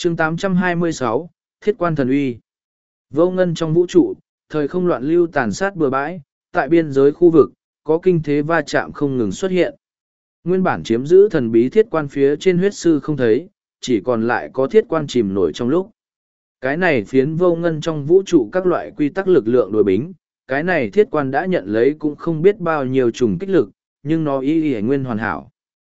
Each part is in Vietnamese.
chương 826, Thiết quan thần uy. Vô ngân trong vũ trụ, thời không loạn lưu tàn sát bừa bãi, tại biên giới khu vực, có kinh thế va chạm không ngừng xuất hiện. Nguyên bản chiếm giữ thần bí thiết quan phía trên huyết sư không thấy, chỉ còn lại có thiết quan chìm nổi trong lúc. Cái này phiến vô ngân trong vũ trụ các loại quy tắc lực lượng đối bính, cái này thiết quan đã nhận lấy cũng không biết bao nhiêu trùng kích lực, nhưng nó y nguyên hoàn hảo.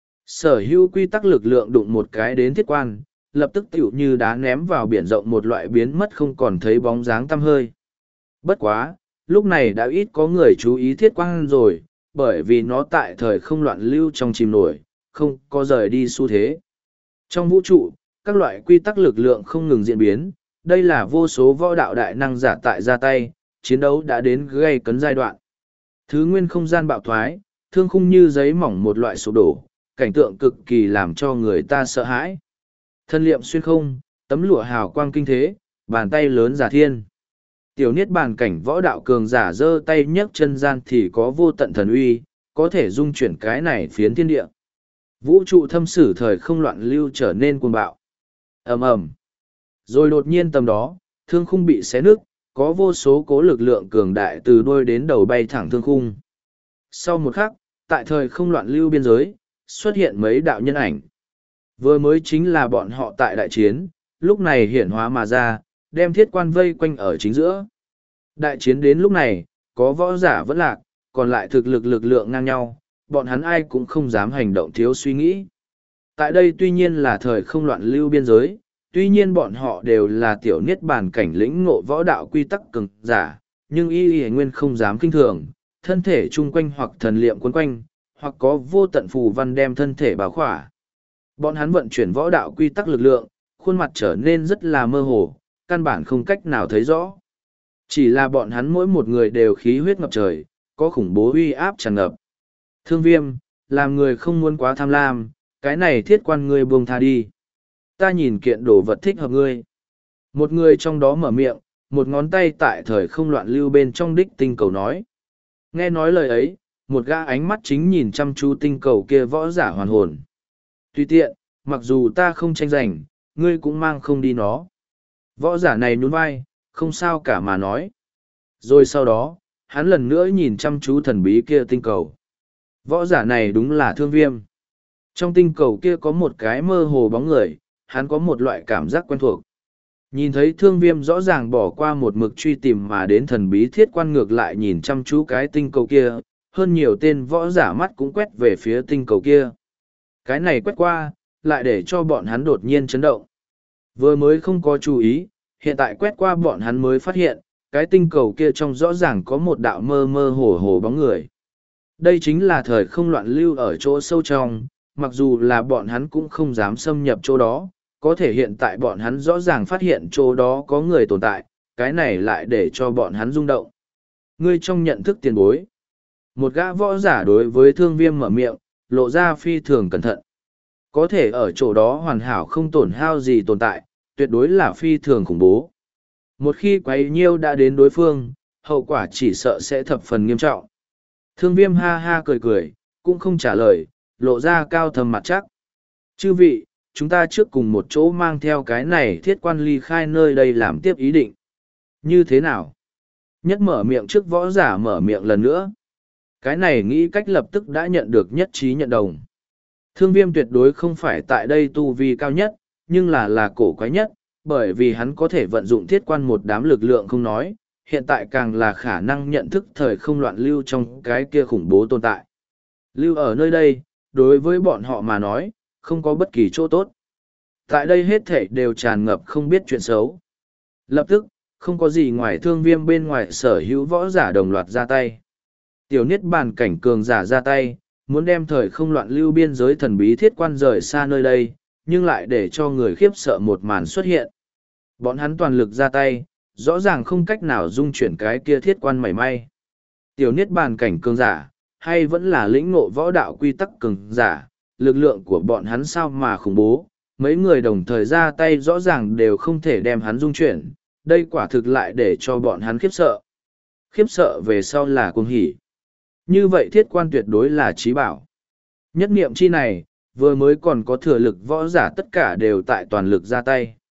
Sở hữu quy tắc lực lượng đụng một cái đến thiết quan, lập tức tựu như đá ném vào biển rộng một loại biến mất không còn thấy bóng dáng tăm hơi. Bất quá, lúc này đã ít có người chú ý thiết quan rồi, bởi vì nó tại thời không loạn lưu trong chìm nổi, không có rời đi xu thế. Trong vũ trụ, các loại quy tắc lực lượng không ngừng diễn biến, đây là vô số võ đạo đại năng giả tại ra tay, chiến đấu đã đến gây cấn giai đoạn. Thứ nguyên không gian bạo thoái, thương khung như giấy mỏng một loại sụp đổ, cảnh tượng cực kỳ làm cho người ta sợ hãi. Thân liệm xuyên không, tấm lụa hào quang kinh thế, bàn tay lớn giả thiên. Tiểu niết bàn cảnh võ đạo cường giả giơ tay nhấc chân gian thì có vô tận thần uy, có thể dung chuyển cái này phiến thiên địa. Vũ trụ thâm sử thời không loạn lưu trở nên cuồng bạo. Ầm ầm. Rồi đột nhiên tầm đó, thương khung bị xé nứt, có vô số cố lực lượng cường đại từ đuôi đến đầu bay thẳng thương khung. Sau một khắc, tại thời không loạn lưu biên giới, xuất hiện mấy đạo nhân ảnh. Vừa mới chính là bọn họ tại đại chiến, lúc này hiển hóa mà ra, đem thiết quan vây quanh ở chính giữa. Đại chiến đến lúc này, có võ giả vẫn lạc, còn lại thực lực lực lượng ngang nhau, bọn hắn ai cũng không dám hành động thiếu suy nghĩ. Tại đây tuy nhiên là thời không loạn lưu biên giới, tuy nhiên bọn họ đều là tiểu niết bàn cảnh lĩnh ngộ võ đạo quy tắc cường giả, nhưng y nguyên không dám kinh thường, thân thể chung quanh hoặc thần liệm cuốn quanh, hoặc có vô tận phù văn đem thân thể bảo khỏa. Bọn hắn vận chuyển võ đạo quy tắc lực lượng, khuôn mặt trở nên rất là mơ hồ, căn bản không cách nào thấy rõ. Chỉ là bọn hắn mỗi một người đều khí huyết ngập trời, có khủng bố uy áp tràn ngập. Thương Viêm, làm người không muốn quá tham lam, cái này thiết quan ngươi buông tha đi. Ta nhìn kiện đồ vật thích hợp ngươi. Một người trong đó mở miệng, một ngón tay tại thời không loạn lưu bên trong đích tinh cầu nói. Nghe nói lời ấy, một gã ánh mắt chính nhìn chăm chú tinh cầu kia võ giả hoàn hồn. Tùy tiện, mặc dù ta không tranh giành, ngươi cũng mang không đi nó. Võ giả này nhún vai, không sao cả mà nói. Rồi sau đó, hắn lần nữa nhìn chăm chú thần bí kia tinh cầu. Võ giả này đúng là Thương Viêm. Trong tinh cầu kia có một cái mơ hồ bóng người, hắn có một loại cảm giác quen thuộc. Nhìn thấy Thương Viêm rõ ràng bỏ qua một mực truy tìm mà đến thần bí thiết quan ngược lại nhìn chăm chú cái tinh cầu kia, hơn nhiều tên võ giả mắt cũng quét về phía tinh cầu kia. Cái này quét qua, lại để cho bọn hắn đột nhiên chấn động. Vừa mới không có chú ý, hiện tại quét qua bọn hắn mới phát hiện, cái tinh cầu kia trong rõ ràng có một đạo mơ mơ hồ hồ bóng người. Đây chính là thời không loạn lưu ở chỗ sâu trong, mặc dù là bọn hắn cũng không dám xâm nhập chỗ đó, có thể hiện tại bọn hắn rõ ràng phát hiện chỗ đó có người tồn tại, cái này lại để cho bọn hắn rung động. Ngươi trong nhận thức tiền bối. Một gã võ giả đối với Thương Viêm mở miệng, lộ ra phi thường cẩn thận. Có thể ở chỗ đó hoàn hảo không tổn hao gì tồn tại, tuyệt đối là phi thường khủng bố. Một khi quấy nhiêu đã đến đối phương, hậu quả chỉ sợ sẽ thập phần nghiêm trọng. Thương Viêm ha ha cười cười, cũng không trả lời, lộ ra cao thầm mặt chắc. Chư vị, chúng ta trước cùng một chỗ mang theo cái này thiết quan ly khai nơi đây làm tiếp ý định. Như thế nào? Nhất mở miệng trước võ giả mở miệng lần nữa. Cái này nghĩ cách lập tức đã nhận được nhất trí nhận đồng. Thương Viêm tuyệt đối không phải tại đây tu vi cao nhất, nhưng là cổ quái nhất, bởi vì hắn có thể vận dụng thiết quan một đám lực lượng không nói, hiện tại càng là khả năng nhận thức thời không loạn lưu trong cái kia khủng bố tồn tại. Lưu ở nơi đây, đối với bọn họ mà nói, không có bất kỳ chỗ tốt. Tại đây hết thảy đều tràn ngập không biết chuyện xấu. Lập tức, không có gì ngoài Thương Viêm bên ngoài sở hữu võ giả đồng loạt ra tay. Tiểu niết bàn cảnh cường giả ra tay, muốn đem thời không loạn lưu biên giới thần bí thiết quan rời xa nơi đây, nhưng lại để cho người khiếp sợ một màn xuất hiện. Bọn hắn toàn lực ra tay, rõ ràng không cách nào dung chuyển cái kia thiết quan mảy may. Tiểu niết bàn cảnh cường giả, hay vẫn là lĩnh ngộ võ đạo quy tắc cường giả, lực lượng của bọn hắn sao mà khủng bố, mấy người đồng thời ra tay rõ ràng đều không thể đem hắn dung chuyển, đây quả thực lại để cho bọn hắn khiếp sợ. Khiếp sợ về sau là cuồng hỉ. Như vậy thiết quan tuyệt đối là trí bảo. Nhất niệm chi này, vừa mới còn có thừa lực võ giả tất cả đều tại toàn lực ra tay.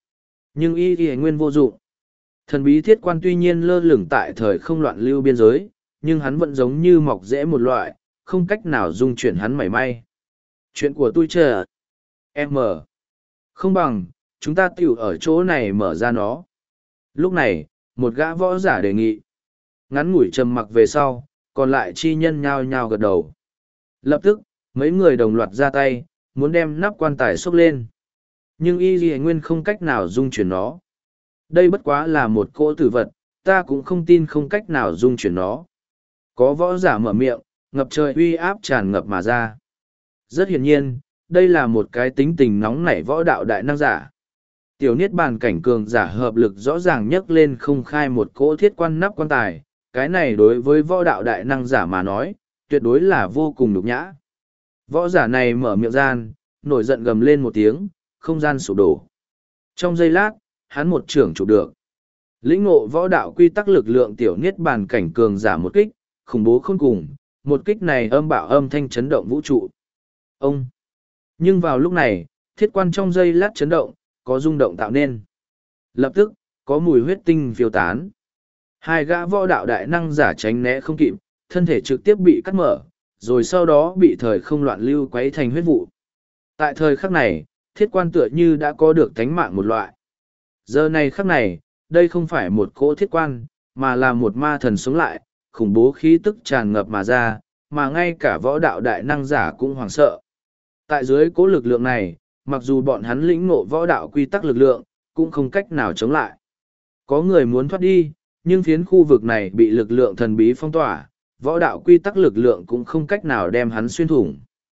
Nhưng y nguyên vô dụng. Thần bí thiết quan tuy nhiên lơ lửng tại thời không loạn lưu biên giới, nhưng hắn vẫn giống như mọc rễ một loại, không cách nào dung chuyển hắn mảy may. Chuyện của tôi chờ. M. Không bằng, chúng ta tiểu ở chỗ này mở ra nó. Lúc này, một gã võ giả đề nghị. Ngắn ngủi trầm mặc về sau, còn lại chi nhân nhao nhao gật đầu. Lập tức, mấy người đồng loạt ra tay, muốn đem nắp quan tài xốc lên. Nhưng y ghi nguyên không cách nào dung chuyển nó. Đây bất quá là một cỗ tử vật, ta cũng không tin không cách nào dung chuyển nó. Có võ giả mở miệng, ngập trời uy áp tràn ngập mà ra. Rất hiển nhiên, đây là một cái tính tình nóng nảy võ đạo đại năng giả. Tiểu niết bàn cảnh cường giả hợp lực rõ ràng nhấc lên không khai một cỗ thiết quan nắp quan tài, cái này đối với võ đạo đại năng giả mà nói, tuyệt đối là vô cùng nhục nhã. Võ giả này mở miệng gian, nổi giận gầm lên một tiếng, không gian sụp đổ. Trong giây lát, hắn một trưởng chụp được. Lĩnh ngộ võ đạo quy tắc lực lượng tiểu niết bàn cảnh cường giả một kích, khủng bố không cùng, một kích này âm bạo âm thanh chấn động vũ trụ. Ông! Nhưng vào lúc này, thiết quan trong giây lát chấn động, có rung động tạo nên. Lập tức, có mùi huyết tinh phiêu tán. Hai gã võ đạo đại năng giả tránh né không kịp, thân thể trực tiếp bị cắt mở, rồi sau đó bị thời không loạn lưu quấy thành huyết vụ. Tại thời khắc này, thiết quan tựa như đã có được tánh mạng một loại. Giờ này khắc này, đây không phải một cỗ thiết quan, mà là một ma thần sống lại, khủng bố khí tức tràn ngập mà ra, mà ngay cả võ đạo đại năng giả cũng hoảng sợ. Tại dưới cỗ lực lượng này, mặc dù bọn hắn lĩnh ngộ võ đạo quy tắc lực lượng, cũng không cách nào chống lại. Có người muốn thoát đi, nhưng phiến khu vực này bị lực lượng thần bí phong tỏa, võ đạo quy tắc lực lượng cũng không cách nào đem hắn xuyên thủng.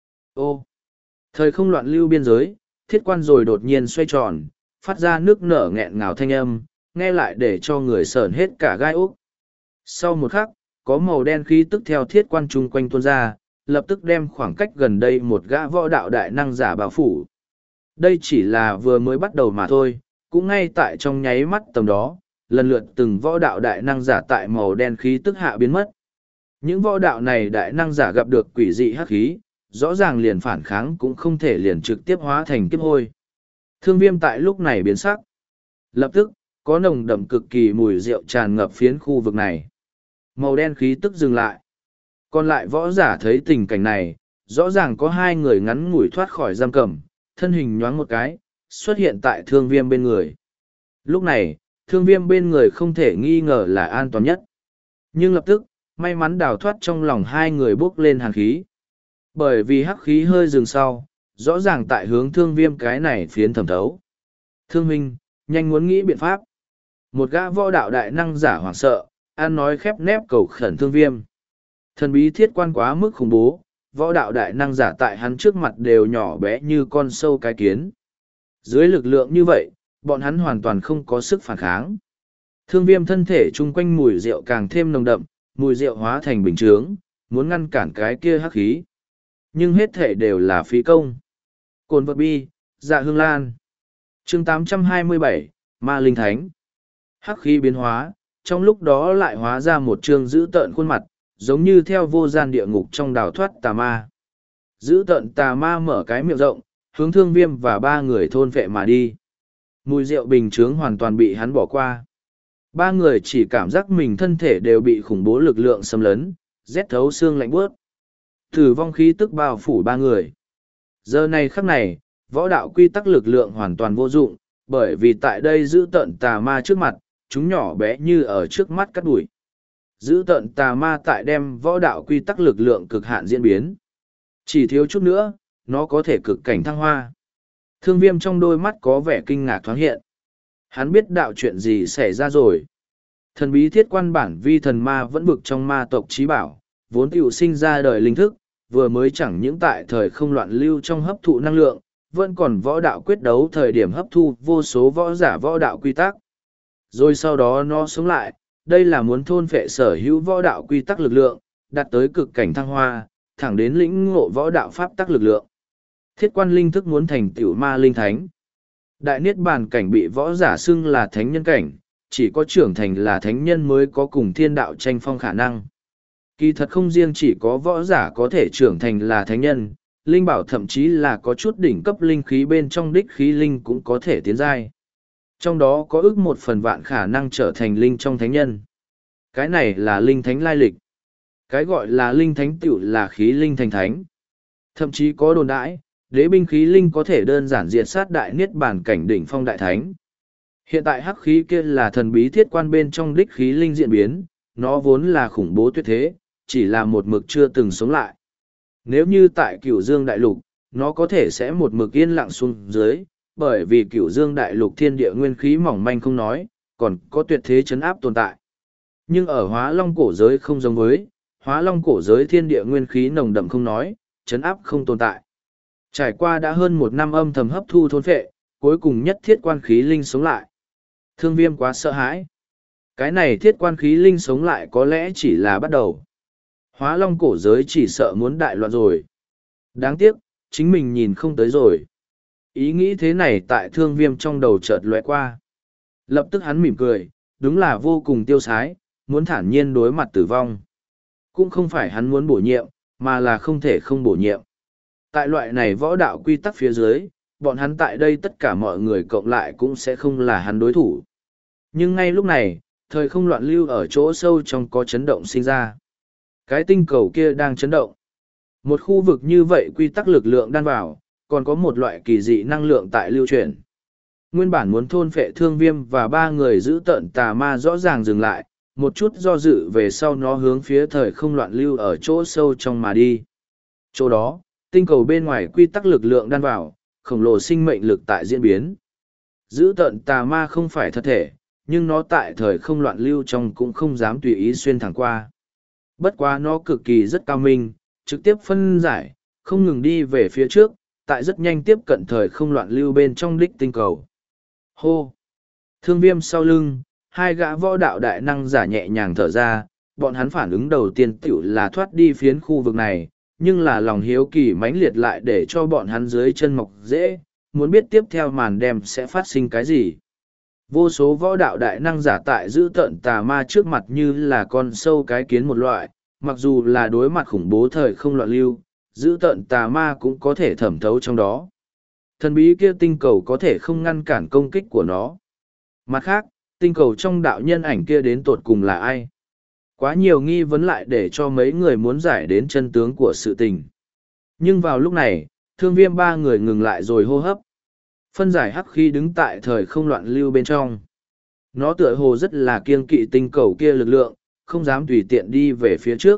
Ô! Thời không loạn lưu biên giới, thiết quan rồi đột nhiên xoay tròn, phát ra nước nở nghẹn ngào thanh âm, nghe lại để cho người sởn hết cả gai ốc. Sau một khắc, có màu đen khí tức theo thiết quan chung quanh tuôn ra, lập tức đem khoảng cách gần đây một gã võ đạo đại năng giả bao phủ. Đây chỉ là vừa mới bắt đầu mà thôi, cũng ngay tại trong nháy mắt tầm đó, lần lượt từng võ đạo đại năng giả tại màu đen khí tức hạ biến mất. Những võ đạo này đại năng giả gặp được quỷ dị hắc khí, rõ ràng liền phản kháng cũng không thể liền trực tiếp hóa thành kiếp hôi. Thương Viêm tại lúc này biến sắc. Lập tức, có nồng đậm cực kỳ mùi rượu tràn ngập phiến khu vực này. Màu đen khí tức dừng lại. Còn lại võ giả thấy tình cảnh này, rõ ràng có hai người ngắn ngủi thoát khỏi giam cầm, thân hình nhoáng một cái, xuất hiện tại Thương Viêm bên người. Lúc này, Thương Viêm bên người không thể nghi ngờ là an toàn nhất. Nhưng lập tức, may mắn đào thoát trong lòng hai người bốc lên hàn khí. Bởi vì hắc khí hơi dừng sau, rõ ràng tại hướng Thương Viêm cái này phiến thẩm thấu. Thương huynh, nhanh muốn nghĩ biện pháp. Một gã võ đạo đại năng giả hoảng sợ, an nói khép nép cầu khẩn Thương Viêm. Thần bí thiết quan quá mức khủng bố, võ đạo đại năng giả tại hắn trước mặt đều nhỏ bé như con sâu cái kiến. Dưới lực lượng như vậy, bọn hắn hoàn toàn không có sức phản kháng. Thương Viêm thân thể chung quanh mùi rượu càng thêm nồng đậm, mùi rượu hóa thành bình chướng, muốn ngăn cản cái kia hắc khí. Nhưng hết thể đều là phí công. Cồn vật bi, dạ hương lan. Chương 827, Ma Linh Thánh. Hắc khí biến hóa, trong lúc đó lại hóa ra một chương dữ tợn khuôn mặt, giống như theo vô gian địa ngục trong đào thoát tà ma. Dữ tợn tà ma mở cái miệng rộng, hướng Thương Viêm và ba người thôn vệ mà đi. Mùi rượu bình chướng hoàn toàn bị hắn bỏ qua. Ba người chỉ cảm giác mình thân thể đều bị khủng bố lực lượng xâm lấn, rét thấu xương lạnh buốt. Tử vong khí tức bao phủ ba người. Giờ này khắc này, võ đạo quy tắc lực lượng hoàn toàn vô dụng, bởi vì tại đây giữ tận tà ma trước mặt, chúng nhỏ bé như ở trước mắt cắt đuổi. Giữ tận tà ma tại đem võ đạo quy tắc lực lượng cực hạn diễn biến. Chỉ thiếu chút nữa, nó có thể cực cảnh thăng hoa. Thương Viêm trong đôi mắt có vẻ kinh ngạc thoáng hiện. Hắn biết đạo chuyện gì xảy ra rồi. Thần bí thiết quan bản vi thần ma vẫn vực trong ma tộc trí bảo, vốn tiểu sinh ra đời linh thức, vừa mới chẳng những tại thời không loạn lưu trong hấp thụ năng lượng, vẫn còn võ đạo quyết đấu thời điểm hấp thu vô số võ giả võ đạo quy tắc. Rồi sau đó nó sống lại, đây là muốn thôn phệ sở hữu võ đạo quy tắc lực lượng, đạt tới cực cảnh thăng hoa, thẳng đến lĩnh ngộ võ đạo pháp tắc lực lượng. Thiết quan linh thức muốn thành tiểu ma linh thánh. Đại niết bàn cảnh bị võ giả xưng là thánh nhân cảnh, chỉ có trưởng thành là thánh nhân mới có cùng thiên đạo tranh phong khả năng. Kỳ thật không riêng chỉ có võ giả có thể trưởng thành là thánh nhân, linh bảo thậm chí là có chút đỉnh cấp linh khí bên trong đích khí linh cũng có thể tiến giai. Trong đó có ước 1/1000 khả năng trở thành linh trong thánh nhân. Cái này là linh thánh lai lịch. Cái gọi là linh thánh tựu là khí linh thành thánh. Thậm chí có đồn đãi, đế binh khí linh có thể đơn giản diệt sát đại niết bàn cảnh đỉnh phong đại thánh. Hiện tại hắc khí kia là thần bí thiết quan bên trong đích khí linh diễn biến, nó vốn là khủng bố tuyệt thế, chỉ là một mực chưa từng sống lại. Nếu như tại Cửu Dương Đại Lục, nó có thể sẽ một mực yên lặng xuống dưới, bởi vì Cửu Dương Đại Lục thiên địa nguyên khí mỏng manh không nói, còn có tuyệt thế chấn áp tồn tại. Nhưng ở Hóa Long cổ giới không giống với, Hóa Long cổ giới thiên địa nguyên khí nồng đậm không nói, chấn áp không tồn tại. Trải qua đã hơn 1 năm âm thầm hấp thu thôn phệ, cuối cùng nhất thiết quan khí linh sống lại. Thương Viêm quá sợ hãi. Cái này thiết quan khí linh sống lại có lẽ chỉ là bắt đầu. Hóa Long cổ giới chỉ sợ muốn đại loạn rồi. Đáng tiếc, chính mình nhìn không tới rồi. Ý nghĩ thế này tại Thương Viêm trong đầu chợt lóe qua. Lập tức hắn mỉm cười, đúng là vô cùng tiêu sái, muốn thản nhiên đối mặt tử vong. Cũng không phải hắn muốn bổ nhiệm, mà là không thể không bổ nhiệm. Tại loại này võ đạo quy tắc phía dưới, bọn hắn tại đây tất cả mọi người cộng lại cũng sẽ không là hắn đối thủ. Nhưng ngay lúc này, thời không loạn lưu ở chỗ sâu trong có chấn động sinh ra. Cái tinh cầu kia đang chấn động. Một khu vực như vậy quy tắc lực lượng đan vào, còn có một loại kỳ dị năng lượng tại lưu chuyển. Nguyên bản muốn thôn phệ Thương Viêm và 3 người giữ tợn tà ma rõ ràng dừng lại, một chút do dự về sau nó hướng phía thời không loạn lưu ở chỗ sâu trong mà đi. Chỗ đó, tinh cầu bên ngoài quy tắc lực lượng đan vào, khổng lồ sinh mệnh lực tại diễn biến. Giữ tợn tà ma không phải thật thể, nhưng nó tại thời không loạn lưu trong cũng không dám tùy ý xuyên thẳng qua. Bất quá nó cực kỳ rất cao minh, trực tiếp phân giải, không ngừng đi về phía trước, tại rất nhanh tiếp cận thời không loạn lưu bên trong đích tinh cầu. Hô! Thương Viêm sau lưng, 2 gã võ đạo đại năng giả nhẹ nhàng thở ra, bọn hắn phản ứng đầu tiên tiểu là thoát đi phiến khu vực này, nhưng là lòng hiếu kỳ mãnh liệt lại để cho bọn hắn dưới chân mọc dễ, muốn biết tiếp theo màn đêm sẽ phát sinh cái gì. Vô số võ đạo đại năng giả tại giữ tợn tà ma trước mặt như là con sâu cái kiến một loại, mặc dù là đối mặt khủng bố thời không loạn lưu, giữ tợn tà ma cũng có thể thẩm thấu trong đó. Thần bí kia tinh cầu có thể không ngăn cản công kích của nó. Mặt khác, tinh cầu trong đạo nhân ảnh kia đến tột cùng là ai? Quá nhiều nghi vấn lại để cho mấy người muốn giải đến chân tướng của sự tình. Nhưng vào lúc này, Thương Viêm 3 người ngừng lại rồi hô hấp. Phân giải hắc khí đứng tại thời không loạn lưu bên trong. Nó tựa hồ rất là kiêng kỵ tinh cầu kia lực lượng, không dám tùy tiện đi về phía trước.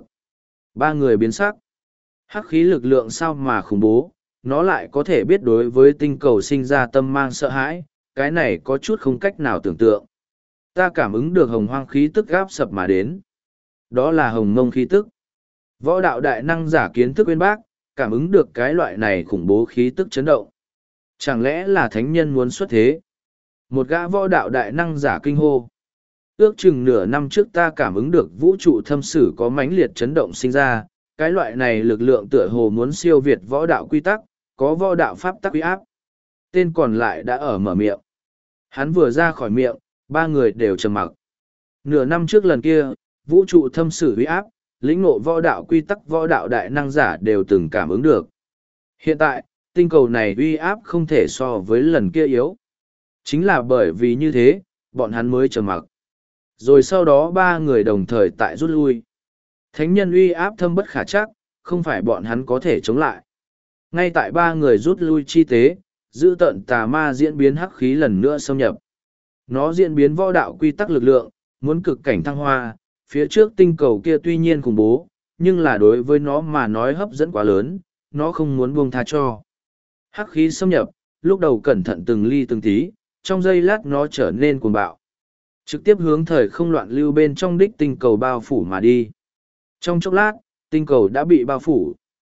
3 người biến sắc. Hắc khí lực lượng sao mà khủng bố, nó lại có thể biết đối với tinh cầu sinh ra tâm mang sợ hãi, cái này có chút không cách nào tưởng tượng. Ta cảm ứng được hồng hoang khí tức gáp sập mà đến. Đó là hồng mông khí tức. Võ đạo đại năng giả kiến thức uyên bác, cảm ứng được cái loại này khủng bố khí tức chấn động. Chẳng lẽ là thánh nhân muốn xuất thế? Một gã võ đạo đại năng giả kinh hô. Ước chừng nửa năm trước ta cảm ứng được vũ trụ thâm sử có mãnh liệt chấn động sinh ra, cái loại này lực lượng tựa hồ muốn siêu việt võ đạo quy tắc, có võ đạo pháp tắc uy áp. Tên còn lại đã ở mở miệng. Hắn vừa ra khỏi miệng, 3 người đều trầm mặc. Nửa năm trước lần kia, vũ trụ thâm sử uy áp, lĩnh ngộ võ đạo quy tắc võ đạo đại năng giả đều từng cảm ứng được. Hiện tại, tinh cầu này uy áp không thể so với lần kia yếu. Chính là bởi vì như thế, bọn hắn mới trầm mặc. Rồi sau đó 3 người đồng thời tại rút lui. Thánh nhân uy áp thâm bất khả trắc, không phải bọn hắn có thể chống lại. Ngay tại 3 người rút lui chi tế, giữ tận tà ma diễn biến hắc khí lần nữa xâm nhập. Nó diễn biến võ đạo quy tắc lực lượng, muốn cực cảnh thăng hoa, phía trước tinh cầu kia tuy nhiên khủng bố, nhưng là đối với nó mà nói hấp dẫn quá lớn, nó không muốn buông tha cho. Hắc khí xâm nhập, lúc đầu cẩn thận từng ly từng tí, trong giây lát nó trở nên cuồng bạo. Trực tiếp hướng thời không loạn lưu bên trong đích tinh cầu bao phủ mà đi. Trong chốc lát, tinh cầu đã bị bao phủ.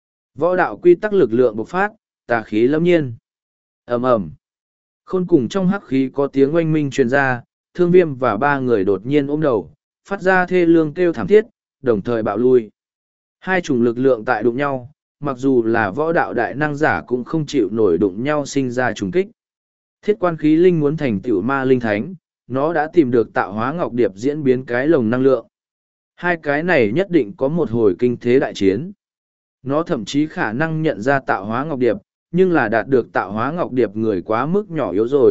Võ đạo quy tắc lực lượng bộc phát, tà khí lâm nhiên. Ầm ầm. Khôn cùng trong hắc khí có tiếng oanh minh truyền ra, Thương Viêm và 3 người đột nhiên ôm đầu, phát ra thê lương kêu thảm thiết, đồng thời bạo lui. Hai chủng lực lượng tại đụng nhau, mặc dù là võ đạo đại năng giả cũng không chịu nổi đụng nhau sinh ra trùng kích. Thiết quan khí linh muốn thành tựu ma linh thánh, nó đã tìm được tạo hóa ngọc điệp diễn biến cái lồng năng lượng. Hai cái này nhất định có một hồi kinh thế đại chiến. Nó thậm chí khả năng nhận ra tạo hóa ngọc điệp, nhưng là đạt được tạo hóa ngọc điệp người quá mức nhỏ yếu rồi,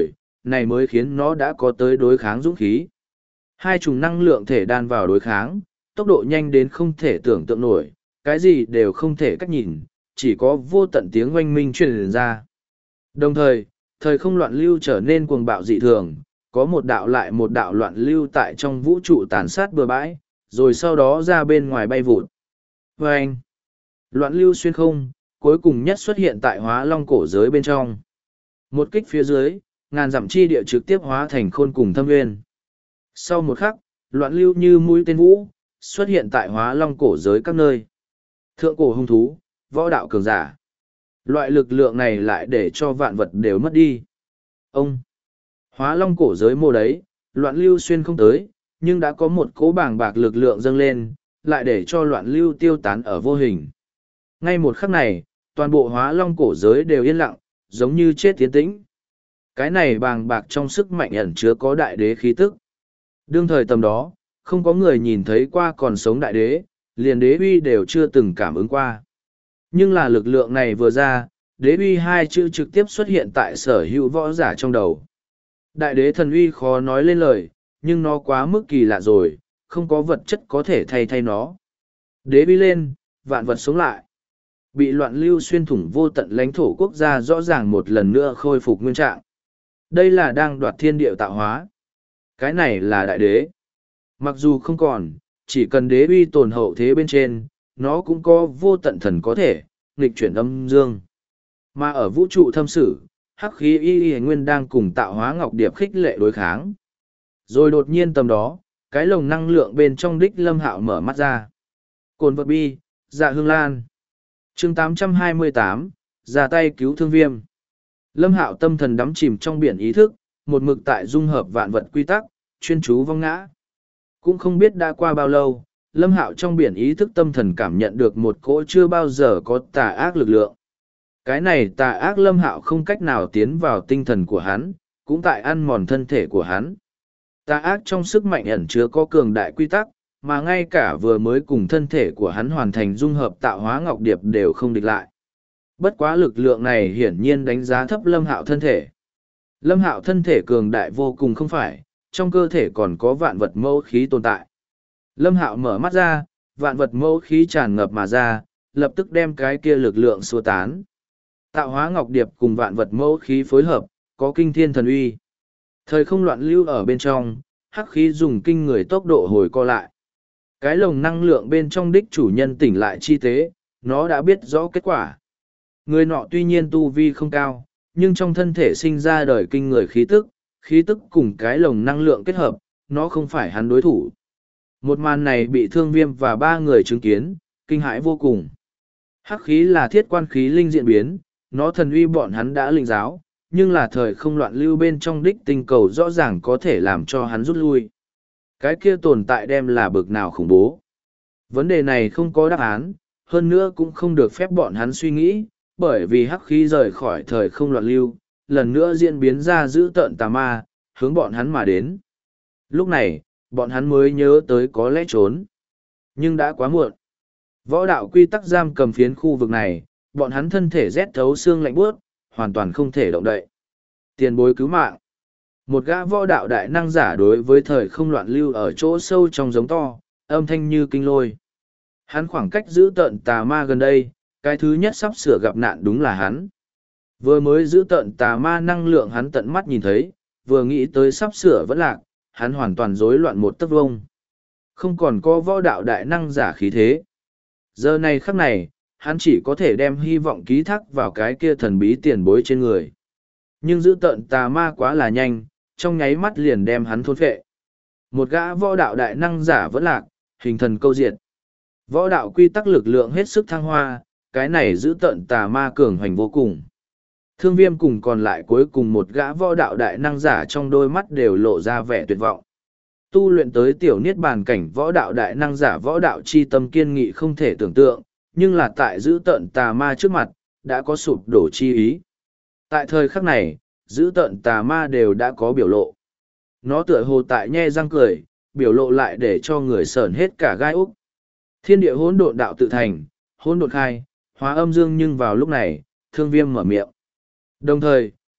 này mới khiến nó đã có tới đối kháng dũng khí. Hai chủng năng lượng thể đan vào đối kháng, tốc độ nhanh đến không thể tưởng tượng nổi, cái gì đều không thể cách nhìn, chỉ có vô tận tiếng oanh minh truyền ra. Đồng thời, thời không loạn lưu trở nên cuồng bạo dị thường, có một đạo lại một đạo loạn lưu tại trong vũ trụ tàn sát bừa bãi, rồi sau đó ra bên ngoài bay vụt. Và anh, loạn lưu xuyên không, cuối cùng nhất xuất hiện tại hóa long cổ giới bên trong. Một kích phía dưới, ngàn dặm chi địa trực tiếp hóa thành khôn cùng thâm nguyên. Sau một khắc, loạn lưu như mũi tên vũ, xuất hiện tại hóa long cổ giới các nơi. Thượng cổ hung thú, võ đạo cường giả. Loại lực lượng này lại để cho vạn vật đều mất đi. Ông, hóa long cổ giới mô đấy, loạn lưu xuyên không tới, nhưng đã có một cỗ bàng bạc lực lượng dâng lên, lại để cho loạn lưu tiêu tán ở vô hình. Ngay một khắc này, toàn bộ hóa long cổ giới đều yên lặng, giống như chết tiến tĩnh. Cái này bàng bạc trong sức mạnh ẩn chứa có đại đế khí tức. Đương thời tầm đó, không có người nhìn thấy qua còn sống đại đế, liền đế uy đều chưa từng cảm ứng qua. Nhưng là lực lượng này vừa ra, đế uy hai chữ trực tiếp xuất hiện tại sở hữu võ giả trong đầu. Đại đế thần uy khó nói lên lời, nhưng nó quá mức kỳ lạ rồi, không có vật chất có thể thay nó. Đế uy lên, vạn vật sống lại. Bị loạn lưu xuyên thủng vô tận lãnh thổ quốc gia rõ ràng một lần nữa khôi phục nguyên trạng. Đây là đang đoạt thiên địa tạo hóa. Cái này là đại đế. Mặc dù không còn, chỉ cần đế uy tồn hậu thế bên trên, nó cũng có vô tận thần có thể, nghịch chuyển âm dương. Mà ở vũ trụ thâm sử, hắc khí y nguyên đang cùng tạo hóa ngọc điệp khích lệ đối kháng. Rồi đột nhiên tầm đó, cái lồng năng lượng bên trong đích Lâm Hạo mở mắt ra. Cồn vật bi, dạ hương lan. Chương 828, ra tay cứu thương viêm. Lâm Hạo tâm thần đắm chìm trong biển ý thức, một mực tại dung hợp vạn vật quy tắc, chuyên chú vong ngã. Cũng không biết đã qua bao lâu, Lâm Hạo trong biển ý thức tâm thần cảm nhận được một cỗ chưa bao giờ có tà ác lực lượng. Cái này tà ác Lâm Hạo không cách nào tiến vào tinh thần của hắn, cũng tại ăn mòn thân thể của hắn. Tà ác trong sức mạnh ẩn chứa có cường đại quy tắc, mà ngay cả vừa mới cùng thân thể của hắn hoàn thành dung hợp tạo hóa ngọc điệp đều không địch lại. Bất quá lực lượng này hiển nhiên đánh giá thấp Lâm Hạo thân thể. Lâm Hạo thân thể cường đại vô cùng không phải, trong cơ thể còn có vạn vật mẫu khí tồn tại. Lâm Hạo mở mắt ra, vạn vật mẫu khí tràn ngập mà ra, lập tức đem cái kia lực lượng xua tán. Tạo hóa ngọc điệp cùng vạn vật mẫu khí phối hợp, có kinh thiên thần uy. Thời không loạn lưu ở bên trong, hắc khí dùng kinh người tốc độ hồi co lại. Cái lồng năng lượng bên trong đích chủ nhân tỉnh lại chi tế, nó đã biết rõ kết quả. Người nọ tuy nhiên tu vi không cao, nhưng trong thân thể sinh ra đời kinh người khí tức cùng cái lồng năng lượng kết hợp, nó không phải hắn đối thủ. Một màn này bị thương viêm và ba người chứng kiến, kinh hãi vô cùng. Hắc khí là thiết quan khí linh diễn biến, nó thần uy bọn hắn đã linh giáo, nhưng là thời không loạn lưu bên trong đích tinh cầu rõ ràng có thể làm cho hắn rút lui. Cái kia tồn tại đem là bực nào khủng bố. Vấn đề này không có đáp án, hơn nữa cũng không được phép bọn hắn suy nghĩ, bởi vì hắc khí rời khỏi thời không loạn lưu, lần nữa diễn biến ra dữ tợn tà ma, hướng bọn hắn mà đến. Lúc này, bọn hắn mới nhớ tới có lẽ trốn. Nhưng đã quá muộn. Võ đạo quy tắc giam cầm phiến khu vực này, bọn hắn thân thể rét thấu xương lạnh buốt, hoàn toàn không thể động đậy. Tiền bối cứu mạng. Một gã võ đạo đại năng giả đối với thời không loạn lưu ở chỗ sâu trong giống to, âm thanh như kinh lôi. Hắn khoảng cách giữ tợn tà ma gần đây, cái thứ nhất sắp sửa gặp nạn đúng là hắn. Vừa mới giữ tợn tà ma năng lượng hắn tận mắt nhìn thấy, vừa nghĩ tới sắp sửa vẫn lạc, hắn hoàn toàn rối loạn một tấc vông. Không còn có võ đạo đại năng giả khí thế. Giờ này khắc này, hắn chỉ có thể đem hy vọng ký thác vào cái kia thần bí tiền bối trên người. Nhưng giữ tợn tà ma quá là nhanh, trong nháy mắt liền đem hắn thôn phệ. Một gã võ đạo đại năng giả vẫn lạc, hình thần câu diệt. Võ đạo quy tắc lực lượng hết sức thăng hoa, cái này giữ tợn tà ma cường hoành vô cùng. Thương viêm cùng còn lại cuối cùng một gã võ đạo đại năng giả trong đôi mắt đều lộ ra vẻ tuyệt vọng. Tu luyện tới tiểu niết bàn cảnh võ đạo đại năng giả võ đạo chi tâm kiên nghị không thể tưởng tượng, nhưng là tại giữ tợn tà ma trước mặt, đã có sụp đổ chi ý. Tại thời khắc này, giữ tợn tà ma đều đã có biểu lộ. Nó tựa hồ tại nhe răng cười, biểu lộ lại để cho người sởn hết cả gai úc. Thiên địa hỗn độn đạo tự thành, hỗn độn khai, hóa âm dương nhưng vào lúc này, thương viêm mở miệng. Đồng thời,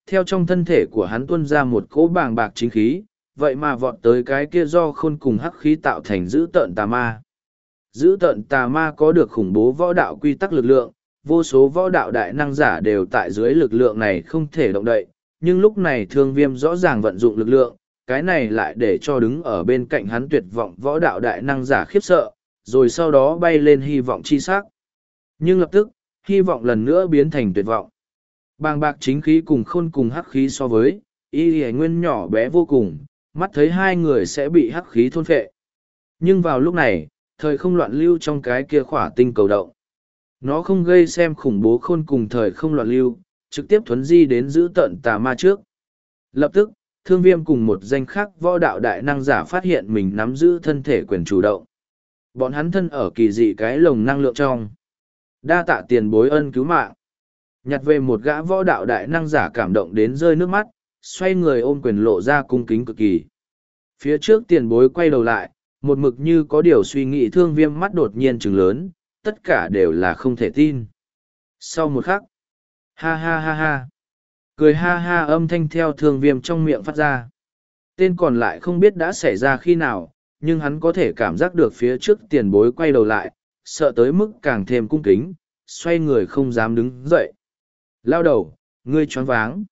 theo trong thân thể của hắn tuôn ra một cỗ bàng bạc chính khí, vậy mà vọt tới cái kia do khôn cùng hắc khí tạo thành dữ tợn tà ma. Dữ tợn tà ma có được khủng bố võ đạo quy tắc lực lượng, vô số võ đạo đại năng giả đều tại dưới lực lượng này không thể động đậy, nhưng lúc này Thương Viêm rõ ràng vận dụng lực lượng, cái này lại để cho đứng ở bên cạnh hắn tuyệt vọng võ đạo đại năng giả khiếp sợ, rồi sau đó bay lên hy vọng chi sắc. Nhưng lập tức, hy vọng lần nữa biến thành tuyệt vọng. Bàng bạc chính khí cùng khôn cùng hắc khí so với, y nguyên nhỏ bé vô cùng, mắt thấy hai người sẽ bị hắc khí thôn phệ. Nhưng vào lúc này, thời không loạn lưu trong cái kia khỏa tinh cầu động. Nó không gây xem khủng bố khôn cùng thời không loạn lưu, trực tiếp thuấn di đến giữ tận tà ma trước. Lập tức, Thương Viêm cùng một danh khác võ đạo đại năng giả phát hiện mình nắm giữ thân thể quyền chủ động. Bọn hắn thân ở kỳ dị cái lồng năng lượng trong. Đa tạ tiền bối ân cứu mạng. Nhặt về một gã võ đạo đại năng giả cảm động đến rơi nước mắt, xoay người ôm quyền lộ ra cung kính cực kỳ. Phía trước tiền bối quay đầu lại, một mực như có điều suy nghĩ. Thương Viêm mắt đột nhiên trừng lớn, tất cả đều là không thể tin. Sau một khắc, ha ha ha ha, cười ha ha âm thanh theo Thương Viêm trong miệng phát ra. Tên còn lại không biết đã xảy ra khi nào, nhưng hắn có thể cảm giác được phía trước tiền bối quay đầu lại, sợ tới mức càng thêm cung kính, xoay người không dám đứng dậy. Lao đầu, ngươi choáng váng.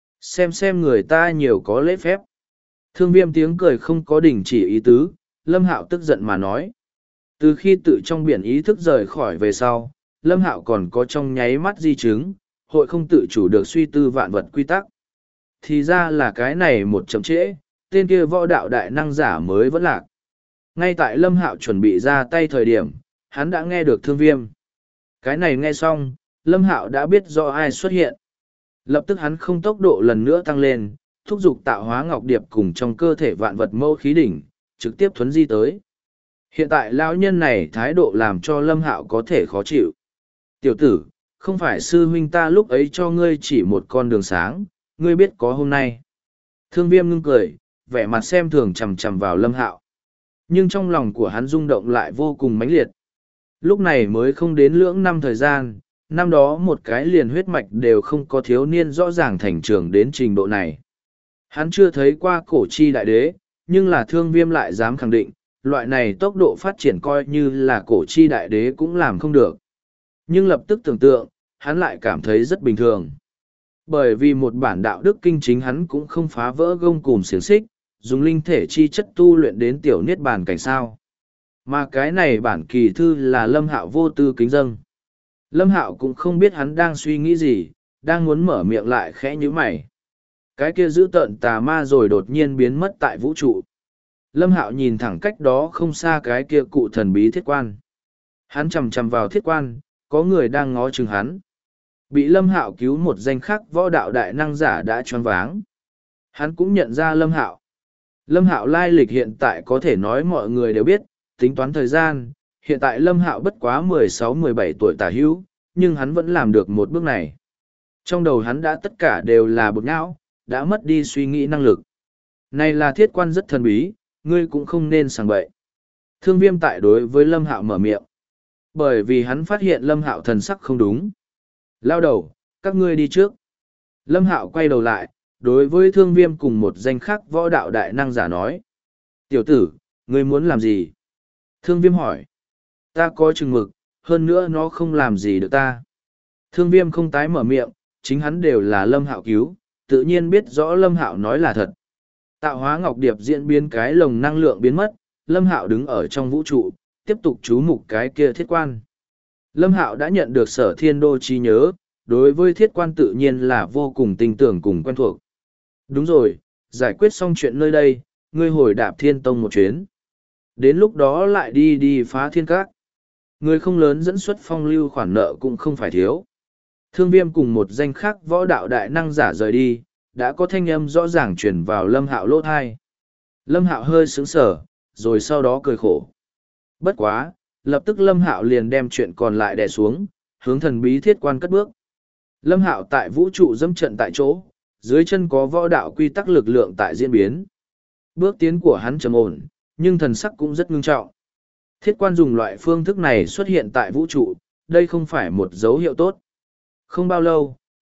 Xem người ta nhiều có lễ phép. Thương Viêm tiếng cười không có đình chỉ ý tứ, Lâm Hạo tức giận mà nói. Từ khi tự trong biển ý thức rời khỏi về sau, Lâm Hạo còn có trong nháy mắt di chứng, hội không tự chủ được suy tư vạn vật quy tắc. Thì ra là cái này một chậm trễ, tên kia võ đạo đại năng giả mới vẫn lạc. Ngay tại Lâm Hạo chuẩn bị ra tay thời điểm, hắn đã nghe được Thương Viêm. Cái này nghe xong, Lâm Hạo đã biết do ai xuất hiện. Lập tức hắn không tốc độ lần nữa tăng lên, thúc giục tạo hóa ngọc điệp cùng trong cơ thể vạn vật mâu khí đỉnh, trực tiếp thuấn di tới. Hiện tại lão nhân này thái độ làm cho Lâm Hạo có thể khó chịu. Tiểu tử, không phải sư huynh ta lúc ấy cho ngươi chỉ một con đường sáng, ngươi biết có hôm nay. Thương Viêm ngưng cười, vẻ mặt xem thường chằm chằm vào Lâm Hạo. Nhưng trong lòng của hắn rung động lại vô cùng mãnh liệt. Lúc này mới không đến lưỡng năm thời gian, năm đó một cái liền huyết mạch đều không có thiếu niên rõ ràng thành trưởng đến trình độ này. Hắn chưa thấy qua cổ chi đại đế, nhưng là Thương Viêm lại dám khẳng định, loại này tốc độ phát triển coi như là cổ chi đại đế cũng làm không được. Nhưng lập tức tưởng tượng, hắn lại cảm thấy rất bình thường. Bởi vì một bản đạo đức kinh chính hắn cũng không phá vỡ gông cùm xiềng xích, dùng linh thể chi chất tu luyện đến tiểu niết bàn cảnh sao. Mà cái này bản kỳ thư là Lâm Hạo vô tư kính dâng. Lâm Hạo cũng không biết hắn đang suy nghĩ gì, đang muốn mở miệng lại khẽ nhíu mày. Cái kia giữ tợn tà ma rồi đột nhiên biến mất tại vũ trụ. Lâm Hạo nhìn thẳng cách đó không xa cái kia cụ thần bí thiết quan. Hắn chằm chằm vào thiết quan, có người đang ngó chừng hắn. Bị Lâm Hạo cứu một danh khắc võ đạo đại năng giả đã choáng váng. Hắn cũng nhận ra Lâm Hạo. Lâm Hạo lai lịch hiện tại có thể nói mọi người đều biết, tính toán thời gian, hiện tại Lâm Hạo bất quá 16-17 tuổi tả hữu, nhưng hắn vẫn làm được một bước này. Trong đầu hắn đã tất cả đều là bột não, đã mất đi suy nghĩ năng lực. Này là thiết quan rất thần bí, ngươi cũng không nên sảng bậy. Thương Viêm tại đối với Lâm Hạo mở miệng. Bởi vì hắn phát hiện Lâm Hạo thần sắc không đúng. Lao đầu, các ngươi đi trước. Lâm Hạo quay đầu lại, đối với Thương Viêm cùng một danh khác võ đạo đại năng giả nói. Tiểu tử, ngươi muốn làm gì? Thương Viêm hỏi. Ta có chừng mực, hơn nữa nó không làm gì được ta. Thương Viêm không tái mở miệng, chính hắn đều là Lâm Hạo cứu, tự nhiên biết rõ Lâm Hạo nói là thật. Tạo hóa ngọc điệp diễn biến cái lồng năng lượng biến mất, Lâm Hạo đứng ở trong vũ trụ, tiếp tục chú mục cái kia thiết quan. Lâm Hạo đã nhận được Sở Thiên Đô trí nhớ, đối với thiết quan tự nhiên là vô cùng tin tưởng cùng quen thuộc. Đúng rồi, giải quyết xong chuyện nơi đây, ngươi hồi Đạp Thiên Tông một chuyến. Đến lúc đó lại đi phá thiên các. Người không lớn dẫn xuất phong lưu khoản nợ cũng không phải thiếu. Thương Viêm cùng một danh khác võ đạo đại năng giả rời đi, đã có thanh âm rõ ràng truyền vào Lâm Hạo lỗ thai. Lâm Hạo hơi sững sờ, rồi sau đó cười khổ. Bất quá, lập tức Lâm Hạo liền đem chuyện còn lại đè xuống, hướng thần bí thiết quan cất bước. Lâm Hạo tại vũ trụ dẫm trận tại chỗ, dưới chân có võ đạo quy tắc lực lượng tại diễn biến. Bước tiến của hắn trầm ổn, nhưng thần sắc cũng rất ngưng trọng. Thiết quan dùng loại phương thức này xuất hiện tại vũ trụ, đây không phải một dấu hiệu tốt. Không bao lâu,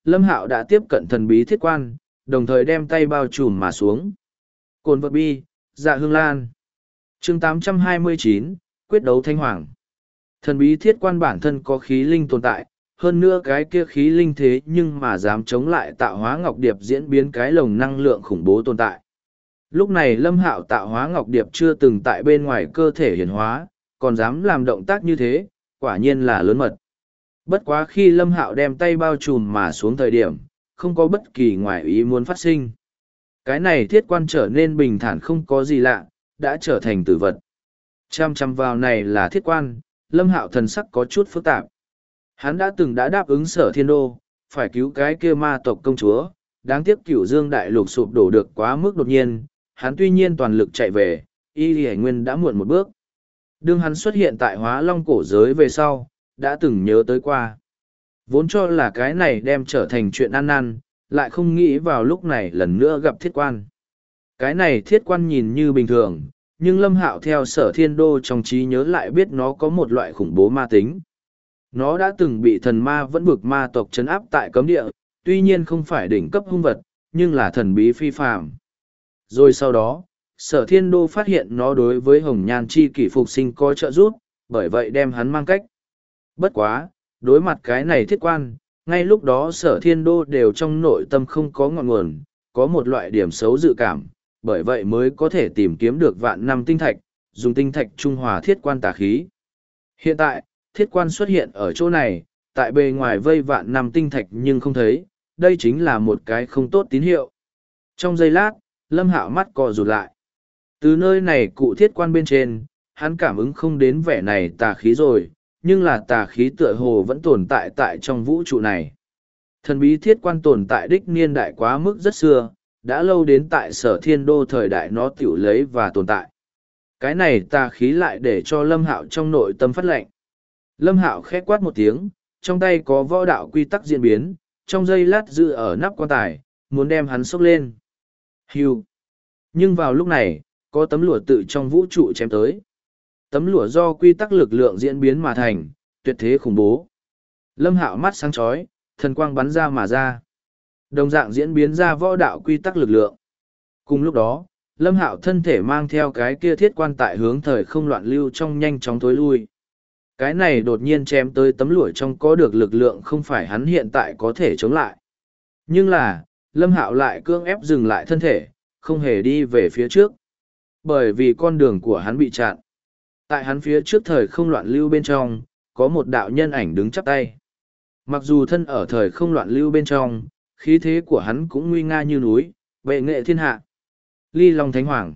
Lâm Hạo đã tiếp cận thần bí thiết quan, đồng thời đem tay bao trùm mà xuống. Cồn vật bi, dạ hương lan. Chương 829, quyết đấu thanh hoàng. Thần bí thiết quan bản thân có khí linh tồn tại, hơn nữa cái kia khí linh thế nhưng mà dám chống lại tạo hóa ngọc điệp diễn biến cái lồng năng lượng khủng bố tồn tại. Lúc này Lâm Hạo tạo hóa ngọc điệp chưa từng tại bên ngoài cơ thể hiển hóa, còn dám làm động tác như thế, quả nhiên là lớn mật. Bất quá khi Lâm Hạo đem tay bao trùm mà xuống thời điểm, không có bất kỳ ngoại ý muốn phát sinh. Cái này thiết quan trở nên bình thản không có gì lạ, đã trở thành tử vật. Chăm chăm vào này là thiết quan, Lâm Hạo thần sắc có chút phức tạp. Hắn đã từng đáp ứng Sở Thiên Đô, phải cứu cái kia ma tộc công chúa, đáng tiếc Cửu Dương đại lục sụp đổ được quá mức đột nhiên, hắn tuy nhiên toàn lực chạy về, Y Lì Nguyên đã muộn một bước. Đương hắn xuất hiện tại Hóa Long cổ giới về sau, đã từng nhớ tới qua. Vốn cho là cái này đem trở thành chuyện ăn năn, lại không nghĩ vào lúc này lần nữa gặp thiết quan. Cái này thiết quan nhìn như bình thường, nhưng Lâm Hạo theo Sở Thiên Đô trong trí nhớ lại biết nó có một loại khủng bố ma tính. Nó đã từng bị thần ma vẫn vực ma tộc trấn áp tại cấm địa, tuy nhiên không phải đỉnh cấp hung vật, nhưng là thần bí phi phàm. Rồi sau đó, Sở Thiên Đô phát hiện nó đối với Hồng Nhan chi kỷ phục sinh có trợ giúp, bởi vậy đem hắn mang cách. Bất quá, đối mặt cái này thiết quan, ngay lúc đó Sở Thiên Đô đều trong nội tâm không có ngọn nguồn, có một loại điểm xấu dự cảm, bởi vậy mới có thể tìm kiếm được vạn năm tinh thạch, dùng tinh thạch trung hòa thiết quan tà khí. Hiện tại, thiết quan xuất hiện ở chỗ này, tại bề ngoài vây vạn năm tinh thạch nhưng không thấy, đây chính là một cái không tốt tín hiệu. Trong giây lát, Lâm Hạo mắt co rụt lại. Từ nơi này cụ thiết quan bên trên, hắn cảm ứng không đến vẻ này tà khí rồi, nhưng là tà khí tựa hồ vẫn tồn tại tại trong vũ trụ này. Thần bí thiết quan tồn tại đích niên đại quá mức rất xưa, đã lâu đến tại Sở Thiên Đô thời đại nó tiểu lấy và tồn tại. Cái này tà khí lại để cho Lâm Hạo trong nội tâm phát lệnh. Lâm Hạo khẽ quát một tiếng, trong tay có võ đạo quy tắc diễn biến, trong giây lát giữ ở nắp quan tài, muốn đem hắn xốc lên. Hưu. Nhưng vào lúc này, có tấm lụa tự trong vũ trụ chém tới. Tấm lụa do quy tắc lực lượng diễn biến mà thành, tuyệt thế khủng bố. Lâm Hạo mắt sáng chói, thần quang bắn ra mà ra. Đồng dạng diễn biến ra võ đạo quy tắc lực lượng. Cùng lúc đó, Lâm Hạo thân thể mang theo cái kia thiết quan tại hướng thời không loạn lưu trong nhanh chóng tối lui. Cái này đột nhiên chém tới tấm lụa trong có được lực lượng không phải hắn hiện tại có thể chống lại. Nhưng là, Lâm Hạo lại cưỡng ép dừng lại thân thể, không hề đi về phía trước. Bởi vì con đường của hắn bị chặn. Tại hắn phía trước thời không loạn lưu bên trong, có một đạo nhân ảnh đứng chắp tay. Mặc dù thân ở thời không loạn lưu bên trong, khí thế của hắn cũng nguy nga như núi, bệ nghệ thiên hạ. Ly Long Thánh Hoàng.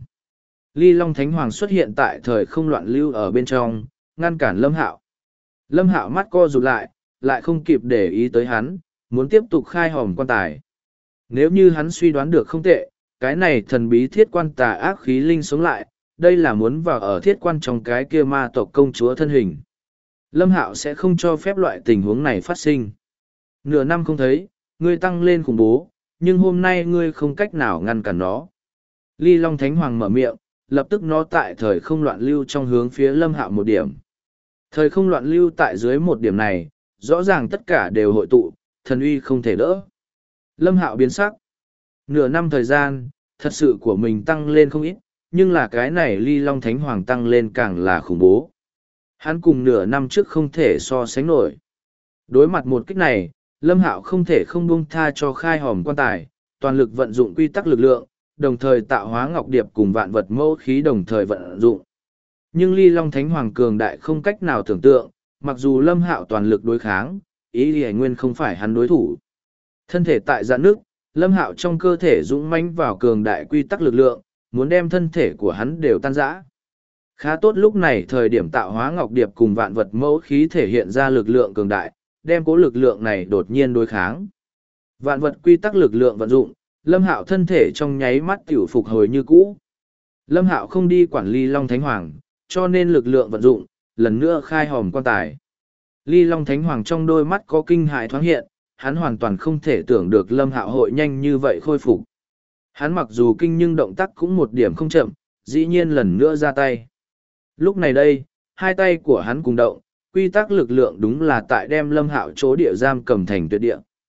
Ly Long Thánh Hoàng xuất hiện tại thời không loạn lưu ở bên trong, ngăn cản Lâm Hạo. Lâm Hạo mắt co rụt lại không kịp để ý tới hắn, muốn tiếp tục khai hòm quan tài. Nếu như hắn suy đoán được không tệ, cái này thần bí thiết quan tà ác khí linh sống lại, đây là muốn vào ở thiết quan trong cái kia ma tộc công chúa thân hình. Lâm Hạo sẽ không cho phép loại tình huống này phát sinh. Nửa năm không thấy, ngươi tăng lên khủng bố, nhưng hôm nay ngươi không cách nào ngăn cản nó. Ly Long Thánh Hoàng mở miệng, lập tức nó tại thời không loạn lưu trong hướng phía Lâm Hạo một điểm. Thời không loạn lưu tại dưới một điểm này, rõ ràng tất cả đều hội tụ, thần uy không thể đỡ. Lâm Hạo biến sắc. Nửa năm thời gian, thật sự của mình tăng lên không ít, nhưng là cái này Ly Long Thánh Hoàng tăng lên càng là khủng bố. Hắn cùng nửa năm trước không thể so sánh nổi. Đối mặt một kích này, Lâm Hạo không thể không buông tha cho khai hòm quan tài, toàn lực vận dụng quy tắc lực lượng, đồng thời tạo hóa ngọc điệp cùng vạn vật mẫu khí đồng thời vận dụng. Nhưng Ly Long Thánh Hoàng cường đại không cách nào tưởng tượng, mặc dù Lâm Hạo toàn lực đối kháng, ý Lì Nguyên không phải hắn đối thủ. Thân thể tại dạn nước, Lâm Hạo trong cơ thể dũng mãnh vào cường đại quy tắc lực lượng, muốn đem thân thể của hắn đều tan rã. Khá tốt lúc này thời điểm tạo hóa ngọc điệp cùng vạn vật mẫu khí thể hiện ra lực lượng cường đại, đem cố lực lượng này đột nhiên đối kháng. Vạn vật quy tắc lực lượng vận dụng, Lâm Hạo thân thể trong nháy mắt tiểu phục hồi như cũ. Lâm Hạo không đi quản Ly Long Thánh Hoàng, cho nên lực lượng vận dụng, lần nữa khai hòm quan tài. Ly Long Thánh Hoàng trong đôi mắt có kinh hại thoáng hiện, hắn hoàn toàn không thể tưởng được Lâm Hạo hội nhanh như vậy khôi phục. Hắn mặc dù kinh nhưng động tác cũng một điểm không chậm, dĩ nhiên lần nữa ra tay. Lúc này đây, hai tay của hắn cùng động, quy tắc lực lượng đúng là tại đem Lâm Hạo chỗ địa giam cầm thành tuyệt địa.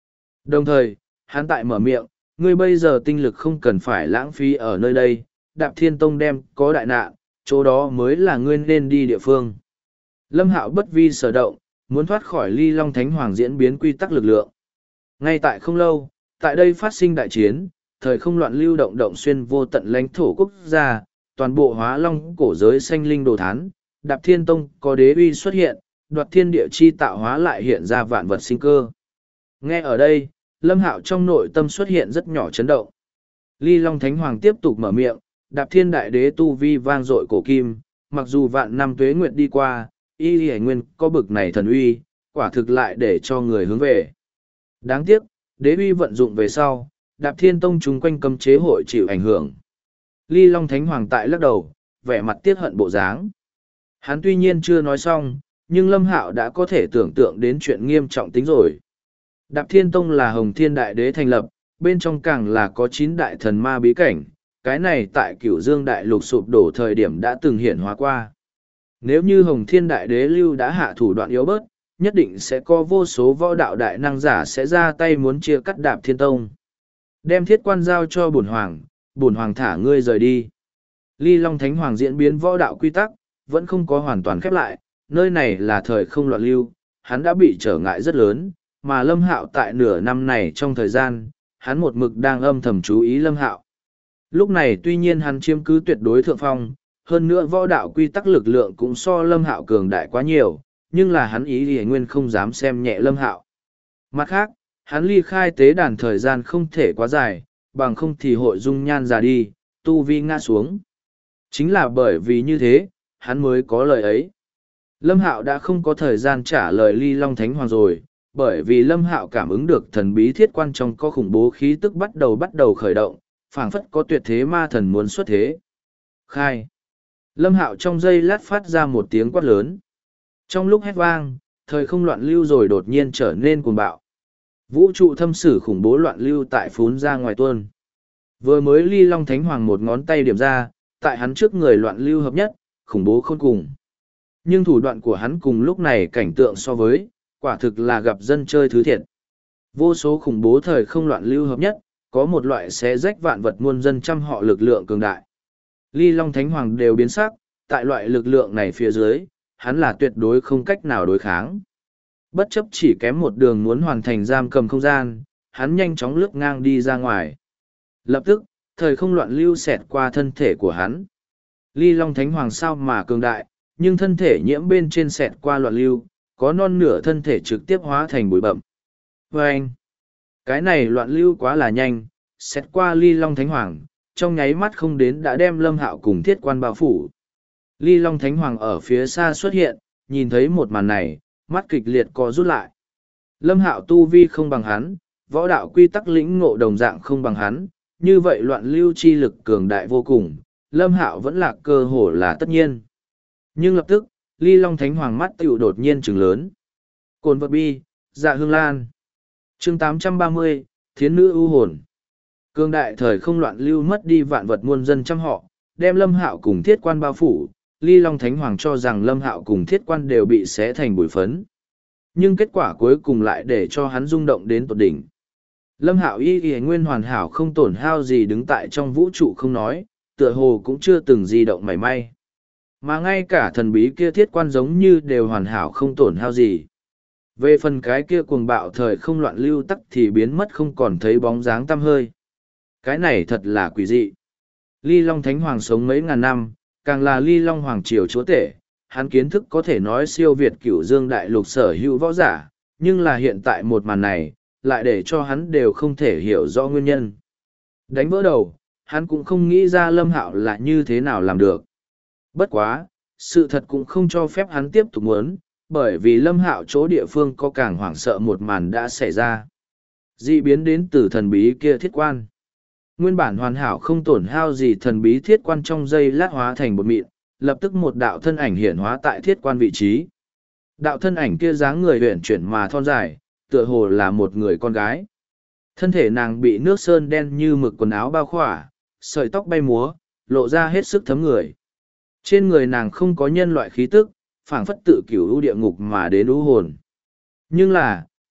Đồng thời, hắn tại mở miệng, ngươi bây giờ tinh lực không cần phải lãng phí ở nơi đây, Đạp Thiên Tông đem có đại nạn, chỗ đó mới là ngươi nên đi địa phương. Lâm Hạo bất vi sở động, muốn thoát khỏi Ly Long Thánh Hoàng diễn biến quy tắc lực lượng. Ngay tại không lâu, tại đây phát sinh đại chiến, thời không loạn lưu động động xuyên vô tận lãnh thổ quốc gia, toàn bộ hóa long cổ giới xanh linh đồ thán, Đạp Thiên Tông có đế uy xuất hiện, đoạt thiên địa chi tạo hóa lại hiện ra vạn vật sinh cơ. Nghe ở đây, Lâm Hạo trong nội tâm xuất hiện rất nhỏ chấn động. Ly Long Thánh Hoàng tiếp tục mở miệng, Đạp Thiên Đại Đế tu vi vang dội cổ kim, mặc dù vạn năm tuế nguyệt đi qua, y hải nguyên có bực này thần uy, quả thực lại để cho người hướng về. Đáng tiếc, đế uy vận dụng về sau, Đạp Thiên Tông chúng quanh cấm chế hội chịu ảnh hưởng. Ly Long Thánh Hoàng tại lắc đầu, vẻ mặt tiếc hận bộ dáng. Hắn tuy nhiên chưa nói xong, nhưng Lâm Hạo đã có thể tưởng tượng đến chuyện nghiêm trọng tính rồi. Đạp Thiên Tông là Hồng Thiên Đại Đế thành lập, bên trong càng là có 9 đại thần ma bí cảnh, cái này tại Cửu Dương Đại Lục sụp đổ thời điểm đã từng hiện hóa qua. Nếu như Hồng Thiên Đại Đế lưu đã hạ thủ đoạn yếu bớt, nhất định sẽ có vô số võ đạo đại năng giả sẽ ra tay muốn chia cắt Đạp Thiên Tông. Đem thiết quan giao cho bổn hoàng thả ngươi rời đi. Ly Long Thánh Hoàng diễn biến võ đạo quy tắc, vẫn không có hoàn toàn khép lại, nơi này là thời không loạn lưu, hắn đã bị trở ngại rất lớn, mà Lâm Hạo tại nửa năm này trong thời gian, hắn một mực đang âm thầm chú ý Lâm Hạo. Lúc này tuy nhiên hắn chiếm cứ tuyệt đối thượng phong, hơn nữa võ đạo quy tắc lực lượng cũng so Lâm Hạo cường đại quá nhiều, nhưng là hắn ý thì nguyên không dám xem nhẹ Lâm Hạo. Mặt khác, hắn ly khai tế đàn thời gian không thể quá dài, bằng không thì hội dung nhan già đi, tu vi ngã xuống. Chính là bởi vì như thế, hắn mới có lời ấy. Lâm Hạo đã không có thời gian trả lời Ly Long Thánh Hoàng rồi, bởi vì Lâm Hạo cảm ứng được thần bí thiết quan trong có khủng bố khí tức bắt đầu khởi động, phảng phất có tuyệt thế ma thần muốn xuất thế. Khai. Lâm Hạo trong giây lát phát ra một tiếng quát lớn. Trong lúc hét vang, thời không loạn lưu rồi đột nhiên trở nên cuồng bạo. Vũ trụ thâm sử khủng bố loạn lưu tại phún ra ngoài tuôn. Vừa mới Ly Long Thánh Hoàng một ngón tay điểm ra, tại hắn trước người loạn lưu hợp nhất, khủng bố khôn cùng. Nhưng thủ đoạn của hắn cùng lúc này cảnh tượng so với, quả thực là gặp dân chơi thứ thiệt. Vô số khủng bố thời không loạn lưu hợp nhất, có một loại xé rách vạn vật muôn dân trăm họ lực lượng cường đại. Ly Long Thánh Hoàng đều biến sắc, tại loại lực lượng này phía dưới, hắn là tuyệt đối không cách nào đối kháng. Bất chấp chỉ kém một đường muốn hoàn thành giam cầm không gian, hắn nhanh chóng lướt ngang đi ra ngoài. Lập tức, thời không loạn lưu xẹt qua thân thể của hắn. Ly Long Thánh Hoàng sao mà cường đại, nhưng thân thể nhiễm bên trên xẹt qua loạn lưu, có non nửa thân thể trực tiếp hóa thành bụi bậm. Vâng! Cái này loạn lưu quá là nhanh, xẹt qua Ly Long Thánh Hoàng, trong nháy mắt không đến đã đem Lâm Hạo cùng thiết quan bao phủ. Ly Long Thánh Hoàng ở phía xa xuất hiện, nhìn thấy một màn này, mắt kịch liệt co rút lại. Lâm Hạo tu vi không bằng hắn, võ đạo quy tắc lĩnh ngộ đồng dạng không bằng hắn, như vậy loạn lưu chi lực cường đại vô cùng, Lâm Hạo vẫn là cơ hồ là tất nhiên. Nhưng lập tức, Ly Long Thánh Hoàng mắt tiểu đột nhiên trừng lớn. Cồn vật bi, dạ hương lan. Chương 830, Thiến nữ ưu hồn. Cường đại thời không loạn lưu mất đi vạn vật muôn dân trăm họ, đem Lâm Hạo cùng thiết quan bao phủ. Ly Long Thánh Hoàng cho rằng Lâm Hạo cùng thiết quan đều bị xé thành bụi phấn. Nhưng kết quả cuối cùng lại để cho hắn rung động đến tột đỉnh. Lâm Hạo y nguyên hoàn hảo không tổn hao gì đứng tại trong vũ trụ không nói, tựa hồ cũng chưa từng di động mảy may. Mà ngay cả thần bí kia thiết quan giống như đều hoàn hảo không tổn hao gì. Về phần cái kia cuồng bạo thời không loạn lưu tắc thì biến mất không còn thấy bóng dáng tăm hơi. Cái này thật là quỷ dị. Ly Long Thánh Hoàng sống mấy ngàn năm, càng là Ly Long Hoàng triều chúa tể, hắn kiến thức có thể nói siêu việt Cửu Dương Đại Lục sở hữu võ giả, nhưng là hiện tại một màn này, lại để cho hắn đều không thể hiểu rõ nguyên nhân. Đánh vỡ đầu, hắn cũng không nghĩ ra Lâm Hạo là như thế nào làm được. Bất quá, sự thật cũng không cho phép hắn tiếp tục muốn, bởi vì Lâm Hạo chỗ địa phương có càng hoảng sợ một màn đã xảy ra. Dị biến đến từ thần bí kia thiết quan. Nguyên bản hoàn hảo không tổn hao gì thần bí thiết quan trong giây lát hóa thành bột mịn, lập tức một đạo thân ảnh hiển hóa tại thiết quan vị trí. Đạo thân ảnh kia dáng người huyền chuyển mà thon dài, tựa hồ là một người con gái. Thân thể nàng bị nước sơn đen như mực quần áo bao khỏa, sợi tóc bay múa, lộ ra hết sức thấm người. Trên người nàng không có nhân loại khí tức, phảng phất tự cửu u địa ngục mà đến u hồn. Nhưng là,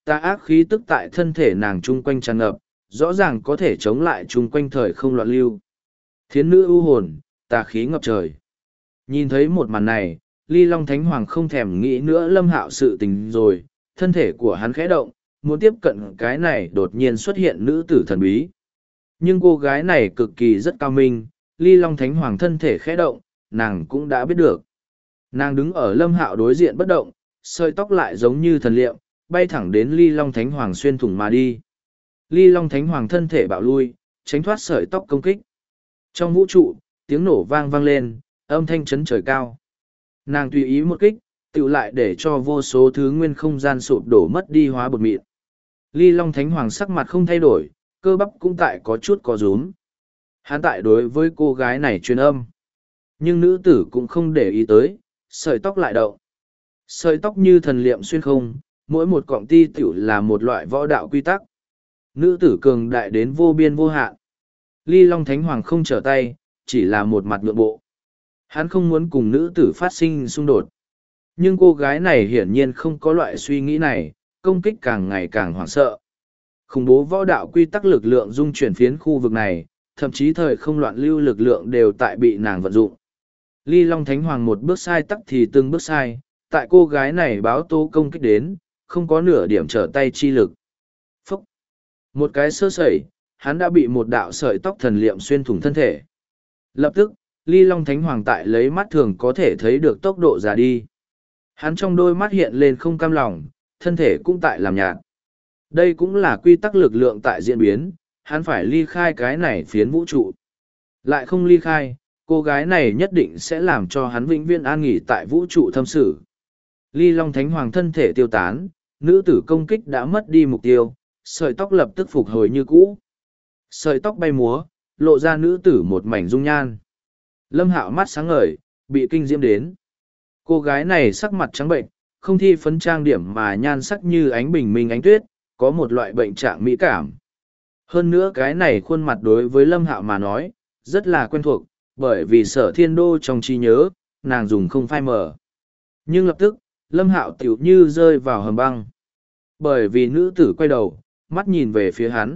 tà ác khí tức tại thân thể nàng chung quanh tràn ngập, rõ ràng có thể chống lại chung quanh thời không loạn lưu. Thiến nữ ưu hồn, tà khí ngập trời. Nhìn thấy một màn này, Ly Long Thánh Hoàng không thèm nghĩ nữa Lâm Hạo sự tình rồi, thân thể của hắn khẽ động, muốn tiếp cận cái này đột nhiên xuất hiện nữ tử thần bí. Nhưng cô gái này cực kỳ rất cao minh, Ly Long Thánh Hoàng thân thể khẽ động, nàng cũng đã biết được. Nàng đứng ở Lâm Hạo đối diện bất động, sợi tóc lại giống như thần liệm, bay thẳng đến Ly Long Thánh Hoàng xuyên thủng mà đi. Ly Long Thánh Hoàng thân thể bạo lui, tránh thoát sợi tóc công kích. Trong vũ trụ, tiếng nổ vang vang lên, âm thanh chấn trời cao. Nàng tùy ý một kích, tự lại để cho vô số thứ nguyên không gian sụp đổ mất đi hóa bột mịn. Ly Long Thánh Hoàng sắc mặt không thay đổi, cơ bắp cũng tại có chút có rúm. Hắn tại đối với cô gái này truyền âm. Nhưng nữ tử cũng không để ý tới, sợi tóc lại động. Sợi tóc như thần liệm xuyên không, mỗi một cọng ti tiểu là một loại võ đạo quy tắc. Nữ tử cường đại đến vô biên vô hạn. Ly Long Thánh Hoàng không trở tay, chỉ là một mặt nhượng bộ. Hắn không muốn cùng nữ tử phát sinh xung đột. Nhưng cô gái này hiển nhiên không có loại suy nghĩ này, công kích càng ngày càng hoảng sợ. Khủng bố võ đạo quy tắc lực lượng dung chuyển phiến khu vực này, thậm chí thời không loạn lưu lực lượng đều tại bị nàng vận dụng. Ly Long Thánh Hoàng một bước sai tắc thì từng bước sai, tại cô gái này báo tố công kích đến, không có nửa điểm trở tay chi lực. Phúc! Một cái sơ sẩy, hắn đã bị một đạo sợi tóc thần liệm xuyên thủng thân thể. Lập tức, Ly Long Thánh Hoàng tại lấy mắt thường có thể thấy được tốc độ già đi. Hắn trong đôi mắt hiện lên không cam lòng, thân thể cũng tại làm nhạt. Đây cũng là quy tắc lực lượng tại diễn biến, hắn phải ly khai cái này phiến vũ trụ. Lại không ly khai, cô gái này nhất định sẽ làm cho hắn vĩnh viễn an nghỉ tại vũ trụ thâm sử. Ly Long Thánh Hoàng thân thể tiêu tán, nữ tử công kích đã mất đi mục tiêu, sợi tóc lập tức phục hồi như cũ. Sợi tóc bay múa, lộ ra nữ tử một mảnh dung nhan. Lâm Hạo mắt sáng ngời, bị kinh diễm đến. Cô gái này sắc mặt trắng bệnh, không thi phấn trang điểm mà nhan sắc như ánh bình minh ánh tuyết, có một loại bệnh trạng mỹ cảm. Hơn nữa cái này khuôn mặt đối với Lâm Hạo mà nói, rất là quen thuộc, bởi vì Sở Thiên Đô trong trí nhớ, nàng dùng không phai mờ. Nhưng lập tức, Lâm Hạo tiểu như rơi vào hầm băng. Bởi vì nữ tử quay đầu, mắt nhìn về phía hắn.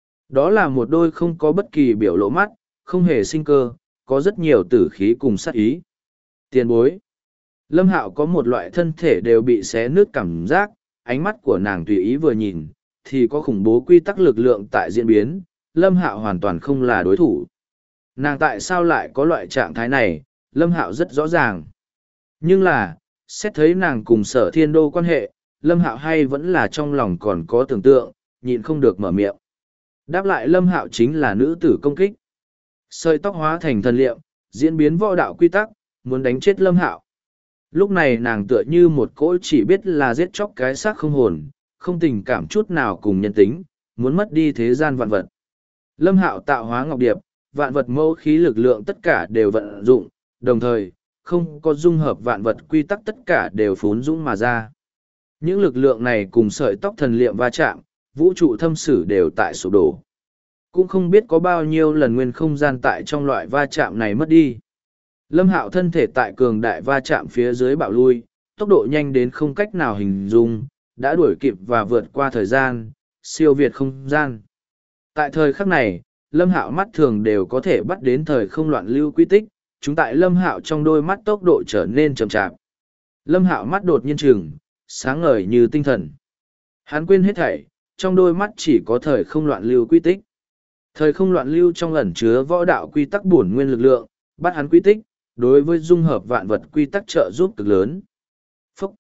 Đó là một đôi không có bất kỳ biểu lộ mắt, không hề sinh cơ, có rất nhiều tử khí cùng sát ý. Tiền bối. Lâm Hạo có một loại thân thể đều bị xé nứt cảm giác, ánh mắt của nàng tùy ý vừa nhìn, thì có khủng bố quy tắc lực lượng tại diễn biến, Lâm Hạo hoàn toàn không là đối thủ. Nàng tại sao lại có loại trạng thái này, Lâm Hạo rất rõ ràng. Nhưng là, xét thấy nàng cùng Sở Thiên Đô quan hệ, Lâm Hạo hay vẫn là trong lòng còn có tưởng tượng, nhịn không được mở miệng. Đáp lại Lâm Hạo chính là nữ tử công kích. Sợi tóc hóa thành thần liệm, diễn biến võ đạo quy tắc, muốn đánh chết Lâm Hạo. Lúc này nàng tựa như một cỗ chỉ biết là giết chóc cái xác không hồn, không tình cảm chút nào cùng nhân tính, muốn mất đi thế gian vạn vật. Lâm Hạo tạo hóa ngọc điệp, vạn vật mẫu khí lực lượng tất cả đều vận dụng, đồng thời, không có dung hợp vạn vật quy tắc tất cả đều phún dũng mà ra. Những lực lượng này cùng sợi tóc thần liệm va chạm, vũ trụ thâm sử đều tại sụp đổ. Cũng không biết có bao nhiêu lần nguyên không gian tại trong loại va chạm này mất đi. Lâm Hạo thân thể tại cường đại va chạm phía dưới bạo lui, tốc độ nhanh đến không cách nào hình dung, đã đuổi kịp và vượt qua thời gian, siêu việt không gian. Tại thời khắc này, Lâm Hạo mắt thường đều có thể bắt đến thời không loạn lưu quy tích, chúng tại Lâm Hạo trong đôi mắt tốc độ trở nên chậm chạp. Lâm Hạo mắt đột nhiên trừng, sáng ngời như tinh thần. Hắn quên hết thảy, trong đôi mắt chỉ có thời không loạn lưu quy tích. Thời không loạn lưu trong ẩn chứa võ đạo quy tắc bổn nguyên lực lượng, bắt hắn quy tích, đối với dung hợp vạn vật quy tắc trợ giúp cực lớn. Phúc!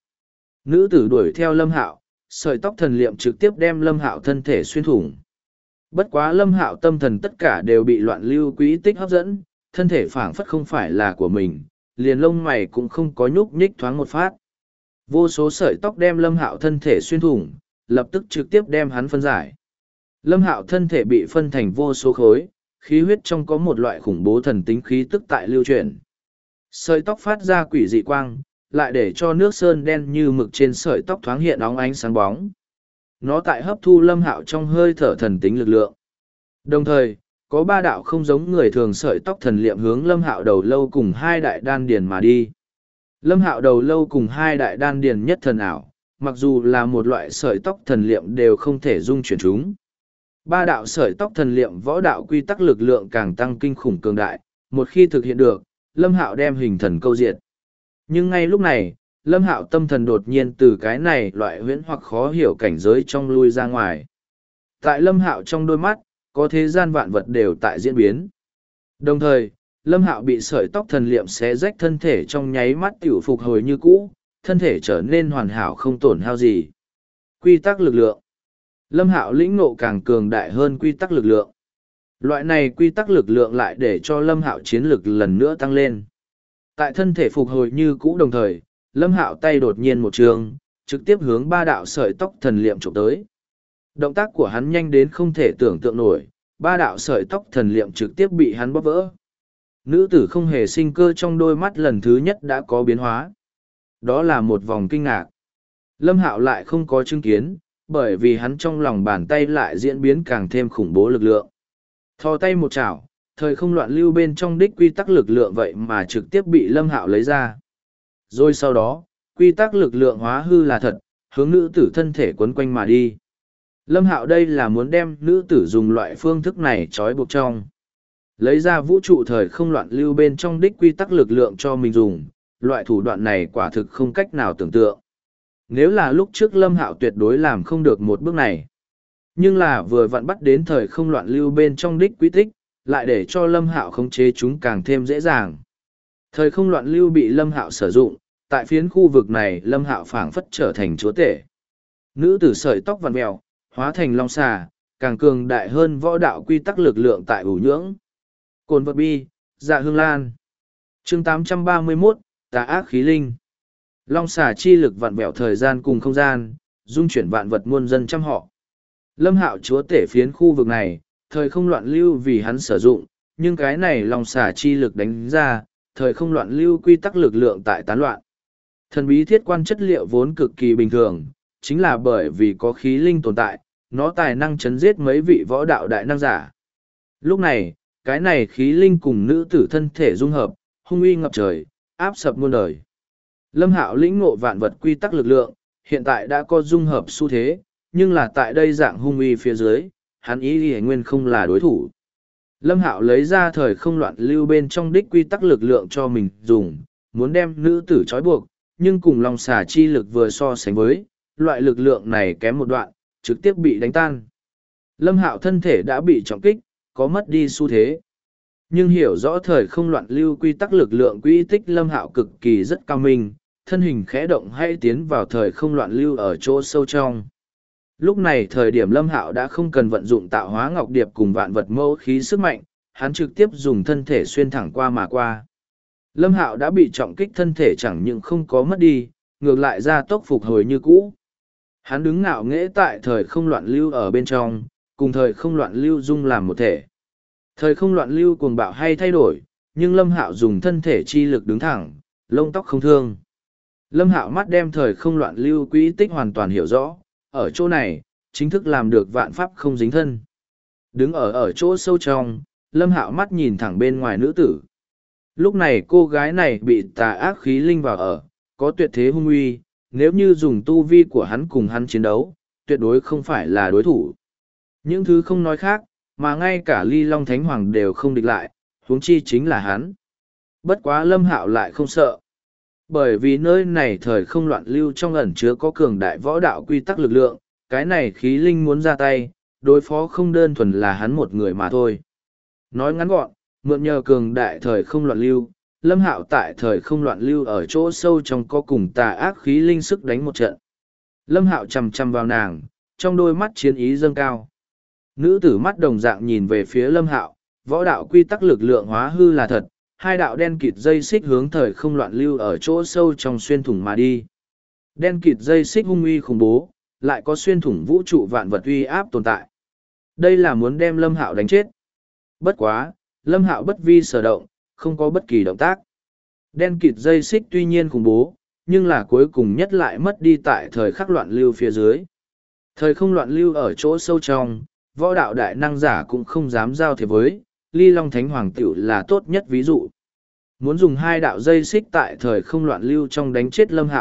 Nữ tử đuổi theo Lâm Hạo, sợi tóc thần liệm trực tiếp đem Lâm Hạo thân thể xuyên thủng. Bất quá Lâm Hạo tâm thần tất cả đều bị loạn lưu quý tích hấp dẫn, thân thể phảng phất không phải là của mình, liền lông mày cũng không có nhúc nhích thoáng một phát. Vô số sợi tóc đem Lâm Hạo thân thể xuyên thủng, lập tức trực tiếp đem hắn phân giải. Lâm Hạo thân thể bị phân thành vô số khối, khí huyết trong có một loại khủng bố thần tính khí tức tại lưu chuyển. Sợi tóc phát ra quỷ dị quang, lại để cho nước sơn đen như mực trên sợi tóc thoáng hiện óng ánh sáng bóng. Nó tại hấp thu Lâm Hạo trong hơi thở thần tính lực lượng. Đồng thời, có ba đạo không giống người thường sợi tóc thần liệm hướng Lâm Hạo đầu lâu cùng hai đại đan điền mà đi. Lâm Hạo đầu lâu cùng hai đại đan điền nhất thần ảo, mặc dù là một loại sợi tóc thần liệm đều không thể dung chuyển chúng. Ba đạo sợi tóc thần liệm võ đạo quy tắc lực lượng càng tăng kinh khủng cường đại, một khi thực hiện được, Lâm Hạo đem hình thần câu diệt. Nhưng ngay lúc này, Lâm Hạo tâm thần đột nhiên từ cái này loại huyễn hoặc khó hiểu cảnh giới trong lui ra ngoài. Tại Lâm Hạo trong đôi mắt, có thế gian vạn vật đều tại diễn biến. Đồng thời, Lâm Hạo bị sợi tóc thần liệm xé rách thân thể trong nháy mắt tiểu phục hồi như cũ, thân thể trở nên hoàn hảo không tổn hao gì. Quy tắc lực lượng. Lâm Hạo lĩnh ngộ càng cường đại hơn quy tắc lực lượng. Loại này quy tắc lực lượng lại để cho Lâm Hạo chiến lực lần nữa tăng lên. Tại thân thể phục hồi như cũ đồng thời, Lâm Hạo tay đột nhiên một trường, trực tiếp hướng ba đạo sợi tóc thần liệm chụp tới. Động tác của hắn nhanh đến không thể tưởng tượng nổi, ba đạo sợi tóc thần liệm trực tiếp bị hắn bóp vỡ. Nữ tử không hề sinh cơ trong đôi mắt lần thứ nhất đã có biến hóa. Đó là một vòng kinh ngạc. Lâm Hạo lại không có chứng kiến, bởi vì hắn trong lòng bàn tay lại diễn biến càng thêm khủng bố lực lượng. Thò tay một chảo, thời không loạn lưu bên trong đích quy tắc lực lượng vậy mà trực tiếp bị Lâm Hạo lấy ra. Rồi sau đó, quy tắc lực lượng hóa hư là thật, hướng nữ tử thân thể quấn quanh mà đi. Lâm Hạo đây là muốn đem nữ tử dùng loại phương thức này trói buộc trong. Lấy ra vũ trụ thời không loạn lưu bên trong đích quy tắc lực lượng cho mình dùng, loại thủ đoạn này quả thực không cách nào tưởng tượng. Nếu là lúc trước Lâm Hạo tuyệt đối làm không được một bước này. Nhưng là vừa vặn bắt đến thời không loạn lưu bên trong đích quy tích, lại để cho Lâm Hạo khống chế chúng càng thêm dễ dàng. Thời không loạn lưu bị Lâm Hạo sử dụng, tại phiến khu vực này Lâm Hạo phảng phất trở thành chúa tể. Nữ tử sợi tóc vặn mèo, hóa thành long xà, càng cường đại hơn võ đạo quy tắc lực lượng tại ủ nhưỡng. Cồn vật bi, dạ hương lan. Chương 831, tà ác khí linh. Long xà chi lực vặn vẹo thời gian cùng không gian, dung chuyển vạn vật muôn dân trăm họ. Lâm Hạo chúa tể phiến khu vực này, thời không loạn lưu vì hắn sử dụng, nhưng cái này long xà chi lực đánh ra, thời không loạn lưu quy tắc lực lượng tại tán loạn. Thần bí thiết quan chất liệu vốn cực kỳ bình thường, chính là bởi vì có khí linh tồn tại, nó tài năng chấn giết mấy vị võ đạo đại năng giả. Lúc này, cái này khí linh cùng nữ tử thân thể dung hợp, hung uy ngập trời, áp sập muôn đời. Lâm Hạo lĩnh ngộ vạn vật quy tắc lực lượng, hiện tại đã có dung hợp xu thế, nhưng là tại đây dạng hung uy phía dưới, hắn ý y nguyên không là đối thủ. Lâm Hạo lấy ra thời không loạn lưu bên trong đích quy tắc lực lượng cho mình dùng, muốn đem nữ tử trói buộc, nhưng cùng lòng xà chi lực vừa so sánh với, loại lực lượng này kém một đoạn, trực tiếp bị đánh tan. Lâm Hạo thân thể đã bị trọng kích, có mất đi xu thế. Nhưng hiểu rõ thời không loạn lưu quy tắc lực lượng quy tích Lâm Hạo cực kỳ rất cao minh, thân hình khẽ động hay tiến vào thời không loạn lưu ở chỗ sâu trong. Lúc này thời điểm Lâm Hạo đã không cần vận dụng tạo hóa ngọc điệp cùng vạn vật mẫu khí sức mạnh, hắn trực tiếp dùng thân thể xuyên thẳng qua mà qua. Lâm Hạo đã bị trọng kích thân thể chẳng những không có mất đi, ngược lại ra tốc phục hồi như cũ. Hắn đứng ngạo nghễ tại thời không loạn lưu ở bên trong, cùng thời không loạn lưu dung làm một thể. Thời không loạn lưu cuồng bạo hay thay đổi, nhưng Lâm Hạo dùng thân thể chi lực đứng thẳng, lông tóc không thương. Lâm Hạo mắt đem thời không loạn lưu quỹ tích hoàn toàn hiểu rõ, ở chỗ này, chính thức làm được vạn pháp không dính thân. Đứng ở chỗ sâu trong, Lâm Hạo mắt nhìn thẳng bên ngoài nữ tử. Lúc này cô gái này bị tà ác khí linh vào ở, có tuyệt thế hung uy, nếu như dùng tu vi của hắn cùng hắn chiến đấu, tuyệt đối không phải là đối thủ. Những thứ không nói khác, mà ngay cả Ly Long Thánh Hoàng đều không địch lại, huống chi chính là hắn. Bất quá Lâm Hạo lại không sợ. Bởi vì nơi này thời không loạn lưu trong ẩn chứa có cường đại võ đạo quy tắc lực lượng, cái này khí linh muốn ra tay, đối phó không đơn thuần là hắn một người mà thôi. Nói ngắn gọn, mượn nhờ cường đại thời không loạn lưu, Lâm Hạo tại thời không loạn lưu ở chỗ sâu trong có cùng tà ác khí linh sức đánh một trận. Lâm Hạo chằm chằm vào nàng, trong đôi mắt chiến ý dâng cao. Nữ tử mắt đồng dạng nhìn về phía Lâm Hạo, võ đạo quy tắc lực lượng hóa hư là thật, hai đạo đen kịt dây xích hướng thời không loạn lưu ở chỗ sâu trong xuyên thủng mà đi. Đen kịt dây xích hung uy khủng bố, lại có xuyên thủng vũ trụ vạn vật uy áp tồn tại. Đây là muốn đem Lâm Hạo đánh chết. Bất quá, Lâm Hạo bất vi sở động, không có bất kỳ động tác. Đen kịt dây xích tuy nhiên khủng bố, nhưng là cuối cùng nhất lại mất đi tại thời khắc loạn lưu phía dưới. Thời không loạn lưu ở chỗ sâu trong, võ đạo đại năng giả cũng không dám giao thiệp với, Ly Long Thánh Hoàng tiểu là tốt nhất ví dụ. Muốn dùng hai đạo dây xích tại thời không loạn lưu trong đánh chết Lâm Hạo,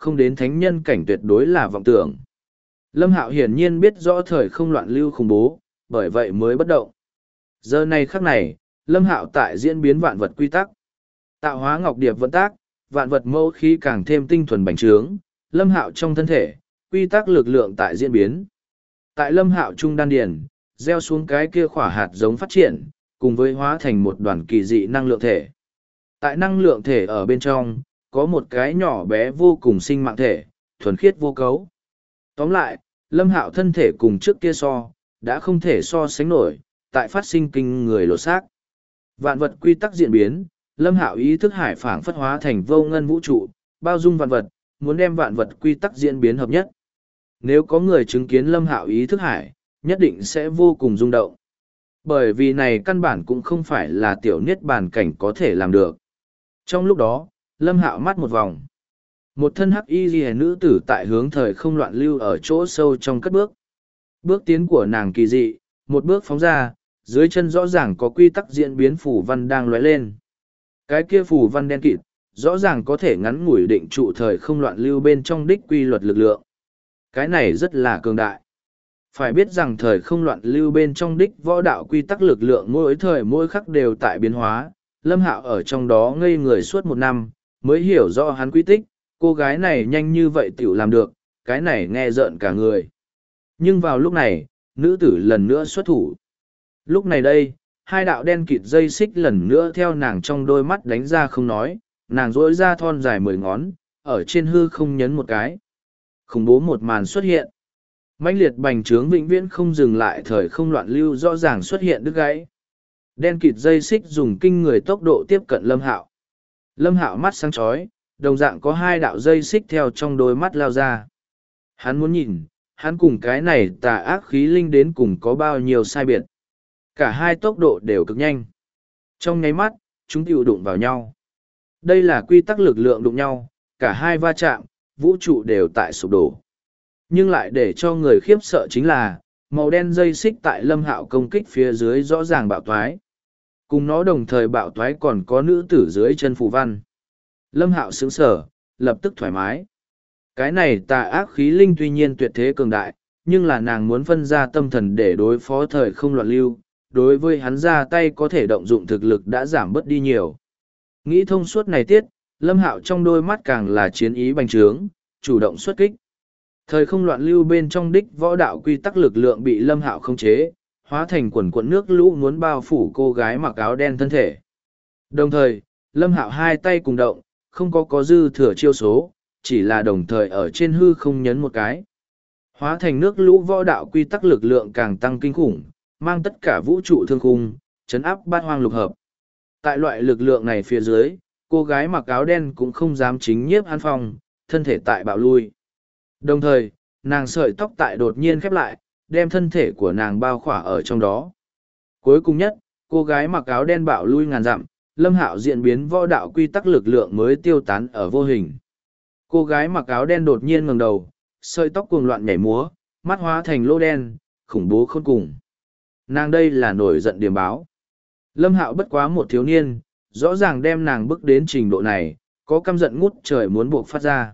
không đến thánh nhân cảnh tuyệt đối là vọng tưởng. Lâm Hạo hiển nhiên biết rõ thời không loạn lưu khủng bố, bởi vậy mới bất động. Giờ này khắc này, Lâm Hạo tại diễn biến vạn vật quy tắc. Tạo hóa ngọc điệp vận tác, vạn vật mẫu khí càng thêm tinh thuần bành trướng, Lâm Hạo trong thân thể, quy tắc lực lượng tại diễn biến. Tại Lâm Hạo trung đan điền, gieo xuống cái kia khỏa hạt giống phát triển, cùng với hóa thành một đoàn kỳ dị năng lượng thể. Tại năng lượng thể ở bên trong, có một cái nhỏ bé vô cùng sinh mạng thể, thuần khiết vô cấu. Tóm lại, Lâm Hạo thân thể cùng trước kia đã không thể so sánh nổi, tại phát sinh kinh người lột xác. Vạn vật quy tắc diễn biến, Lâm Hạo ý thức hải phảng phất hóa thành vô ngân vũ trụ, bao dung vạn vật, muốn đem vạn vật quy tắc diễn biến hợp nhất. Nếu có người chứng kiến Lâm Hạo ý thức hải, nhất định sẽ vô cùng rung động. Bởi vì này căn bản cũng không phải là tiểu niết bàn cảnh có thể làm được. Trong lúc đó, Lâm Hạo mắt một vòng. Một thân hắc y liễu nữ tử tại hướng thời không loạn lưu ở chỗ sâu trong cất bước. Bước tiến của nàng kỳ dị, một bước phóng ra, dưới chân rõ ràng có quy tắc diễn biến phù văn đang lóe lên. Cái kia phù văn đen kịt, rõ ràng có thể ngắn ngủi định trụ thời không loạn lưu bên trong đích quy luật lực lượng. Cái này rất là cường đại. Phải biết rằng thời không loạn lưu bên trong đích võ đạo quy tắc lực lượng mỗi thời mỗi khắc đều tại biến hóa. Lâm Hạo ở trong đó ngây người suốt 1 năm, mới hiểu rõ hắn quy tích, cô gái này nhanh như vậy tiểu làm được, cái này nghe rợn cả người. Nhưng vào lúc này, nữ tử lần nữa xuất thủ. Lúc này đây, hai đạo đen kịt dây xích lần nữa theo nàng trong đôi mắt đánh ra không nói, nàng rỗi ra thon dài 10 ngón, ở trên hư không nhấn một cái. Khủng bố một màn xuất hiện. Mãnh liệt bành trướng vĩnh viễn không dừng lại, thời không loạn lưu rõ ràng xuất hiện đứt gãy. Đen kịt dây xích dùng kinh người tốc độ tiếp cận Lâm Hạo. Lâm Hạo mắt sáng chói, đồng dạng có 2 đạo dây xích theo trong đôi mắt lao ra. Hắn muốn nhìn, hắn cùng cái này tà ác khí linh đến cùng có bao nhiêu sai biệt. Cả hai tốc độ đều cực nhanh. Trong nháy mắt, chúng tiêu đụng vào nhau. Đây là quy tắc lực lượng đụng nhau, cả hai va chạm, vũ trụ đều tại sụp đổ. Nhưng lại để cho người khiếp sợ chính là, màu đen dây xích tại Lâm Hạo công kích phía dưới rõ ràng bạo thoái. Cùng nó đồng thời bạo thoái còn có nữ tử dưới chân phù văn. Lâm Hạo sững sờ, lập tức thoải mái. Cái này tà ác khí linh tuy nhiên tuyệt thế cường đại, nhưng là nàng muốn phân ra tâm thần để đối phó thời không loạn lưu, đối với hắn ra tay có thể động dụng thực lực đã giảm bớt đi nhiều. Nghĩ thông suốt này tiết, Lâm Hạo trong đôi mắt càng là chiến ý bành trướng, chủ động xuất kích. Thời không loạn lưu bên trong đích võ đạo quy tắc lực lượng bị Lâm Hạo khống chế, hóa thành quần quần nước lũ muốn bao phủ cô gái mặc áo đen thân thể. Đồng thời, Lâm Hạo hai tay cùng động, không có dư thừa chiêu số, chỉ là đồng thời ở trên hư không nhấn một cái. Hóa thành nước lũ võ đạo quy tắc lực lượng càng tăng kinh khủng, mang tất cả vũ trụ thương khung, chấn áp bát hoang lục hợp. Tại loại lực lượng này phía dưới, cô gái mặc áo đen cũng không dám chính nhiếp an phong, thân thể tại bạo lui. Đồng thời, nàng sợi tóc tại đột nhiên khép lại, đem thân thể của nàng bao khỏa ở trong đó. Cuối cùng nhất, cô gái mặc áo đen bạo lui ngàn dặm, Lâm Hạo diễn biến võ đạo quy tắc lực lượng mới tiêu tán ở vô hình. Cô gái mặc áo đen đột nhiên ngẩng đầu, sợi tóc cuồng loạn nhảy múa, mắt hóa thành lỗ đen, khủng bố khôn cùng. Nàng đây là nổi giận điềm báo. Lâm Hạo bất quá một thiếu niên, rõ ràng đem nàng bước đến trình độ này, có căm giận ngút trời muốn buộc phát ra.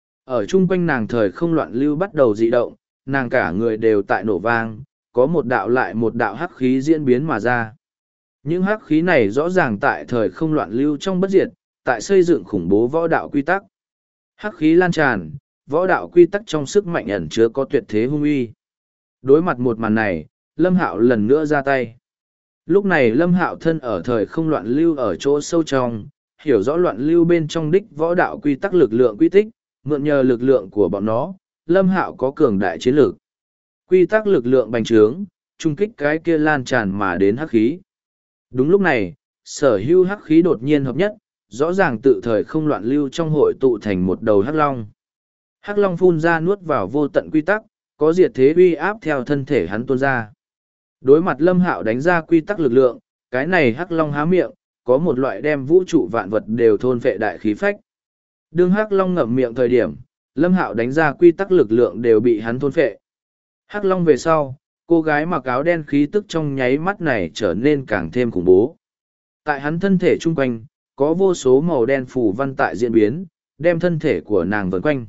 Ở chung quanh nàng thời không loạn lưu bắt đầu dị động, nàng cả người đều tại nổ vang, có một đạo lại một đạo hắc khí diễn biến mà ra. Những hắc khí này rõ ràng tại thời không loạn lưu trong bất diệt, tại xây dựng khủng bố võ đạo quy tắc. Hắc khí lan tràn, võ đạo quy tắc trong sức mạnh ẩn chứa có tuyệt thế hung uy. Đối mặt một màn này, Lâm Hạo lần nữa ra tay. Lúc này Lâm Hạo thân ở thời không loạn lưu ở chỗ sâu trong, hiểu rõ loạn lưu bên trong đích võ đạo quy tắc lực lượng quy tích, mượn nhờ lực lượng của bọn nó, Lâm Hạo có cường đại chiến lược. Quy tắc lực lượng bành trướng, trung kích cái kia lan tràn mà đến hắc khí. Đúng lúc này, sở hữu hắc khí đột nhiên hợp nhất, rõ ràng tự thời không loạn lưu trong hội tụ thành một đầu hắc long. Hắc long phun ra nuốt vào vô tận quy tắc, có diệt thế uy áp theo thân thể hắn tuôn ra. Đối mặt Lâm Hạo đánh ra quy tắc lực lượng, cái này hắc long há miệng, có một loại đem vũ trụ vạn vật đều thôn phệ đại khí phách. Đương hắc long ngậm miệng thời điểm, Lâm Hạo đánh ra quy tắc lực lượng đều bị hắn thôn phệ. Hắc long về sau, cô gái mặc áo đen khí tức trong nháy mắt này trở nên càng thêm khủng bố. Tại hắn thân thể chung quanh, có vô số màu đen phủ văn tại diễn biến, đem thân thể của nàng vần quanh.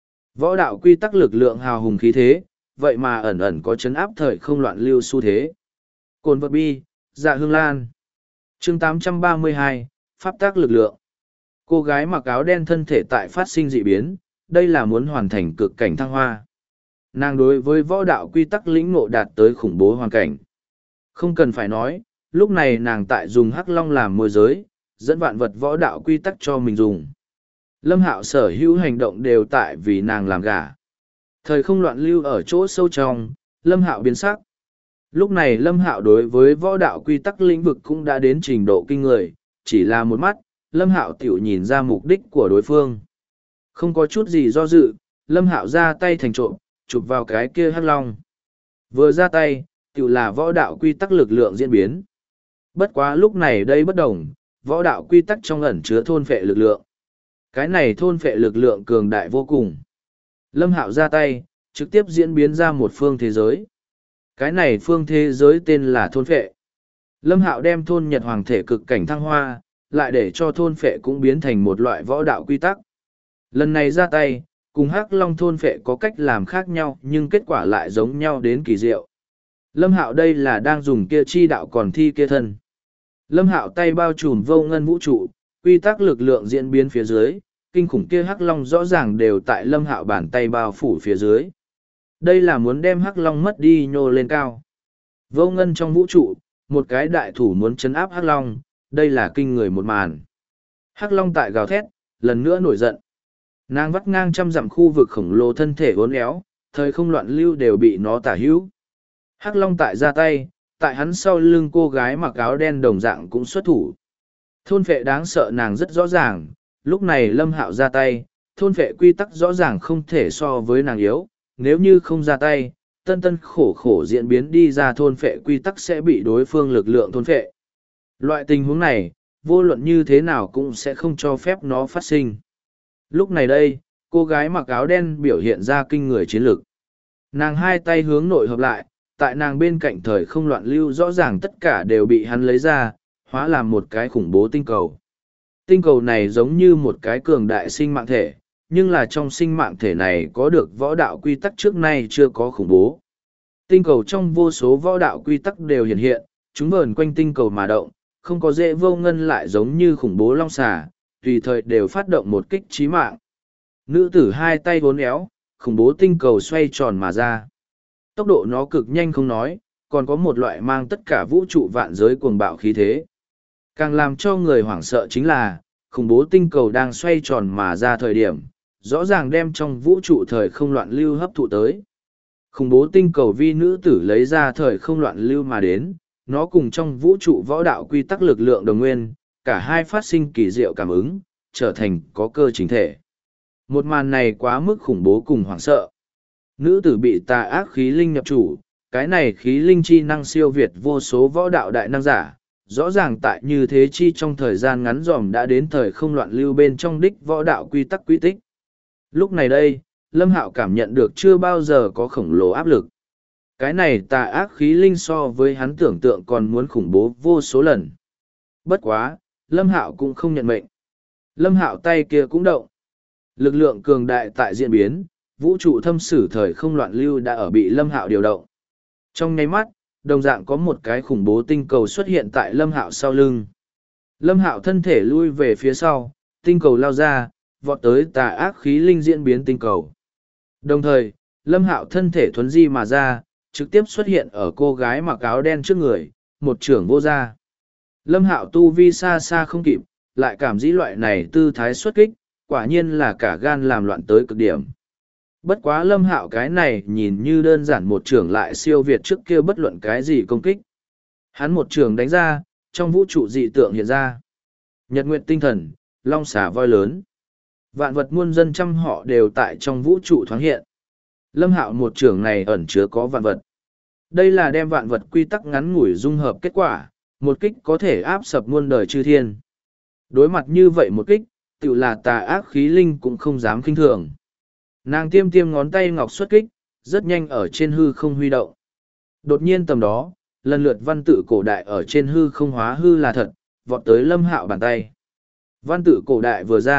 Võ đạo quy tắc lực lượng hào hùng khí thế, vậy mà ẩn ẩn có chấn áp thời không loạn lưu xu thế. Cồn vật bi, dạ hương lan. Chương 832, Pháp tác lực lượng. Cô gái mặc áo đen thân thể tại phát sinh dị biến, đây là muốn hoàn thành cực cảnh thăng hoa. Nàng đối với võ đạo quy tắc lĩnh ngộ đạt tới khủng bố hoàn cảnh. Không cần phải nói, lúc này nàng tại dùng hắc long làm môi giới, dẫn vạn vật võ đạo quy tắc cho mình dùng. Lâm Hạo sở hữu hành động đều tại vì nàng làm gả. Thời không loạn lưu ở chỗ sâu trong, Lâm Hạo biến sắc. Lúc này Lâm Hạo đối với võ đạo quy tắc lĩnh vực cũng đã đến trình độ kinh người, chỉ là một mắt, Lâm Hạo tiểu nhìn ra mục đích của đối phương. Không có chút gì do dự, Lâm Hạo ra tay thành trộm, chụp vào cái kia hắc long. Vừa ra tay, tiểu là võ đạo quy tắc lực lượng diễn biến. Bất quá lúc này đây bất đồng, võ đạo quy tắc trong ẩn chứa thôn phệ lực lượng. Cái này thôn phệ lực lượng cường đại vô cùng. Lâm Hạo ra tay, trực tiếp diễn biến ra một phương thế giới. Cái này phương thế giới tên là thôn phệ. Lâm Hạo đem thôn Nhật Hoàng thể cực cảnh thăng hoa, lại để cho thôn phệ cũng biến thành một loại võ đạo quy tắc. Lần này ra tay, cùng Hắc Long thôn phệ có cách làm khác nhau nhưng kết quả lại giống nhau đến kỳ diệu. Lâm Hạo đây là đang dùng kia chi đạo còn thi kia thân. Lâm Hạo tay bao trùm vô ngân vũ trụ, quy tắc lực lượng diễn biến phía dưới, kinh khủng kia Hắc Long rõ ràng đều tại Lâm Hạo bàn tay bao phủ phía dưới. Đây là muốn đem Hắc Long mất đi nhô lên cao. Vô ngân trong vũ trụ, một cái đại thủ muốn chấn áp Hắc Long, đây là kinh người một màn. Hắc Long tại gào thét, lần nữa nổi giận. Nàng vắt ngang trăm dặm khu vực khổng lồ thân thể uốn éo, thời không loạn lưu đều bị nó tả hữu. Hắc Long tại ra tay, tại hắn sau lưng cô gái mặc áo đen đồng dạng cũng xuất thủ. Thôn phệ đáng sợ nàng rất rõ ràng, lúc này Lâm Hạo ra tay, thôn phệ quy tắc rõ ràng không thể so với nàng yếu, nếu như không ra tay, tân tân khổ khổ diễn biến đi ra thôn phệ quy tắc sẽ bị đối phương lực lượng thôn phệ. Loại tình huống này, vô luận như thế nào cũng sẽ không cho phép nó phát sinh. Lúc này đây, cô gái mặc áo đen biểu hiện ra kinh người chiến lực. Nàng hai tay hướng nội hợp lại, tại nàng bên cạnh thời không loạn lưu rõ ràng tất cả đều bị hắn lấy ra, hóa làm một cái khủng bố tinh cầu. Tinh cầu này giống như một cái cường đại sinh mạng thể, nhưng là trong sinh mạng thể này có được võ đạo quy tắc trước nay chưa có khủng bố. Tinh cầu trong vô số võ đạo quy tắc đều hiện hiện, chúng vờn quanh tinh cầu mà động, không có dễ vô ngân lại giống như khủng bố long xà, tùy thời đều phát động một kích chí mạng. Nữ tử hai tay vốn éo, khủng bố tinh cầu xoay tròn mà ra. Tốc độ nó cực nhanh không nói, còn có một loại mang tất cả vũ trụ vạn giới cuồng bạo khí thế. Càng làm cho người hoảng sợ chính là, khủng bố tinh cầu đang xoay tròn mà ra thời điểm, rõ ràng đem trong vũ trụ thời không loạn lưu hấp thụ tới. Khủng bố tinh cầu vi nữ tử lấy ra thời không loạn lưu mà đến, nó cùng trong vũ trụ võ đạo quy tắc lực lượng đồng nguyên, cả hai phát sinh kỳ diệu cảm ứng, trở thành có cơ chính thể. Một màn này quá mức khủng bố cùng hoảng sợ. Nữ tử bị tà ác khí linh nhập chủ, cái này khí linh chi năng siêu việt vô số võ đạo đại năng giả, rõ ràng tại như thế chi trong thời gian ngắn dòm đã đến thời không loạn lưu bên trong đích võ đạo quy tắc quy tích. Lúc này đây, Lâm Hạo cảm nhận được chưa bao giờ có khổng lồ áp lực. Cái này tà ác khí linh so với hắn tưởng tượng còn muốn khủng bố vô số lần. Bất quá, Lâm Hạo cũng không nhận mệnh. Lâm Hạo tay kia cũng động. Lực lượng cường đại tại diễn biến, vũ trụ thâm sử thời không loạn lưu đã ở bị Lâm Hạo điều động. Trong nháy mắt, đồng dạng có một cái khủng bố tinh cầu xuất hiện tại Lâm Hạo sau lưng. Lâm Hạo thân thể lui về phía sau, tinh cầu lao ra, vọt tới tà ác khí linh diễn biến tinh cầu. Đồng thời, Lâm Hạo thân thể thuấn di mà ra, trực tiếp xuất hiện ở cô gái mặc áo đen trước người, một trưởng vô gia. Lâm Hạo tu vi xa xa không kịp, lại cảm dĩ loại này tư thái xuất kích, quả nhiên là cả gan làm loạn tới cực điểm. Bất quá Lâm Hạo cái này nhìn như đơn giản một trưởng lại siêu việt trước kia bất luận cái gì công kích. Hắn một trưởng đánh ra, trong vũ trụ dị tượng hiện ra. Nhật nguyệt tinh thần, long xà voi lớn. Vạn vật muôn dân trăm họ đều tại trong vũ trụ thoáng hiện. Lâm Hạo một trưởng này ẩn chứa có vạn vật. Đây là đem vạn vật quy tắc ngắn ngủi dung hợp kết quả, một kích có thể áp sập muôn đời chư thiên. Đối mặt như vậy một kích, tự là tà ác khí linh cũng không dám khinh thường. Nàng tiêm tiêm ngón tay ngọc xuất kích, rất nhanh ở trên hư không huy động. Đột nhiên tầm đó, lần lượt văn tự cổ đại ở trên hư không hóa hư là thật, vọt tới Lâm Hạo bàn tay. Văn tự cổ đại vừa ra,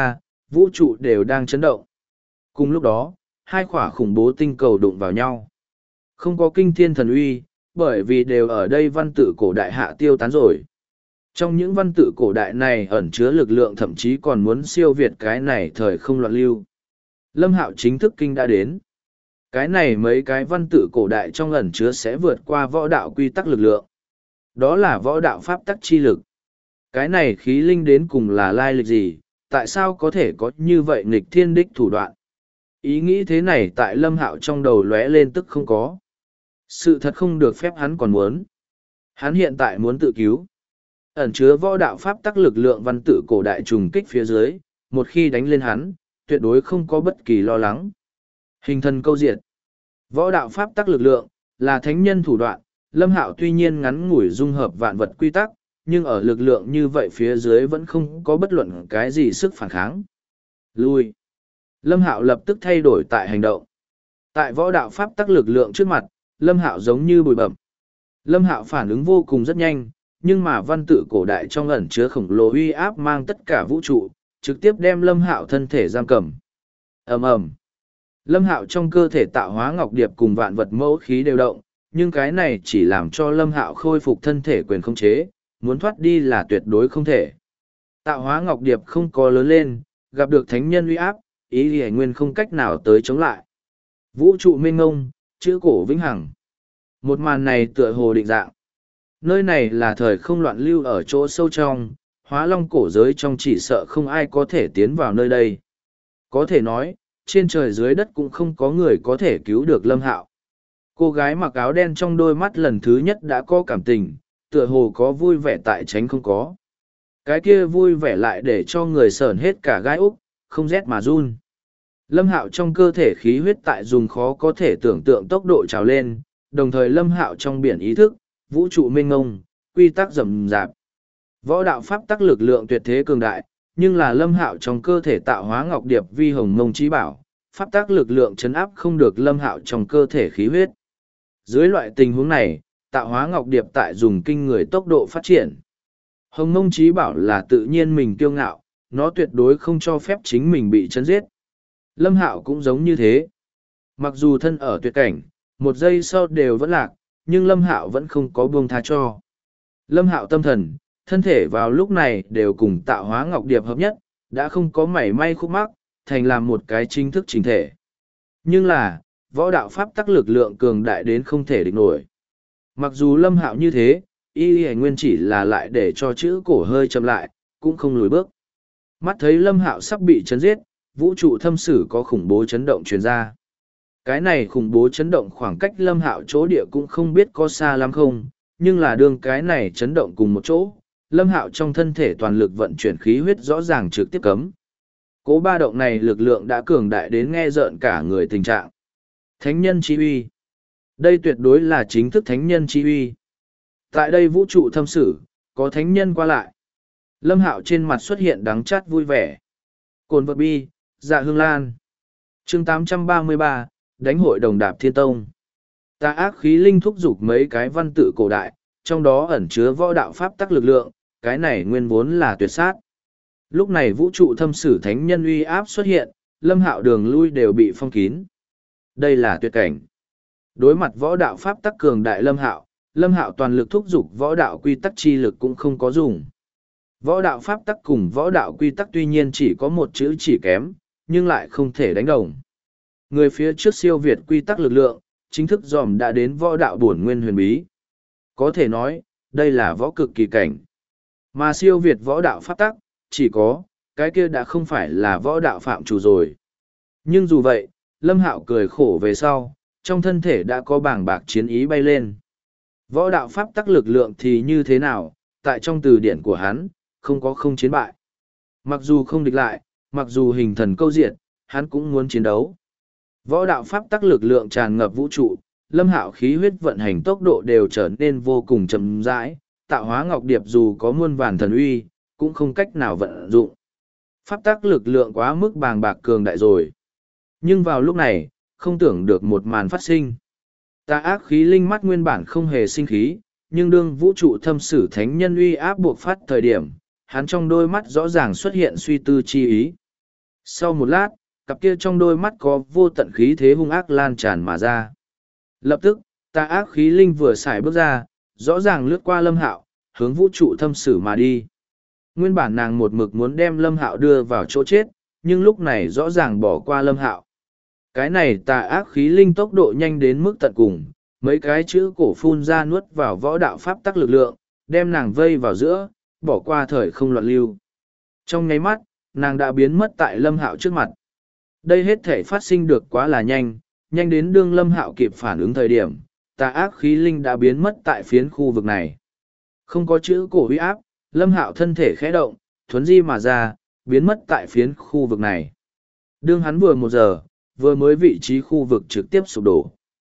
vũ trụ đều đang chấn động. Cùng lúc đó, hai quả khủng bố tinh cầu đụng vào nhau. Không có kinh thiên thần uy, bởi vì đều ở đây văn tự cổ đại hạ tiêu tán rồi. Trong những văn tự cổ đại này ẩn chứa lực lượng thậm chí còn muốn siêu việt cái này thời không loạn lưu. Lâm Hạo chính thức kinh đã đến. Cái này mấy cái văn tự cổ đại trong ẩn chứa sẽ vượt qua võ đạo quy tắc lực lượng. Đó là võ đạo pháp tắc chi lực. Cái này khí linh đến cùng là lai lịch gì, tại sao có thể có như vậy nghịch thiên đích thủ đoạn? Ý nghĩ thế này tại Lâm Hạo trong đầu lóe lên tức không có. Sự thật không được phép hắn còn muốn. Hắn hiện tại muốn tự cứu. Ẩn chứa võ đạo pháp tắc lực lượng văn tự cổ đại trùng kích phía dưới, một khi đánh lên hắn, tuyệt đối không có bất kỳ lo lắng. Hình thần câu diệt. Võ đạo pháp tắc lực lượng, là thánh nhân thủ đoạn, Lâm Hạo tuy nhiên ngắn ngủi dung hợp vạn vật quy tắc, nhưng ở lực lượng như vậy phía dưới vẫn không có bất luận cái gì sức phản kháng. Lui. Lâm Hạo lập tức thay đổi tại hành động. Tại võ đạo pháp tắc lực lượng trước mặt, Lâm Hạo giống như bụi bậm. Lâm Hạo phản ứng vô cùng rất nhanh, nhưng mà văn tự cổ đại trong ẩn chứa khổng lồ uy áp mang tất cả vũ trụ, trực tiếp đem Lâm Hạo thân thể giam cầm. Ầm ầm. Lâm Hạo trong cơ thể tạo hóa ngọc điệp cùng vạn vật mẫu khí đều động, nhưng cái này chỉ làm cho Lâm Hạo khôi phục thân thể quyền khống chế, muốn thoát đi là tuyệt đối không thể. Tạo hóa ngọc điệp không có lớn lên, gặp được thánh nhân uy áp, ý Lý Nguyên không cách nào tới chống lại. Vũ trụ mênh ngông, chữ cổ vĩnh hằng. Một màn này tựa hồ định dạng. Nơi này là thời không loạn lưu ở chỗ sâu trong, hóa long cổ giới trong chỉ sợ không ai có thể tiến vào nơi đây. Có thể nói, trên trời dưới đất cũng không có người có thể cứu được Lâm Hạo. Cô gái mặc áo đen trong đôi mắt lần thứ nhất đã có cảm tình, tựa hồ có vui vẻ tại tránh không có. Cái kia vui vẻ lại để cho người sởn hết cả gai úc, không rét mà run. Lâm Hạo trong cơ thể khí huyết tại dùng khó có thể tưởng tượng tốc độ trào lên, đồng thời Lâm Hạo trong biển ý thức, vũ trụ mênh mông, quy tắc rầm rạp. Võ đạo pháp tắc lực lượng tuyệt thế cường đại, nhưng là Lâm Hạo trong cơ thể tạo hóa ngọc điệp vi hồng mông trí bảo, pháp tắc lực lượng chấn áp không được Lâm Hạo trong cơ thể khí huyết. Dưới loại tình huống này, tạo hóa ngọc điệp tại dùng kinh người tốc độ phát triển. Hồng mông trí bảo là tự nhiên mình kiêu ngạo, nó tuyệt đối không cho phép chính mình bị chấn giết. Lâm Hạo cũng giống như thế. Mặc dù thân ở tuyệt cảnh, một giây sau đều vẫn lạc, nhưng Lâm Hạo vẫn không có buông tha cho. Lâm Hạo tâm thần, thân thể vào lúc này đều cùng tạo hóa ngọc điệp hợp nhất, đã không có mảy may khúc mắc, thành làm một cái chính thức chính thể. Nhưng là, võ đạo pháp tắc lực lượng cường đại đến không thể địch nổi. Mặc dù Lâm Hạo như thế, y nguyên chỉ là lại để cho chữ cổ hơi chậm lại, cũng không lùi bước. Mắt thấy Lâm Hạo sắp bị chấn giết, vũ trụ thâm sử có khủng bố chấn động truyền ra. Cái này khủng bố chấn động khoảng cách Lâm Hạo chỗ địa cũng không biết có xa lắm không, nhưng là đường cái này chấn động cùng một chỗ, Lâm Hạo trong thân thể toàn lực vận chuyển khí huyết rõ ràng trực tiếp cấm. Cố ba động này lực lượng đã cường đại đến nghe rợn cả người tình trạng. Thánh nhân chi uy. Đây tuyệt đối là chính thức thánh nhân chi uy. Tại đây vũ trụ thâm sử, có thánh nhân qua lại. Lâm Hạo trên mặt xuất hiện đắng chát vui vẻ. Cồn vật bi, dạ hương lan. Chương 833, đánh hội đồng đạp thiên tông. Tà ác khí linh thúc giục mấy cái văn tự cổ đại, trong đó ẩn chứa võ đạo pháp tắc lực lượng, cái này nguyên vốn là tuyệt sát. Lúc này vũ trụ thâm sử thánh nhân uy áp xuất hiện, Lâm Hạo đường lui đều bị phong kín. Đây là tuyệt cảnh. Đối mặt võ đạo pháp tắc cường đại Lâm Hạo toàn lực thúc giục võ đạo quy tắc chi lực cũng không có dùng. Võ đạo pháp tắc cùng võ đạo quy tắc tuy nhiên chỉ có một chữ chỉ kém, nhưng lại không thể đánh đồng. Người phía trước siêu việt quy tắc lực lượng, chính thức dòm đã đến võ đạo bổn nguyên huyền bí. Có thể nói, đây là võ cực kỳ cảnh. Mà siêu việt võ đạo pháp tắc, chỉ có, cái kia đã không phải là võ đạo phạm chủ rồi. Nhưng dù vậy, Lâm Hạo cười khổ về sau, trong thân thể đã có bàng bạc chiến ý bay lên. Võ đạo pháp tắc lực lượng thì như thế nào, tại trong từ điển của hắn, không có không chiến bại. Mặc dù không địch lại, mặc dù hình thần câu diệt, hắn cũng muốn chiến đấu. Võ đạo pháp tắc lực lượng tràn ngập vũ trụ, Lâm Hạo khí huyết vận hành tốc độ đều trở nên vô cùng chậm rãi, tạo hóa ngọc điệp dù có muôn vàn thần uy, cũng không cách nào vận dụng. Pháp tắc lực lượng quá mức bàng bạc cường đại rồi. Nhưng vào lúc này, không tưởng được một màn phát sinh. Tà ác khí linh mắt nguyên bản không hề sinh khí, nhưng đương vũ trụ thâm sử thánh nhân uy áp buộc phát thời điểm, hắn trong đôi mắt rõ ràng xuất hiện suy tư chi ý. Sau một lát, cặp kia trong đôi mắt có vô tận khí thế hung ác lan tràn mà ra. Lập tức, tà ác khí linh vừa xài bước ra, rõ ràng lướt qua Lâm Hạo, hướng vũ trụ thâm sử mà đi. Nguyên bản nàng một mực muốn đem Lâm Hạo đưa vào chỗ chết, nhưng lúc này rõ ràng bỏ qua Lâm Hạo. Cái này tà ác khí linh tốc độ nhanh đến mức tận cùng, mấy cái chữ cổ phun ra nuốt vào võ đạo pháp tắc lực lượng, đem nàng vây vào giữa, bỏ qua thời không loạn lưu. Trong nháy mắt, nàng đã biến mất tại Lâm Hạo trước mặt. Đây hết thể phát sinh được quá là nhanh, nhanh đến đương Lâm Hạo kịp phản ứng thời điểm, tà ác khí linh đã biến mất tại phiến khu vực này. Không có chữ cổ uy áp, Lâm Hạo thân thể khẽ động, thuấn di mà ra, biến mất tại phiến khu vực này. Đương hắn vừa 1 giờ, vừa mới vị trí khu vực trực tiếp sụp đổ.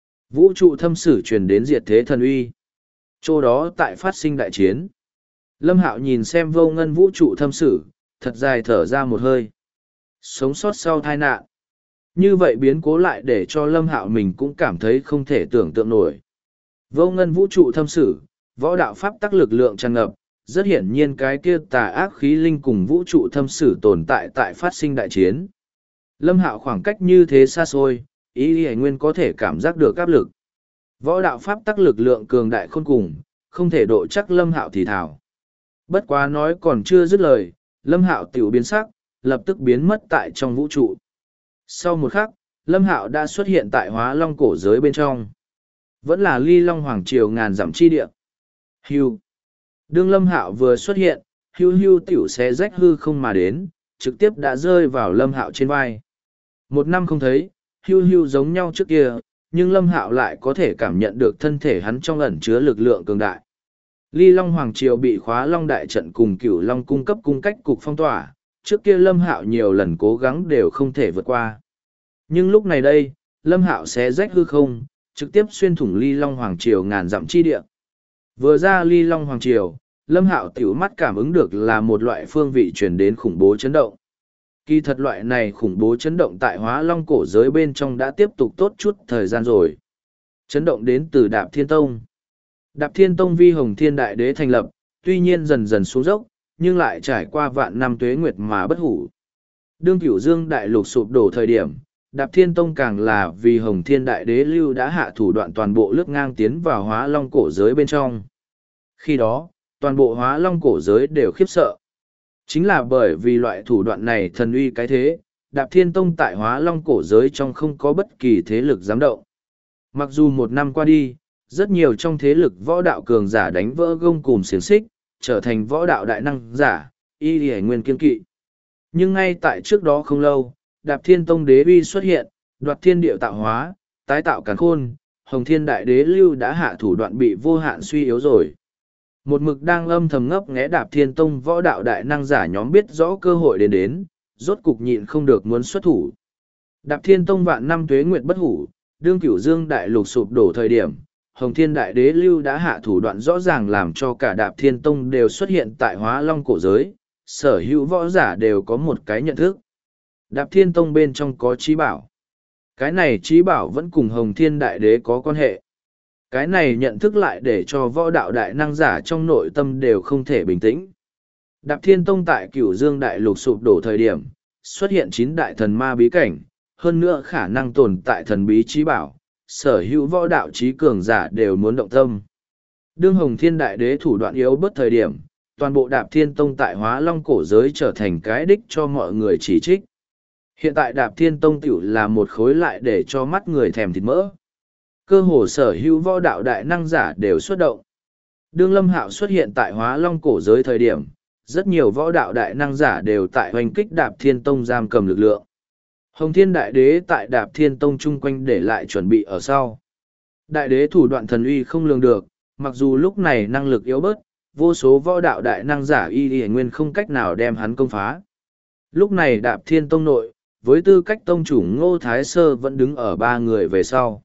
Vũ trụ thâm sử truyền đến diệt thế thần uy. Chỗ đó tại phát sinh đại chiến. Lâm Hạo nhìn xem vô ngân vũ trụ thâm sử, thật dài thở ra một hơi. Sống sót sau tai nạn. Như vậy biến cố lại để cho Lâm Hạo mình cũng cảm thấy không thể tưởng tượng nổi. Vô ngân vũ trụ thâm sử, võ đạo pháp tắc lực lượng tràn ngập, rất hiển nhiên cái kia tà ác khí linh cùng vũ trụ thâm sử tồn tại tại phát sinh đại chiến. Lâm Hạo khoảng cách như thế xa xôi, ý y nguyên có thể cảm giác được áp lực. Võ đạo pháp tắc lực lượng cường đại khôn cùng, không thể độ chắc Lâm Hạo thì thảo. Bất quá nói còn chưa dứt lời, Lâm Hạo tiểu biến sắc, lập tức biến mất tại trong vũ trụ. Sau một khắc, Lâm Hạo đã xuất hiện tại Hóa Long cổ giới bên trong. Vẫn là Ly Long Hoàng Triều ngàn dặm chi địa. Hưu. Đương Lâm Hạo vừa xuất hiện, hưu hưu tiểu xé rách hư không mà đến, trực tiếp đã rơi vào Lâm Hạo trên vai. 1 năm không thấy, hưu hưu giống nhau trước kia, nhưng Lâm Hạo lại có thể cảm nhận được thân thể hắn trong ẩn chứa lực lượng cường đại. Ly Long Hoàng Triều bị Khóa Long đại trận cùng Cửu Long cung cấp cung cách cục phong tỏa, trước kia Lâm Hạo nhiều lần cố gắng đều không thể vượt qua. Nhưng lúc này đây, Lâm Hạo xé rách hư không, trực tiếp xuyên thủng Ly Long Hoàng Triều ngàn dặm chi địa. Vừa ra Ly Long Hoàng Triều, Lâm Hạo tiểu mắt cảm ứng được là một loại phương vị truyền đến khủng bố chấn động. Kỳ thật loại này khủng bố chấn động tại Hóa Long cổ giới bên trong đã tiếp tục tốt chút thời gian rồi. Chấn động đến từ Đạp Thiên Tông. Đạp Thiên Tông vi Hồng Thiên Đại Đế thành lập, tuy nhiên dần dần xuống dốc, nhưng lại trải qua vạn năm tuế nguyệt mà bất hủ. Đương Cửu Dương Đại Lục sụp đổ thời điểm, Đạp Thiên Tông càng là vì Hồng Thiên Đại Đế lưu đã hạ thủ đoạn toàn bộ lướt ngang tiến vào Hóa Long cổ giới bên trong. Khi đó, toàn bộ Hóa Long cổ giới đều khiếp sợ. Chính là bởi vì loại thủ đoạn này thần uy cái thế, Đạp Thiên Tông tại Hóa Long cổ giới trong không có bất kỳ thế lực dám động. Mặc dù 1 năm qua đi, rất nhiều trong thế lực võ đạo cường giả đánh vỡ gông cùm xiềng xích, trở thành võ đạo đại năng giả, y lì nguyên kiên kỵ. Nhưng ngay tại trước đó không lâu, Đạp Thiên Tông đế uy xuất hiện, đoạt thiên địa tạo hóa, tái tạo càn khôn, Hồng Thiên Đại Đế lưu đã hạ thủ đoạn bị vô hạn suy yếu rồi. Một mực đang âm thầm ngấp nghé Đạp Thiên Tông võ đạo đại năng giả nhóm biết rõ cơ hội đến, rốt cục nhịn không được muốn xuất thủ. Đạp Thiên Tông vạn năm tuế nguyệt bất hủ, đương Cửu Dương Đại Lục sụp đổ thời điểm, Hồng Thiên Đại Đế lưu đã hạ thủ đoạn rõ ràng làm cho cả Đạp Thiên Tông đều xuất hiện tại Hóa Long cổ giới, sở hữu võ giả đều có một cái nhận thức. Đạp Thiên Tông bên trong có trí bảo. Cái này trí bảo vẫn cùng Hồng Thiên Đại Đế có quan hệ. Cái này nhận thức lại để cho võ đạo đại năng giả trong nội tâm đều không thể bình tĩnh. Đạp Thiên Tông tại Cửu Dương Đại Lục sụp đổ thời điểm, xuất hiện 9 đại thần ma bí cảnh, hơn nữa khả năng tồn tại thần bí trí bảo, sở hữu võ đạo trí cường giả đều muốn động tâm. Đương Hồng Thiên Đại Đế thủ đoạn yếu bớt thời điểm, toàn bộ Đạp Thiên Tông tại Hóa Long cổ giới trở thành cái đích cho mọi người chỉ trích. Hiện tại Đạp Thiên Tông tiểu là một khối lại để cho mắt người thèm thịt mỡ. Cơ hồ sở hữu võ đạo đại năng giả đều xuất động. Đương Lâm Hạo xuất hiện tại Hóa Long cổ giới thời điểm, rất nhiều võ đạo đại năng giả đều tại hoành kích Đạp Thiên Tông giam cầm lực lượng. Hồng Thiên Đại Đế tại Đạp Thiên Tông chung quanh để lại chuẩn bị ở sau. Đại đế thủ đoạn thần uy không lường được, mặc dù lúc này năng lực yếu bớt, vô số võ đạo đại năng giả y nguyên không cách nào đem hắn công phá. Lúc này Đạp Thiên Tông nội, với tư cách tông chủ Ngô Thái Sơ vẫn đứng ở 3 người về sau.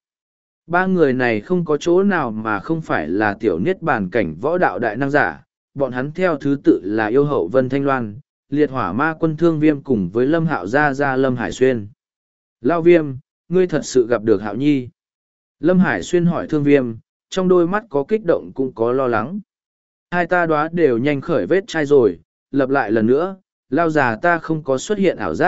3 người này không có chỗ nào mà không phải là tiểu niết bàn cảnh võ đạo đại năng giả, bọn hắn theo thứ tự là Yêu Hậu Vân Thanh Loan, Liệt Hỏa Ma Quân Thương Viêm cùng với Lâm Hạo gia Lâm Hải Xuyên. Lao Viêm, ngươi thật sự gặp được Hạo Nhi. Lâm Hải Xuyên hỏi Thương Viêm, trong đôi mắt có kích động cũng có lo lắng. Hai ta đoán đều nhanh khởi vết chai rồi, lập lại lần nữa, Lao già ta không có xuất hiện ảo giác,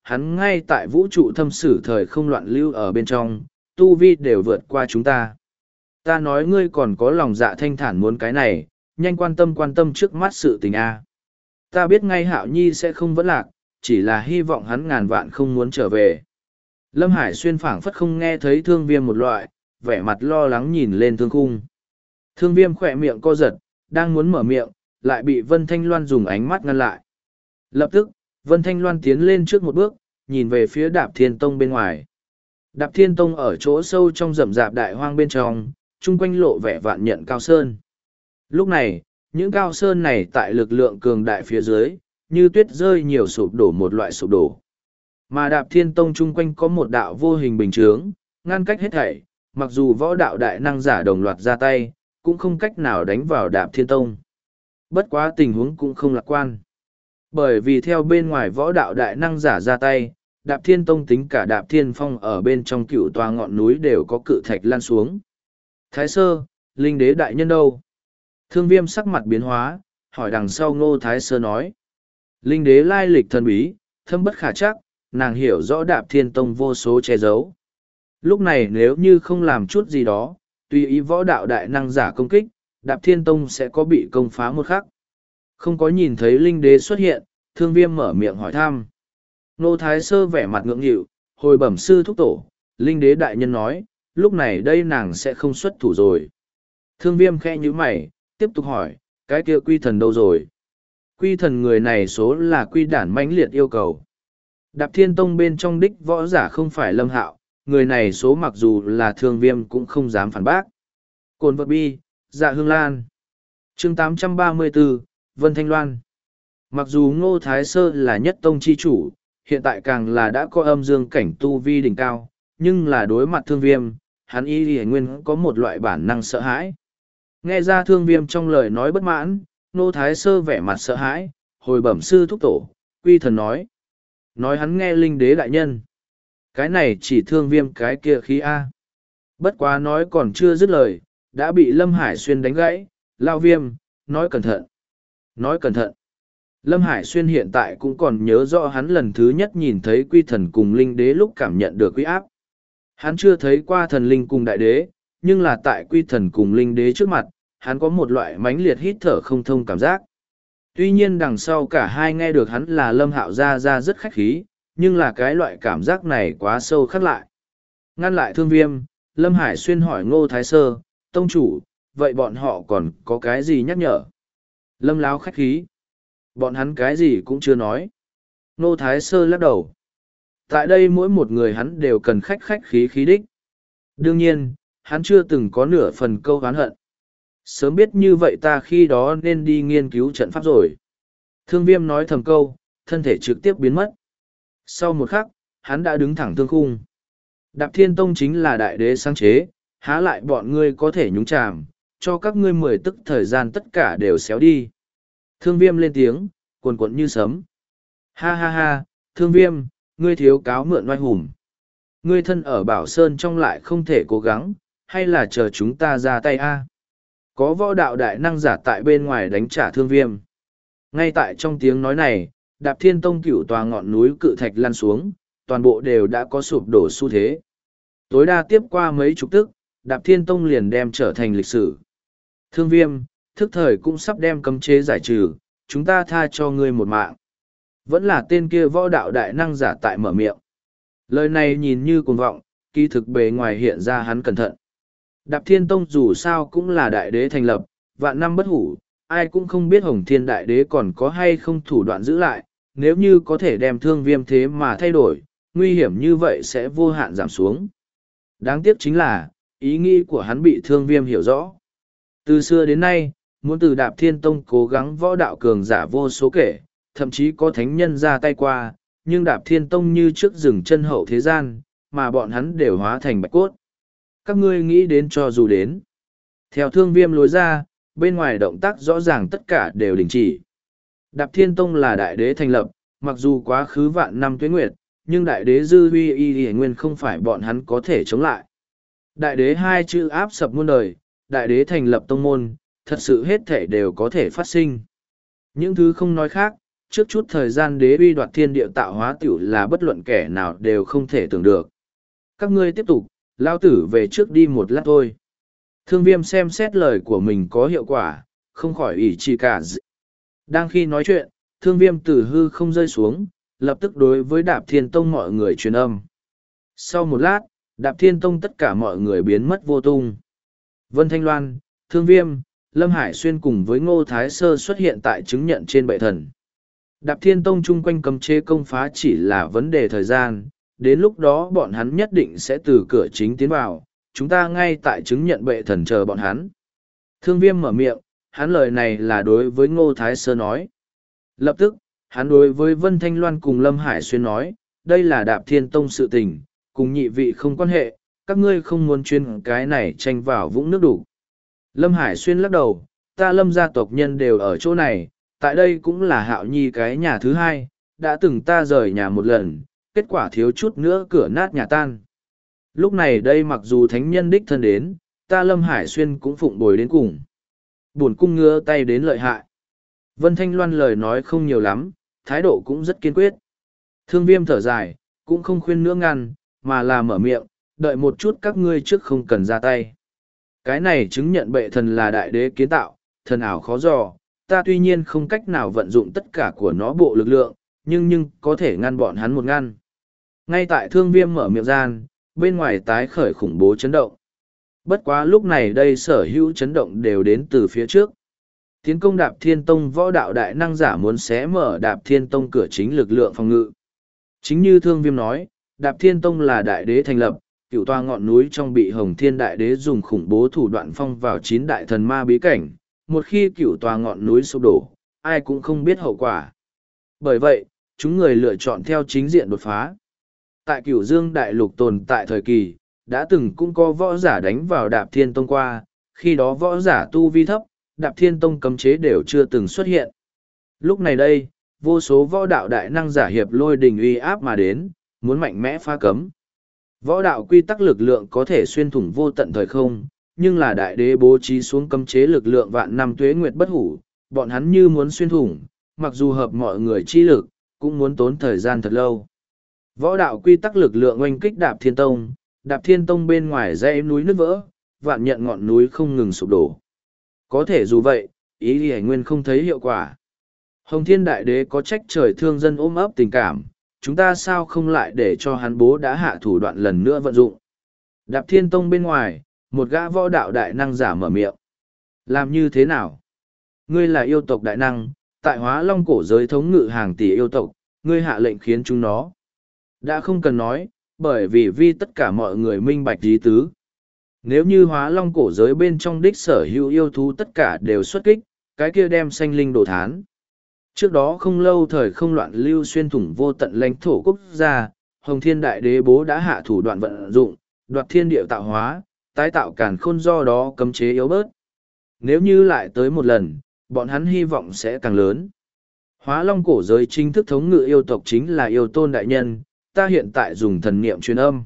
hắn ngay tại vũ trụ thâm sử thời không loạn lưu ở bên trong, tu vi đều vượt qua chúng ta. Ta nói ngươi còn có lòng dạ thanh thản muốn cái này, nhanh quan tâm trước mắt sự tình a. Ta biết ngay Hạo Nhi sẽ không vẫn lạc, chỉ là hy vọng hắn ngàn vạn không muốn trở về. Lâm Hải Xuyên phảng phất không nghe thấy Thương Viêm một loại, vẻ mặt lo lắng nhìn lên Thương Khung. Thương Viêm khỏe miệng co giật, đang muốn mở miệng, lại bị Vân Thanh Loan dùng ánh mắt ngăn lại. Lập tức, Vân Thanh Loan tiến lên trước một bước, nhìn về phía Đạp Thiên Tông bên ngoài. Đạp Thiên Tông ở chỗ sâu trong rậm rạp đại hoang bên trong, chung quanh lộ vẻ vạn nhận cao sơn. Lúc này, những cao sơn này tại lực lượng cường đại phía dưới, như tuyết rơi nhiều sụp đổ một loại sụp đổ. Mà Đạp Thiên Tông chung quanh có một đạo vô hình bình chướng, ngăn cách hết thảy, mặc dù võ đạo đại năng giả đồng loạt ra tay, cũng không cách nào đánh vào Đạp Thiên Tông. Bất quá tình huống cũng không lạc quan. Bởi vì theo bên ngoài võ đạo đại năng giả ra tay, Đạp Thiên Tông tính cả Đạp Thiên Phong ở bên trong cựu tòa ngọn núi đều có cự thạch lan xuống. Thái Sơ, Linh Đế đại nhân đâu? Thương Viêm sắc mặt biến hóa, hỏi đằng sau Ngô Thái Sơ nói. Linh Đế lai lịch thần bí, thâm bất khả chắc, nàng hiểu rõ Đạp Thiên Tông vô số che giấu. Lúc này nếu như không làm chút gì đó, tùy ý võ đạo đại năng giả công kích, Đạp Thiên Tông sẽ có bị công phá một khắc. Không có nhìn thấy Linh Đế xuất hiện, Thương Viêm mở miệng hỏi thăm. Nô Thái Sơ vẻ mặt ngưỡng nghịu, hồi bẩm sư thúc tổ, Linh Đế đại nhân nói, lúc này đây nàng sẽ không xuất thủ rồi. Thương Viêm khẽ nhíu mày, tiếp tục hỏi, cái kia Quy Thần đâu rồi? Quy Thần người này số là Quy Đản mãnh liệt yêu cầu. Đạp Thiên Tông bên trong đích võ giả không phải Lâm Hạo, người này số mặc dù là Thương Viêm cũng không dám phản bác. Cồn vật bi, Dạ Hương Lan. Chương 834, Vân Thanh Loan. Mặc dù Ngô Thái Sơ là nhất tông chi chủ, hiện tại càng là đã có âm dương cảnh tu vi đỉnh cao, nhưng là đối mặt Thương Viêm, hắn y nguyên có một loại bản năng sợ hãi. Nghe ra Thương Viêm trong lời nói bất mãn, Ngô Thái Sơ vẻ mặt sợ hãi, hồi bẩm sư thúc tổ, Quy Thần nói. Nói hắn nghe Linh Đế đại nhân. Cái này chỉ Thương Viêm cái kia khí A. Bất quá nói còn chưa dứt lời, đã bị Lâm Hải Xuyên đánh gãy, lao Viêm, nói cẩn thận. Nói cẩn thận. Lâm Hải Xuyên hiện tại cũng còn nhớ rõ hắn lần thứ nhất nhìn thấy Quy Thần cùng Linh Đế lúc cảm nhận được uy áp. Hắn chưa thấy qua thần linh cùng đại đế, nhưng là tại Quy Thần cùng Linh Đế trước mặt, hắn có một loại mãnh liệt hít thở không thông cảm giác. Tuy nhiên đằng sau cả hai nghe được hắn là Lâm Hạo ra rất khách khí, nhưng là cái loại cảm giác này quá sâu khắc lại. Ngăn lại Thương Viêm, Lâm Hải Xuyên hỏi Ngô Thái Sơ, tông chủ, vậy bọn họ còn có cái gì nhắc nhở? Lâm Láo khách khí. Bọn hắn cái gì cũng chưa nói. Ngô Thái Sơ lắc đầu. Tại đây mỗi một người hắn đều cần khách khí khí đích. Đương nhiên, hắn chưa từng có nửa phần câu oán hận. Sớm biết như vậy ta khi đó nên đi nghiên cứu trận pháp rồi. Thương Viêm nói thầm câu, thân thể trực tiếp biến mất. Sau một khắc, hắn đã đứng thẳng Thương Khung. Đạp Thiên Tông chính là đại đế sáng chế, há lại bọn ngươi có thể nhúng chàm, cho các ngươi 10 tức thời gian tất cả đều xéo đi. Thương Viêm lên tiếng, cuồn cuộn như sấm. Ha ha ha, Thương Viêm, ngươi thiếu cáo mượn oai hùng. Ngươi thân ở Bảo Sơn trong lại không thể cố gắng, hay là chờ chúng ta ra tay a? Có võ đạo đại năng giả tại bên ngoài đánh trả Thương Viêm. Ngay tại trong tiếng nói này, Đạp Thiên Tông cửu tòa ngọn núi cự thạch lăn xuống, toàn bộ đều đã có sụp đổ xu thế. Tối đa tiếp qua mấy chục tức, Đạp Thiên Tông liền đem trở thành lịch sử. Thương Viêm, thức thời cũng sắp đem cấm chế giải trừ, chúng ta tha cho ngươi một mạng. Vẫn là tên kia võ đạo đại năng giả tại mở miệng. Lời này nhìn như cuồng vọng, kỳ thực bề ngoài hiện ra hắn cẩn thận. Đạp Thiên Tông dù sao cũng là đại đế thành lập, vạn năm bất hủ, ai cũng không biết Hồng Thiên đại đế còn có hay không thủ đoạn giữ lại, nếu như có thể đem Thương Viêm thế mà thay đổi, nguy hiểm như vậy sẽ vô hạn giảm xuống. Đáng tiếc chính là, ý nghĩ của hắn bị Thương Viêm hiểu rõ. Từ xưa đến nay, muốn từ Đạp Thiên Tông cố gắng võ đạo cường giả vô số kể, thậm chí có thánh nhân ra tay qua, nhưng Đạp Thiên Tông như trước rừng chân hậu thế gian, mà bọn hắn đều hóa thành bạch cốt. Các ngươi nghĩ đến cho dù đến. Theo Thương Viêm lối ra, bên ngoài động tác rõ ràng tất cả đều đình chỉ. Đạp Thiên Tông là đại đế thành lập, mặc dù quá khứ vạn năm tuế nguyệt, nhưng đại đế dư huy y nguyên không phải bọn hắn có thể chống lại. Đại đế hai chữ áp sập muôn đời, đại đế thành lập tông môn, thật sự hết thể đều có thể phát sinh. Những thứ không nói khác, trước chút thời gian đế uy đoạt thiên địa tạo hóa tiểu là bất luận kẻ nào đều không thể tưởng được. Các ngươi tiếp tục, lao tử về trước đi một lát thôi. Thương Viêm xem xét lời của mình có hiệu quả, không khỏi ỷ chỉ cả. Đang khi nói chuyện, Thương Viêm từ hư không rơi xuống, lập tức đối với Đạp Thiên Tông mọi người truyền âm. Sau một lát, Đạp Thiên Tông tất cả mọi người biến mất vô tung. Vân Thanh Loan, Thương Viêm, Lâm Hải Xuyên cùng với Ngô Thái Sơ xuất hiện tại chứng nhận trên bệ thần. Đạp Thiên Tông chung quanh cấm chế công phá chỉ là vấn đề thời gian, đến lúc đó bọn hắn nhất định sẽ từ cửa chính tiến vào, chúng ta ngay tại chứng nhận bệ thần chờ bọn hắn. Thương Viêm mở miệng, hắn lời này là đối với Ngô Thái Sơ nói. Lập tức, hắn đối với Vân Thanh Loan cùng Lâm Hải Xuyên nói, đây là Đạp Thiên Tông sự tình, cùng nhị vị không quan hệ, các ngươi không muốn chuyên cái này tranh vào vũng nước đủ. Lâm Hải Xuyên lắc đầu, ta Lâm gia tộc nhân đều ở chỗ này, tại đây cũng là Hạo Nhi cái nhà thứ hai, đã từng ta rời nhà một lần, kết quả thiếu chút nữa cửa nát nhà tan. Lúc này đây mặc dù thánh nhân đích thân đến, ta Lâm Hải Xuyên cũng phụng bồi đến cùng. Buồn cung ngứa tay đến lợi hại. Vân Thanh Loan lời nói không nhiều lắm, thái độ cũng rất kiên quyết. Thương Viêm thở dài, cũng không khuyên nữa ngăn, mà là mở miệng, đợi một chút các ngươi trước không cần ra tay. Cái này chứng nhận bệ thần là đại đế kiến tạo, thần ảo khó dò, ta tuy nhiên không cách nào vận dụng tất cả của nó bộ lực lượng, nhưng có thể ngăn bọn hắn một ngăn. Ngay tại Thương Viêm mở miệng gian, bên ngoài tái khởi khủng bố chấn động. Bất quá lúc này đây sở hữu chấn động đều đến từ phía trước. Tiến công Đạp Thiên Tông võ đạo đại năng giả muốn xé mở Đạp Thiên Tông cửa chính lực lượng phòng ngự. Chính như Thương Viêm nói, Đạp Thiên Tông là đại đế thành lập, cựu toa ngọn núi trong bị Hồng Thiên đại đế dùng khủng bố thủ đoạn phong vào 9 đại thần ma bí cảnh. Một khi cựu tòa ngọn núi sụp đổ, ai cũng không biết hậu quả. Bởi vậy, chúng người lựa chọn theo chính diện đột phá. Tại Cửu Dương Đại Lục tồn tại thời kỳ, đã từng cũng có võ giả đánh vào Đạp Thiên Tông qua, khi đó võ giả tu vi thấp, Đạp Thiên Tông cấm chế đều chưa từng xuất hiện. Lúc này đây, vô số võ đạo đại năng giả hiệp lôi đình uy áp mà đến, muốn mạnh mẽ phá cấm. Võ đạo quy tắc lực lượng có thể xuyên thủng vô tận thời không, nhưng là đại đế bố trí xuống cấm chế lực lượng vạn năm tuế nguyệt bất hủ, bọn hắn như muốn xuyên thủng, mặc dù hợp mọi người chi lực, cũng muốn tốn thời gian thật lâu. Võ đạo quy tắc lực lượng oanh kích Đạp Thiên Tông bên ngoài dãy núi nứt vỡ, vạn nhận ngọn núi không ngừng sụp đổ. Có thể dù vậy, ý Lý Hải Nguyên không thấy hiệu quả. Hồng Thiên Đại Đế có trách trời thương dân ôm ấp tình cảm, chúng ta sao không lại để cho hắn bố đã hạ thủ đoạn lần nữa vận dụng. Đạp Thiên Tông bên ngoài, một gã võ đạo đại năng giả mở miệng. Làm như thế nào? Ngươi là yêu tộc đại năng, tại Hóa Long cổ giới thống ngự hàng tỷ yêu tộc, ngươi hạ lệnh khiến chúng nó. Đã không cần nói, bởi vì tất cả mọi người minh bạch ý tứ. Nếu như Hóa Long cổ giới bên trong đích sở hữu yêu thú tất cả đều xuất kích, cái kia đem sanh linh đổ thán. Trước đó không lâu thời không loạn lưu xuyên thủng vô tận lãnh thổ quốc gia, Hồng Thiên Đại Đế bố đã hạ thủ đoạn vận dụng, đoạt thiên địa tạo hóa, tái tạo càn khôn do đó cấm chế yếu bớt. Nếu như lại tới một lần, bọn hắn hy vọng sẽ càng lớn. Hóa Long cổ giới chính thức thống ngự yêu tộc chính là yêu tôn đại nhân, ta hiện tại dùng thần niệm truyền âm.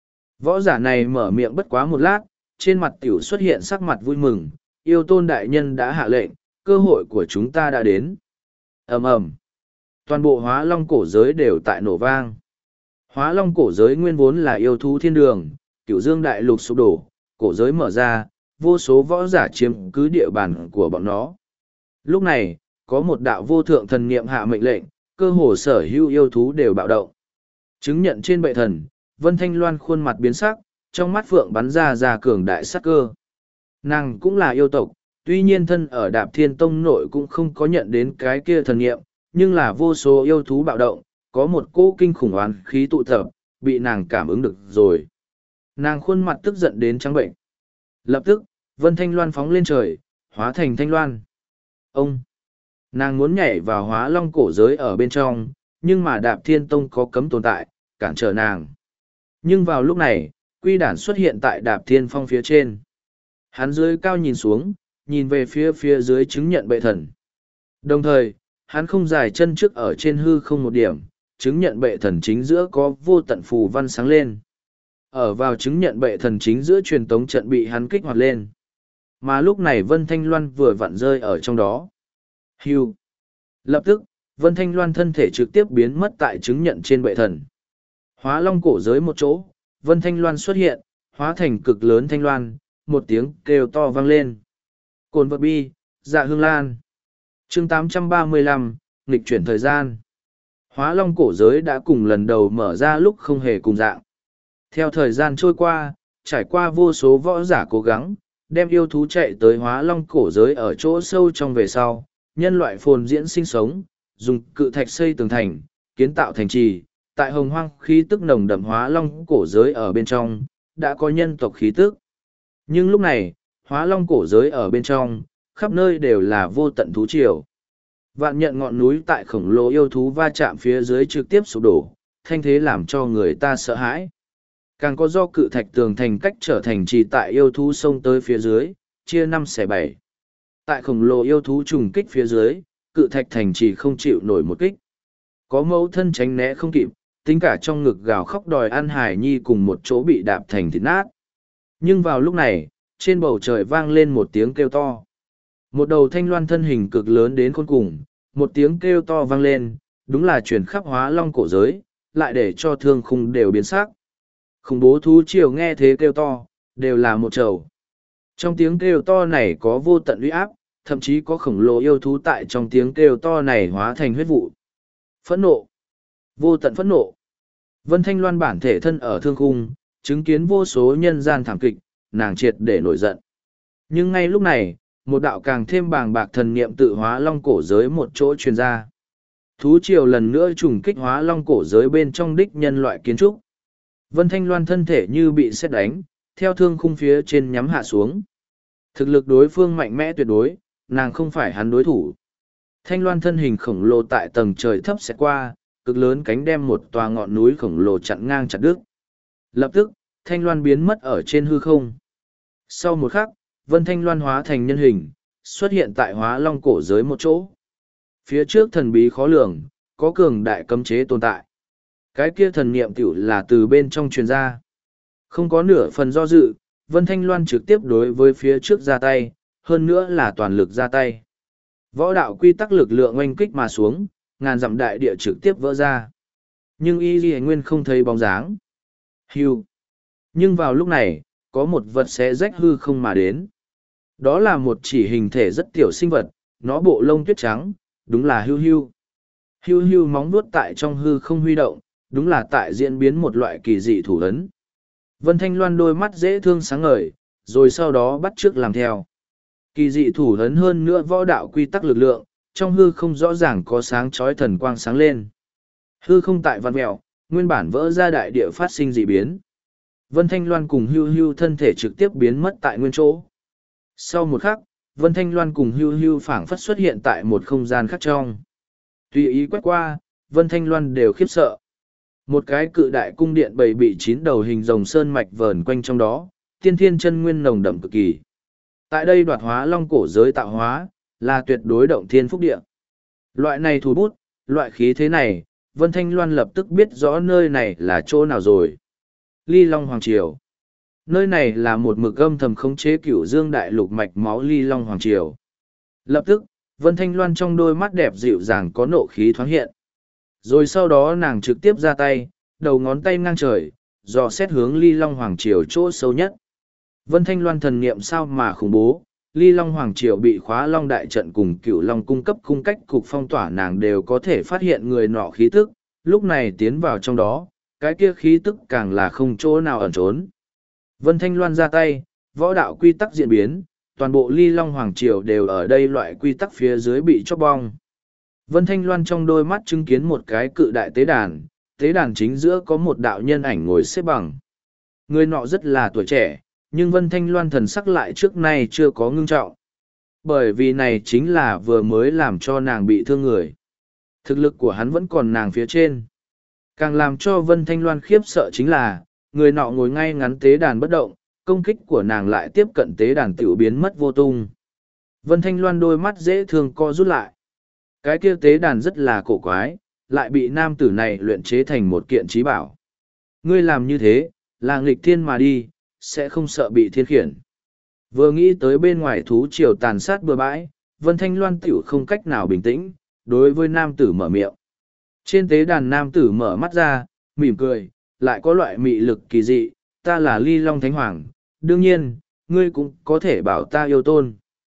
Võ giả này mở miệng bất quá một lát, trên mặt tiểu xuất hiện sắc mặt vui mừng, yêu tôn đại nhân đã hạ lệnh, cơ hội của chúng ta đã đến. Ầm ầm, toàn bộ Hóa Long cổ giới đều tại nổ vang. Hóa Long cổ giới nguyên vốn là yêu thú thiên đường, Cửu Dương Đại Lục sụp đổ, cổ giới mở ra, vô số võ giả chiếm cứ địa bàn của bọn nó. Lúc này, có một đạo vô thượng thần niệm hạ mệnh lệnh, cơ hồ sở hữu yêu thú đều bạo động. Chứng nhận trên bệ thần, Vân Thanh Loan khuôn mặt biến sắc, trong mắt phượng bắn ra cường đại sắc cơ. Nàng cũng là yêu tộc, tuy nhiên thân ở Đạp Thiên Tông nội cũng không có nhận đến cái kia thần niệm, nhưng là vô số yêu thú bạo động, có một cỗ kinh khủng oán khí tụ tập, bị nàng cảm ứng được rồi. Nàng khuôn mặt tức giận đến trắng bệnh. Lập tức, Vân Thanh Loan phóng lên trời, hóa thành Thanh Loan. Ông! Nàng muốn nhảy vào Hóa Long cổ giới ở bên trong, nhưng mà Đạp Thiên Tông có cấm tồn tại, cản trở nàng. Nhưng vào lúc này, Quy Đản xuất hiện tại Đạp Thiên Phong phía trên. Hắn dưới cao nhìn xuống, nhìn về phía dưới chứng nhận bệ thần. Đồng thời, hắn không dài chân trước ở trên hư không một điểm, chứng nhận bệ thần chính giữa có vô tận phù văn sáng lên. Ở vào chứng nhận bệ thần chính giữa truyền tống trận bị hắn kích hoạt lên. Mà lúc này Vân Thanh Loan vừa vặn rơi ở trong đó. Hưu. Lập tức, Vân Thanh Loan thân thể trực tiếp biến mất tại chứng nhận trên bệ thần. Hóa long cổ giới một chỗ, Vân Thanh Loan xuất hiện, hóa thành cực lớn thanh loan, một tiếng kêu to vang lên. Cồn vật bi, dạ hương lan. Chương 835, nghịch chuyển thời gian. Hóa long cổ giới đã cùng lần đầu mở ra lúc không hề cùng dạng. Theo thời gian trôi qua, trải qua vô số võ giả cố gắng, đem yêu thú chạy tới hóa long cổ giới ở chỗ sâu trong về sau, nhân loại phồn diễn sinh sống, dùng cự thạch xây tường thành, kiến tạo thành trì, tại hồng hoang khí tức nồng đậm hóa long cổ giới ở bên trong, đã có nhân tộc khí tức. Nhưng lúc này, hóa long cổ giới ở bên trong, khắp nơi đều là vô tận thú triều. Vạn nhận ngọn núi tại khổng lồ yêu thú va chạm phía dưới trực tiếp sụp đổ, thanh thế làm cho người ta sợ hãi. Càng có do cự thạch tường thành cách trở thành trì tại yêu thú xông tới phía dưới, chia 5/7. Tại khổng lồ yêu thú trùng kích phía dưới, cự thạch thành trì không chịu nổi một kích. Có mẫu thân tránh né không kịp, tính cả trong ngực gào khóc đòi ăn hải nhi cùng một chỗ bị đạp thành thịt nát. Nhưng vào lúc này, trên bầu trời vang lên một tiếng kêu to. Một đầu thanh loan thân hình cực lớn đến khôn cùng, một tiếng kêu to vang lên, đúng là chuyển khắp hóa long cổ giới, lại để cho thương khung đều biến sắc. Khủng bố thú triều nghe thế kêu to, đều là một trầu. Trong tiếng kêu to này có vô tận uy áp, thậm chí có khổng lồ yêu thú tại trong tiếng kêu to này hóa thành huyết vụ. Phẫn nộ. Vô tận phẫn nộ. Vân Thanh Loan bản thể thân ở thương khung, chứng kiến vô số nhân gian thảm kịch, nàng triệt để nổi giận. Nhưng ngay lúc này, một đạo càng thêm bàng bạc thần niệm tự hóa long cổ giới một chỗ truyền ra. Thú triều lần nữa trùng kích hóa long cổ giới bên trong đích nhân loại kiến trúc. Vân Thanh Loan thân thể như bị sét đánh, theo thương khung phía trên nhắm hạ xuống. Thực lực đối phương mạnh mẽ tuyệt đối, nàng không phải hắn đối thủ. Thanh Loan thân hình khổng lồ tại tầng trời thấp xẹt qua, cực lớn cánh đem một tòa ngọn núi khổng lồ chặn ngang chặt đứt. Lập tức, Thanh Loan biến mất ở trên hư không. Sau một khắc, Vân Thanh Loan hóa thành nhân hình, xuất hiện tại hóa long cổ giới một chỗ. Phía trước thần bí khó lường, có cường đại cấm chế tồn tại. Cái kia thần niệm tiểu là từ bên trong truyền ra. Không có nửa phần do dự, Vân Thanh Loan trực tiếp đối với phía trước ra tay, hơn nữa là toàn lực ra tay. Võ đạo quy tắc lực lượng oanh kích mà xuống, ngàn dặm đại địa trực tiếp vỡ ra. Nhưng Y Ghi Nguyên không thấy bóng dáng. Hưu. Nhưng vào lúc này, có một vật xé rách hư không mà đến. Đó là một chỉ hình thể rất tiểu sinh vật, nó bộ lông tuyết trắng, đúng là Hưu Hưu. Hưu Hưu móng vuốt tại trong hư không huy động, đúng là tại diễn biến một loại kỳ dị thủ ấn. Vân Thanh Loan đôi mắt dễ thương sáng ngời, rồi sau đó bắt chước làm theo. Kỳ dị thủ ấn hơn nữa võ đạo quy tắc lực lượng, trong hư không rõ ràng có sáng chói thần quang sáng lên. Hư không tại vặn mẹo, nguyên bản vỡ ra đại địa phát sinh dị biến. Vân Thanh Loan cùng Hưu Hưu thân thể trực tiếp biến mất tại nguyên chỗ. Sau một khắc, Vân Thanh Loan cùng Hưu Hưu phảng phất xuất hiện tại một không gian khác trong. Tùy ý quét qua, Vân Thanh Loan đều khiếp sợ. Một cái cự đại cung điện bầy bị 9 đầu hình rồng sơn mạch vờn quanh trong đó, tiên thiên chân nguyên nồng đậm cực kỳ. Tại đây đoạt hóa long cổ giới tạo hóa, là tuyệt đối động thiên phúc địa. Loại này thủ bút, loại khí thế này, Vân Thanh Loan lập tức biết rõ nơi này là chỗ nào rồi. Ly Long Hoàng Triều. Nơi này là một mực âm thầm khống chế cửu dương đại lục mạch máu Ly Long Hoàng Triều. Lập tức, Vân Thanh Loan trong đôi mắt đẹp dịu dàng có nộ khí thoáng hiện. Rồi sau đó nàng trực tiếp ra tay, đầu ngón tay ngang trời, dò xét hướng Ly Long Hoàng Triều chỗ sâu nhất. Vân Thanh Loan thần niệm sao mà khủng bố, Ly Long Hoàng Triều bị khóa Long Đại Trận cùng Cửu Long cung cấp cung cách cục phong tỏa nàng đều có thể phát hiện người nọ khí tức, lúc này tiến vào trong đó, cái kia khí tức càng là không chỗ nào ẩn trốn. Vân Thanh Loan ra tay, võ đạo quy tắc diễn biến, toàn bộ Ly Long Hoàng Triều đều ở đây loại quy tắc phía dưới bị chóc bong. Vân Thanh Loan trong đôi mắt chứng kiến một cái cự đại tế đàn chính giữa có một đạo nhân ảnh ngồi xếp bằng. Người nọ rất là tuổi trẻ, nhưng Vân Thanh Loan thần sắc lại trước nay chưa có ngưng trọng. Bởi vì này chính là vừa mới làm cho nàng bị thương người. Thực lực của hắn vẫn còn nàng phía trên. Càng làm cho Vân Thanh Loan khiếp sợ chính là, người nọ ngồi ngay ngắn tế đàn bất động, công kích của nàng lại tiếp cận tế đàn tiểu biến mất vô tung. Vân Thanh Loan đôi mắt dễ thương co rút lại. Cái kia tế đàn rất là cổ quái, lại bị nam tử này luyện chế thành một kiện trí bảo. Ngươi làm như thế, là nghịch thiên mà đi, sẽ không sợ bị thiên khiển. Vừa nghĩ tới bên ngoài thú triều tàn sát bừa bãi, Vân Thanh Loan tiểu không cách nào bình tĩnh, đối với nam tử mở miệng. Trên tế đàn nam tử mở mắt ra, mỉm cười, lại có loại mị lực kỳ dị, ta là Ly Long Thánh Hoàng, đương nhiên, ngươi cũng có thể bảo ta yêu tôn.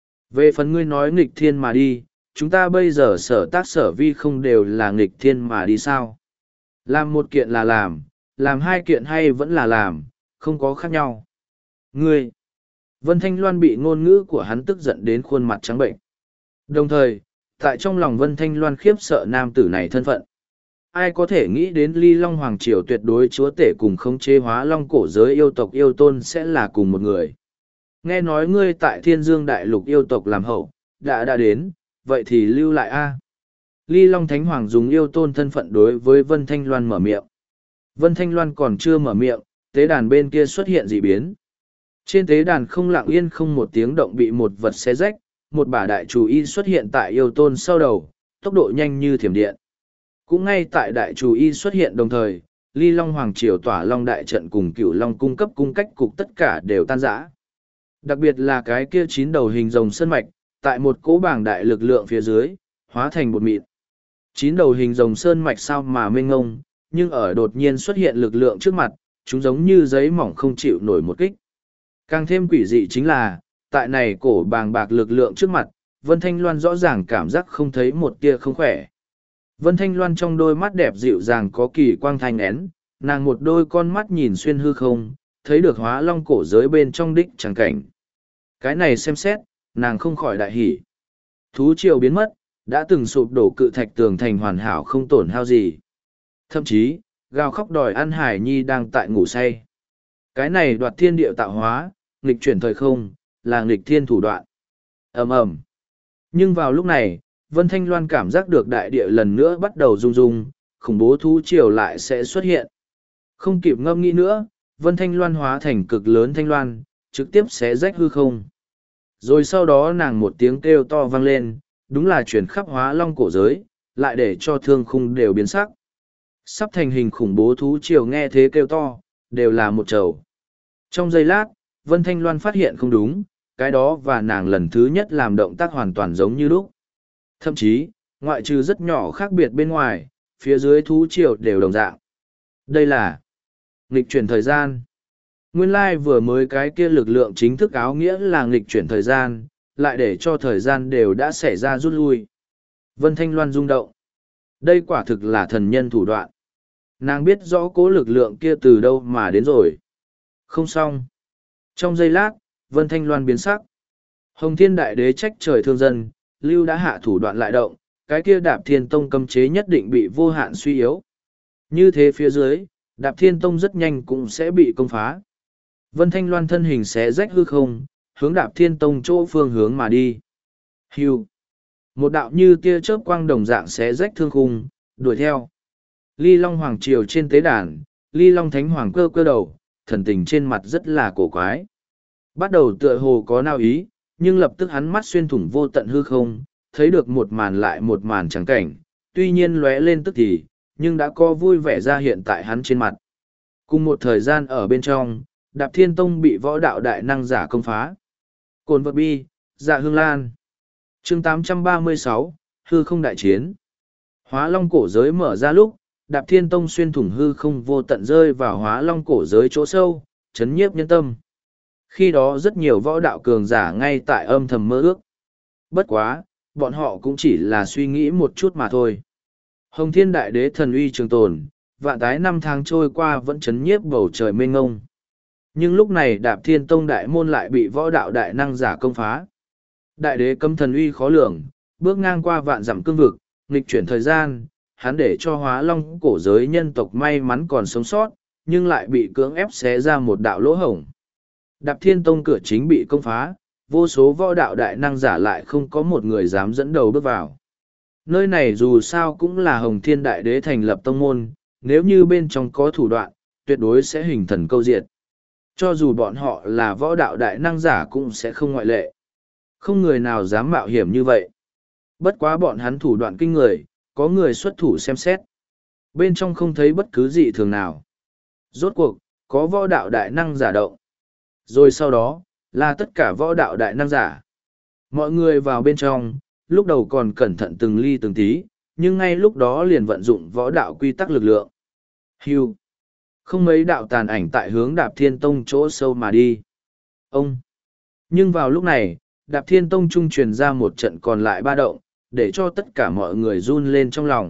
Về phần ngươi nói nghịch thiên mà đi, chúng ta bây giờ sở tác sở vi không đều là nghịch thiên mà đi sao? Làm một kiện là làm hai kiện hay vẫn là làm, không có khác nhau. Ngươi! Vân Thanh Loan bị ngôn ngữ của hắn tức giận đến khuôn mặt trắng bệnh. Đồng thời, tại trong lòng Vân Thanh Loan khiếp sợ nam tử này thân phận. Ai có thể nghĩ đến Ly Long Hoàng Triều tuyệt đối chúa tể cùng khống chế hóa long cổ giới yêu tộc yêu tôn sẽ là cùng một người. Nghe nói ngươi tại Thiên Dương Đại Lục yêu tộc làm hậu, đã đến, vậy thì lưu lại a. Ly Long Thánh Hoàng dùng yêu tôn thân phận đối với Vân Thanh Loan mở miệng. Vân Thanh Loan còn chưa mở miệng, tế đàn bên kia xuất hiện dị biến. Trên tế đàn không lặng yên không một tiếng động bị một vật xé rách, một bả đại chủ y xuất hiện tại yêu tôn sau đầu, tốc độ nhanh như thiểm điện. Cũng ngay tại đại chủ y xuất hiện đồng thời, Ly Long Hoàng Triều tỏa long đại trận cùng Cửu Long cung cấp cung cách cục tất cả đều tan rã. Đặc biệt là cái kia 9 đầu hình rồng sơn mạch, tại một cỗ bảng đại lực lượng phía dưới, hóa thành bột mịn. 9 đầu hình rồng sơn mạch sao mà mênh ngông, nhưng ở đột nhiên xuất hiện lực lượng trước mặt, chúng giống như giấy mỏng không chịu nổi một kích. Càng thêm quỷ dị chính là, tại này cổ bàng bạc lực lượng trước mặt, Vân Thanh Loan rõ ràng cảm giác không thấy một tia không khỏe. Vân Thanh Loan trong đôi mắt đẹp dịu dàng có kỳ quang thanh én, nàng một đôi con mắt nhìn xuyên hư không, thấy được hóa long cổ giới bên trong đích chẳng cảnh. Cái này xem xét, nàng không khỏi đại hỉ. Thú triều biến mất, đã từng sụp đổ cự thạch tường thành hoàn hảo không tổn hao gì. Thậm chí, gào khóc đòi ăn hải nhi đang tại ngủ say. Cái này đoạt thiên địa tạo hóa, nghịch chuyển thời không, là nghịch thiên thủ đoạn. Ầm ầm. Nhưng vào lúc này, Vân Thanh Loan cảm giác được đại địa lần nữa bắt đầu rung rung, khủng bố thú triều lại sẽ xuất hiện. Không kịp ngâm nghĩ nữa, Vân Thanh Loan hóa thành cực lớn Thanh Loan, trực tiếp xé rách hư không. Rồi sau đó nàng một tiếng kêu to vang lên, đúng là chuyển khắp hóa long cổ giới, lại để cho thương khung đều biến sắc. Sắp thành hình khủng bố thú triều nghe thế kêu to, đều là một trầu. Trong giây lát, Vân Thanh Loan phát hiện không đúng, cái đó và nàng lần thứ nhất làm động tác hoàn toàn giống như lúc. Thậm chí, ngoại trừ rất nhỏ khác biệt bên ngoài, phía dưới thú triều đều đồng dạng. Đây là nghịch chuyển thời gian. Nguyên lai vừa mới cái kia lực lượng chính thức áo nghĩa là nghịch chuyển thời gian, lại để cho thời gian đều đã xảy ra rút lui. Vân Thanh Loan rung động. Đây quả thực là thần nhân thủ đoạn. Nàng biết rõ cố lực lượng kia từ đâu mà đến rồi. Không xong. Trong giây lát, Vân Thanh Loan biến sắc. Hồng Thiên Đại Đế trách trời thương dân, Lưu đã hạ thủ đoạn lại động, cái kia Đạp Thiên Tông cấm chế nhất định bị vô hạn suy yếu. Như thế phía dưới, Đạp Thiên Tông rất nhanh cũng sẽ bị công phá. Vân Thanh Loan thân hình xé rách hư không, hướng Đạp Thiên Tông chỗ phương hướng mà đi. Hưu. Một đạo như tia chớp quang đồng dạng xé rách thương khung, đuổi theo. Ly Long Hoàng Triều trên tế đàn, Ly Long Thánh Hoàng cơ cơ đầu, thần tình trên mặt rất là cổ quái. Bắt đầu tựa hồ có nào ý, nhưng lập tức hắn mắt xuyên thủng vô tận hư không, thấy được một màn lại một màn trắng cảnh, tuy nhiên lóe lên tức thì, nhưng đã có vui vẻ ra hiện tại hắn trên mặt. Cùng một thời gian ở bên trong, Đạp Thiên Tông bị võ đạo đại năng giả công phá. Cồn vật bi, dạ hương lan. Chương 836, hư không đại chiến. Hóa long cổ giới mở ra lúc, Đạp Thiên Tông xuyên thủng hư không vô tận rơi vào hóa long cổ giới chỗ sâu, chấn nhiếp nhân tâm. Khi đó rất nhiều võ đạo cường giả ngay tại âm thầm mơ ước. Bất quá, bọn họ cũng chỉ là suy nghĩ một chút mà thôi. Hồng Thiên Đại Đế thần uy trường tồn, vạn tái 5 tháng trôi qua vẫn chấn nhiếp bầu trời mênh ngông. Nhưng lúc này Đạp Thiên Tông đại môn lại bị võ đạo đại năng giả công phá. Đại đế cấm thần uy khó lường, bước ngang qua vạn dặm cương vực, nghịch chuyển thời gian, hắn để cho hóa long cổ giới nhân tộc may mắn còn sống sót, nhưng lại bị cưỡng ép xé ra một đạo lỗ hổng. Đạp Thiên Tông cửa chính bị công phá, vô số võ đạo đại năng giả lại không có một người dám dẫn đầu bước vào. Nơi này dù sao cũng là Hồng Thiên Đại Đế thành lập tông môn, nếu như bên trong có thủ đoạn, tuyệt đối sẽ hình thần câu diệt. Cho dù bọn họ là võ đạo đại năng giả cũng sẽ không ngoại lệ. Không người nào dám mạo hiểm như vậy. Bất quá bọn hắn thủ đoạn kinh người, có người xuất thủ xem xét. Bên trong không thấy bất cứ gì thường nào. Rốt cuộc, có võ đạo đại năng giả động. Rồi sau đó, là tất cả võ đạo đại năng giả. Mọi người vào bên trong, lúc đầu còn cẩn thận từng ly từng tí, nhưng ngay lúc đó liền vận dụng võ đạo quy tắc lực lượng. Hưu. Không mấy đạo tàn ảnh tại hướng Đạp Thiên Tông chỗ sâu mà đi. Ông. Nhưng vào lúc này, Đạp Thiên Tông trung truyền ra một trận còn lại ba động, để cho tất cả mọi người run lên trong lòng.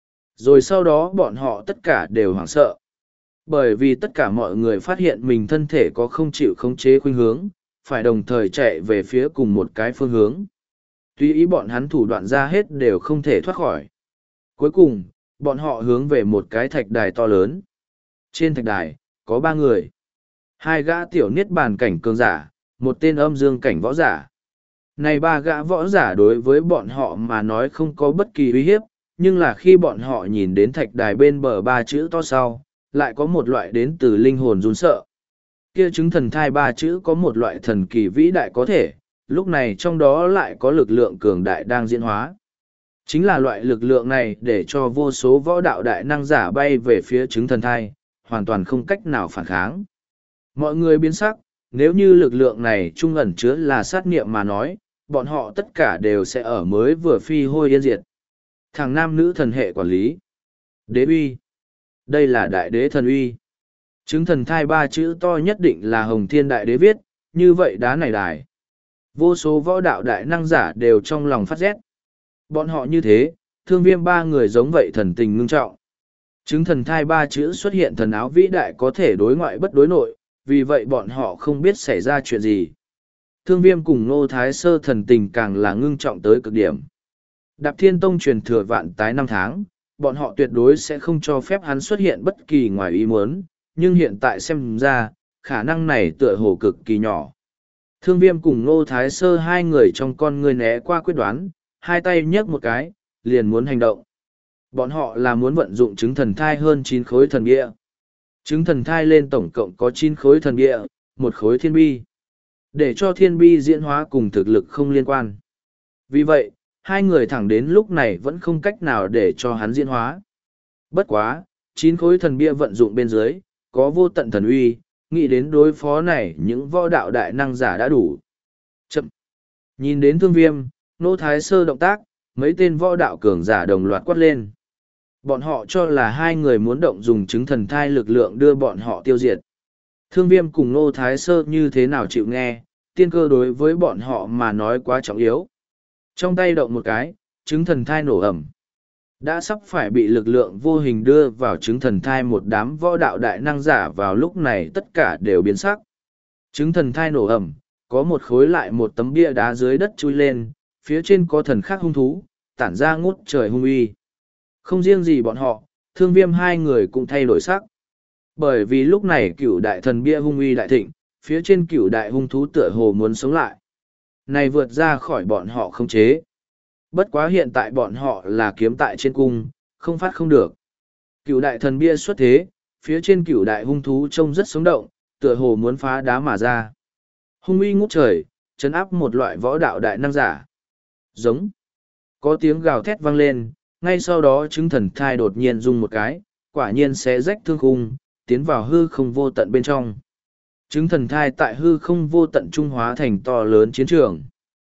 Rồi sau đó bọn họ tất cả đều hoảng sợ. Bởi vì tất cả mọi người phát hiện mình thân thể có không chịu khống chế khuynh hướng, phải đồng thời chạy về phía cùng một cái phương hướng. Tuy ý bọn hắn thủ đoạn ra hết đều không thể thoát khỏi. Cuối cùng, bọn họ hướng về một cái thạch đài to lớn. Trên thạch đài, có ba người. Hai gã tiểu niết bàn cảnh cường giả, một tên âm dương cảnh võ giả. Này ba gã võ giả đối với bọn họ mà nói không có bất kỳ uy hiếp, nhưng là khi bọn họ nhìn đến thạch đài bên bờ ba chữ to sau, lại có một loại đến từ linh hồn run sợ. Kia chứng thần thai ba chữ có một loại thần kỳ vĩ đại có thể, lúc này trong đó lại có lực lượng cường đại đang diễn hóa. Chính là loại lực lượng này để cho vô số võ đạo đại năng giả bay về phía chứng thần thai, hoàn toàn không cách nào phản kháng. Mọi người biến sắc, nếu như lực lượng này trung ẩn chứa là sát niệm mà nói, bọn họ tất cả đều sẽ ở mới vừa phi hôi yên diệt. Thằng nam nữ thần hệ quản lý. Đế uy. Đây là đại đế thần uy. Chứng thần thai ba chữ to nhất định là Hồng Thiên Đại Đế viết, như vậy đá này đài. Vô số võ đạo đại năng giả đều trong lòng phát rét. Bọn họ như thế, Thương Viêm ba người giống vậy thần tình ngưng trọng. Chứng thần thai ba chữ xuất hiện thần áo vĩ đại có thể đối ngoại bất đối nội, vì vậy bọn họ không biết xảy ra chuyện gì. Thương Viêm cùng Ngô Thái Sơ thần tình càng là ngưng trọng tới cực điểm. Đạp Thiên Tông truyền thừa vạn tái 5 tháng, bọn họ tuyệt đối sẽ không cho phép hắn xuất hiện bất kỳ ngoài ý muốn, nhưng hiện tại xem ra, khả năng này tựa hồ cực kỳ nhỏ. Thương Viêm cùng Ngô Thái Sơ hai người trong con người né qua quyết đoán, hai tay nhấc một cái, liền muốn hành động. Bọn họ là muốn vận dụng chứng thần thai hơn 9 khối thần bia. Chứng thần thai lên tổng cộng có 9 khối thần bia, một khối thiên bi. Để cho thiên bi diễn hóa cùng thực lực không liên quan. Vì vậy, hai người thẳng đến lúc này vẫn không cách nào để cho hắn diễn hóa. Bất quá, 9 khối thần bia vận dụng bên dưới, có vô tận thần uy, nghĩ đến đối phó này những võ đạo đại năng giả đã đủ. Chậm. Nhìn đến Thương Viêm, Nô Thái Sơ động tác, mấy tên võ đạo cường giả đồng loạt quát lên. Bọn họ cho là hai người muốn động dùng chứng thần thai lực lượng đưa bọn họ tiêu diệt. Thương Viêm cùng Nô Thái Sơ như thế nào chịu nghe, tiên cơ đối với bọn họ mà nói quá trọng yếu. Trong tay động một cái, chứng thần thai nổ ẩm. Đã sắp phải bị lực lượng vô hình đưa vào chứng thần thai một đám võ đạo đại năng giả vào lúc này tất cả đều biến sắc. Chứng thần thai nổ ẩm, có một khối lại một tấm bia đá dưới đất chui lên, phía trên có thần khác hung thú, tản ra ngút trời hung uy. Không riêng gì bọn họ, Thương Viêm hai người cũng thay đổi sắc. Bởi vì lúc này cửu đại thần bia hung uy đại thịnh, phía trên cửu đại hung thú tựa hồ muốn sống lại. Này vượt ra khỏi bọn họ không chế. Bất quá hiện tại bọn họ là kiếm tại trên cung, không phát không được. Cửu đại thần bia xuất thế, phía trên cửu đại hung thú trông rất sống động, tựa hồ muốn phá đá mà ra. Hung uy ngút trời, chấn áp một loại võ đạo đại năng giả. Giống. Có tiếng gào thét vang lên, ngay sau đó chứng thần thai đột nhiên rung một cái, quả nhiên sẽ rách thương khung, tiến vào hư không vô tận bên trong. Chứng thần thai tại hư không vô tận trung hóa thành to lớn chiến trường.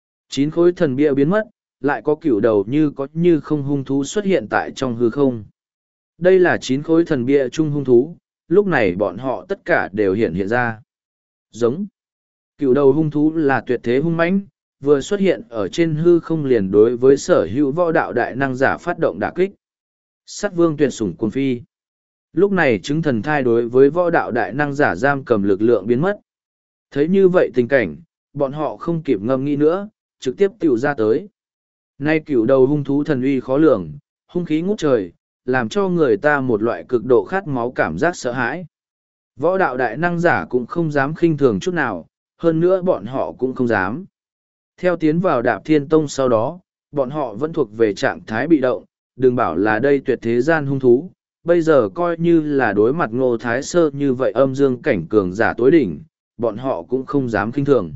9 khối thần bia biến mất, lại có cửu đầu như có như không hung thú xuất hiện tại trong hư không. Đây là 9 khối thần bia trung hung thú, lúc này bọn họ tất cả đều hiện ra. Giống. Cửu đầu hung thú là tuyệt thế hung mãnh, vừa xuất hiện ở trên hư không liền đối với sở hữu võ đạo đại năng giả phát động đả kích. Sát vương tuyệt sủng cuồng phi. Lúc này chứng thần thai đối với võ đạo đại năng giả giam cầm lực lượng biến mất. Thấy như vậy tình cảnh, bọn họ không kịp ngâm nghĩ nữa, trực tiếp tiểu ra tới. Nay cửu đầu hung thú thần uy khó lường, hung khí ngút trời, làm cho người ta một loại cực độ khát máu cảm giác sợ hãi. Võ đạo đại năng giả cũng không dám khinh thường chút nào, hơn nữa bọn họ cũng không dám. Theo tiến vào Đạp Thiên Tông sau đó, bọn họ vẫn thuộc về trạng thái bị động, đừng bảo là đây tuyệt thế gian hung thú, bây giờ coi như là đối mặt Ngô Thái Sơ như vậy âm dương cảnh cường giả tối đỉnh, bọn họ cũng không dám khinh thường.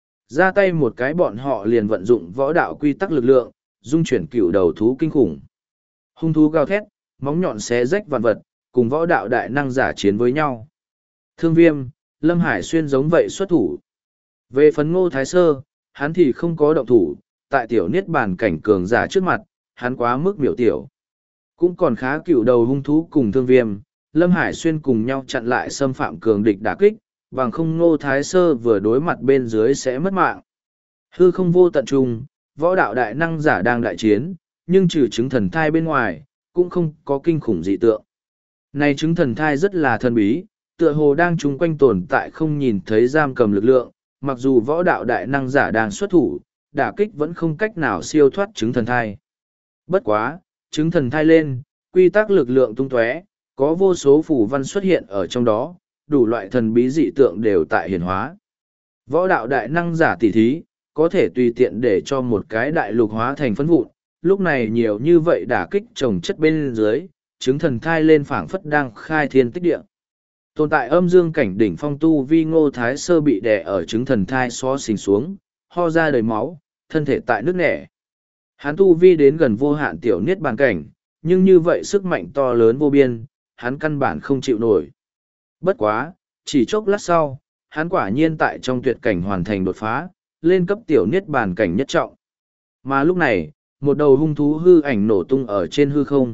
Ra tay một cái bọn họ liền vận dụng võ đạo quy tắc lực lượng, dung chuyển cửu đầu thú kinh khủng. Hung thú gào thét, móng nhọn xé rách vạn vật, cùng võ đạo đại năng giả chiến với nhau. Thương Viêm, Lâm Hải Xuyên giống vậy xuất thủ. Về phần Ngô Thái Sơ, hắn thì không có động thủ, tại tiểu niết bàn cảnh cường giả trước mặt, hắn quá mức miểu tiểu. Cũng còn khá cựu đầu hung thú cùng Thương Viêm, Lâm Hải Xuyên cùng nhau chặn lại xâm phạm cường địch đả kích, bằng không Ngô Thái Sơ vừa đối mặt bên dưới sẽ mất mạng. Hư không vô tận trung, võ đạo đại năng giả đang đại chiến, nhưng trừ chứng thần thai bên ngoài, cũng không có kinh khủng dị tượng. Này chứng thần thai rất là thần bí, tựa hồ đang chung quanh tồn tại không nhìn thấy giam cầm lực lượng, mặc dù võ đạo đại năng giả đang xuất thủ, đả kích vẫn không cách nào siêu thoát chứng thần thai. Bất quá, chứng thần thai lên, quy tắc lực lượng tung tóe, có vô số phù văn xuất hiện ở trong đó, đủ loại thần bí dị tượng đều tại hiển hóa. Võ đạo đại năng giả tỉ thí, có thể tùy tiện để cho một cái đại lục hóa thành phấn vụn, lúc này nhiều như vậy đả kích trồng chất bên dưới, chứng thần thai lên phảng phất đang khai thiên tích địa. Tồn tại âm dương cảnh đỉnh phong tu vi Ngô Thái Sơ bị đè ở chứng thần thai xó xình xuống, ho ra đầy máu, thân thể tại nước nẻ. Hắn tu vi đến gần vô hạn tiểu niết bàn cảnh, nhưng như vậy sức mạnh to lớn vô biên, hắn căn bản không chịu nổi. Bất quá, chỉ chốc lát sau, hắn quả nhiên tại trong tuyệt cảnh hoàn thành đột phá, lên cấp tiểu niết bàn cảnh nhất trọng. Mà lúc này, một đầu hung thú hư ảnh nổ tung ở trên hư không.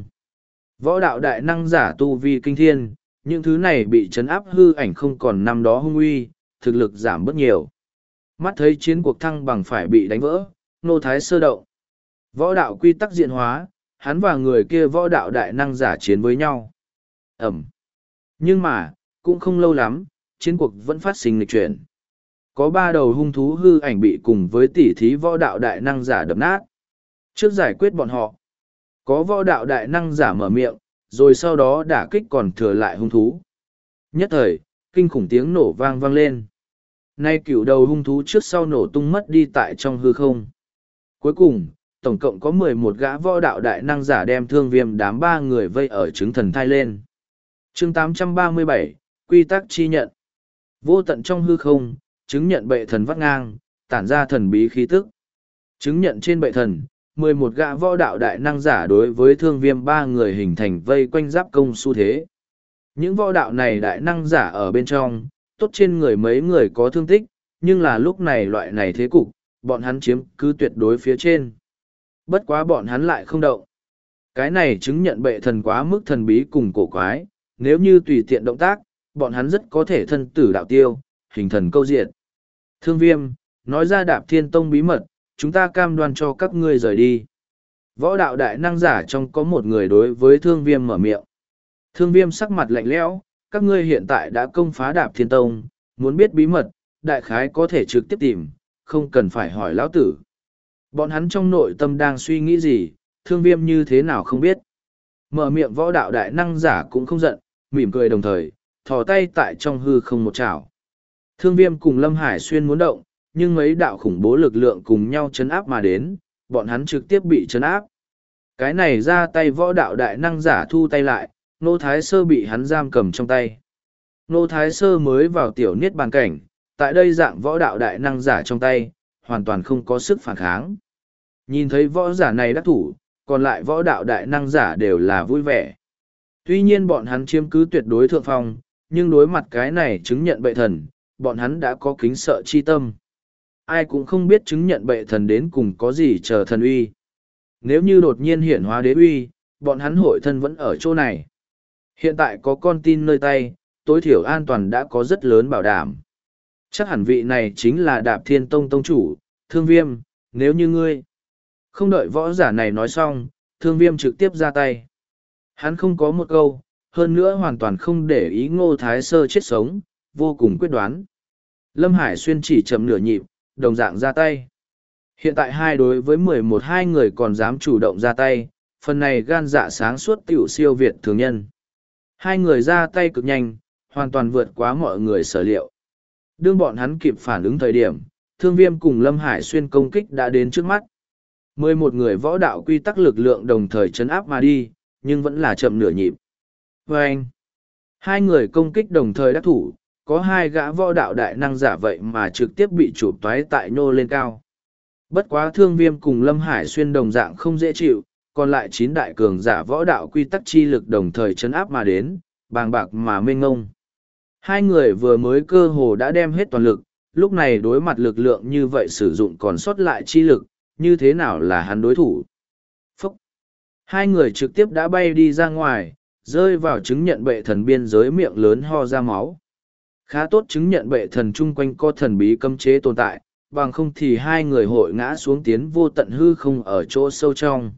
Võ đạo đại năng giả tu vi kinh thiên, những thứ này bị chấn áp hư ảnh không còn năm đó hung uy, thực lực giảm bớt nhiều. Mắt thấy chiến cuộc thăng bằng phải bị đánh vỡ, Ngô Thái Sơ động. Võ đạo quy tắc diện hóa, hắn và người kia võ đạo đại năng giả chiến với nhau. Ẩm. Nhưng mà, cũng không lâu lắm, chiến cuộc vẫn phát sinh nghịch chuyển. Có 3 đầu hung thú hư ảnh bị cùng với tỉ thí võ đạo đại năng giả đập nát. Trước giải quyết bọn họ, có võ đạo đại năng giả mở miệng, rồi sau đó đả kích còn thừa lại hung thú. Nhất thời, kinh khủng tiếng nổ vang vang lên. Nay cửu đầu hung thú trước sau nổ tung mất đi tại trong hư không. Cuối cùng, tổng cộng có 11 gã võ đạo đại năng giả đem Thương Viêm đám 3 người vây ở chứng thần thai lên. Chương 837, Quy tắc chi nhận. Vô tận trong hư không, chứng nhận bệ thần vắt ngang, tản ra thần bí khí tức. Chứng nhận trên bệ thần, 11 gã võ đạo đại năng giả đối với Thương Viêm 3 người hình thành vây quanh giáp công xu thế. Những võ đạo này đại năng giả ở bên trong, tốt trên người mấy người có thương tích, nhưng là lúc này loại này thế cục, bọn hắn chiếm cứ tuyệt đối phía trên. Bất quá bọn hắn lại không động. Cái này chứng nhận bệ thần quá mức thần bí cùng cổ quái, nếu như tùy tiện động tác, bọn hắn rất có thể thân tử đạo tiêu, hình thần câu diện. Thương Viêm, nói ra Đạp Thiên Tông bí mật, chúng ta cam đoan cho các ngươi rời đi. Võ đạo đại năng giả trong có một người đối với Thương Viêm mở miệng. Thương Viêm sắc mặt lạnh lẽo, các ngươi hiện tại đã công phá Đạp Thiên Tông, muốn biết bí mật, đại khái có thể trực tiếp tìm, không cần phải hỏi lão tử. Bọn hắn trong nội tâm đang suy nghĩ gì, Thương Viêm như thế nào không biết. Mở miệng võ đạo đại năng giả cũng không giận, mỉm cười đồng thời, thò tay tại trong hư không một chảo. Thương Viêm cùng Lâm Hải Xuyên muốn động, nhưng mấy đạo khủng bố lực lượng cùng nhau chấn áp mà đến, bọn hắn trực tiếp bị chấn áp. Cái này ra tay võ đạo đại năng giả thu tay lại, Ngô Thái Sơ bị hắn giam cầm trong tay. Ngô Thái Sơ mới vào tiểu niết bàn cảnh, tại đây dạng võ đạo đại năng giả trong tay, hoàn toàn không có sức phản kháng. Nhìn thấy võ giả này đắc thủ, còn lại võ đạo đại năng giả đều là vui vẻ. Tuy nhiên bọn hắn chiếm cứ tuyệt đối thượng phong, nhưng đối mặt cái này chứng nhận bệ thần, bọn hắn đã có kính sợ chi tâm. Ai cũng không biết chứng nhận bệ thần đến cùng có gì chờ thần uy. Nếu như đột nhiên hiển hóa đế uy, bọn hắn hội thân vẫn ở chỗ này. Hiện tại có con tin nơi tay, tối thiểu an toàn đã có rất lớn bảo đảm. Chắc hẳn vị này chính là Đạp Thiên Tông tông chủ, Thương Viêm, nếu như ngươi. Không đợi võ giả này nói xong, Thương Viêm trực tiếp ra tay. Hắn không có một câu, hơn nữa hoàn toàn không để ý Ngô Thái Sơ chết sống, vô cùng quyết đoán. Lâm Hải Xuyên chỉ chậm nửa nhịp, đồng dạng ra tay. Hiện tại 2 đối với 11 người còn dám chủ động ra tay, phần này gan dạ sáng suốt tiểu siêu việt thường nhân. 2 người ra tay cực nhanh, hoàn toàn vượt quá mọi người sở liệu. Đương bọn hắn kịp phản ứng thời điểm, Thương Viêm cùng Lâm Hải Xuyên công kích đã đến trước mắt. 11 người võ đạo quy tắc lực lượng đồng thời chấn áp mà đi, nhưng vẫn là chậm nửa nhịp. Và anh, 2 người công kích đồng thời đắc thủ, có 2 gã võ đạo đại năng giả vậy mà trực tiếp bị chụp toái tại nhô lên cao. Bất quá Thương Viêm cùng Lâm Hải Xuyên đồng dạng không dễ chịu, còn lại 9 đại cường giả võ đạo quy tắc chi lực đồng thời chấn áp mà đến, bàng bạc mà mênh ngông. 2 người vừa mới cơ hồ đã đem hết toàn lực, lúc này đối mặt lực lượng như vậy sử dụng còn sót lại chi lực, như thế nào là hắn đối thủ. Phúc! Hai người trực tiếp đã bay đi ra ngoài, rơi vào chứng nhận bệ thần biên giới miệng lớn ho ra máu. Khá tốt chứng nhận bệ thần chung quanh có thần bí cấm chế tồn tại, bằng không thì hai người hội ngã xuống tiến vô tận hư không ở chỗ sâu trong.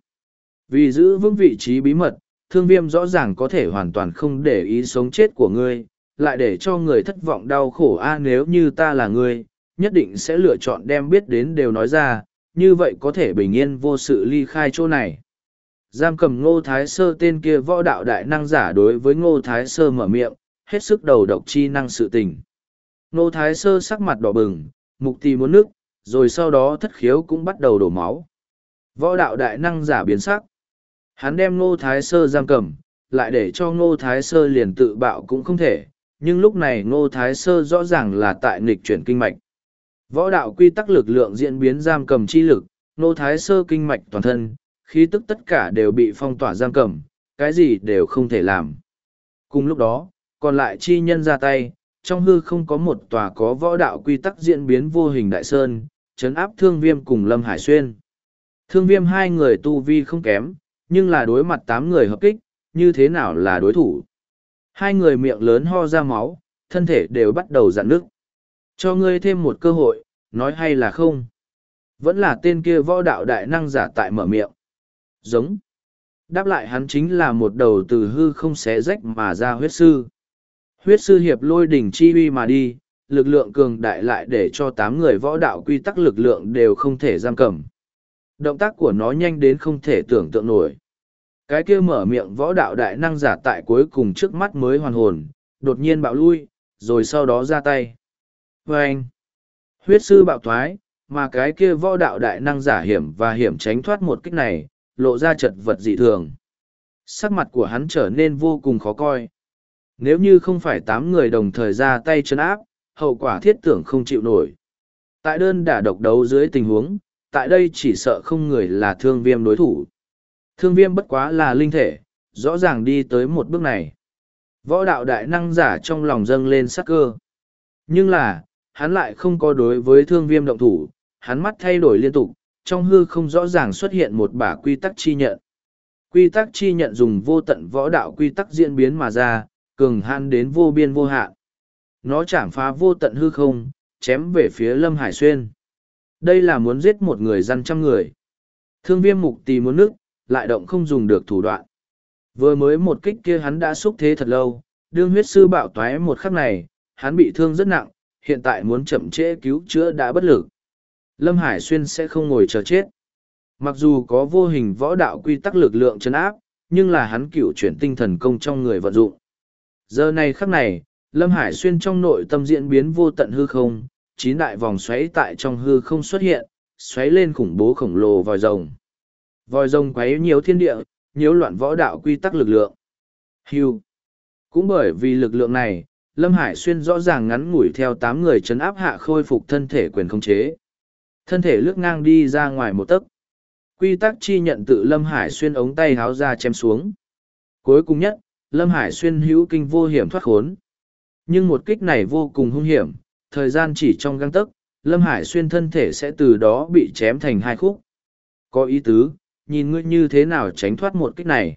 Vì giữ vững vị trí bí mật, Thương Viêm rõ ràng có thể hoàn toàn không để ý sống chết của ngươi, lại để cho người thất vọng đau khổ nếu như ta là ngươi, nhất định sẽ lựa chọn đem biết đến đều nói ra, như vậy có thể bình yên vô sự ly khai chỗ này. Giam cầm Ngô Thái Sơ tên kia võ đạo đại năng giả đối với Ngô Thái Sơ mở miệng, hết sức đầu độc chi năng sự tình. Ngô Thái Sơ sắc mặt đỏ bừng, mục tì muốn nước, rồi sau đó thất khiếu cũng bắt đầu đổ máu. Võ đạo đại năng giả biến sắc. Hắn đem Ngô Thái Sơ giam cầm, lại để cho Ngô Thái Sơ liền tự bạo cũng không thể, nhưng lúc này Ngô Thái Sơ rõ ràng là tại nghịch chuyển kinh mạch. Võ đạo quy tắc lực lượng diễn biến giam cầm chi lực, Ngô Thái Sơ kinh mạch toàn thân, khí tức tất cả đều bị phong tỏa giam cầm, cái gì đều không thể làm. Cùng lúc đó, còn lại chi nhân ra tay, trong hư không có một tòa có võ đạo quy tắc diễn biến vô hình đại sơn, trấn áp Thương Viêm cùng Lâm Hải Xuyên. Thương Viêm hai người tu vi không kém, nhưng là đối mặt 8 người hợp kích, như thế nào là đối thủ. Hai người miệng lớn ho ra máu, thân thể đều bắt đầu rạn nứt. Cho ngươi thêm một cơ hội, nói hay là không? Vẫn là tên kia võ đạo đại năng giả tại mở miệng. Giống. Đáp lại hắn chính là một đầu từ hư không xé rách mà ra huyết sư. Huyết sư hiệp lôi đỉnh chi uy mà đi, lực lượng cường đại lại để cho 8 người võ đạo quy tắc lực lượng đều không thể giam cầm. Động tác của nó nhanh đến không thể tưởng tượng nổi. Cái kia mở miệng võ đạo đại năng giả tại cuối cùng trước mắt mới hoàn hồn, đột nhiên bạo lui, rồi sau đó ra tay. Vâng! Huyết sư bạo thoái, mà cái kia võ đạo đại năng giả hiểm và hiểm tránh thoát một kích này, lộ ra chật vật dị thường. Sắc mặt của hắn trở nên vô cùng khó coi. Nếu như không phải 8 người đồng thời ra tay trấn áp, hậu quả thiết tưởng không chịu nổi. Tại đơn đả độc đấu dưới tình huống, tại đây chỉ sợ không người là Thương Viêm đối thủ. Thương Viêm bất quá là linh thể, rõ ràng đi tới một bước này. Võ đạo đại năng giả trong lòng dâng lên sắc cơ. Nhưng là, hắn lại không có đối với Thương Viêm động thủ, hắn mắt thay đổi liên tục, trong hư không rõ ràng xuất hiện một bả quy tắc chi nhận. Quy tắc chi nhận dùng vô tận võ đạo quy tắc diễn biến mà ra, cường hãn đến vô biên vô hạn. Nó chạm phá vô tận hư không, chém về phía Lâm Hải Xuyên. Đây là muốn giết một người dân trăm người. Thương Viêm mục tì muốn nước, lại động không dùng được thủ đoạn. Vừa mới một kích kia hắn đã xúc thế thật lâu, đương huyết sư bạo toái một khắc này, hắn bị thương rất nặng, hiện tại muốn chậm trễ cứu chữa đã bất lực. Lâm Hải Xuyên sẽ không ngồi chờ chết. Mặc dù có vô hình võ đạo quy tắc lực lượng trấn áp, nhưng là hắn cựu chuyển tinh thần công trong người vận dụng. Giờ này khắc này, Lâm Hải Xuyên trong nội tâm diễn biến vô tận hư không, 9 đại vòng xoáy tại trong hư không xuất hiện, xoáy lên khủng bố khổng lồ vòi rồng. Vòi rồng quấy nhiều thiên địa, nhiễu loạn võ đạo quy tắc lực lượng. Hưu. Cũng bởi vì lực lượng này, Lâm Hải Xuyên rõ ràng ngắn ngủi theo 8 người trấn áp hạ khôi phục thân thể quyền khống chế. Thân thể lướt ngang đi ra ngoài một tấc. Quy tắc chi nhận tự Lâm Hải Xuyên ống tay háo ra chém xuống. Cuối cùng nhất, Lâm Hải Xuyên hữu kinh vô hiểm thoát khốn. Nhưng một kích này vô cùng hung hiểm, thời gian chỉ trong găng tấc, Lâm Hải Xuyên thân thể sẽ từ đó bị chém thành 2 khúc. Có ý tứ, nhìn ngươi như thế nào tránh thoát một kích này.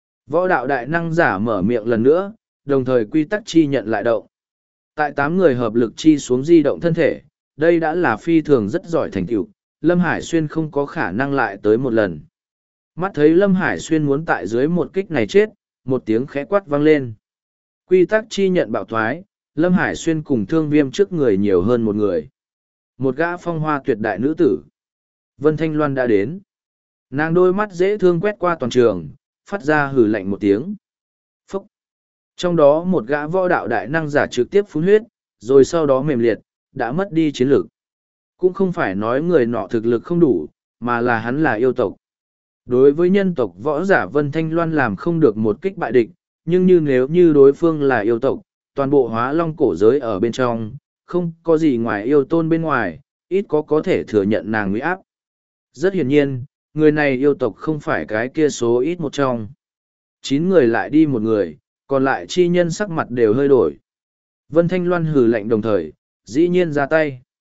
Võ đạo đại năng giả mở miệng lần nữa, đồng thời quy tắc chi nhận lại động. Tại 8 người hợp lực chi xuống di động thân thể, đây đã là phi thường rất giỏi thành tựu, Lâm Hải Xuyên không có khả năng lại tới một lần. Mắt thấy Lâm Hải Xuyên muốn tại dưới một kích này chết, một tiếng khẽ quát vang lên. Quy tắc chi nhận bạo thoái, Lâm Hải Xuyên cùng Thương Viêm trước người nhiều hơn một người. Một gã phong hoa tuyệt đại nữ tử. Vân Thanh Loan đã đến. Nàng đôi mắt dễ thương quét qua toàn trường, phát ra hừ lạnh một tiếng. Phúc! Trong đó một gã võ đạo đại năng giả trực tiếp phun huyết, rồi sau đó mềm liệt, đã mất đi chiến lực. Cũng không phải nói người nọ thực lực không đủ, mà là hắn là yêu tộc. Đối với nhân tộc võ giả Vân Thanh Loan làm không được một kích bại địch, nhưng nếu như đối phương là yêu tộc, toàn bộ hóa long cổ giới ở bên trong, không có gì ngoài yêu tôn bên ngoài, ít có thể thừa nhận nàng uy áp. Rất hiển nhiên, người này yêu tộc không phải cái kia số ít một trong. 9 người lại đi một người, còn lại chi nhân sắc mặt đều hơi đổi. Vân Thanh Loan hừ lạnh đồng thời, dĩ nhiên ra tay.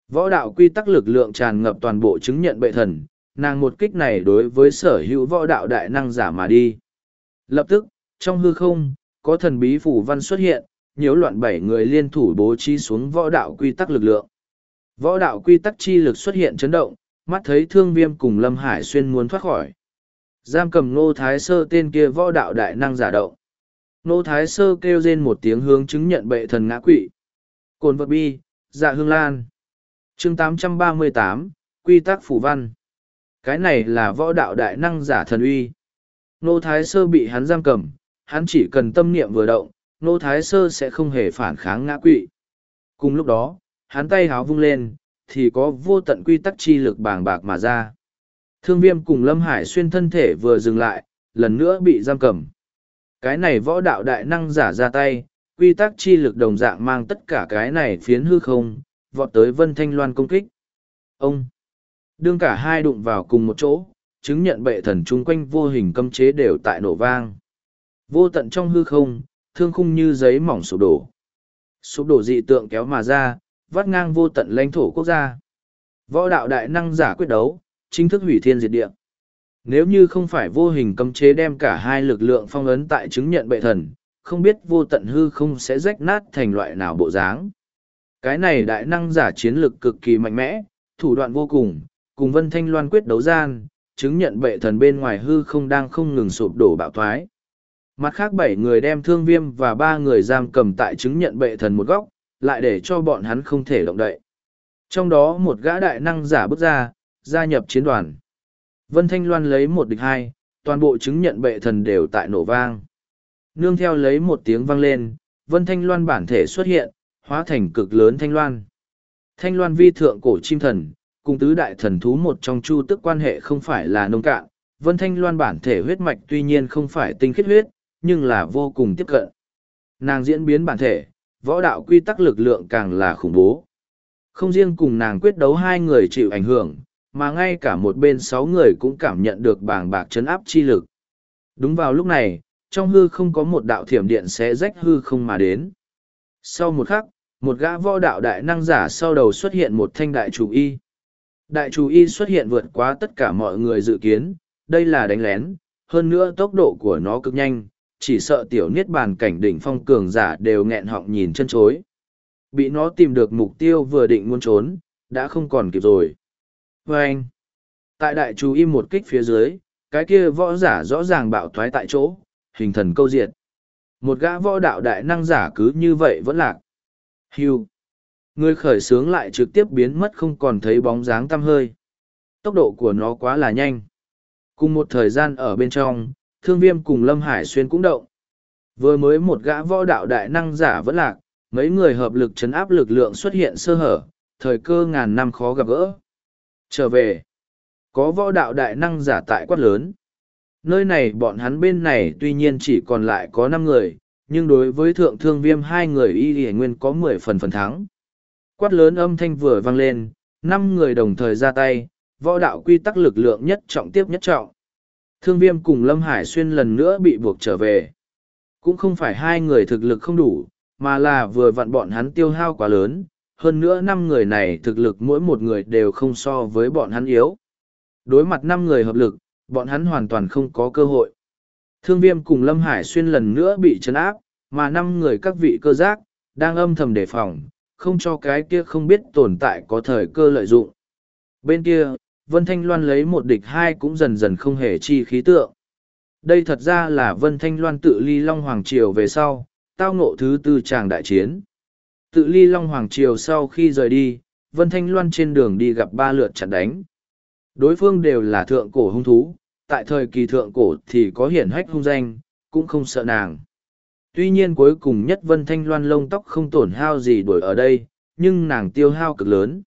Võ đạo quy tắc lực lượng tràn ngập toàn bộ chứng nhận bệ thần, nàng một kích này đối với sở hữu võ đạo đại năng giả mà đi. Lập tức, trong hư không, có thần bí phù văn xuất hiện, nhiễu loạn 7 người liên thủ bố trí xuống võ đạo quy tắc lực lượng. Võ đạo quy tắc chi lực xuất hiện chấn động, mắt thấy Thương Viêm cùng Lâm Hải Xuyên muốn thoát khỏi. Giam cầm Ngô Thái Sơ tên kia võ đạo đại năng giả động. Ngô Thái Sơ kêu rên một tiếng hướng chứng nhận bệ thần ngã quỵ. Cồn vật bi, dạ hương lan. Chương 838, Quy tắc phù văn. Cái này là võ đạo đại năng giả thần uy. Ngô Thái Sơ bị hắn giam cầm, hắn chỉ cần tâm niệm vừa động, Ngô Thái Sơ sẽ không hề phản kháng ngã quỵ. Cùng lúc đó, hắn tay háo vung lên, thì có vô tận quy tắc chi lực bàng bạc mà ra. Thương Viêm cùng Lâm Hải Xuyên thân thể vừa dừng lại, lần nữa bị giam cầm. Cái này võ đạo đại năng giả ra tay, quy tắc chi lực đồng dạng mang tất cả cái này phiến hư không, vọt tới Vân Thanh Loan công kích. Ông! Đương cả hai đụng vào cùng một chỗ, chứng nhận bệ thần chung quanh vô hình cấm chế đều tại nổ vang. Vô tận trong hư không, thương khung như giấy mỏng sụp đổ. Sụp đổ dị tượng kéo mà ra, vắt ngang vô tận lãnh thổ quốc gia. Võ đạo đại năng giả quyết đấu, chính thức hủy thiên diệt địa. Nếu như không phải vô hình cấm chế đem cả hai lực lượng phong ấn tại chứng nhận bệ thần, không biết vô tận hư không sẽ rách nát thành loại nào bộ dáng. Cái này đại năng giả chiến lực cực kỳ mạnh mẽ, thủ đoạn vô cùng Vân Thanh Loan quyết đấu gian, chứng nhận bệ thần bên ngoài hư không đang không ngừng sụp đổ bạo thoái. Mặt khác 7 người đem Thương Viêm và 3 người giam cầm tại chứng nhận bệ thần một góc, lại để cho bọn hắn không thể động đậy. Trong đó một gã đại năng giả bước ra, gia nhập chiến đoàn. Vân Thanh Loan lấy 1 địch 2, toàn bộ chứng nhận bệ thần đều tại nổ vang. Nương theo lấy một tiếng vang lên, Vân Thanh Loan bản thể xuất hiện, hóa thành cực lớn Thanh Loan. Thanh Loan vi thượng cổ chim thần, cùng tứ đại thần thú một trong chu tức quan hệ không phải là nông cạn. Vân Thanh Loan bản thể huyết mạch tuy nhiên không phải tinh khiết huyết, nhưng là vô cùng tiếp cận. Nàng diễn biến bản thể, võ đạo quy tắc lực lượng càng là khủng bố. Không riêng cùng nàng quyết đấu 2 người chịu ảnh hưởng, mà ngay cả một bên 6 người cũng cảm nhận được bàng bạc chấn áp chi lực. Đúng vào lúc này, trong hư không có một đạo thiểm điện xé rách hư không mà đến. Sau một khắc, một gã võ đạo đại năng giả sau đầu xuất hiện một thanh đại chủ y. Đại chủ y xuất hiện vượt quá tất cả mọi người dự kiến, đây là đánh lén, hơn nữa tốc độ của nó cực nhanh, chỉ sợ tiểu niết bàn cảnh đỉnh phong cường giả đều nghẹn họng nhìn chân chối. Bị nó tìm được mục tiêu vừa định muốn trốn, đã không còn kịp rồi. Và anh, tại đại chú y một kích phía dưới, cái kia võ giả rõ ràng bạo thoái tại chỗ, hình thần câu diệt. Một gã võ đạo đại năng giả cứ như vậy vẫn lạc. Hưu. Người khởi xướng lại trực tiếp biến mất không còn thấy bóng dáng tăm hơi. Tốc độ của nó quá là nhanh. Cùng một thời gian ở bên trong, Thương Viêm cùng Lâm Hải Xuyên cũng động. Vừa mới một gã võ đạo đại năng giả vẫn lạc, mấy người hợp lực chấn áp lực lượng xuất hiện sơ hở, thời cơ ngàn năm khó gặp gỡ. Trở về. Có võ đạo đại năng giả tại quát lớn. Nơi này bọn hắn bên này tuy nhiên chỉ còn lại có 5 người, nhưng đối với Thượng Thương Viêm 2 người y nguyên có 10 phần thắng. Quát lớn âm thanh vừa vang lên, 5 người đồng thời ra tay, võ đạo quy tắc lực lượng nhất trọng tiếp nhất trọng. Thương Viêm cùng Lâm Hải Xuyên lần nữa bị buộc trở về. Cũng không phải 2 người thực lực không đủ, mà là vừa vặn bọn hắn tiêu hao quá lớn, hơn nữa 5 người này thực lực mỗi một người đều không so với bọn hắn yếu. Đối mặt 5 người hợp lực, bọn hắn hoàn toàn không có cơ hội. Thương Viêm cùng Lâm Hải Xuyên lần nữa bị trấn áp, mà 5 người các vị cơ giác, đang âm thầm đề phòng, không cho cái kia không biết tồn tại có thời cơ lợi dụng. Bên kia, Vân Thanh Loan lấy 1 địch 2 cũng dần dần không hề chi khí tượng. Đây thật ra là Vân Thanh Loan tự ly Long Hoàng Triều về sau, tao ngộ thứ 4 tràng đại chiến. Tự ly Long Hoàng Triều sau khi rời đi, Vân Thanh Loan trên đường đi gặp 3 lượt chặn đánh. Đối phương đều là thượng cổ hung thú, tại thời kỳ thượng cổ thì có hiển hách hung danh, cũng không sợ nàng. Tuy nhiên cuối cùng nhất Vân Thanh Loan lông tóc không tổn hao gì đuổi ở đây, nhưng nàng tiêu hao cực lớn.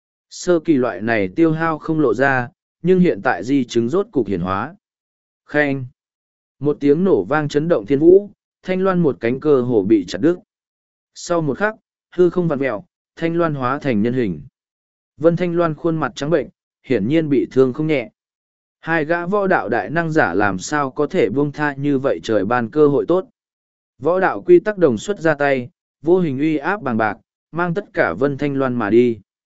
Sơ kỳ loại này tiêu hao không lộ ra, nhưng hiện tại di chứng rốt cục hiển hóa. Khen! Một tiếng nổ vang chấn động thiên vũ, Thanh Loan một cánh cơ hồ bị chặt đứt. Sau một khắc, hư không vặn mẹo, Thanh Loan hóa thành nhân hình. Vân Thanh Loan khuôn mặt trắng bệnh, hiển nhiên bị thương không nhẹ. 2 gã võ đạo đại năng giả làm sao có thể buông tha như vậy trời ban cơ hội tốt. Võ đạo quy tắc đồng xuất ra tay, vô hình uy áp bàng bạc, mang tất cả Vân Thanh Loan mà đi.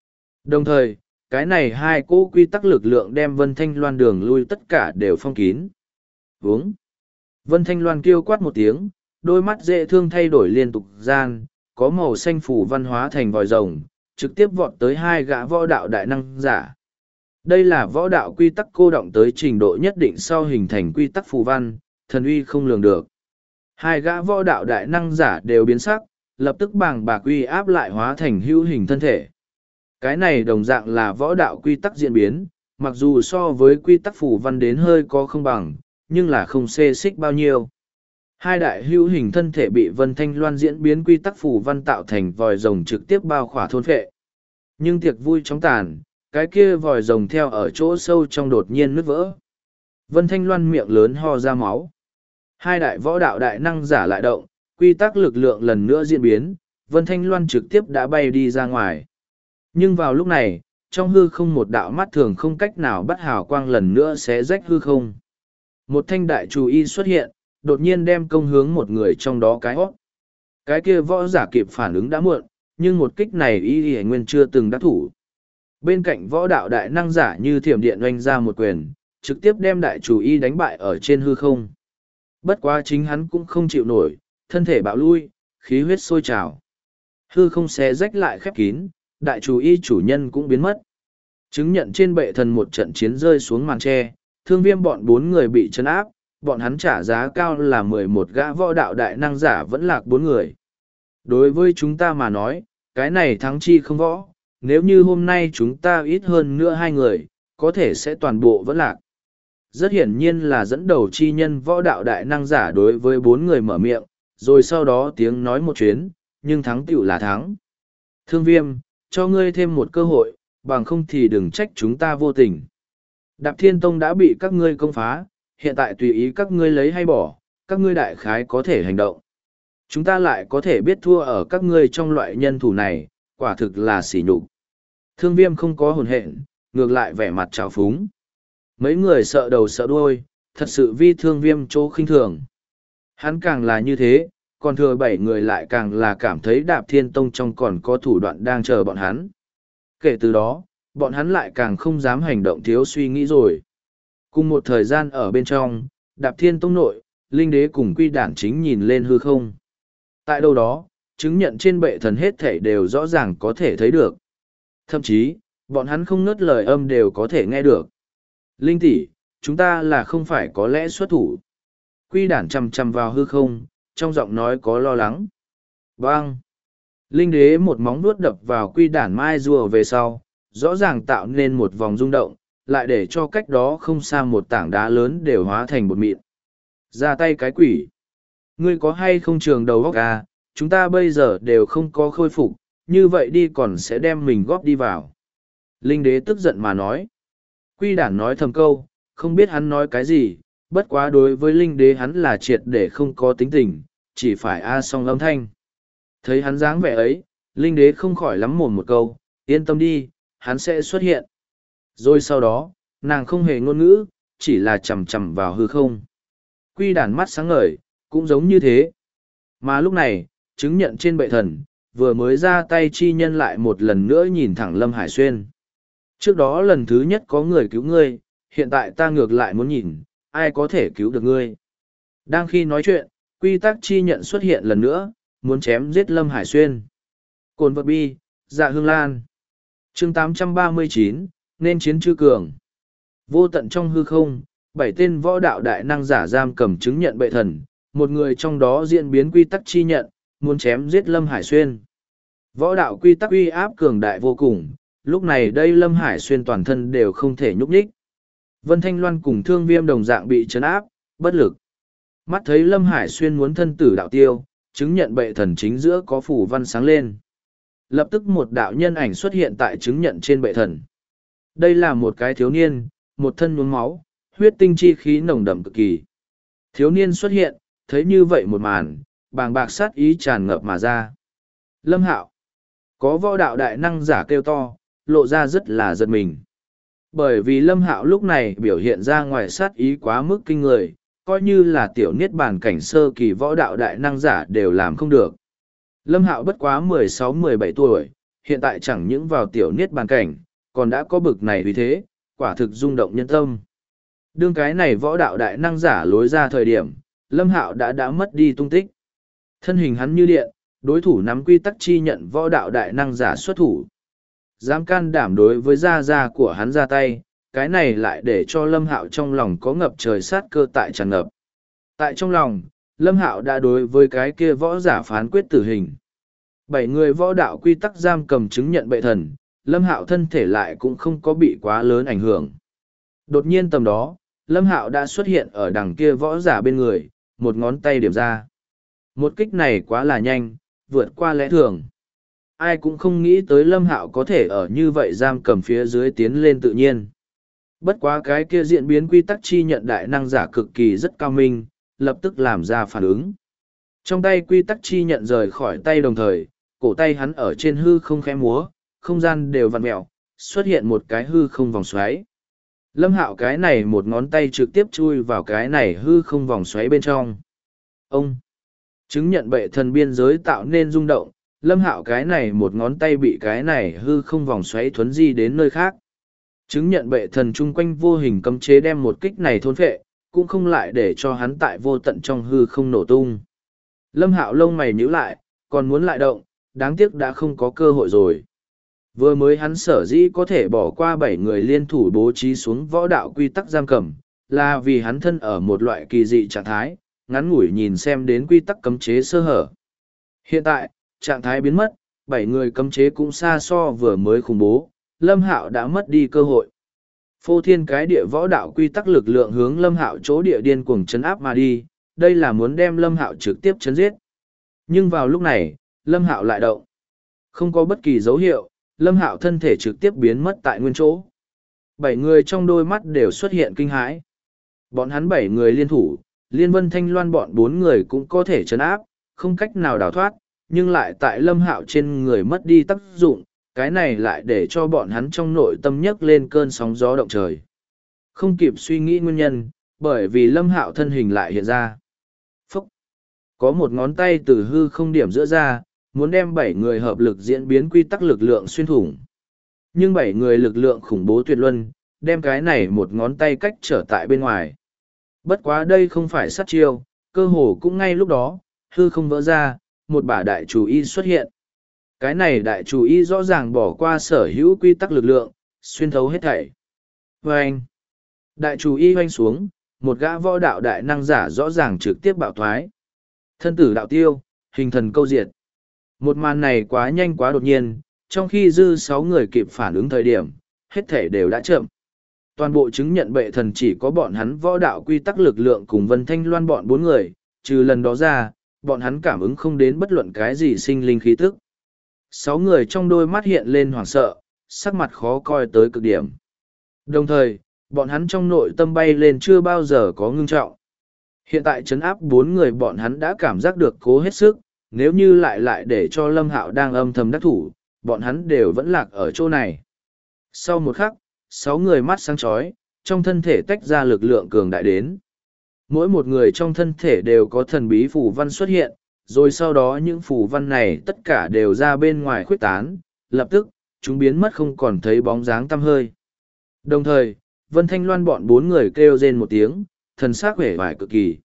Đồng thời, cái này hai cỗ quy tắc lực lượng đem Vân Thanh Loan đường lui tất cả đều phong kín. Vướng. Vân Thanh Loan kêu quát một tiếng, đôi mắt dễ thương thay đổi liên tục gian, có màu xanh phủ văn hóa thành vòi rồng, trực tiếp vọt tới hai gã võ đạo đại năng giả. Đây là võ đạo quy tắc cô động tới trình độ nhất định sau hình thành quy tắc phù văn, thần uy không lường được. Hai gã võ đạo đại năng giả đều biến sắc, lập tức bàng bạc uy áp lại hóa thành hữu hình thân thể. Cái này đồng dạng là võ đạo quy tắc diễn biến, mặc dù so với quy tắc phù văn đến hơi có không bằng, nhưng là không xê xích bao nhiêu. Hai đại hữu hình thân thể bị Vân Thanh Loan diễn biến quy tắc phù văn tạo thành vòi rồng trực tiếp bao khỏa thôn phệ. Nhưng tiệc vui chóng tàn, cái kia vòi rồng theo ở chỗ sâu trong đột nhiên nứt vỡ. Vân Thanh Loan miệng lớn ho ra máu. Hai đại võ đạo đại năng giả lại động, quy tắc lực lượng lần nữa diễn biến, Vân Thanh Loan trực tiếp đã bay đi ra ngoài. Nhưng vào lúc này, trong hư không một đạo mắt thường không cách nào bắt hào quang lần nữa xé rách hư không. Một thanh đại chủ y xuất hiện, đột nhiên đem công hướng một người trong đó cái hót. Cái kia võ giả kịp phản ứng đã muộn, nhưng một kích này y nguyên chưa từng đắc thủ. Bên cạnh võ đạo đại năng giả như thiểm điện oanh ra một quyền, trực tiếp đem đại chủ y đánh bại ở trên hư không. Bất quá chính hắn cũng không chịu nổi, thân thể bạo lui, khí huyết sôi trào. Hư không xé rách lại khép kín, đại chủ y chủ nhân cũng biến mất. Chứng nhận trên bệ thần một trận chiến rơi xuống màn tre, Thương Viêm bọn 4 người bị trấn áp, bọn hắn trả giá cao là 11 gã võ đạo đại năng giả vẫn lạc 4 người. Đối với chúng ta mà nói, cái này thắng chi không võ, nếu như hôm nay chúng ta ít hơn nữa 2 người, có thể sẽ toàn bộ vẫn lạc. Rất hiển nhiên là dẫn đầu chi nhân võ đạo đại năng giả đối với 4 người mở miệng, rồi sau đó tiếng nói một chuyến, nhưng thắng tựu là thắng. Thương Viêm, cho ngươi thêm một cơ hội, bằng không thì đừng trách chúng ta vô tình. Đạp Thiên Tông đã bị các ngươi công phá, hiện tại tùy ý các ngươi lấy hay bỏ, các ngươi đại khái có thể hành động. Chúng ta lại có thể biết thua ở các ngươi trong loại nhân thủ này, quả thực là sỉ nhục. Thương Viêm không có hồn hện, ngược lại vẻ mặt trào phúng. Mấy người sợ đầu sợ đuôi, thật sự vi Thương Viêm chỗ khinh thường. Hắn càng là như thế, còn thừa 7 người lại càng là cảm thấy Đạp Thiên Tông trong còn có thủ đoạn đang chờ bọn hắn. Kể từ đó, bọn hắn lại càng không dám hành động thiếu suy nghĩ rồi. Cùng một thời gian ở bên trong, Đạp Thiên Tông nội, Linh Đế cùng Quy Đản chính nhìn lên hư không. Tại đâu đó, chứng nhận trên bệ thần hết thể đều rõ ràng có thể thấy được. Thậm chí, bọn hắn không ngớt lời âm đều có thể nghe được. Linh tỷ, chúng ta là không phải có lẽ xuất thủ. Quy Đản chằm chằm vào hư không, trong giọng nói có lo lắng. Bang! Linh Đế một móng vuốt đập vào Quy Đản mai rùa về sau, rõ ràng tạo nên một vòng rung động, lại để cho cách đó không xa một tảng đá lớn đều hóa thành bột mịn. Ra tay cái quỷ! Ngươi có hay không trường đầu góc à, chúng ta bây giờ đều không có khôi phục, như vậy đi còn sẽ đem mình góp đi vào. Linh Đế tức giận mà nói. Quy Đản nói thầm câu, không biết hắn nói cái gì, bất quá đối với Linh Đế hắn là triệt để không có tính tình, chỉ phải song âm thanh. Thấy hắn dáng vẻ ấy, Linh Đế không khỏi lắm mồm một câu, yên tâm đi, hắn sẽ xuất hiện. Rồi sau đó, nàng không hề ngôn ngữ, chỉ là chầm chầm vào hư không. Quy Đản mắt sáng ngời, cũng giống như thế. Mà lúc này, chứng nhận trên bệ thần, vừa mới ra tay chi nhân lại một lần nữa nhìn thẳng Lâm Hải Xuyên. Trước đó lần thứ nhất có người cứu ngươi, hiện tại ta ngược lại muốn nhìn, ai có thể cứu được ngươi. Đang khi nói chuyện, quy tắc chi nhận xuất hiện lần nữa, muốn chém giết Lâm Hải Xuyên. Cồn vật bi, dạ hương lan. chương 839, nên chiến chư cường. Vô tận trong hư không, 7 tên võ đạo đại năng giả giam cầm chứng nhận bệ thần, một người trong đó diễn biến quy tắc chi nhận, muốn chém giết Lâm Hải Xuyên. Võ đạo quy tắc uy áp cường đại vô cùng, lúc này đây Lâm Hải Xuyên toàn thân đều không thể nhúc nhích. Vân Thanh Loan cùng Thương Viêm đồng dạng bị trấn áp, bất lực. Mắt thấy Lâm Hải Xuyên muốn thân tử đạo tiêu, chứng nhận bệ thần chính giữa có phủ văn sáng lên. Lập tức một đạo nhân ảnh xuất hiện tại chứng nhận trên bệ thần. Đây là một cái thiếu niên, một thân nhuốm máu, huyết tinh chi khí nồng đậm cực kỳ. Thiếu niên xuất hiện, thấy như vậy một màn, bàng bạc sát ý tràn ngập mà ra. Lâm Hạo. Có võ đạo đại năng giả kêu to, lộ ra rất là giật mình. Bởi vì Lâm Hạo lúc này biểu hiện ra ngoài sát ý quá mức kinh người, coi như là tiểu niết bàn cảnh sơ kỳ võ đạo đại năng giả đều làm không được. Lâm Hạo bất quá 16-17 tuổi, hiện tại chẳng những vào tiểu niết bàn cảnh, còn đã có bực này vì thế, quả thực rung động nhân tâm. Đương cái này võ đạo đại năng giả lối ra thời điểm, Lâm Hạo đã mất đi tung tích. Thân hình hắn như điện, đối thủ nắm quy tắc chi nhận võ đạo đại năng giả xuất thủ. Dám can đảm đối với gia của hắn ra tay, cái này lại để cho Lâm Hạo trong lòng có ngập trời sát cơ tại tràn ngập. Tại trong lòng, Lâm Hạo đã đối với cái kia võ giả phán quyết tử hình. 7 người võ đạo quy tắc giam cầm chứng nhận bệ thần, Lâm Hạo thân thể lại cũng không có bị quá lớn ảnh hưởng. Đột nhiên tầm đó, Lâm Hạo đã xuất hiện ở đằng kia võ giả bên người, một ngón tay điểm ra. Một kích này quá là nhanh, vượt qua lẽ thường. Ai cũng không nghĩ tới Lâm Hạo có thể ở như vậy giam cầm phía dưới tiến lên tự nhiên. Bất quá cái kia diễn biến quy tắc chi nhận đại năng giả cực kỳ rất cao minh, lập tức làm ra phản ứng. Trong tay quy tắc chi nhận rời khỏi tay đồng thời, cổ tay hắn ở trên hư không khẽ múa, không gian đều vặn mẹo, xuất hiện một cái hư không vòng xoáy. Lâm Hạo cái này một ngón tay trực tiếp chui vào cái này hư không vòng xoáy bên trong. Ông chứng nhận bệ thần biên giới tạo nên rung động, Lâm Hạo cái này một ngón tay bị cái này hư không vòng xoáy thuấn di đến nơi khác. Chứng nhận bệ thần chung quanh vô hình cấm chế đem một kích này thôn phệ, cũng không lại để cho hắn tại vô tận trong hư không nổ tung. Lâm Hạo lông mày nhíu lại, còn muốn lại động, đáng tiếc đã không có cơ hội rồi. Vừa mới hắn sở dĩ có thể bỏ qua 7 người liên thủ bố trí xuống võ đạo quy tắc giam cầm, là vì hắn thân ở một loại kỳ dị trạng thái, ngắn ngủi nhìn xem đến quy tắc cấm chế sơ hở. Hiện tại, trạng thái biến mất, 7 người cấm chế cũng xa so vừa mới khủng bố, Lâm Hạo đã mất đi cơ hội. Phô thiên cái địa võ đạo quy tắc lực lượng hướng Lâm Hạo chỗ địa điên cuồng chấn áp mà đi, đây là muốn đem Lâm Hạo trực tiếp chấn giết. Nhưng vào lúc này, Lâm Hạo lại động. Không có bất kỳ dấu hiệu, Lâm Hạo thân thể trực tiếp biến mất tại nguyên chỗ. 7 người trong đôi mắt đều xuất hiện kinh hãi. Bọn hắn 7 người liên thủ, Liên Vân Thanh Loan bọn 4 người cũng có thể chấn áp, không cách nào đào thoát, nhưng lại tại Lâm Hạo trên người mất đi tác dụng, cái này lại để cho bọn hắn trong nội tâm nhấc lên cơn sóng gió động trời. Không kịp suy nghĩ nguyên nhân, bởi vì Lâm Hạo thân hình lại hiện ra. Phúc! Có một ngón tay từ hư không điểm giữa ra, muốn đem 7 người hợp lực diễn biến quy tắc lực lượng xuyên thủng. Nhưng 7 người lực lượng khủng bố tuyệt luân, đem cái này một ngón tay cách trở tại bên ngoài. Bất quá đây không phải sát chiêu, cơ hồ cũng ngay lúc đó, hư không vỡ ra, một bả đại chủ y xuất hiện. Cái này đại chủ y rõ ràng bỏ qua sở hữu quy tắc lực lượng, xuyên thấu hết thảy. Vâng! Đại chủ y hoanh xuống, một gã võ đạo đại năng giả rõ ràng trực tiếp bạo thoái. Thân tử đạo tiêu, hình thần câu diệt. Một màn này quá nhanh quá đột nhiên, trong khi dư 6 người kịp phản ứng thời điểm, hết thể đều đã chậm. Toàn bộ chứng nhận bệ thần chỉ có bọn hắn võ đạo quy tắc lực lượng cùng Vân Thanh Loan bọn 4 người, trừ lần đó ra, bọn hắn cảm ứng không đến bất luận cái gì sinh linh khí tức. 6 người trong đôi mắt hiện lên hoảng sợ, sắc mặt khó coi tới cực điểm. Đồng thời, bọn hắn trong nội tâm bay lên chưa bao giờ có ngưng trọng. Hiện tại trấn áp 4 người bọn hắn đã cảm giác được cố hết sức, nếu như lại để cho Lâm Hạo đang âm thầm đắc thủ, bọn hắn đều vẫn lạc ở chỗ này. Sau một khắc, 6 người mắt sáng chói, trong thân thể tách ra lực lượng cường đại đến. Mỗi một người trong thân thể đều có thần bí phù văn xuất hiện, rồi sau đó những phù văn này tất cả đều ra bên ngoài khuếch tán, lập tức, chúng biến mất không còn thấy bóng dáng tăm hơi. Đồng thời, Vân Thanh Loan bọn 4 người kêu rên một tiếng, thần sắc vẻ vải cực kỳ.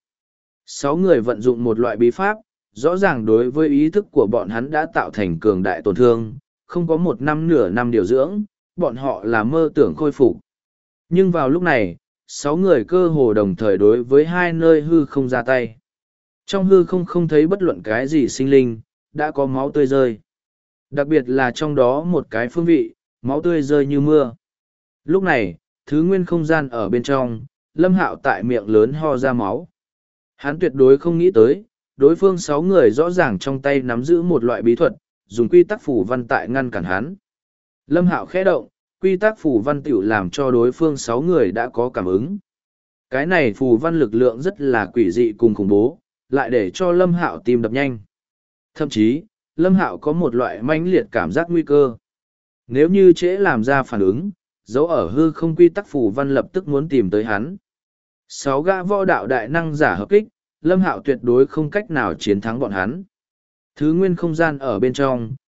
6 người vận dụng một loại bí pháp, rõ ràng đối với ý thức của bọn hắn đã tạo thành cường đại tổn thương, không có 1 năm nửa năm điều dưỡng, bọn họ là mơ tưởng khôi phục. Nhưng vào lúc này, 6 người cơ hồ đồng thời đối với 2 nơi hư không ra tay. Trong hư không không thấy bất luận cái gì sinh linh, đã có máu tươi rơi. Đặc biệt là trong đó một cái phương vị, máu tươi rơi như mưa. Lúc này, thứ nguyên không gian ở bên trong, Lâm Hạo tại miệng lớn ho ra máu. Hắn tuyệt đối không nghĩ tới, đối phương 6 người rõ ràng trong tay nắm giữ một loại bí thuật, dùng quy tắc phủ văn tại ngăn cản hắn. Lâm Hạo khẽ động, quy tắc phủ văn tiểu làm cho đối phương 6 người đã có cảm ứng. Cái này phù văn lực lượng rất là quỷ dị cùng khủng bố, lại để cho Lâm Hạo tim đập nhanh. Thậm chí, Lâm Hạo có một loại mãnh liệt cảm giác nguy cơ. Nếu như trễ làm ra phản ứng, dấu ở hư không quy tắc phù văn lập tức muốn tìm tới hắn. 6 gã võ đạo đại năng giả hợp kích, Lâm Hạo tuyệt đối không cách nào chiến thắng bọn hắn. Thứ nguyên không gian ở bên trong,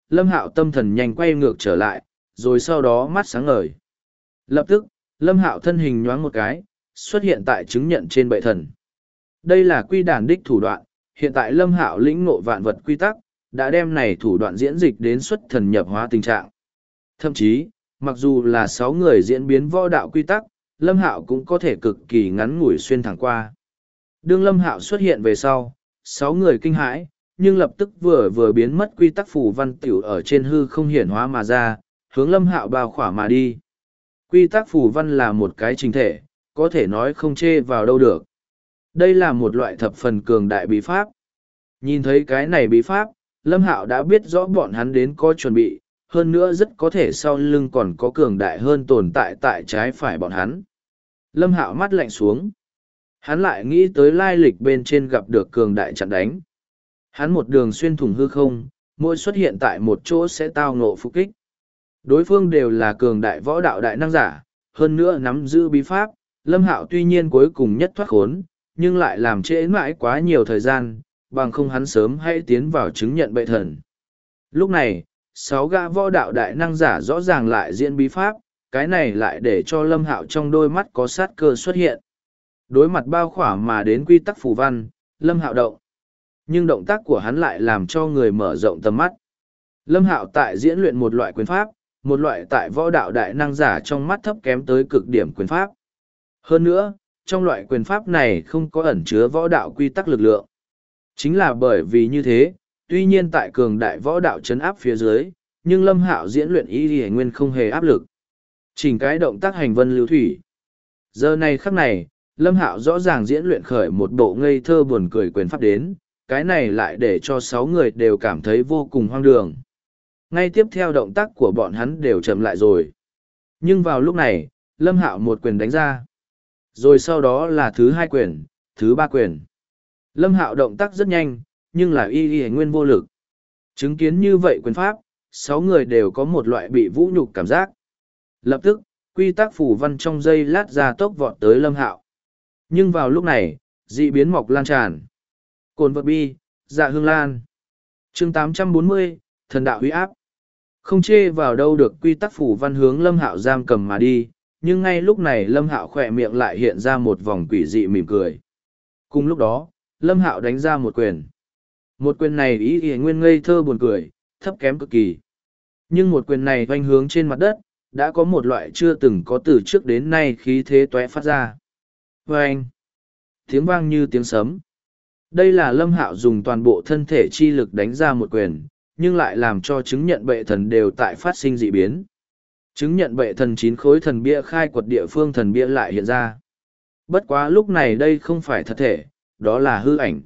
Lâm Hạo tâm thần nhanh quay ngược trở lại, rồi sau đó mắt sáng ngời. Lập tức, Lâm Hạo thân hình nhoáng một cái, xuất hiện tại chứng nhận trên bệ thần. Đây là quy đản đích thủ đoạn, hiện tại Lâm Hạo lĩnh ngộ vạn vật quy tắc, đã đem này thủ đoạn diễn dịch đến xuất thần nhập hóa tình trạng. Thậm chí, mặc dù là 6 người diễn biến võ đạo quy tắc, Lâm Hạo cũng có thể cực kỳ ngắn ngủi xuyên thẳng qua. Đương Lâm Hạo xuất hiện về sau, 6 người kinh hãi, nhưng lập tức vừa biến mất quy tắc phù văn tiểu ở trên hư không hiển hóa mà ra, hướng Lâm Hạo bao khỏa mà đi. Quy tắc phù văn là một cái trình thể, có thể nói không chê vào đâu được. Đây là một loại thập phần cường đại bí pháp. Nhìn thấy cái này bí pháp, Lâm Hạo đã biết rõ bọn hắn đến có chuẩn bị, hơn nữa rất có thể sau lưng còn có cường đại hơn tồn tại tại trái phải bọn hắn. Lâm Hạo mắt lạnh xuống. Hắn lại nghĩ tới lai lịch bên trên gặp được cường đại chặn đánh. Hắn một đường xuyên thủng hư không, mỗi xuất hiện tại một chỗ sẽ tao ngộ phục kích. Đối phương đều là cường đại võ đạo đại năng giả, hơn nữa nắm giữ bí pháp. Lâm Hạo tuy nhiên cuối cùng nhất thoát khốn, nhưng lại làm trễ mãi quá nhiều thời gian, bằng không hắn sớm hay tiến vào chứng nhận bệ thần. Lúc này, 6 gã võ đạo đại năng giả rõ ràng lại diễn bí pháp, cái này lại để cho Lâm Hạo trong đôi mắt có sát cơ xuất hiện. Đối mặt bao khỏa mà đến quy tắc phù văn, Lâm Hạo động. Nhưng động tác của hắn lại làm cho người mở rộng tầm mắt. Lâm Hạo tại diễn luyện một loại quyền pháp, một loại tại võ đạo đại năng giả trong mắt thấp kém tới cực điểm quyền pháp. Hơn nữa, trong loại quyền pháp này không có ẩn chứa võ đạo quy tắc lực lượng. Chính là bởi vì như thế, tuy nhiên tại cường đại võ đạo chấn áp phía dưới, nhưng Lâm Hạo diễn luyện y lìa nguyên không hề áp lực. Chỉnh cái động tác hành vân lưu thủy. Giờ này khắc này, Lâm Hạo rõ ràng diễn luyện khởi một bộ ngây thơ buồn cười quyền pháp đến, cái này lại để cho 6 người đều cảm thấy vô cùng hoang đường. Ngay tiếp theo động tác của bọn hắn đều chậm lại rồi. Nhưng vào lúc này, Lâm Hạo một quyền đánh ra. Rồi sau đó là thứ 2 quyền, thứ 3 quyền. Lâm Hạo động tác rất nhanh, nhưng là y nguyên vô lực. Chứng kiến như vậy quyền pháp, 6 người đều có một loại bị vũ nhục cảm giác. Lập tức, quy tắc phù văn trong giây lát ra tốc vọt tới Lâm Hạo. Nhưng vào lúc này, dị biến mọc lan tràn. Cồn vật bi, dạ hương lan. Chương 840, thần đạo huy áp. Không chê vào đâu được quy tắc phù văn hướng Lâm Hạo giam cầm mà đi, nhưng ngay lúc này Lâm Hạo khỏe miệng lại hiện ra một vòng quỷ dị mỉm cười. Cùng lúc đó, Lâm Hạo đánh ra một quyền. Một quyền này ý nguyên ngây thơ buồn cười, thấp kém cực kỳ. Nhưng một quyền này vanh hướng trên mặt đất, đã có một loại chưa từng có từ trước đến nay khí thế tóe phát ra. Vâng! Tiếng vang như tiếng sấm. Đây là Lâm Hạo dùng toàn bộ thân thể chi lực đánh ra một quyền, nhưng lại làm cho chứng nhận bệ thần đều tại phát sinh dị biến. Chứng nhận bệ thần 9 khối thần bia khai quật địa phương thần bia lại hiện ra. Bất quá lúc này đây không phải thật thể, đó là hư ảnh.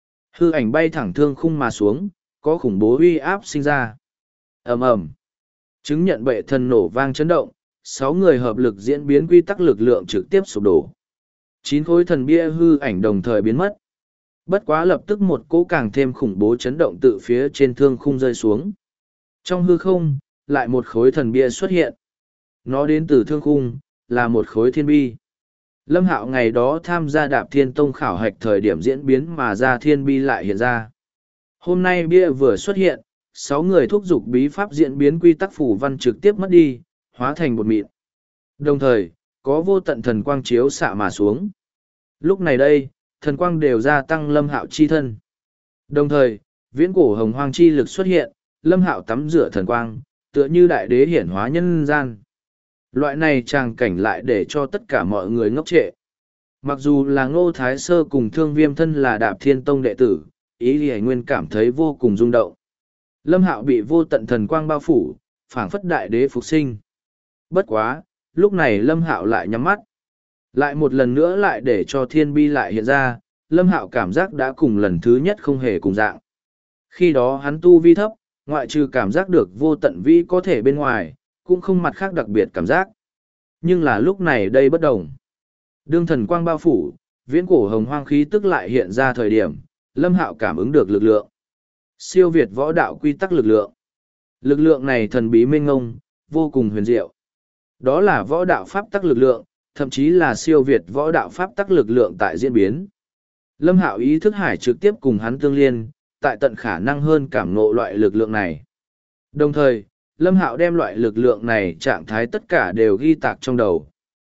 Hư ảnh bay thẳng thương khung mà xuống, có khủng bố uy áp sinh ra. Ầm ầm. Chứng nhận bệ thần nổ vang chấn động, 6 người hợp lực diễn biến quy tắc lực lượng trực tiếp sụp đổ. 9 khối thần bia hư ảnh đồng thời biến mất. Bất quá lập tức một cỗ càng thêm khủng bố chấn động từ phía trên thương khung rơi xuống. Trong hư không, lại một khối thần bia xuất hiện. Nó đến từ thương khung, là một khối thiên bi. Lâm Hạo ngày đó tham gia Đạp Thiên Tông khảo hạch thời điểm diễn biến mà ra thiên bi lại hiện ra. Hôm nay bia vừa xuất hiện, 6 người thúc giục bí pháp diễn biến quy tắc phù văn trực tiếp mất đi, hóa thành bột mịn. Đồng thời, có vô tận thần quang chiếu xạ mà xuống. Lúc này đây, thần quang đều gia tăng Lâm Hạo chi thân. Đồng thời, viễn cổ hồng hoang chi lực xuất hiện, Lâm Hạo tắm rửa thần quang, tựa như đại đế hiển hóa nhân gian. Loại này tràng cảnh lại để cho tất cả mọi người ngốc trệ. Mặc dù là Ngô Thái Sơ cùng Thương Viêm thân là Đạp Thiên Tông đệ tử, ý Lý Nguyên cảm thấy vô cùng rung động. Lâm Hạo bị vô tận thần quang bao phủ, phảng phất đại đế phục sinh. Bất quá, lúc này Lâm Hạo lại nhắm mắt. Lại một lần nữa lại để cho thiên bi lại hiện ra, Lâm Hạo cảm giác đã cùng lần thứ nhất không hề cùng dạng. Khi đó hắn tu vi thấp, ngoại trừ cảm giác được vô tận vi có thể bên ngoài, cũng không mặt khác đặc biệt cảm giác. Nhưng là lúc này đây bất đồng. Đương thần quang bao phủ, viễn cổ hồng hoang khí tức lại hiện ra thời điểm, Lâm Hạo cảm ứng được lực lượng. Siêu việt võ đạo quy tắc lực lượng. Lực lượng này thần bí mênh ngông, vô cùng huyền diệu. Đó là võ đạo pháp tắc lực lượng, thậm chí là siêu việt võ đạo pháp tắc lực lượng tại diễn biến. Lâm Hạo ý thức hải trực tiếp cùng hắn tương liên, tại tận khả năng hơn cảm ngộ loại lực lượng này. Đồng thời, Lâm Hạo đem loại lực lượng này trạng thái tất cả đều ghi tạc trong đầu.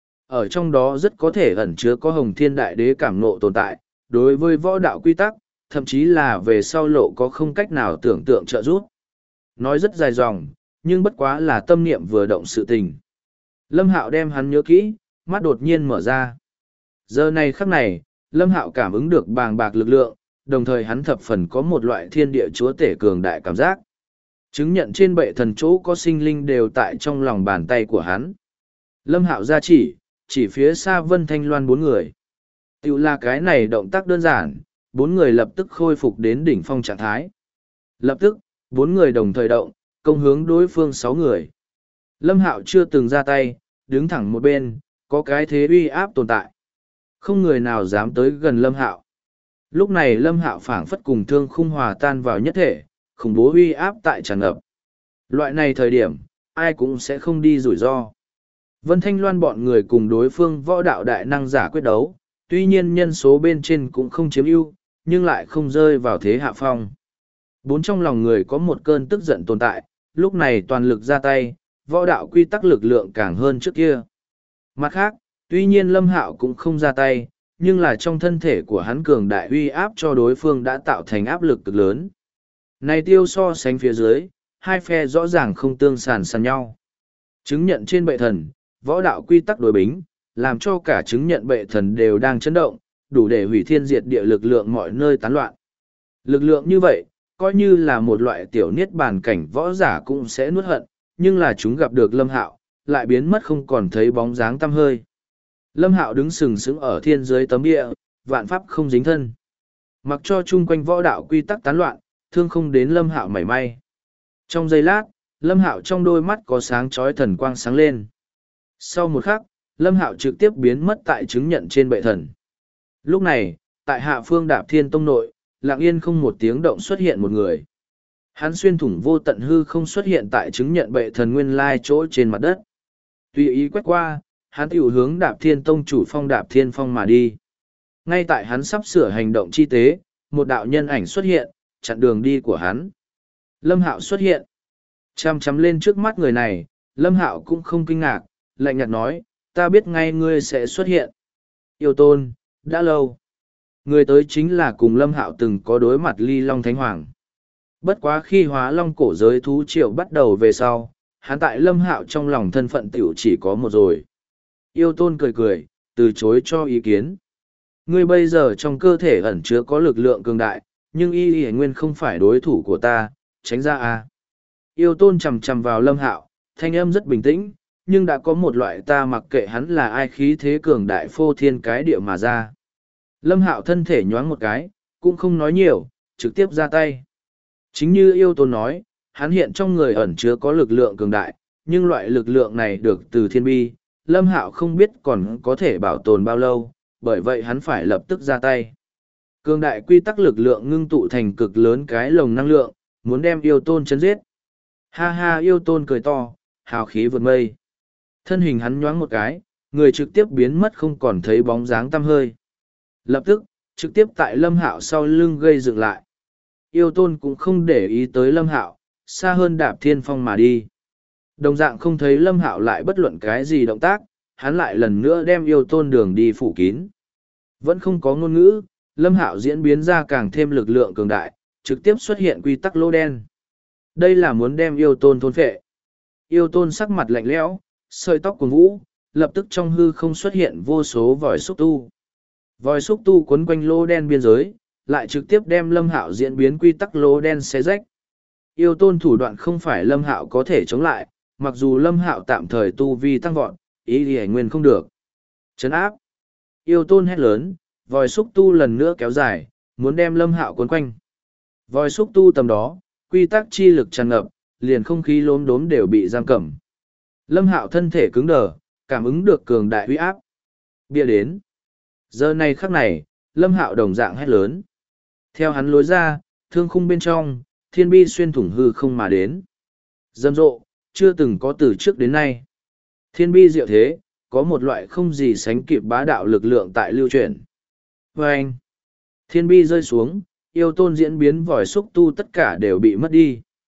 Ở trong đó rất có thể ẩn chứa có Hồng Thiên Đại Đế cảm ngộ tồn tại, đối với võ đạo quy tắc, thậm chí là về sau lộ có không cách nào tưởng tượng trợ giúp. Nói rất dài dòng, nhưng bất quá là tâm niệm vừa động sự tình. Lâm Hạo đem hắn nhớ kỹ, mắt đột nhiên mở ra. Giờ này khắc này, Lâm Hạo cảm ứng được bàng bạc lực lượng, đồng thời hắn thập phần có một loại thiên địa chúa tể cường đại cảm giác. Chứng nhận trên bệ thần chỗ có sinh linh đều tại trong lòng bàn tay của hắn. Lâm Hạo ra chỉ phía xa Vân Thanh Loan bốn người. Tiểu là cái này động tác đơn giản, bốn người lập tức khôi phục đến đỉnh phong trạng thái. Lập tức, bốn người đồng thời động, công hướng đối phương sáu người. Lâm Hạo chưa từng ra tay, đứng thẳng một bên, có cái thế uy áp tồn tại. Không người nào dám tới gần Lâm Hạo. Lúc này Lâm Hạo phảng phất cùng thương khung hòa tan vào nhất thể, khủng bố uy áp tại tràn ngập. Loại này thời điểm, ai cũng sẽ không đi rủi ro. Vân Thanh Loan bọn người cùng đối phương võ đạo đại năng giả quyết đấu, tuy nhiên nhân số bên trên cũng không chiếm ưu, nhưng lại không rơi vào thế hạ phong. Bốn trong lòng người có một cơn tức giận tồn tại, lúc này toàn lực ra tay, võ đạo quy tắc lực lượng càng hơn trước kia. Mặt khác, tuy nhiên Lâm Hạo cũng không ra tay, nhưng là trong thân thể của hắn cường đại uy áp cho đối phương đã tạo thành áp lực cực lớn. Này tiêu so sánh phía dưới, hai phe rõ ràng không tương sàn sàn nhau. Chứng nhận trên bệ thần, võ đạo quy tắc đối bính, làm cho cả chứng nhận bệ thần đều đang chấn động, đủ để hủy thiên diệt địa lực lượng mọi nơi tán loạn. Lực lượng như vậy, coi như là một loại tiểu niết bàn cảnh võ giả cũng sẽ nuốt hận, nhưng là chúng gặp được Lâm Hạo, lại biến mất không còn thấy bóng dáng tăm hơi. Lâm Hạo đứng sừng sững ở thiên dưới tấm địa, vạn pháp không dính thân. Mặc cho chung quanh võ đạo quy tắc tán loạn, thương không đến Lâm Hạo mảy may. Trong giây lát, Lâm Hạo trong đôi mắt có sáng chói thần quang sáng lên. Sau một khắc, Lâm Hạo trực tiếp biến mất tại chứng nhận trên bệ thần. Lúc này, tại hạ phương Đạp Thiên Tông nội, lặng yên không một tiếng động xuất hiện một người. Hắn xuyên thủng vô tận hư không xuất hiện tại chứng nhận bệ thần nguyên lai chỗ trên mặt đất. Tùy ý quét qua, hắn tiểu hướng Đạp Thiên Tông chủ phong Đạp Thiên Phong mà đi. Ngay tại hắn sắp sửa hành động chi tế, một đạo nhân ảnh xuất hiện, chặn đường đi của hắn. Lâm Hạo xuất hiện. Chăm chăm lên trước mắt người này, Lâm Hạo cũng không kinh ngạc, lạnh nhạt nói, ta biết ngay ngươi sẽ xuất hiện. Yêu Tôn, đã lâu. Người tới chính là cùng Lâm Hạo từng có đối mặt Ly Long Thánh Hoàng. Bất quá khi hóa long cổ giới thú triệu bắt đầu về sau, hắn tại Lâm Hạo trong lòng thân phận tiểu chỉ có một rồi. Yêu Tôn cười cười, từ chối cho ý kiến. Ngươi bây giờ trong cơ thể ẩn chứa có lực lượng cường đại, nhưng y nguyên không phải đối thủ của ta, tránh ra a. Yêu Tôn chầm chầm vào Lâm Hạo, thanh âm rất bình tĩnh, nhưng đã có một loại ta mặc kệ hắn là ai khí thế cường đại phô thiên cái địa mà ra. Lâm Hạo thân thể nhoáng một cái, cũng không nói nhiều, trực tiếp ra tay. Chính như Yêu Tôn nói, hắn hiện trong người ẩn chứa có lực lượng cường đại, nhưng loại lực lượng này được từ thiên bi, Lâm Hạo không biết còn có thể bảo tồn bao lâu, bởi vậy hắn phải lập tức ra tay. Cường đại quy tắc lực lượng ngưng tụ thành cực lớn cái lồng năng lượng, muốn đem Yêu Tôn chấn giết. Ha ha, Yêu Tôn cười to, hào khí vượt mây. Thân hình hắn nhoáng một cái, người trực tiếp biến mất không còn thấy bóng dáng tăm hơi. Lập tức, trực tiếp tại Lâm Hạo sau lưng gây dựng lại. Yêu Tôn cũng không để ý tới Lâm Hạo, xa hơn Đạp Thiên Phong mà đi. Đồng dạng không thấy Lâm Hạo lại bất luận cái gì động tác, hắn lại lần nữa đem Yêu Tôn đường đi phủ kín. Vẫn không có ngôn ngữ, Lâm Hạo diễn biến ra càng thêm lực lượng cường đại, trực tiếp xuất hiện quy tắc lỗ đen. Đây là muốn đem Yêu Tôn thôn phệ. Yêu Tôn sắc mặt lạnh lẽo, sợi tóc cuồn vũ, lập tức trong hư không xuất hiện vô số vòi xúc tu. Vòi xúc tu quấn quanh lỗ đen biên giới, lại trực tiếp đem Lâm Hạo diễn biến quy tắc lỗ đen xé rách. Yêu Tôn thủ đoạn không phải Lâm Hạo có thể chống lại, mặc dù Lâm Hạo tạm thời tu vi tăng vọt, ý thì nguyên không được. Trấn áp. Yêu Tôn hét lớn, vòi xúc tu lần nữa kéo dài, muốn đem Lâm Hạo quấn quanh. Vòi xúc tu tầm đó, quy tắc chi lực tràn ngập, liền không khí lốm đốm đều bị giam cầm. Lâm Hạo thân thể cứng đờ, cảm ứng được cường đại uy áp. Bia đến. Giờ này khắc này, Lâm Hạo đồng dạng hét lớn. Theo hắn lối ra, thương khung bên trong, thiên bi xuyên thủng hư không mà đến. Rầm rộ, chưa từng có từ trước đến nay. Thiên bi diệu thế, có một loại không gì sánh kịp bá đạo lực lượng tại lưu chuyển. Và anh, thiên bi rơi xuống, Yêu Tôn diễn biến vòi xúc tu tất cả đều bị mất đi.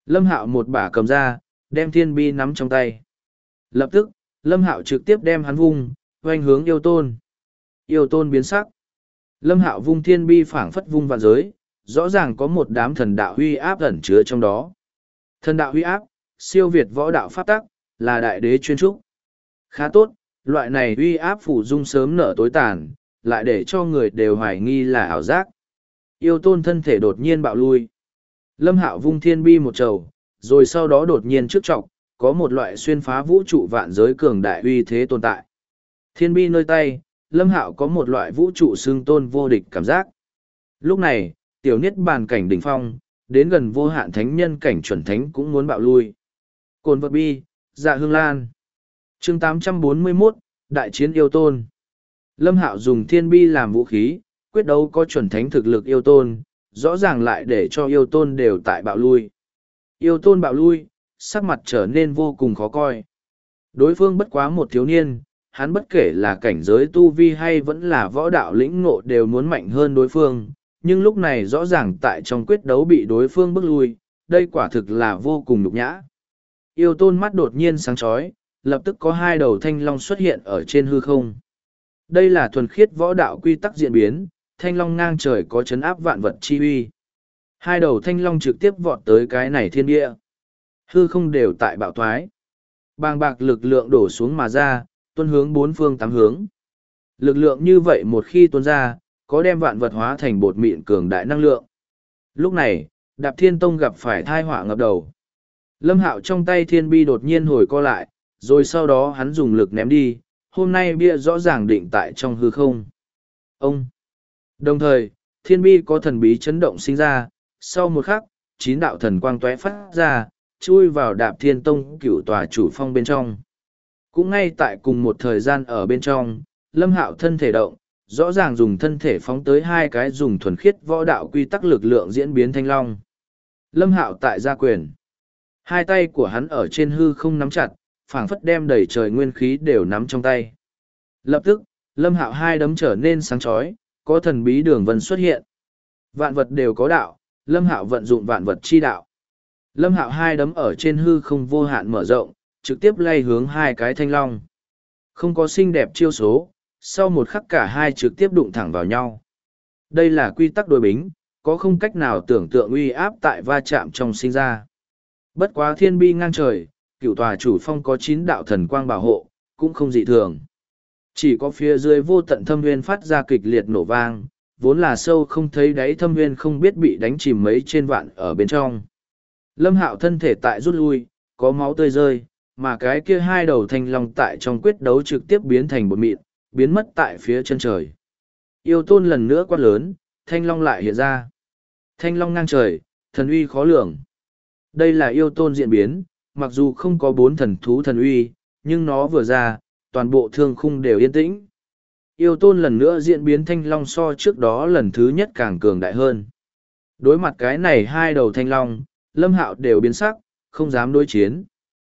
Lâm Hạo một bả cầm ra, đem thiên bi nắm trong tay. Lập tức, Lâm Hạo trực tiếp đem hắn vung, oanh hướng yêu tôn. Yêu tôn biến sắc. Lâm Hạo vung thiên bi phảng phất vung vạn giới, rõ ràng có một đám thần đạo huy áp ẩn chứa trong đó. Thần đạo huy áp, siêu việt võ đạo pháp tắc, là đại đế chuyên trúc. Khá tốt, loại này huy áp phủ dung sớm nở tối tàn, lại để cho người đều hoài nghi là ảo giác. Yêu tôn thân thể đột nhiên bạo lui. Lâm Hạo vung thiên bi một trầu, rồi sau đó đột nhiên trước trọc, có một loại xuyên phá vũ trụ vạn giới cường đại uy thế tồn tại. Thiên bi nơi tay, Lâm Hạo có một loại vũ trụ xương tôn vô địch cảm giác. Lúc này, tiểu niết bàn cảnh đỉnh phong, đến gần vô hạn thánh nhân cảnh chuẩn thánh cũng muốn bạo lui. Cồn vật bi, dạ hương lan. Chương 841, Đại chiến yêu tôn. Lâm Hạo dùng thiên bi làm vũ khí, quyết đấu có chuẩn thánh thực lực yêu tôn, rõ ràng lại để cho yêu tôn đều tại bạo lui. Yêu tôn bạo lui, sắc mặt trở nên vô cùng khó coi. Đối phương bất quá một thiếu niên, hắn bất kể là cảnh giới tu vi hay vẫn là võ đạo lĩnh ngộ đều muốn mạnh hơn đối phương, nhưng lúc này rõ ràng tại trong quyết đấu bị đối phương bước lui, đây quả thực là vô cùng nhục nhã. Yêu tôn mắt đột nhiên sáng chói, lập tức có hai đầu thanh long xuất hiện ở trên hư không. Đây là thuần khiết võ đạo quy tắc diễn biến, thanh long ngang trời có chấn áp vạn vật chi uy. Hai đầu thanh long trực tiếp vọt tới cái này thiên địa. Hư không đều tại bạo thoái. Bàng bạc lực lượng đổ xuống mà ra, tuôn hướng bốn phương tám hướng. Lực lượng như vậy một khi tuôn ra, có đem vạn vật hóa thành bột mịn cường đại năng lượng. Lúc này, Đạp Thiên Tông gặp phải thai họa ngập đầu. Lâm Hạo trong tay thiên bi đột nhiên hồi co lại, rồi sau đó hắn dùng lực ném đi, hôm nay bia rõ ràng định tại trong hư không. Ông! Đồng thời, thiên bi có thần bí chấn động sinh ra, sau một khắc, 9 đạo thần quang tóe phát ra, chui vào Đạp Thiên Tông cửu tòa chủ phong bên trong. Cũng ngay tại cùng một thời gian ở bên trong, Lâm Hạo thân thể động, rõ ràng dùng thân thể phóng tới hai cái dùng thuần khiết võ đạo quy tắc lực lượng diễn biến thanh long. Lâm Hạo tại gia quyền. Hai tay của hắn ở trên hư không nắm chặt, phảng phất đem đầy trời nguyên khí đều nắm trong tay. Lập tức, Lâm Hạo hai đấm trở nên sáng chói, có thần bí đường vân xuất hiện. Vạn vật đều có đạo, Lâm Hạo vận dụng vạn vật chi đạo. Lâm Hạo hai đấm ở trên hư không vô hạn mở rộng, trực tiếp lay hướng hai cái thanh long. Không có xinh đẹp chiêu số, sau một khắc cả hai trực tiếp đụng thẳng vào nhau. Đây là quy tắc đối bính, có không cách nào tưởng tượng uy áp tại va chạm trong sinh ra. Bất quá thiên bi ngang trời, cửu tòa chủ phong có 9 đạo thần quang bảo hộ, cũng không dị thường. Chỉ có phía dưới vô tận thâm nguyên phát ra kịch liệt nổ vang, vốn là sâu không thấy đáy thâm nguyên không biết bị đánh chìm mấy trên vạn ở bên trong. Lâm Hạo thân thể tại rút lui, có máu tươi rơi, mà cái kia hai đầu thanh long tại trong quyết đấu trực tiếp biến thành bột mịn, biến mất tại phía chân trời. Yêu tôn lần nữa quát lớn, thanh long lại hiện ra. Thanh long ngang trời, thần uy khó lường. Đây là yêu tôn diễn biến, mặc dù không có 4 thần thú thần uy, nhưng nó vừa ra, toàn bộ thương khung đều yên tĩnh. Yêu tôn lần nữa diễn biến thanh long so trước đó lần thứ nhất càng cường đại hơn. Đối mặt cái này hai đầu thanh long, Lâm Hạo đều biến sắc, không dám đối chiến.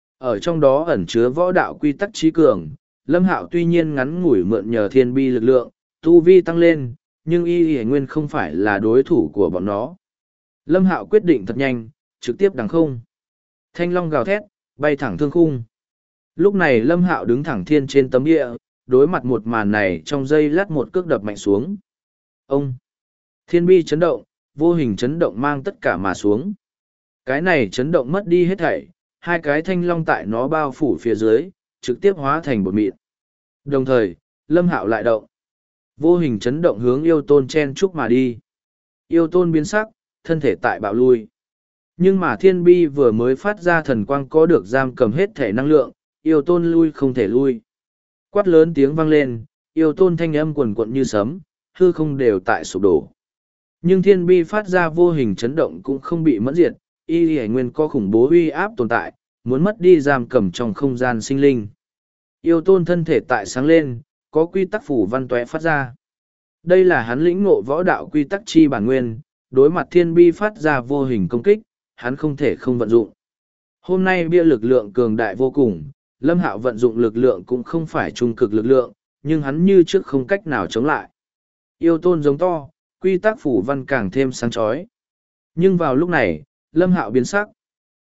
Ở trong đó ẩn chứa võ đạo quy tắc trí cường, Lâm Hạo tuy nhiên ngắn ngủi mượn nhờ thiên bi lực lượng, tu vi tăng lên, nhưng y nguyên không phải là đối thủ của bọn nó. Lâm Hạo quyết định thật nhanh, trực tiếp đằng không. Thanh long gào thét, bay thẳng thương khung. Lúc này Lâm Hạo đứng thẳng thiên trên tấm địa, đối mặt một màn này trong giây lát một cước đập mạnh xuống. Ông! Thiên bi chấn động, vô hình chấn động mang tất cả mà xuống. Cái này chấn động mất đi hết thảy, hai cái thanh long tại nó bao phủ phía dưới, trực tiếp hóa thành bột mịn. Đồng thời, Lâm Hạo lại động. Vô hình chấn động hướng yêu tôn chen chúc mà đi. Yêu tôn biến sắc, thân thể tại bạo lui. Nhưng mà thiên bi vừa mới phát ra thần quang có được giam cầm hết thể năng lượng, yêu tôn lui không thể lui. Quát lớn tiếng vang lên, yêu tôn thanh âm quần quận như sấm, hư không đều tại sụp đổ. Nhưng thiên bi phát ra vô hình chấn động cũng không bị mẫn diệt, y hải nguyên có khủng bố uy áp tồn tại, muốn mất đi giam cầm trong không gian sinh linh. Yêu tôn thân thể tại sáng lên, có quy tắc phủ văn tóe phát ra. Đây là hắn lĩnh ngộ võ đạo quy tắc chi bản nguyên, đối mặt thiên bi phát ra vô hình công kích, hắn không thể không vận dụng. Hôm nay bia lực lượng cường đại vô cùng, Lâm Hạo vận dụng lực lượng cũng không phải trung cực lực lượng, nhưng hắn như trước không cách nào chống lại. Yêu tôn giống to, quy tắc phủ văn càng thêm sáng chói. Nhưng vào lúc này, Lâm Hạo biến sắc.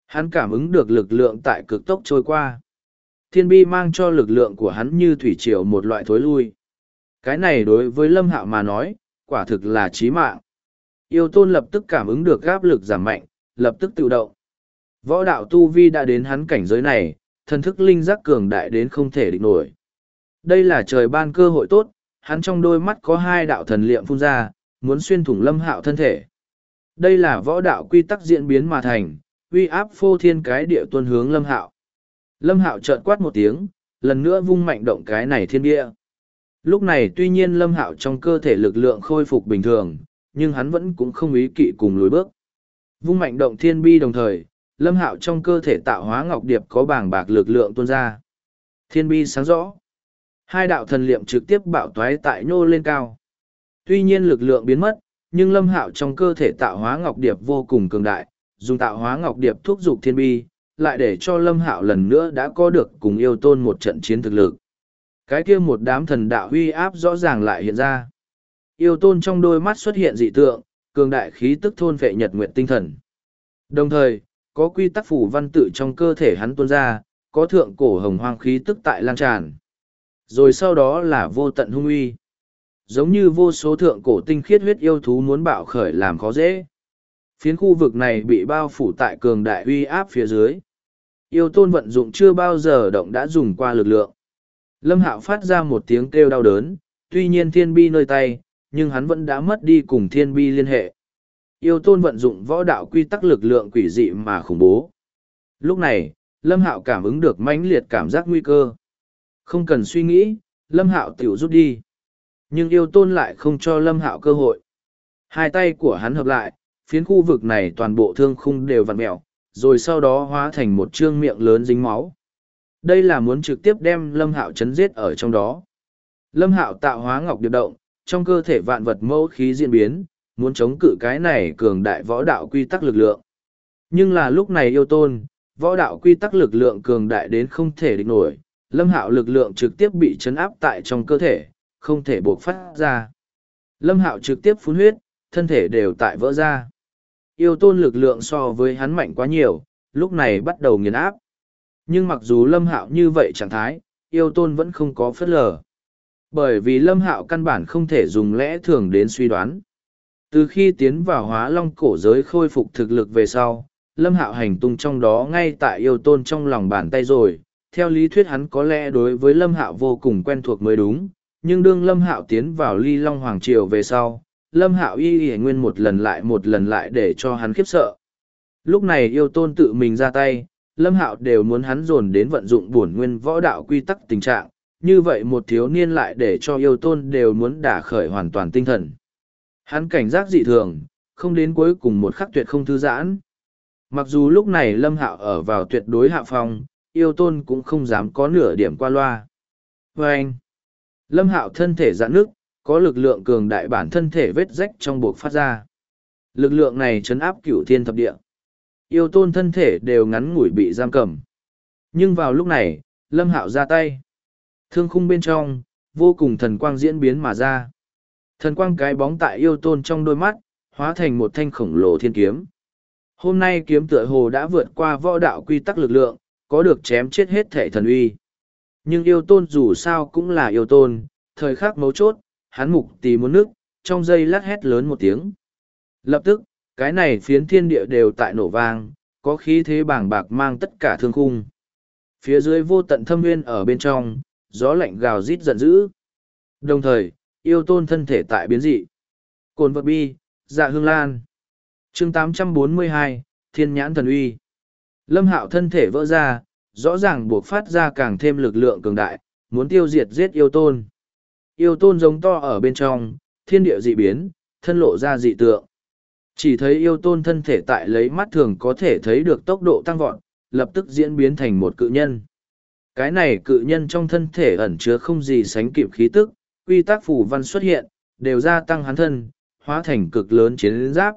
Hắn cảm ứng được lực lượng tại cực tốc trôi qua. Thiên bi mang cho lực lượng của hắn như thủy triều một loại thối lui. Cái này đối với Lâm Hạo mà nói, quả thực là chí mạng. Yêu tôn lập tức cảm ứng được áp lực giảm mạnh, lập tức tự động. Võ đạo tu vi đã đến hắn cảnh giới này, thần thức linh giác cường đại đến không thể địch nổi. Đây là trời ban cơ hội tốt, hắn trong đôi mắt có hai đạo thần liệm phun ra, muốn xuyên thủng Lâm Hạo thân thể. Đây là võ đạo quy tắc diễn biến mà thành, uy áp phô thiên cái địa tuôn hướng Lâm Hạo. Lâm Hạo chợt quát một tiếng, lần nữa vung mạnh động cái này thiên địa. Lúc này tuy nhiên Lâm Hạo trong cơ thể lực lượng khôi phục bình thường, nhưng hắn vẫn cũng không ý kỵ cùng lùi bước. Vung mạnh động thiên bi đồng thời, Lâm Hạo trong cơ thể tạo hóa ngọc điệp có bàng bạc lực lượng tuôn ra. Thiên bi sáng rõ. Hai đạo thần liệm trực tiếp bạo toái tại nhô lên cao. Tuy nhiên lực lượng biến mất, nhưng Lâm Hạo trong cơ thể tạo hóa ngọc điệp vô cùng cường đại, dùng tạo hóa ngọc điệp thúc giục thiên bi, lại để cho Lâm Hạo lần nữa đã có được cùng yêu tôn một trận chiến thực lực. Cái kia một đám thần đạo huy áp rõ ràng lại hiện ra. Yêu tôn trong đôi mắt xuất hiện dị tượng, cường đại khí tức thôn phệ nhật nguyệt tinh thần. Đồng thời, có quy tắc phủ văn tự trong cơ thể hắn tuôn ra, có thượng cổ hồng hoang khí tức tại lan tràn. Rồi sau đó là vô tận hung uy. Giống như vô số thượng cổ tinh khiết huyết yêu thú muốn bạo khởi làm khó dễ. Phiến khu vực này bị bao phủ tại cường đại uy áp phía dưới. Yêu tôn vận dụng chưa bao giờ động đã dùng qua lực lượng. Lâm Hạo phát ra một tiếng kêu đau đớn, tuy nhiên thiên bi nơi tay, nhưng hắn vẫn đã mất đi cùng thiên bi liên hệ. Yêu tôn vận dụng võ đạo quy tắc lực lượng quỷ dị mà khủng bố. Lúc này, Lâm Hạo cảm ứng được mãnh liệt cảm giác nguy cơ. Không cần suy nghĩ, Lâm Hạo tiểu rút đi. Nhưng yêu tôn lại không cho Lâm Hạo cơ hội. Hai tay của hắn hợp lại, phiến khu vực này toàn bộ thương khung đều vặn mẹo, rồi sau đó hóa thành một trương miệng lớn dính máu. Đây là muốn trực tiếp đem Lâm Hạo chấn giết ở trong đó. Lâm Hạo tạo hóa ngọc điệp động, trong cơ thể vạn vật mẫu khí diễn biến, muốn chống cự cái này cường đại võ đạo quy tắc lực lượng. Nhưng là lúc này yêu tôn, võ đạo quy tắc lực lượng cường đại đến không thể địch nổi, Lâm Hạo lực lượng trực tiếp bị chấn áp tại trong cơ thể, không thể buộc phát ra. Lâm Hạo trực tiếp phun huyết, thân thể đều tại vỡ ra. Yêu tôn lực lượng so với hắn mạnh quá nhiều, lúc này bắt đầu nghiền áp. Nhưng mặc dù Lâm Hạo như vậy trạng thái, yêu tôn vẫn không có phớt lờ. Bởi vì Lâm Hạo căn bản không thể dùng lẽ thường đến suy đoán. Từ khi tiến vào hóa long cổ giới khôi phục thực lực về sau, Lâm Hạo hành tung trong đó ngay tại yêu tôn trong lòng bàn tay rồi. Theo lý thuyết hắn có lẽ đối với Lâm Hạo vô cùng quen thuộc mới đúng, nhưng đương Lâm Hạo tiến vào Ly Long Hoàng Triều về sau, Lâm Hạo y nguyên một lần lại để cho hắn khiếp sợ. Lúc này yêu tôn tự mình ra tay, Lâm Hạo đều muốn hắn dồn đến vận dụng bổn nguyên võ đạo quy tắc tình trạng, như vậy một thiếu niên lại để cho yêu tôn đều muốn đả khởi hoàn toàn tinh thần. Hắn cảnh giác dị thường, không đến cuối cùng một khắc tuyệt không thư giãn. Mặc dù lúc này Lâm Hạo ở vào tuyệt đối hạ phong, yêu tôn cũng không dám có nửa điểm qua loa. Và anh, Lâm Hạo thân thể giãn nước, có lực lượng cường đại bản thân thể vết rách trong buộc phát ra. Lực lượng này trấn áp cửu thiên thập địa. Yêu tôn thân thể đều ngắn ngủi bị giam cầm. Nhưng vào lúc này, Lâm Hạo ra tay. Thương khung bên trong, vô cùng thần quang diễn biến mà ra. Thần quang cái bóng tại yêu tôn trong đôi mắt, hóa thành một thanh khổng lồ thiên kiếm. Hôm nay kiếm tựa hồ đã vượt qua võ đạo quy tắc lực lượng, có được chém chết hết thể thần uy. Nhưng yêu tôn dù sao cũng là yêu tôn, thời khắc mấu chốt, hắn mục tì muốn nước, trong giây lát hét lớn một tiếng. Lập tức, cái này phiến thiên địa đều tại nổ vang, có khí thế bàng bạc mang tất cả thương khung. Phía dưới vô tận thâm nguyên ở bên trong, gió lạnh gào rít giận dữ. Đồng thời, yêu tôn thân thể tại biến dị. Cồn vật bi, dạ hương lan. chương 842, Thiên nhãn thần uy. Lâm Hạo thân thể vỡ ra, rõ ràng buộc phát ra càng thêm lực lượng cường đại, muốn tiêu diệt giết yêu tôn. Yêu tôn giống to ở bên trong, thiên địa dị biến, thân lộ ra dị tượng. Chỉ thấy yêu tôn thân thể tại lấy mắt thường có thể thấy được tốc độ tăng vọt, lập tức diễn biến thành một cự nhân. Cái này cự nhân trong thân thể ẩn chứa không gì sánh kịp khí tức, quy tắc phù văn xuất hiện, đều gia tăng hắn thân, hóa thành cực lớn chiến giáp.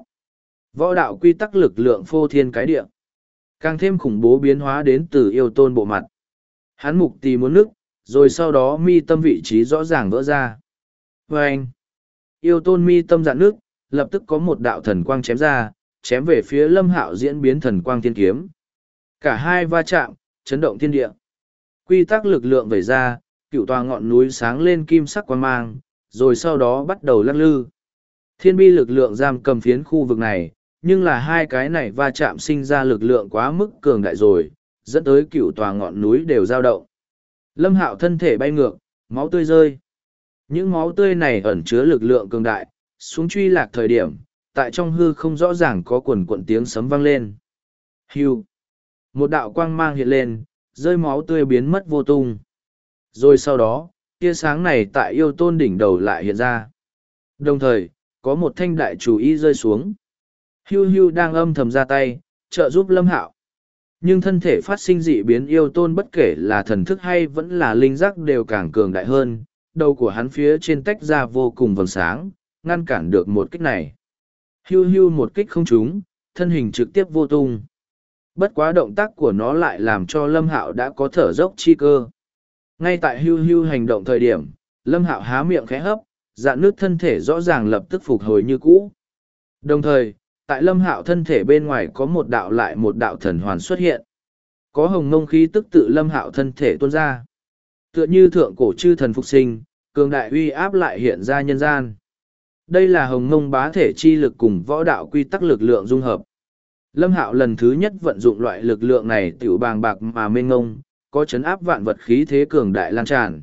Võ đạo quy tắc lực lượng phô thiên cái địa. Càng thêm khủng bố biến hóa đến từ yêu tôn bộ mặt. Hắn mục tì muốn nức, rồi sau đó mi tâm vị trí rõ ràng vỡ ra. Và anh, yêu tôn mi tâm dạn nước, lập tức có một đạo thần quang chém ra, chém về phía Lâm Hạo diễn biến thần quang thiên kiếm. Cả hai va chạm, chấn động thiên địa. Quy tắc lực lượng vẩy ra, cựu tòa ngọn núi sáng lên kim sắc quang mang, rồi sau đó bắt đầu lắc lư. Thiên bi lực lượng giam cầm phiến khu vực này, nhưng là hai cái này va chạm sinh ra lực lượng quá mức cường đại rồi, dẫn tới cựu tòa ngọn núi đều dao động. Lâm Hạo thân thể bay ngược, máu tươi rơi. Những máu tươi này ẩn chứa lực lượng cường đại, xuống truy lạc thời điểm, tại trong hư không rõ ràng có quần quận tiếng sấm vang lên. Hưu. Một đạo quang mang hiện lên, rơi máu tươi biến mất vô tung. Rồi sau đó, tia sáng này tại yêu tôn đỉnh đầu lại hiện ra. Đồng thời, có một thanh đại chủ y rơi xuống. Hưu hưu đang âm thầm ra tay, trợ giúp Lâm Hạo. Nhưng thân thể phát sinh dị biến yêu tôn bất kể là thần thức hay vẫn là linh giác đều càng cường đại hơn, đầu của hắn phía trên tách ra vô cùng vầng sáng, ngăn cản được một kích này. Hưu hưu một kích không trúng, thân hình trực tiếp vô tung. Bất quá động tác của nó lại làm cho Lâm Hạo đã có thở dốc chi cơ. Ngay tại hưu hưu hành động thời điểm, Lâm Hạo há miệng khẽ hấp, dạn nước thân thể rõ ràng lập tức phục hồi như cũ. Đồng thời, tại Lâm Hạo thân thể bên ngoài có một đạo lại một đạo thần hoàn xuất hiện. Có hồng ngông khí tức tự Lâm Hạo thân thể tuôn ra. Tựa như thượng cổ chư thần phục sinh, cường đại uy áp lại hiện ra nhân gian. Đây là hồng ngông bá thể chi lực cùng võ đạo quy tắc lực lượng dung hợp. Lâm Hạo lần thứ nhất vận dụng loại lực lượng này tiểu bàng bạc mà mênh ngông, có chấn áp vạn vật khí thế cường đại lan tràn.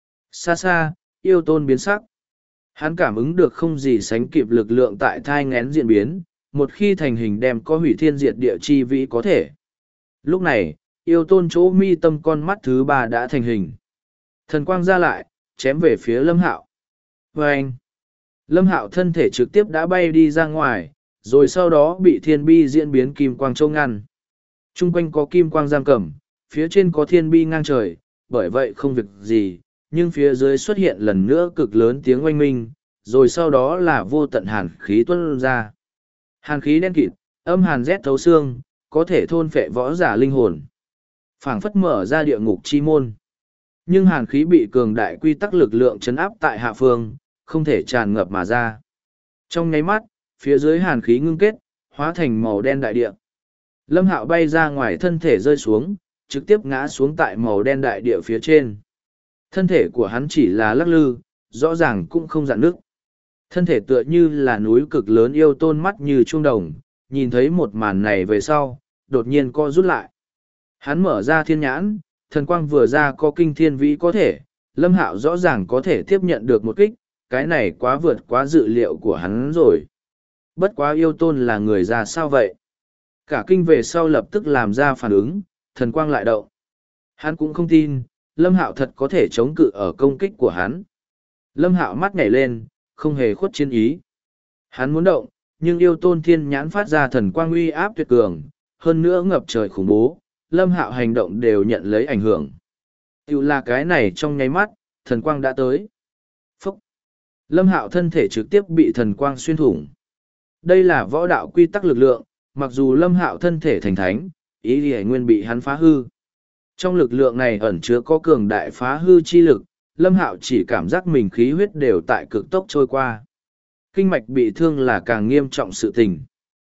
Xa xa, yêu tôn biến sắc. Hắn cảm ứng được không gì sánh kịp lực lượng tại thai ngén diễn biến, một khi thành hình đem có hủy thiên diệt địa chi vĩ có thể. Lúc này, yêu tôn chỗ mi tâm con mắt thứ ba đã thành hình. Thần quang ra lại, chém về phía Lâm Hạo. Và anh, Lâm Hạo thân thể trực tiếp đã bay đi ra ngoài, rồi sau đó bị thiên bi diễn biến kim quang châu ngăn. Trung quanh có kim quang giam cầm, phía trên có thiên bi ngang trời, bởi vậy không việc gì, nhưng phía dưới xuất hiện lần nữa cực lớn tiếng oanh minh, rồi sau đó là vô tận hàn khí tuôn ra. Hàn khí đen kịt, âm hàn rét thấu xương, có thể thôn phệ võ giả linh hồn. Phảng phất mở ra địa ngục chi môn. Nhưng hàn khí bị cường đại quy tắc lực lượng chấn áp tại hạ phương, không thể tràn ngập mà ra. Trong nháy mắt, phía dưới hàn khí ngưng kết, hóa thành màu đen đại địa. Lâm Hạo bay ra ngoài thân thể rơi xuống, trực tiếp ngã xuống tại màu đen đại địa phía trên. Thân thể của hắn chỉ là lắc lư, rõ ràng cũng không dạn nước. Thân thể tựa như là núi cực lớn yêu tôn mắt như chuông đồng, nhìn thấy một màn này về sau, đột nhiên co rút lại. Hắn mở ra thiên nhãn, thần quang vừa ra có kinh thiên vĩ có thể, Lâm Hạo rõ ràng có thể tiếp nhận được một kích, cái này quá vượt quá dự liệu của hắn rồi. Bất quá yêu tôn là người già sao vậy? Cả kinh về sau lập tức làm ra phản ứng, thần quang lại động. Hắn cũng không tin, Lâm Hạo thật có thể chống cự ở công kích của hắn. Lâm Hạo mắt nhảy lên, không hề khuất chiến ý. Hắn muốn động, nhưng yêu tôn thiên nhãn phát ra thần quang uy áp tuyệt cường, hơn nữa ngập trời khủng bố, Lâm Hạo hành động đều nhận lấy ảnh hưởng. Tiểu là cái này trong nháy mắt, thần quang đã tới. Phúc! Lâm Hạo thân thể trực tiếp bị thần quang xuyên thủng. Đây là võ đạo quy tắc lực lượng, mặc dù Lâm Hạo thân thể thành thánh, ý thì nguyên bị hắn phá hư. Trong lực lượng này ẩn chứa có cường đại phá hư chi lực, Lâm Hạo chỉ cảm giác mình khí huyết đều tại cực tốc trôi qua. Kinh mạch bị thương là càng nghiêm trọng sự tình.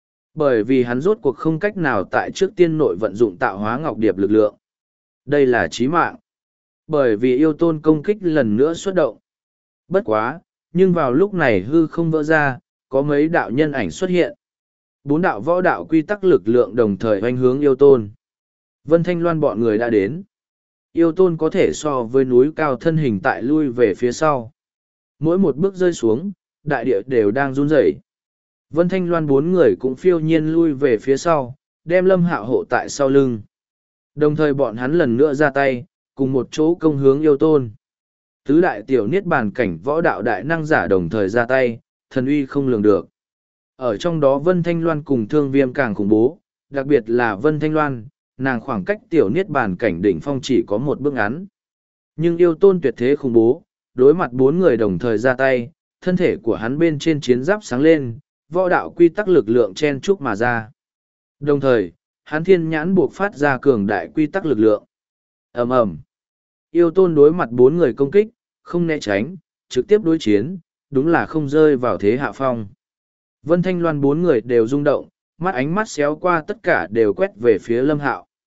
Bởi vì hắn rốt cuộc không cách nào tại trước tiên nội vận dụng tạo hóa ngọc điệp lực lượng. Đây là chí mạng. Bởi vì yêu tôn công kích lần nữa xuất động. Bất quá, nhưng vào lúc này hư không vỡ ra, có mấy đạo nhân ảnh xuất hiện. 4 đạo võ đạo quy tắc lực lượng đồng thời hoành hướng yêu tôn. Vân Thanh Loan bọn người đã đến. Yêu tôn có thể so với núi cao thân hình tại lui về phía sau. Mỗi một bước rơi xuống, đại địa đều đang run rẩy. Vân Thanh Loan 4 người cũng phiêu nhiên lui về phía sau, đem Lâm Hạo hộ tại sau lưng. Đồng thời bọn hắn lần nữa ra tay, cùng một chỗ công hướng yêu tôn. Tứ đại tiểu niết bàn cảnh võ đạo đại năng giả đồng thời ra tay, thần uy không lường được. Ở trong đó Vân Thanh Loan cùng Thương Viêm càng khủng bố, đặc biệt là Vân Thanh Loan, nàng khoảng cách tiểu niết bàn cảnh đỉnh phong chỉ có một bước ngắn. Nhưng yêu tôn tuyệt thế khủng bố, đối mặt 4 người đồng thời ra tay, thân thể của hắn bên trên chiến giáp sáng lên, võ đạo quy tắc lực lượng chen chúc mà ra. Đồng thời, hắn thiên nhãn buộc phát ra cường đại quy tắc lực lượng. Ầm ầm. Yêu tôn đối mặt 4 người công kích, không né tránh, trực tiếp đối chiến, đúng là không rơi vào thế hạ phong. Vân Thanh Loan 4 người đều rung động, mắt ánh mắt xéo qua tất cả đều quét về phía Lâm Hạo.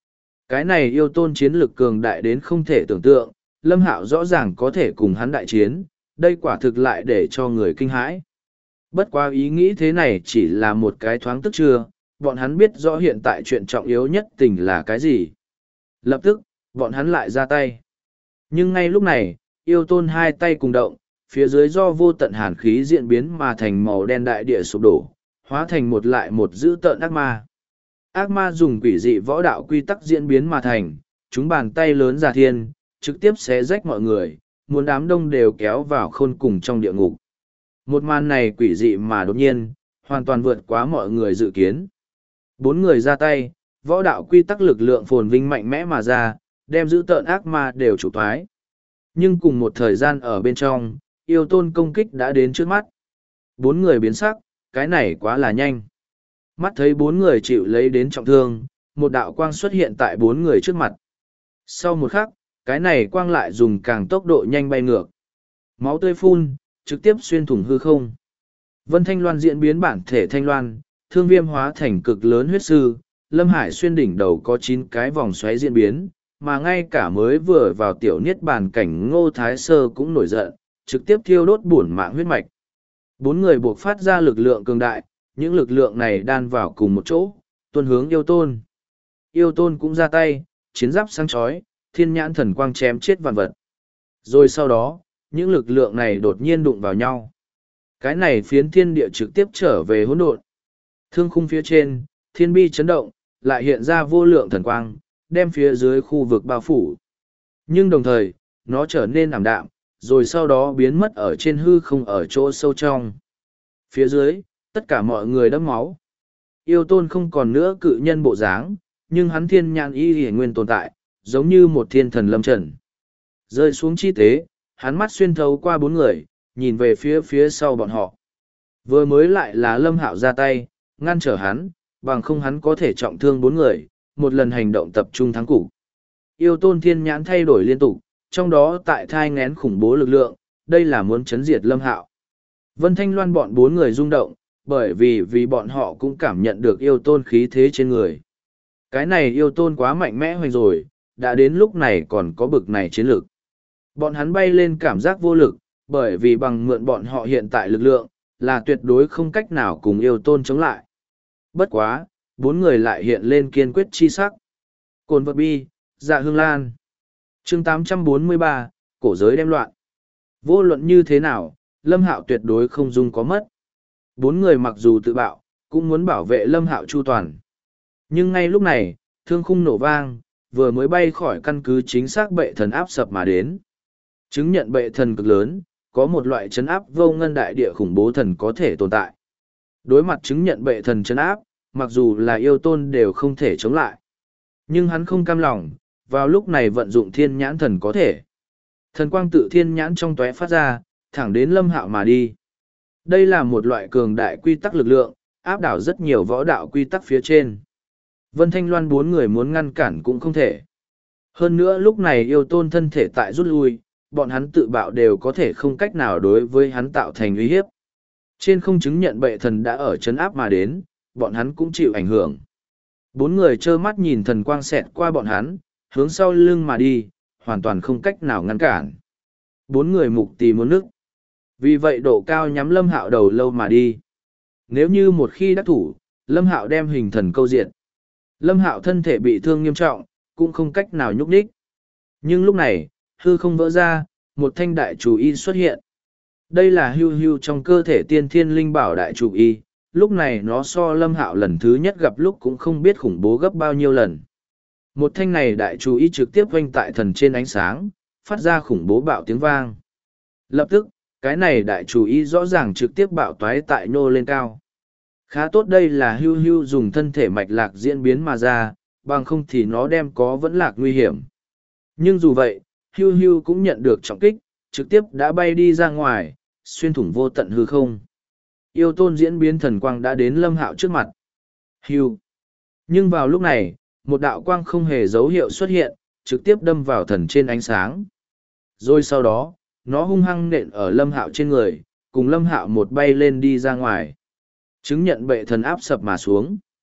Cái này yêu tôn chiến lực cường đại đến không thể tưởng tượng, Lâm Hạo rõ ràng có thể cùng hắn đại chiến, đây quả thực lại để cho người kinh hãi. Bất quá ý nghĩ thế này chỉ là một cái thoáng tức chưa, bọn hắn biết rõ hiện tại chuyện trọng yếu nhất tình là cái gì. Lập tức, bọn hắn lại ra tay. Nhưng ngay lúc này, yêu tôn hai tay cùng động, phía dưới do vô tận hàn khí diễn biến mà thành màu đen đại địa sụp đổ, hóa thành một lại một dữ tợn ác ma. Ác ma dùng quỷ dị võ đạo quy tắc diễn biến mà thành, chúng bàn tay lớn giả thiên, trực tiếp xé rách mọi người, muốn đám đông đều kéo vào khôn cùng trong địa ngục. Một màn này quỷ dị mà đột nhiên, hoàn toàn vượt quá mọi người dự kiến. Bốn người ra tay, võ đạo quy tắc lực lượng phồn vinh mạnh mẽ mà ra, đem giữ tợn ác ma đều chủ thoái. Nhưng cùng một thời gian ở bên trong, yêu tôn công kích đã đến trước mắt. Bốn người biến sắc, cái này quá là nhanh. Mắt thấy bốn người chịu lấy đến trọng thương, một đạo quang xuất hiện tại bốn người trước mặt. Sau một khắc, cái này quang lại dùng càng tốc độ nhanh bay ngược. Máu tươi phun, trực tiếp xuyên thủng hư không. Vân Thanh Loan diễn biến bản thể Thanh Loan, thương viêm hóa thành cực lớn huyết sư, Lâm Hải xuyên đỉnh đầu có 9 cái vòng xoáy diễn biến, mà ngay cả mới vừa vào tiểu niết bàn cảnh Ngô Thái Sơ cũng nổi giận, trực tiếp thiêu đốt bổn mạng huyết mạch. Bốn người buộc phát ra lực lượng cường đại, những lực lượng này đan vào cùng một chỗ, tuôn hướng yêu tôn. Yêu tôn cũng ra tay, chiến giáp sáng chói, thiên nhãn thần quang chém chết vạn vật. Rồi sau đó, những lực lượng này đột nhiên đụng vào nhau. Cái này phiến thiên địa trực tiếp trở về hỗn độn. Thương khung phía trên, thiên bi chấn động, lại hiện ra vô lượng thần quang, đem phía dưới khu vực bao phủ. Nhưng đồng thời, nó trở nên ảm đạm, rồi sau đó biến mất ở trên hư không ở chỗ sâu trong. Phía dưới, tất cả mọi người đẫm máu. Yêu tôn không còn nữa cự nhân bộ dáng, nhưng hắn thiên nhãn y hề nguyên tồn tại, giống như một thiên thần lâm trần. Rơi xuống chi tế, hắn mắt xuyên thấu qua bốn người, nhìn về phía sau bọn họ. Vừa mới lại là Lâm Hạo ra tay, ngăn trở hắn, bằng không hắn có thể trọng thương bốn người, một lần hành động tập trung thắng cục. Yêu tôn thiên nhãn thay đổi liên tục, trong đó tại thai ngén khủng bố lực lượng, đây là muốn chấn diệt Lâm Hạo. Vân Thanh Loan bọn bốn người rung động, bởi vì bọn họ cũng cảm nhận được yêu tôn khí thế trên người. Cái này yêu tôn quá mạnh mẽ hoành rồi, đã đến lúc này còn có bực này chiến lực. Bọn hắn bay lên cảm giác vô lực, bởi vì bằng mượn bọn họ hiện tại lực lượng, là tuyệt đối không cách nào cùng yêu tôn chống lại. Bất quá, bốn người lại hiện lên kiên quyết chi sắc. Cồn vật bi, dạ hương lan. chương 843, cổ giới đem loạn. Vô luận như thế nào, Lâm Hạo tuyệt đối không dung có mất. Bốn người mặc dù tự bạo, cũng muốn bảo vệ Lâm Hạo chu toàn. Nhưng ngay lúc này, thương khung nổ vang, vừa mới bay khỏi căn cứ chính xác bệ thần áp sập mà đến. Chứng nhận bệ thần cực lớn, có một loại chấn áp vô ngân đại địa khủng bố thần có thể tồn tại. Đối mặt chứng nhận bệ thần chấn áp, mặc dù là yêu tôn đều không thể chống lại. Nhưng hắn không cam lòng, vào lúc này vận dụng thiên nhãn thần có thể. Thần quang tự thiên nhãn trong tóe phát ra, thẳng đến Lâm Hạo mà đi. Đây là một loại cường đại quy tắc lực lượng, áp đảo rất nhiều võ đạo quy tắc phía trên. Vân Thanh Loan bốn người muốn ngăn cản cũng không thể. Hơn nữa lúc này yêu tôn thân thể tại rút lui, bọn hắn tự bạo đều có thể không cách nào đối với hắn tạo thành uy hiếp. Trên không chứng nhận bệ thần đã ở chấn áp mà đến, bọn hắn cũng chịu ảnh hưởng. Bốn người trơ mắt nhìn thần quang xẹt qua bọn hắn, hướng sau lưng mà đi, hoàn toàn không cách nào ngăn cản. Bốn người mục tì muốn nước. Vì vậy độ cao nhắm Lâm Hạo đầu lâu mà đi. Nếu như một khi đắc thủ, Lâm Hạo đem hình thần câu diệt. Lâm Hạo thân thể bị thương nghiêm trọng, cũng không cách nào nhúc nhích. Nhưng lúc này, hư không vỡ ra, một thanh đại chủ y xuất hiện. Đây là hưu hưu trong cơ thể tiên thiên linh bảo đại chủ y, lúc này nó so Lâm Hạo lần thứ nhất gặp lúc cũng không biết khủng bố gấp bao nhiêu lần. Một thanh này đại chủ y trực tiếp vênh tại thần trên ánh sáng, phát ra khủng bố bạo tiếng vang. Lập tức, cái này đại chủ y rõ ràng trực tiếp bạo toái tại nhô lên cao. Khá tốt đây là hưu hưu dùng thân thể mạch lạc diễn biến mà ra, bằng không thì nó đem có vẫn lạc nguy hiểm. Nhưng dù vậy, hưu hưu cũng nhận được trọng kích, trực tiếp đã bay đi ra ngoài, xuyên thủng vô tận hư không. Yêu tôn diễn biến thần quang đã đến Lâm Hạo trước mặt. Hưu. Nhưng vào lúc này, một đạo quang không hề dấu hiệu xuất hiện, trực tiếp đâm vào thần trên ánh sáng. Rồi sau đó, nó hung hăng nện ở Lâm Hạo trên người, cùng Lâm Hạo một bay lên đi ra ngoài. Chứng nhận bệ thần áp sập mà xuống.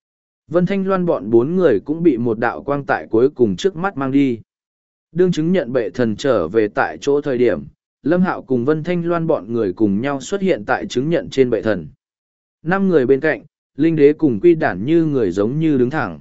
Vân Thanh Loan bọn bốn người cũng bị một đạo quang tại cuối cùng trước mắt mang đi. Đương chứng nhận bệ thần trở về tại chỗ thời điểm, Lâm Hạo cùng Vân Thanh Loan bọn người cùng nhau xuất hiện tại chứng nhận trên bệ thần. 5 người bên cạnh, Linh Đế cùng Quy Đản như người giống như đứng thẳng.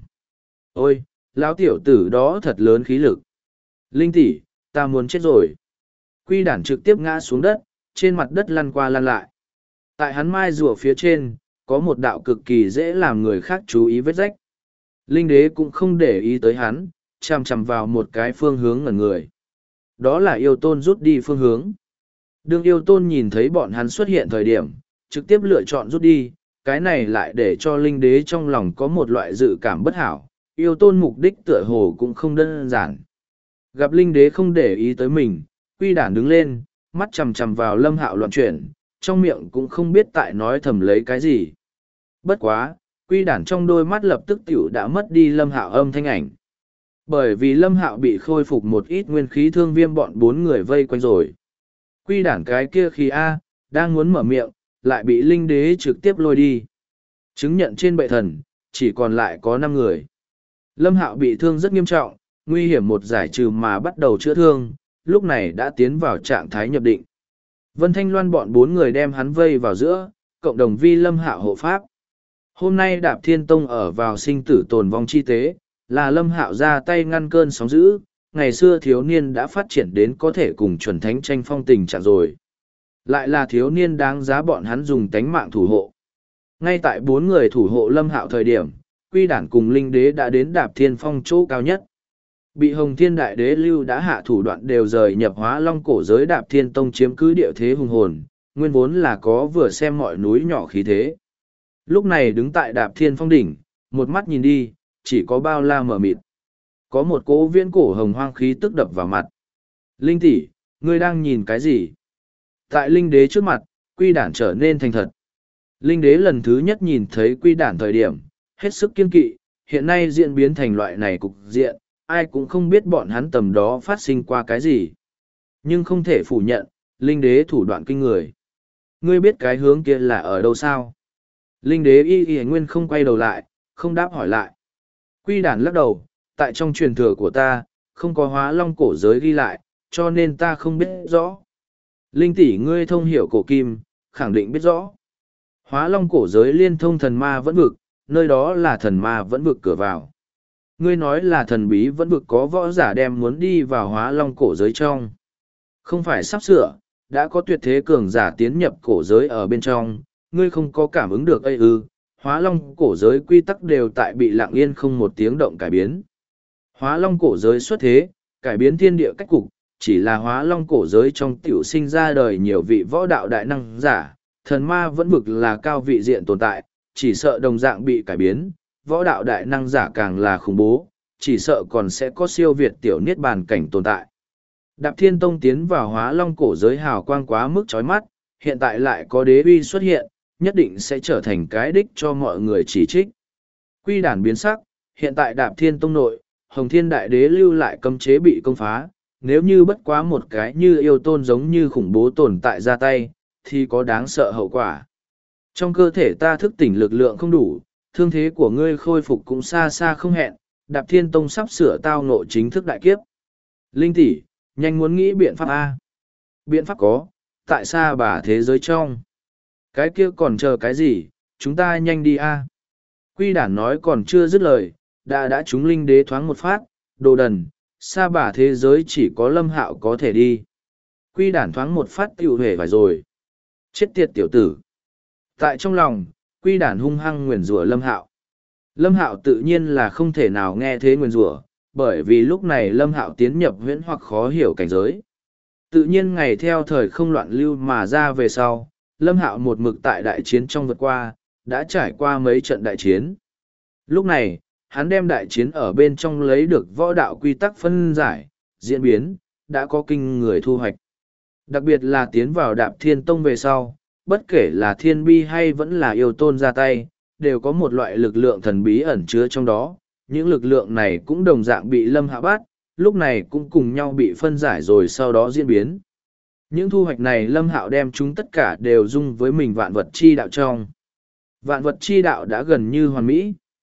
Ôi, lão tiểu tử đó thật lớn khí lực. Linh tỷ, ta muốn chết rồi. Quy Đản trực tiếp ngã xuống đất, trên mặt đất lăn qua lăn lại. Tại hắn mai rùa phía trên, có một đạo cực kỳ dễ làm người khác chú ý vết rách. Linh Đế cũng không để ý tới hắn, chằm chằm vào một cái phương hướng ngẩn người. Đó là yêu tôn rút đi phương hướng. Đương yêu tôn nhìn thấy bọn hắn xuất hiện thời điểm, trực tiếp lựa chọn rút đi, cái này lại để cho Linh Đế trong lòng có một loại dự cảm bất hảo, yêu tôn mục đích tựa hồ cũng không đơn giản. Gặp Linh Đế không để ý tới mình, Quy Đản đứng lên, mắt chằm chằm vào Lâm Hạo loạn chuyển, trong miệng cũng không biết tại nói thầm lấy cái gì. Bất quá, Quy Đản trong đôi mắt lập tức tiểu đã mất đi Lâm Hạo âm thanh ảnh. Bởi vì Lâm Hạo bị khôi phục một ít nguyên khí thương viêm bọn 4 người vây quanh rồi. Quy Đản cái kia khi A, đang muốn mở miệng, lại bị Linh Đế trực tiếp lôi đi. Chứng nhận trên bệ thần, chỉ còn lại có 5 người. Lâm Hạo bị thương rất nghiêm trọng, nguy hiểm một giải trừ mà bắt đầu chữa thương, lúc này đã tiến vào trạng thái nhập định. Vân Thanh Loan bọn 4 người đem hắn vây vào giữa, cộng đồng vi Lâm Hạo hộ pháp. Hôm nay Đạp Thiên Tông ở vào sinh tử tồn vong chi tế, là Lâm Hạo ra tay ngăn cơn sóng dữ, ngày xưa thiếu niên đã phát triển đến có thể cùng chuẩn thánh tranh phong tình trạng rồi. Lại là thiếu niên đáng giá bọn hắn dùng tánh mạng thủ hộ. Ngay tại 4 người thủ hộ Lâm Hạo thời điểm, Quy Đản cùng Linh Đế đã đến Đạp Thiên Phong chỗ cao nhất. Bị Hồng Thiên Đại Đế lưu đã hạ thủ đoạn đều rời nhập Hóa Long cổ giới Đạp Thiên Tông chiếm cứ địa thế hùng hồn, nguyên vốn là có vừa xem mọi núi nhỏ khí thế. Lúc này đứng tại Đạp Thiên Phong đỉnh, một mắt nhìn đi, chỉ có bao la mờ mịt. Có một cỗ viễn cổ hồng hoang khí tức đập vào mặt. Linh tỷ, ngươi đang nhìn cái gì? Tại Linh Đế trước mặt, Quy Đản trở nên thành thật. Linh Đế lần thứ nhất nhìn thấy Quy Đản thời điểm, hết sức kiên kỵ, hiện nay diễn biến thành loại này cục diện, ai cũng không biết bọn hắn tầm đó phát sinh qua cái gì. Nhưng không thể phủ nhận, Linh Đế thủ đoạn kinh người. Ngươi biết cái hướng kia là ở đâu sao? Linh Đế y nguyên không quay đầu lại, không đáp hỏi lại. Quy Đản lắc đầu, tại trong truyền thừa của ta, không có Hóa Long cổ giới ghi lại, cho nên ta không biết rõ. Linh tỷ ngươi thông hiểu cổ kim, khẳng định biết rõ. Hóa Long cổ giới liên thông thần ma vẫn vực, nơi đó là thần ma vẫn vực cửa vào. Ngươi nói là thần bí vẫn vực có võ giả đem muốn đi vào Hóa Long cổ giới trong. Không phải sắp sửa, đã có tuyệt thế cường giả tiến nhập cổ giới ở bên trong, ngươi không có cảm ứng được ư. Hóa Long cổ giới quy tắc đều tại bị lặng yên không một tiếng động cải biến. Hóa Long cổ giới xuất thế, cải biến thiên địa cách cục, chỉ là Hóa Long cổ giới trong tiểu sinh ra đời nhiều vị võ đạo đại năng giả, thần ma vẫn vực là cao vị diện tồn tại, chỉ sợ đồng dạng bị cải biến, võ đạo đại năng giả càng là khủng bố, chỉ sợ còn sẽ có siêu việt tiểu niết bàn cảnh tồn tại. Đạp Thiên Tông tiến vào Hóa Long cổ giới hào quang quá mức chói mắt, hiện tại lại có đế uy xuất hiện, nhất định sẽ trở thành cái đích cho mọi người chỉ trích. Quy Đản biến sắc, hiện tại Đạp Thiên Tông nội, Hồng Thiên Đại Đế lưu lại cấm chế bị công phá, nếu như bất quá một cái như yêu tôn giống như khủng bố tồn tại ra tay, thì có đáng sợ hậu quả. Trong cơ thể ta thức tỉnh lực lượng không đủ, thương thế của ngươi khôi phục cũng xa xa không hẹn, Đạp Thiên Tông sắp sửa tao ngộ chính thức đại kiếp. Linh tỷ, nhanh muốn nghĩ biện pháp A. Biện pháp có, tại sao bà thế giới trong? Cái kia còn chờ cái gì, chúng ta nhanh đi A. Quy Đản nói còn chưa dứt lời, đã trúng Linh Đế thoáng một phát, đồ đần, xa bà thế giới chỉ có Lâm Hạo có thể đi. Quy Đản thoáng một phát tiểu hề phải rồi. Chết tiệt tiểu tử. Tại trong lòng, Quy Đản hung hăng nguyền rủa Lâm Hạo. Lâm Hạo tự nhiên là không thể nào nghe thế nguyền rủa, bởi vì lúc này Lâm Hạo tiến nhập huyễn hoặc khó hiểu cảnh giới. Tự nhiên ngày theo thời không loạn lưu mà ra về sau, Lâm Hạo một mực tại đại chiến trong vượt qua, đã trải qua mấy trận đại chiến. Lúc này, hắn đem đại chiến ở bên trong lấy được võ đạo quy tắc phân giải, diễn biến, đã có kinh người thu hoạch. Đặc biệt là tiến vào Đạp Thiên Tông về sau, bất kể là thiên bi hay vẫn là yêu tôn ra tay, đều có một loại lực lượng thần bí ẩn chứa trong đó. Những lực lượng này cũng đồng dạng bị Lâm Hạo bắt, lúc này cũng cùng nhau bị phân giải rồi sau đó diễn biến. Những thu hoạch này Lâm Hạo đem chúng tất cả đều dung với mình vạn vật chi đạo trong. Vạn vật chi đạo đã gần như hoàn mỹ.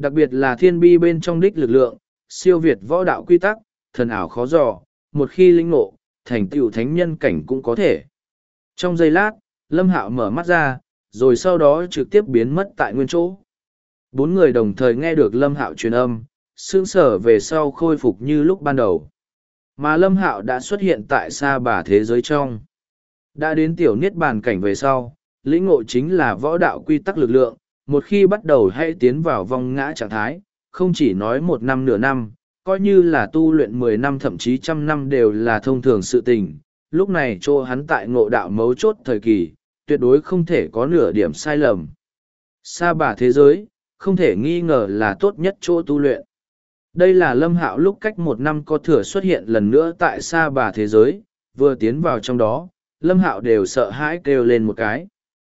Đặc biệt là thiên bi bên trong đích lực lượng, siêu việt võ đạo quy tắc, thần ảo khó dò, một khi linh ngộ, thành tựu thánh nhân cảnh cũng có thể. Trong giây lát, Lâm Hạo mở mắt ra, rồi sau đó trực tiếp biến mất tại nguyên chỗ. Bốn người đồng thời nghe được Lâm Hạo truyền âm, sững sờ về sau khôi phục như lúc ban đầu. Mà Lâm Hạo đã xuất hiện tại Sa Bà thế giới trong. Đã đến tiểu niết bàn cảnh về sau, lĩnh ngộ chính là võ đạo quy tắc lực lượng, một khi bắt đầu hay tiến vào vong ngã trạng thái, không chỉ nói 1 năm nửa năm, coi như là tu luyện 10 năm thậm chí 100 năm đều là thông thường sự tình. Lúc này chỗ hắn tại ngộ đạo mấu chốt thời kỳ, tuyệt đối không thể có nửa điểm sai lầm. Sa Bà thế giới, không thể nghi ngờ là tốt nhất chỗ tu luyện. Đây là Lâm Hạo lúc cách 1 năm có thừa xuất hiện lần nữa tại Sa Bà thế giới, vừa tiến vào trong đó, Lâm Hạo đều sợ hãi kêu lên một cái.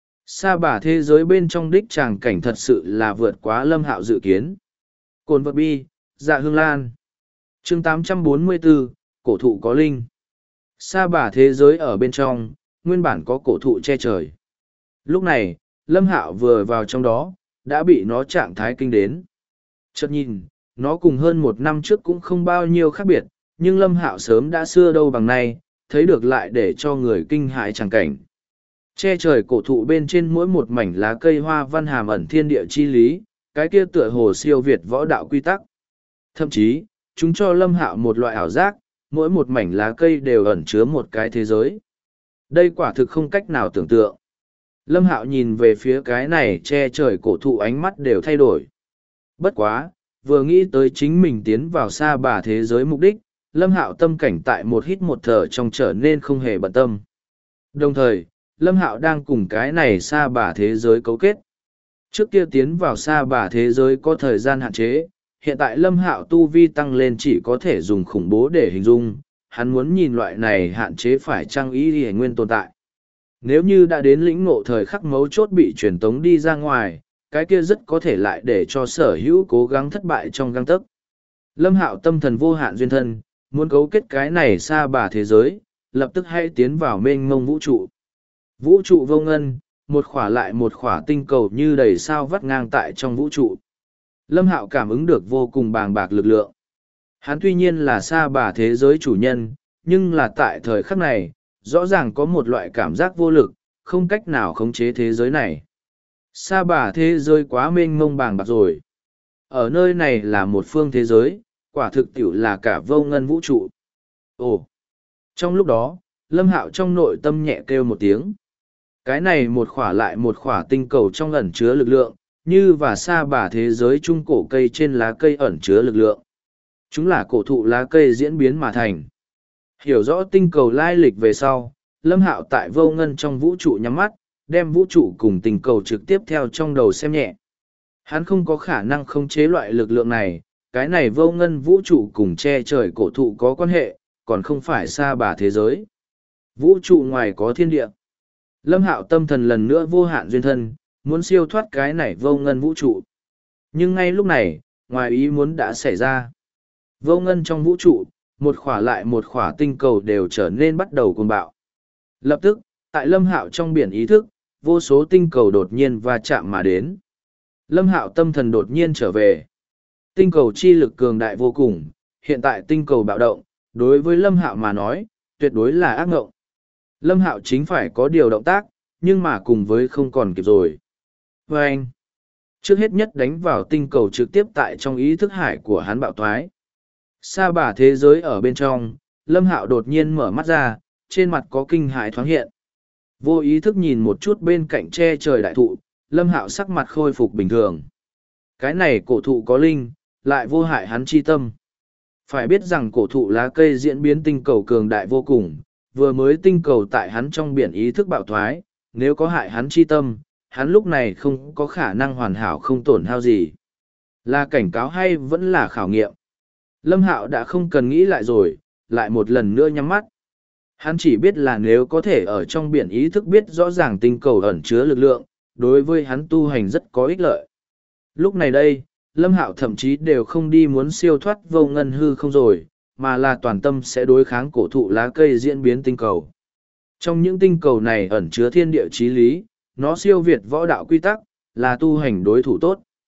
Sa Bà thế giới bên trong đích tràng cảnh thật sự là vượt quá Lâm Hạo dự kiến. Cồn vật bi, dạ hương lan. Chương 844, cổ thụ có linh. Sa Bà thế giới ở bên trong, nguyên bản có cổ thụ che trời. Lúc này, Lâm Hạo vừa vào trong đó, đã bị nó trạng thái kinh đến. Chợt nhìn, nó cùng hơn 1 năm trước cũng không bao nhiêu khác biệt, nhưng Lâm Hạo sớm đã xưa đâu bằng nay, thấy được lại để cho người kinh hãi tràng cảnh. Che trời cổ thụ bên trên mỗi một mảnh lá cây hoa văn hàm ẩn thiên địa chi lý, cái kia tựa hồ siêu việt võ đạo quy tắc. Thậm chí, chúng cho Lâm Hạo một loại ảo giác, mỗi một mảnh lá cây đều ẩn chứa một cái thế giới. Đây quả thực không cách nào tưởng tượng. Lâm Hạo nhìn về phía cái này che trời cổ thụ ánh mắt đều thay đổi. Bất quá, vừa nghĩ tới chính mình tiến vào Sa Bà thế giới mục đích, Lâm Hạo tâm cảnh tại một hít một thở trong trở nên không hề bận tâm. Đồng thời, Lâm Hạo đang cùng cái này Sa Bà thế giới cấu kết. Trước kia tiến vào Sa Bà thế giới có thời gian hạn chế, hiện tại Lâm Hạo tu vi tăng lên chỉ có thể dùng khủng bố để hình dung, hắn muốn nhìn loại này hạn chế phải chăng ý hề nguyên tồn tại. Nếu như đã đến lĩnh ngộ thời khắc mấu chốt bị truyền tống đi ra ngoài, cái kia rất có thể lại để cho sở hữu cố gắng thất bại trong găng tấc. Lâm Hạo tâm thần vô hạn duyên thân, muốn cấu kết cái này Sa Bà thế giới, lập tức hãy tiến vào mênh mông vũ trụ. Vũ trụ vô ngân, một khỏa lại một khỏa tinh cầu như đầy sao vắt ngang tại trong vũ trụ. Lâm Hạo cảm ứng được vô cùng bàng bạc lực lượng. Hắn tuy nhiên là Sa Bà thế giới chủ nhân, nhưng là tại thời khắc này, rõ ràng có một loại cảm giác vô lực, không cách nào khống chế thế giới này. Sa Bà thế giới quá mênh mông bàng bạc rồi. Ở nơi này là một phương thế giới, quả thực tiểu là cả vô ngân vũ trụ. Ồ! Trong lúc đó, Lâm Hạo trong nội tâm nhẹ kêu một tiếng. Cái này một khỏa lại một khỏa tinh cầu trong ẩn chứa lực lượng, như và Sa Bà thế giới trung cổ cây trên lá cây ẩn chứa lực lượng. Chúng là cổ thụ lá cây diễn biến mà thành. Hiểu rõ tinh cầu lai lịch về sau, Lâm Hạo tại vô ngân trong vũ trụ nhắm mắt, đem vũ trụ cùng tinh cầu trực tiếp theo trong đầu xem nhẹ. Hắn không có khả năng khống chế loại lực lượng này, cái này vô ngân vũ trụ cùng che trời cổ thụ có quan hệ, còn không phải Sa Bà thế giới. Vũ trụ ngoài có thiên địa. Lâm Hạo tâm thần lần nữa vô hạn duyên thân, muốn siêu thoát cái này vô ngân vũ trụ. Nhưng ngay lúc này, ngoài ý muốn đã xảy ra. Vô ngân trong vũ trụ, một khỏa lại một khỏa tinh cầu đều trở nên bắt đầu cuồng bạo. Lập tức, tại Lâm Hạo trong biển ý thức, vô số tinh cầu đột nhiên va chạm mà đến. Lâm Hạo tâm thần đột nhiên trở về. Tinh cầu chi lực cường đại vô cùng, hiện tại tinh cầu bạo động, đối với Lâm Hạo mà nói, tuyệt đối là ác ngộng. Lâm Hạo chính phải có điều động tác, nhưng mà cùng với không còn kịp rồi. Và anh, trước hết nhất đánh vào tinh cầu trực tiếp tại trong ý thức hải của hắn bạo thoái. Sa Bà thế giới ở bên trong, Lâm Hạo đột nhiên mở mắt ra, trên mặt có kinh hãi thoáng hiện. Vô ý thức nhìn một chút bên cạnh che trời đại thụ, Lâm Hạo sắc mặt khôi phục bình thường. Cái này cổ thụ có linh, lại vô hại hắn chi tâm. Phải biết rằng cổ thụ lá cây diễn biến tinh cầu cường đại vô cùng, vừa mới tinh cầu tại hắn trong biển ý thức bạo thoái, nếu có hại hắn chi tâm, hắn lúc này không có khả năng hoàn hảo không tổn hao gì. Là cảnh cáo hay vẫn là khảo nghiệm? Lâm Hạo đã không cần nghĩ lại rồi, lại một lần nữa nhắm mắt. Hắn chỉ biết là nếu có thể ở trong biển ý thức biết rõ ràng tinh cầu ẩn chứa lực lượng, đối với hắn tu hành rất có ích lợi. Lúc này đây, Lâm Hạo thậm chí đều không đi muốn siêu thoát vô ngân hư không rồi, mà là toàn tâm sẽ đối kháng cổ thụ lá cây diễn biến tinh cầu. Trong những tinh cầu này ẩn chứa thiên địa chí lý, nó siêu việt võ đạo quy tắc, là tu hành đối thủ tốt.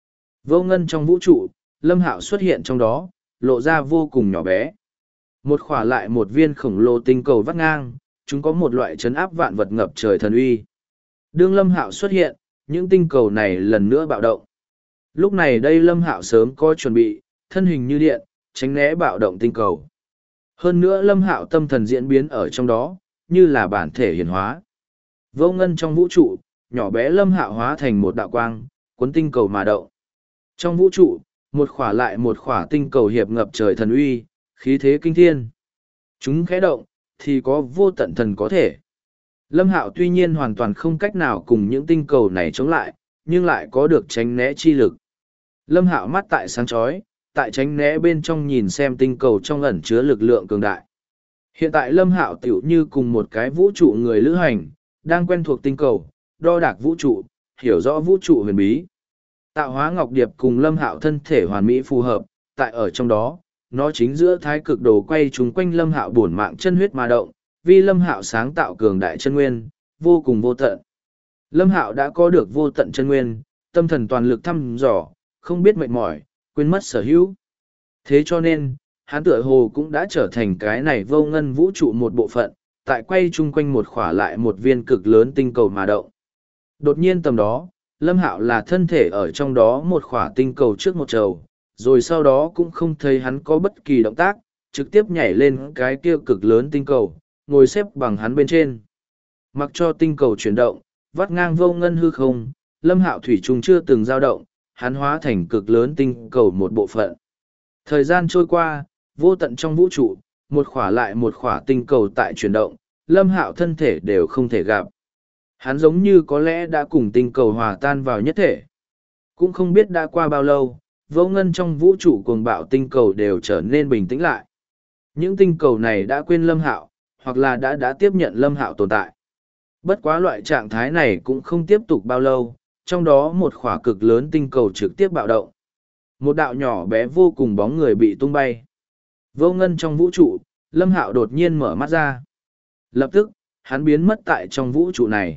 Vô ngân trong vũ trụ, Lâm Hạo xuất hiện trong đó, lộ ra vô cùng nhỏ bé. Một khỏa lại một viên khổng lồ tinh cầu vắt ngang, chúng có một loại chấn áp vạn vật ngập trời thần uy. Đương Lâm Hạo xuất hiện, những tinh cầu này lần nữa bạo động. Lúc này đây Lâm Hạo sớm có chuẩn bị, thân hình như điện, tránh né bạo động tinh cầu. Hơn nữa Lâm Hạo tâm thần diễn biến ở trong đó, như là bản thể hiển hóa. Vô ngân trong vũ trụ, nhỏ bé Lâm Hạo hóa thành một đạo quang, cuốn tinh cầu mà động. Trong vũ trụ, một khỏa lại một khỏa tinh cầu hiệp ngập trời thần uy, khí thế kinh thiên. Chúng khẽ động, thì có vô tận thần có thể. Lâm Hạo tuy nhiên hoàn toàn không cách nào cùng những tinh cầu này chống lại, nhưng lại có được tránh né chi lực. Lâm Hạo mắt tại sáng chói, tại tránh né bên trong nhìn xem tinh cầu trong ẩn chứa lực lượng cường đại. Hiện tại Lâm Hạo tiểu như cùng một cái vũ trụ người lữ hành, đang quen thuộc tinh cầu, đo đạc vũ trụ, hiểu rõ vũ trụ huyền bí. Tạo hóa ngọc điệp cùng Lâm Hạo thân thể hoàn mỹ phù hợp, tại ở trong đó, nó chính giữa thái cực đồ quay chúng quanh Lâm Hạo bổn mạng chân huyết mà động, vì Lâm Hạo sáng tạo cường đại chân nguyên, vô cùng vô tận. Lâm Hạo đã có được vô tận chân nguyên, tâm thần toàn lực thăm dò, không biết mệt mỏi, quên mất sở hữu. Thế cho nên, hắn tựa hồ cũng đã trở thành cái này vô ngân vũ trụ một bộ phận, tại quay chung quanh một khỏa lại một viên cực lớn tinh cầu mà động. Đột nhiên tầm đó, Lâm Hạo là thân thể ở trong đó một khỏa tinh cầu trước một trầu, rồi sau đó cũng không thấy hắn có bất kỳ động tác, trực tiếp nhảy lên cái kia cực lớn tinh cầu, ngồi xếp bằng hắn bên trên. Mặc cho tinh cầu chuyển động, vắt ngang vô ngân hư không, Lâm Hạo thủy chung chưa từng dao động, hắn hóa thành cực lớn tinh cầu một bộ phận. Thời gian trôi qua, vô tận trong vũ trụ, một khỏa lại một khỏa tinh cầu tại chuyển động, Lâm Hạo thân thể đều không thể gặp. Hắn giống như có lẽ đã cùng tinh cầu hòa tan vào nhất thể. Cũng không biết đã qua bao lâu, vô ngân trong vũ trụ cuồng bạo tinh cầu đều trở nên bình tĩnh lại. Những tinh cầu này đã quên Lâm Hạo, hoặc là đã tiếp nhận Lâm Hạo tồn tại. Bất quá loại trạng thái này cũng không tiếp tục bao lâu, trong đó một khỏa cực lớn tinh cầu trực tiếp bạo động. Một đạo nhỏ bé vô cùng bóng người bị tung bay. Vô ngân trong vũ trụ, Lâm Hạo đột nhiên mở mắt ra. Lập tức, hắn biến mất tại trong vũ trụ này.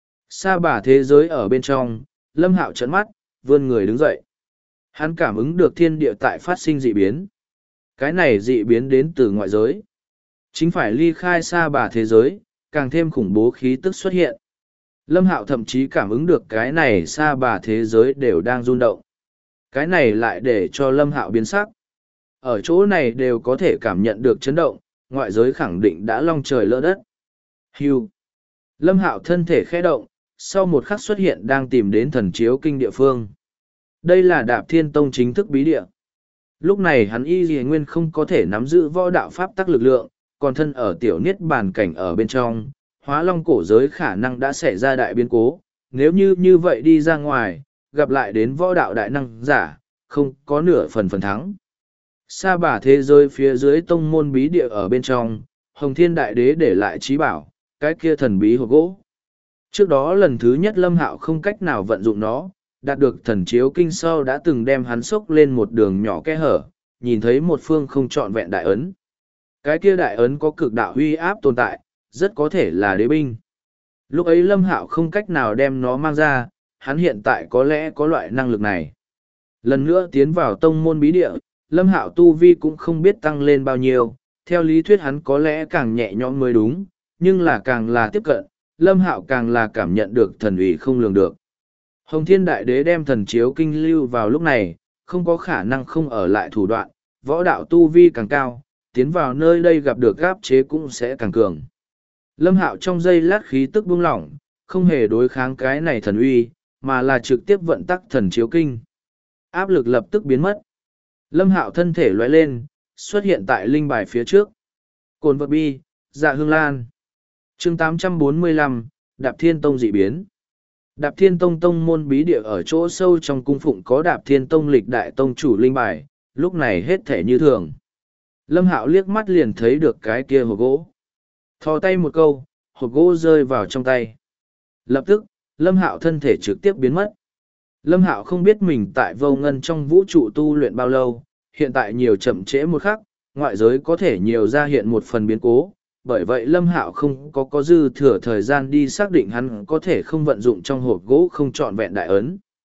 Sa bả thế giới ở bên trong, Lâm Hạo trợn mắt, vươn người đứng dậy. Hắn cảm ứng được thiên địa tại phát sinh dị biến. Cái này dị biến đến từ ngoại giới. Chính phải ly khai sa bả thế giới, càng thêm khủng bố khí tức xuất hiện. Lâm Hạo thậm chí cảm ứng được cái này sa bả thế giới đều đang rung động. Cái này lại để cho Lâm Hạo biến sắc. Ở chỗ này đều có thể cảm nhận được chấn động, ngoại giới khẳng định đã long trời lỡ đất. Hưu. Lâm Hạo thân thể khẽ động, sau một khắc xuất hiện đang tìm đến thần chiếu kinh địa phương. Đây là Đạp Thiên Tông chính thức bí địa. Lúc này hắn y lìa nguyên không có thể nắm giữ võ đạo pháp tắc lực lượng, còn thân ở tiểu niết bàn cảnh ở bên trong, hóa long cổ giới khả năng đã xảy ra đại biến cố. Nếu như vậy đi ra ngoài, gặp lại đến võ đạo đại năng giả, không có nửa phần thắng. Sa bả thế giới phía dưới tông môn bí địa ở bên trong, Hồng Thiên Đại Đế để lại trí bảo, cái kia thần bí hộp gỗ. Trước đó lần thứ nhất Lâm Hạo không cách nào vận dụng nó, đạt được thần chiếu kinh sau đã từng đem hắn xốc lên một đường nhỏ kẽ hở, nhìn thấy một phương không trọn vẹn đại ấn. Cái kia đại ấn có cực đạo uy áp tồn tại, rất có thể là đế binh. Lúc ấy Lâm Hạo không cách nào đem nó mang ra, hắn hiện tại có lẽ có loại năng lực này. Lần nữa tiến vào tông môn bí địa, Lâm Hạo tu vi cũng không biết tăng lên bao nhiêu, theo lý thuyết hắn có lẽ càng nhẹ nhõm mới đúng, nhưng là càng là tiếp cận, Lâm Hạo càng là cảm nhận được thần uy không lường được. Hồng Thiên Đại Đế đem thần chiếu kinh lưu vào lúc này, không có khả năng không ở lại thủ đoạn, võ đạo tu vi càng cao, tiến vào nơi đây gặp được gáp chế cũng sẽ càng cường. Lâm Hạo trong giây lát khí tức buông lỏng, không hề đối kháng cái này thần uy, mà là trực tiếp vận tắc thần chiếu kinh. Áp lực lập tức biến mất. Lâm Hạo thân thể lóe lên, xuất hiện tại linh bài phía trước. Cồn vật bi, dạ hương lan. Chương 845, Đạp Thiên Tông dị biến. Đạp Thiên Tông tông môn bí địa ở chỗ sâu trong cung phụng có Đạp Thiên Tông lịch đại tông chủ linh bài, lúc này hết thể như thường. Lâm Hạo liếc mắt liền thấy được cái kia hộp gỗ. Thò tay một câu, hộp gỗ rơi vào trong tay. Lập tức, Lâm Hạo thân thể trực tiếp biến mất. Lâm Hạo không biết mình tại vô ngân trong vũ trụ tu luyện bao lâu, hiện tại nhiều chậm trễ một khắc, ngoại giới có thể nhiều ra hiện một phần biến cố, bởi vậy Lâm Hạo không có dư thừa thời gian đi xác định hắn có thể không vận dụng trong hộp gỗ không trọn vẹn đại ấn.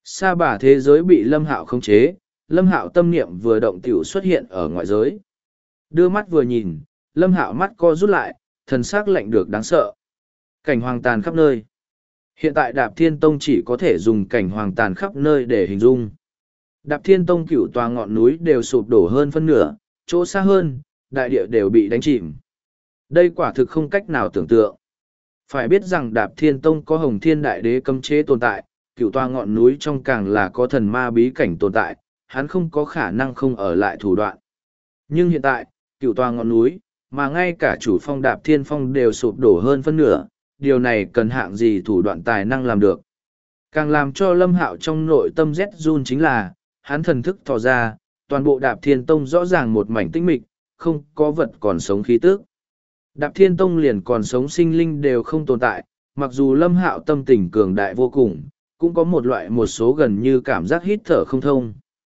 Sa bả thế giới bị Lâm Hạo khống chế, Lâm Hạo tâm niệm vừa động tiểu xuất hiện ở ngoại giới. Đưa mắt vừa nhìn, Lâm Hạo mắt co rút lại, thần sắc lạnh được đáng sợ. Cảnh hoang tàn khắp nơi. Hiện tại Đạp Thiên Tông chỉ có thể dùng cảnh hoang tàn khắp nơi để hình dung. Đạp Thiên Tông cửu tòa ngọn núi đều sụp đổ hơn phân nửa, chỗ xa hơn, đại địa đều bị đánh chìm. Đây quả thực không cách nào tưởng tượng. Phải biết rằng Đạp Thiên Tông có Hồng Thiên Đại Đế cấm chế tồn tại, cửu tòa ngọn núi trong càng là có thần ma bí cảnh tồn tại, hắn không có khả năng không ở lại thủ đoạn. Nhưng hiện tại, cửu tòa ngọn núi, mà ngay cả chủ phong Đạp Thiên Phong đều sụp đổ hơn phân nửa, điều này cần hạng gì thủ đoạn tài năng làm được. Càng làm cho Lâm Hạo trong nội tâm rét run chính là, hắn thần thức thò ra, toàn bộ Đạp Thiên Tông rõ ràng một mảnh tĩnh mịch, không có vật còn sống khí tức. Đạp Thiên Tông liền còn sống sinh linh đều không tồn tại, mặc dù Lâm Hạo tâm tình cường đại vô cùng, cũng có một số gần như cảm giác hít thở không thông.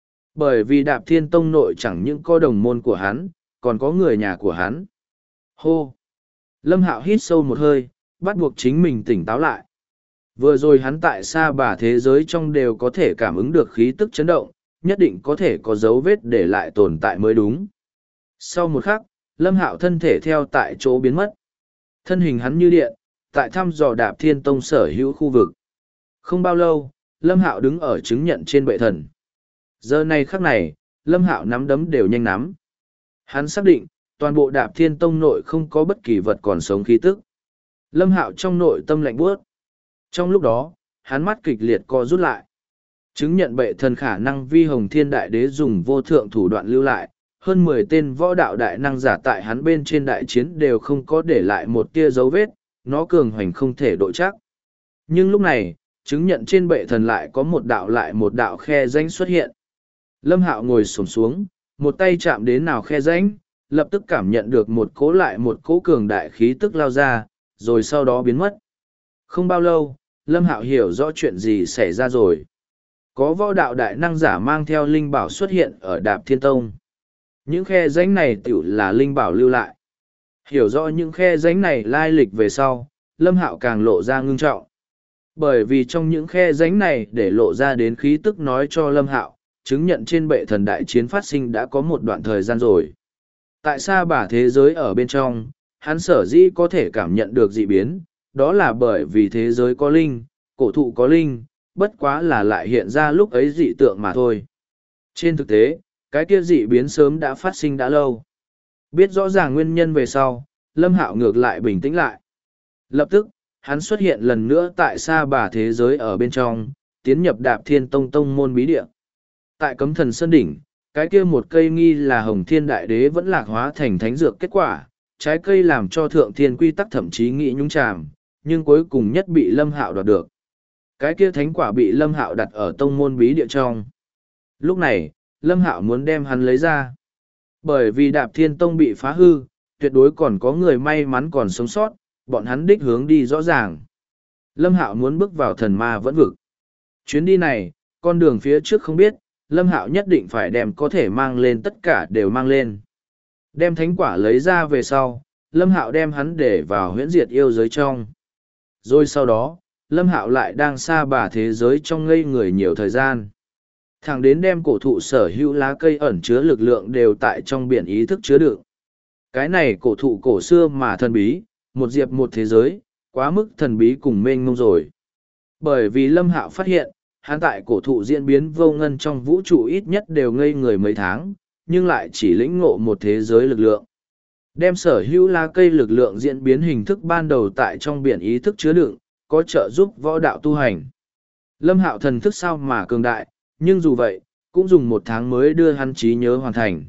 Bởi vì Đạp Thiên Tông nội chẳng những có đồng môn của hắn, còn có người nhà của hắn. Hô! Lâm Hạo hít sâu một hơi, bắt buộc chính mình tỉnh táo lại. Vừa rồi hắn tại Sa Bả thế giới trong đều có thể cảm ứng được khí tức chấn động, nhất định có thể có dấu vết để lại tồn tại mới đúng. Sau một khắc, Lâm Hạo thân thể theo tại chỗ biến mất. Thân hình hắn như điện, tại thăm dò Đạp Thiên Tông sở hữu khu vực. Không bao lâu, Lâm Hạo đứng ở chứng nhận trên bệ thần. Giờ này khắc này, Lâm Hạo nắm đấm đều nhanh nắm. Hắn xác định, toàn bộ Đạp Thiên Tông nội không có bất kỳ vật còn sống khí tức. Lâm Hạo trong nội tâm lạnh buốt. Trong lúc đó, hắn mắt kịch liệt co rút lại. Chứng nhận bệ thần khả năng vi Hồng Thiên Đại Đế dùng vô thượng thủ đoạn lưu lại, hơn 10 tên võ đạo đại năng giả tại hắn bên trên đại chiến đều không có để lại một tia dấu vết, nó cường hoành không thể độ chắc. Nhưng lúc này, chứng nhận trên bệ thần lại có một đạo khe rãnh xuất hiện. Lâm Hạo ngồi xổm xuống, một tay chạm đến nào khe rãnh, lập tức cảm nhận được một cỗ cường đại khí tức lao ra, rồi sau đó biến mất. Không bao lâu, Lâm Hạo hiểu rõ chuyện gì xảy ra rồi. Có võ đạo đại năng giả mang theo linh bảo xuất hiện ở Đạp Thiên Tông. Những khe rãnh này tiểu là linh bảo lưu lại. Hiểu rõ những khe rãnh này lai lịch về sau, Lâm Hạo càng lộ ra ngưng trọng. Bởi vì trong những khe rãnh này để lộ ra đến khí tức nói cho Lâm Hạo, chứng nhận trên bệ thần đại chiến phát sinh đã có một đoạn thời gian rồi. Tại Sa Bả thế giới ở bên trong, hắn sở dĩ có thể cảm nhận được dị biến, đó là bởi vì thế giới có linh, cổ thụ có linh, bất quá là lại hiện ra lúc ấy dị tượng mà thôi. Trên thực tế, cái kia dị biến sớm đã phát sinh đã lâu. Biết rõ ràng nguyên nhân về sau, Lâm Hạo ngược lại bình tĩnh lại. Lập tức, hắn xuất hiện lần nữa tại Sa Bả thế giới ở bên trong, tiến nhập Đạp Thiên Tông tông môn bí địa. Tại Cấm Thần Sơn Đỉnh, cái kia một cây nghi là Hồng Thiên Đại Đế vẫn lạc hóa thành thánh dược kết quả, trái cây làm cho Thượng Thiên quy tắc thậm chí nghĩ nhúng chàm, nhưng cuối cùng nhất bị Lâm Hạo đoạt được. Cái kia thánh quả bị Lâm Hạo đặt ở tông môn bí địa trong. Lúc này, Lâm Hạo muốn đem hắn lấy ra. Bởi vì Đạp Thiên Tông bị phá hư, tuyệt đối còn có người may mắn còn sống sót, bọn hắn đích hướng đi rõ ràng. Lâm Hạo muốn bước vào thần ma vẫn vực. Chuyến đi này, con đường phía trước không biết, Lâm Hạo nhất định phải đem có thể mang lên tất cả đều mang lên. Đem thánh quả lấy ra về sau, Lâm Hạo đem hắn để vào huyễn diệt yêu giới trong. Rồi sau đó, Lâm Hạo lại đang Sa Bả thế giới trong ngây người nhiều thời gian. Thẳng đến đem cổ thụ sở hữu lá cây ẩn chứa lực lượng đều tại trong biển ý thức chứa đựng. Cái này cổ thụ cổ xưa mà thần bí, một diệp một thế giới, quá mức thần bí cùng mênh mông rồi. Bởi vì Lâm Hạo phát hiện, hắn tại cổ thụ diễn biến vô ngân trong vũ trụ ít nhất đều ngây người mấy tháng, nhưng lại chỉ lĩnh ngộ một thế giới lực lượng. Đem sở hữu lá cây lực lượng diễn biến hình thức ban đầu tại trong biển ý thức chứa đựng, có trợ giúp võ đạo tu hành. Lâm Hạo thần thức sao mà cường đại, nhưng dù vậy, cũng dùng 1 tháng mới đưa hắn trí nhớ hoàn thành.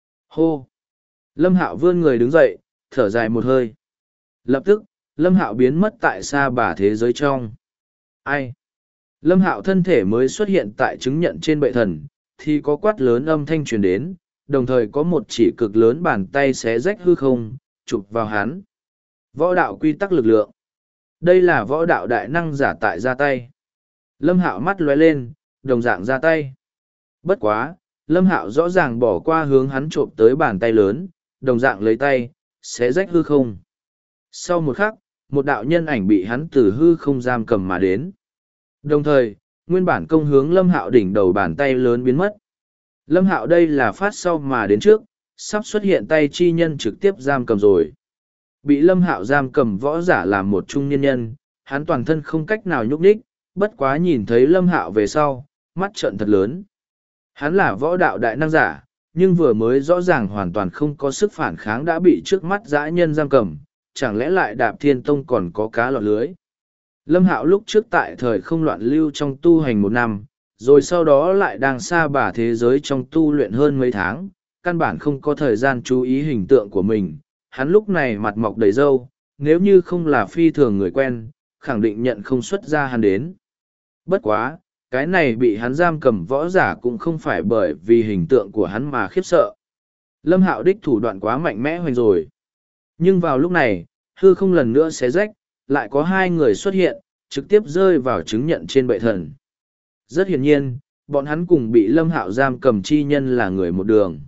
Hô! Lâm Hạo vươn người đứng dậy, thở dài một hơi. Lập tức, Lâm Hạo biến mất tại Sa Bả thế giới trong. Ai? Lâm Hạo thân thể mới xuất hiện tại chứng nhận trên bệ thần, thì có quát lớn âm thanh truyền đến, đồng thời có một chỉ cực lớn bàn tay xé rách hư không, chụp vào hắn. Võ đạo quy tắc lực lượng. Đây là võ đạo đại năng giả tại ra tay. Lâm Hạo mắt lóe lên, đồng dạng ra tay. Bất quá, Lâm Hạo rõ ràng bỏ qua hướng hắn trộm tới bàn tay lớn, đồng dạng lấy tay, xé rách hư không. Sau một khắc, một đạo nhân ảnh bị hắn từ hư không giam cầm mà đến. Đồng thời, Nguyên bản công hướng Lâm Hạo đỉnh đầu bàn tay lớn biến mất. Lâm Hạo đây là phát sau mà đến trước, sắp xuất hiện tay chi nhân trực tiếp giam cầm rồi. Bị Lâm Hạo giam cầm võ giả làm một trung niên nhân, hắn toàn thân không cách nào nhúc nhích, bất quá nhìn thấy Lâm Hạo về sau, mắt trợn thật lớn. Hắn là võ đạo đại năng giả, nhưng vừa mới rõ ràng hoàn toàn không có sức phản kháng đã bị trước mắt dã nhân giam cầm, chẳng lẽ lại Đạp Thiên Tông còn có cá lọt lưới. Lâm Hạo lúc trước tại thời không loạn lưu trong tu hành 1 năm, rồi sau đó lại đang xa bà thế giới trong tu luyện hơn mấy tháng, căn bản không có thời gian chú ý hình tượng của mình. Hắn lúc này mặt mọc đầy râu, nếu như không là phi thường người quen, khẳng định nhận không xuất ra hắn đến. Bất quá, cái này bị hắn giam cầm võ giả cũng không phải bởi vì hình tượng của hắn mà khiếp sợ. Lâm Hạo đích thủ đoạn quá mạnh mẽ hoành rồi. Nhưng vào lúc này, hư không lần nữa xé rách, lại có 2 người xuất hiện, trực tiếp rơi vào chứng nhận trên bệ thần. Rất hiển nhiên, bọn hắn cùng bị Lâm Hạo giam cầm chi nhân là người một đường.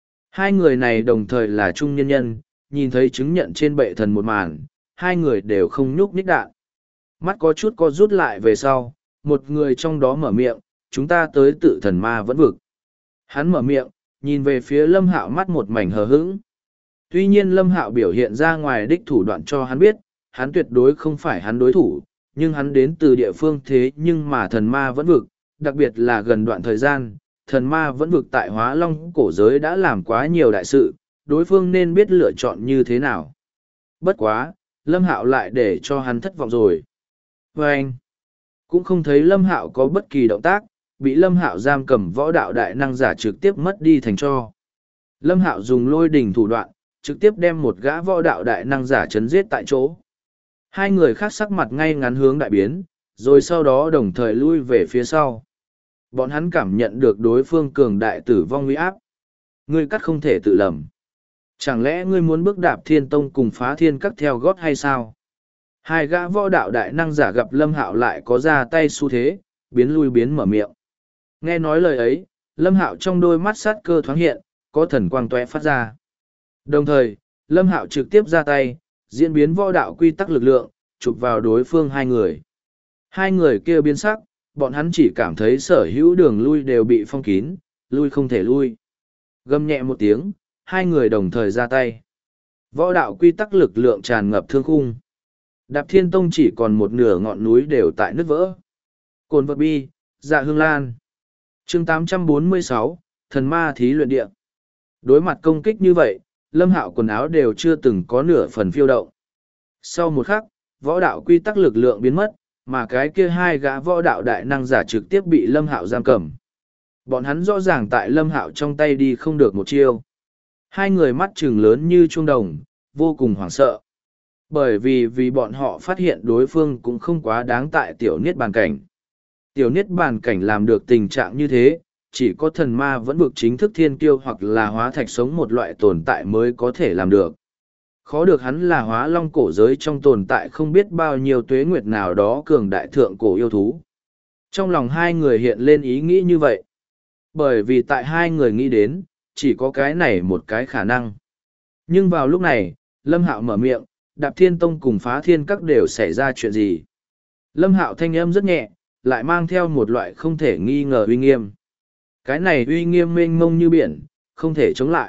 2 người này đồng thời là trung nhân nhân, nhìn thấy chứng nhận trên bệ thần một màn, 2 người đều không nhúc nhích đạn. Mắt có chút co rút lại về sau, một người trong đó mở miệng, chúng ta tới tự thần ma vẫn vực. Hắn mở miệng, nhìn về phía Lâm Hạo mắt một mảnh hờ hững. Tuy nhiên Lâm Hạo biểu hiện ra ngoài đích thủ đoạn cho hắn biết, hắn tuyệt đối không phải hắn đối thủ, nhưng hắn đến từ địa phương thế nhưng mà thần ma vẫn vực, đặc biệt là gần đoạn thời gian, thần ma vẫn vực tại Hóa Long cổ giới đã làm quá nhiều đại sự, đối phương nên biết lựa chọn như thế nào. Bất quá, Lâm Hạo lại để cho hắn thất vọng rồi. Và anh cũng không thấy Lâm Hạo có bất kỳ động tác, bị Lâm Hạo giam cầm võ đạo đại năng giả trực tiếp mất đi thành tro. Lâm Hạo dùng lôi đình thủ đoạn, trực tiếp đem một gã võ đạo đại năng giả chấn giết tại chỗ. 2 người khác sắc mặt ngay ngắn hướng đại biến, rồi sau đó đồng thời lui về phía sau. Bọn hắn cảm nhận được đối phương cường đại tử vong uy áp. Ngươi cắt không thể tự lầm. Chẳng lẽ ngươi muốn bước Đạp Thiên Tông cùng Phá Thiên Các theo gót hay sao? 2 gã võ đạo đại năng giả gặp Lâm Hạo lại có ra tay xu thế, biến lui biến mở miệng. Nghe nói lời ấy, Lâm Hạo trong đôi mắt sát cơ thoáng hiện, có thần quang tóe phát ra. Đồng thời, Lâm Hạo trực tiếp ra tay, diễn biến võ đạo quy tắc lực lượng, chụp vào đối phương 2 người. 2 người kia biến sắc, bọn hắn chỉ cảm thấy sở hữu đường lui đều bị phong kín, lui không thể lui. Gầm nhẹ một tiếng, 2 người đồng thời ra tay. Võ đạo quy tắc lực lượng tràn ngập thương khung. Đạp Thiên Tông chỉ còn một nửa ngọn núi đều tại nứt vỡ. Cồn vật bi, Dạ Hương Lan. Chương 846, Thần Ma Thí Luyện Địa. Đối mặt công kích như vậy, Lâm Hạo quần áo đều chưa từng có nửa phần phiêu động. Sau một khắc, võ đạo quy tắc lực lượng biến mất, mà cái kia 2 gã võ đạo đại năng giả trực tiếp bị Lâm Hạo giam cầm. Bọn hắn rõ ràng tại Lâm Hạo trong tay đi không được một chiêu. 2 người mắt trừng lớn như chuông đồng, vô cùng hoảng sợ. Bởi vì bọn họ phát hiện đối phương cũng không quá đáng tại tiểu niết bàn cảnh. Tiểu niết bàn cảnh làm được tình trạng như thế, chỉ có thần ma vẫn vực chính thức thiên kiêu hoặc là hóa thạch sống một loại tồn tại mới có thể làm được. Khó được hắn là Hóa Long cổ giới trong tồn tại không biết bao nhiêu tuế nguyệt nào đó cường đại thượng cổ yêu thú. Trong lòng 2 người hiện lên ý nghĩ như vậy. Bởi vì tại 2 người nghĩ đến, chỉ có cái này một cái khả năng. Nhưng vào lúc này, Lâm Hạo mở miệng, Đạp Thiên Tông cùng Phá Thiên Các đều xảy ra chuyện gì. Lâm Hạo thanh âm rất nhẹ, lại mang theo một loại không thể nghi ngờ uy nghiêm. Cái này uy nghiêm mênh mông như biển, không thể chống lại.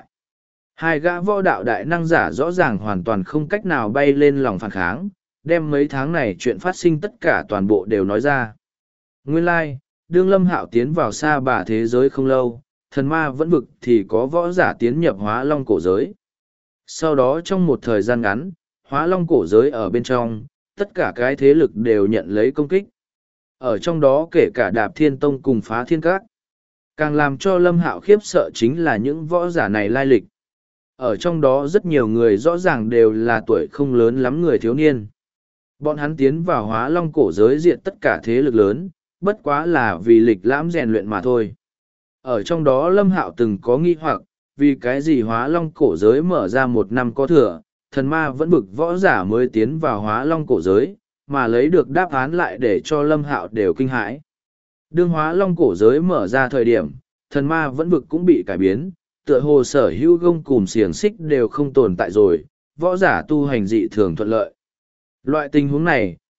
2 gã võ đạo đại năng giả rõ ràng hoàn toàn không cách nào bay lên lòng phản kháng, đem mấy tháng này chuyện phát sinh tất cả toàn bộ đều nói ra. Nguyên lai, đương Lâm Hạo tiến vào xa bà thế giới không lâu, thần ma vẫn vực thì có võ giả tiến nhập Hóa Long cổ giới. Sau đó trong một thời gian ngắn, Hóa Long cổ giới ở bên trong, tất cả cái thế lực đều nhận lấy công kích. Ở trong đó kể cả Đạp Thiên Tông cùng Phá Thiên Các. Càng làm cho Lâm Hạo khiếp sợ chính là những võ giả này lai lịch. Ở trong đó rất nhiều người rõ ràng đều là tuổi không lớn lắm người thiếu niên. Bọn hắn tiến vào Hóa Long cổ giới diệt tất cả thế lực lớn, bất quá là vì lịch lãm rèn luyện mà thôi. Ở trong đó Lâm Hạo từng có nghi hoặc, vì cái gì Hóa Long cổ giới mở ra 1 năm có thừa, thần ma vẫn bực võ giả mới tiến vào Hóa Long cổ giới, mà lấy được đáp án lại để cho Lâm Hạo đều kinh hãi. Đương Hóa Long cổ giới mở ra thời điểm, thần ma vẫn vực cũng bị cải biến, tựa hồ sở hữu gông cùm xiềng xích đều không tồn tại rồi, võ giả tu hành dị thường thuận lợi. Loại tình huống này,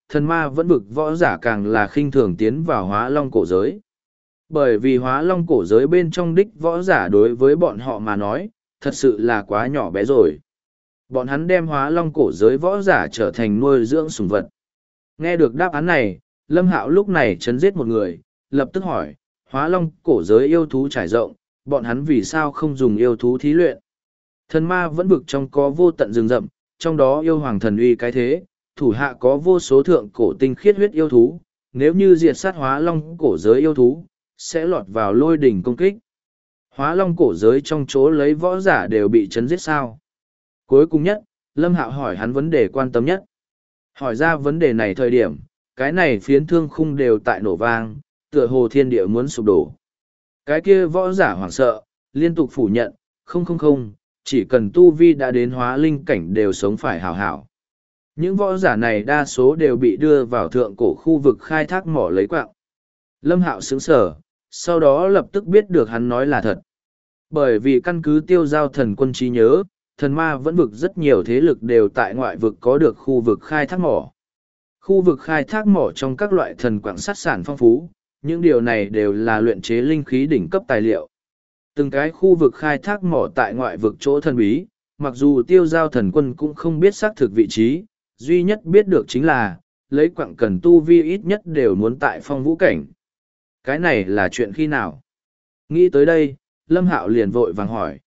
thần ma vẫn vực võ giả càng là khinh thường tiến vào hóa long cổ giới. Bởi vì hóa long cổ giới bên trong đích võ giả đối với bọn họ mà nói, thật sự là quá nhỏ bé rồi. Bọn hắn đem hóa long cổ giới võ giả trở thành nuôi dưỡng sủng vật. Nghe được đáp án này, Lâm Hạo lúc này chấn giết một người, lập tức hỏi, hóa long cổ giới yêu thú trải rộng, bọn hắn vì sao không dùng yêu thú thí luyện? Thần ma vẫn vực trong có vô tận rừng rậm, trong đó yêu hoàng thần uy cái thế, thủ hạ có vô số thượng cổ tinh khiết huyết yêu thú, nếu như diệt sát hóa long cổ giới yêu thú, sẽ lọt vào lôi đỉnh công kích. Hóa long cổ giới trong chỗ lấy võ giả đều bị chấn giết sao? Cuối cùng nhất, Lâm Hạo hỏi hắn vấn đề quan tâm nhất. Hỏi ra vấn đề này thời điểm, cái này phiến thương khung đều tại nổ vang, tựa hồ thiên địa muốn sụp đổ. Cái kia võ giả hoảng sợ, liên tục phủ nhận, không, chỉ cần tu vi đã đến hóa linh cảnh đều sống phải hảo hảo. Những võ giả này đa số đều bị đưa vào thượng cổ khu vực khai thác mỏ lấy quạng. Lâm Hạo sững sờ, sau đó lập tức biết được hắn nói là thật. Bởi vì căn cứ tiêu giao thần quân trí nhớ, thần ma vẫn vực rất nhiều thế lực đều tại ngoại vực có được khu vực khai thác mỏ. Khu vực khai thác mỏ trong các loại thần quạng sắt sản phong phú, những điều này đều là luyện chế linh khí đỉnh cấp tài liệu. Từng cái khu vực khai thác mỏ tại ngoại vực chỗ thần bí, mặc dù tiêu giao thần quân cũng không biết xác thực vị trí, duy nhất biết được chính là, lấy quạng cần tu vi ít nhất đều muốn tại phong vũ cảnh. Cái này là chuyện khi nào? Nghĩ tới đây, Lâm Hạo liền vội vàng hỏi.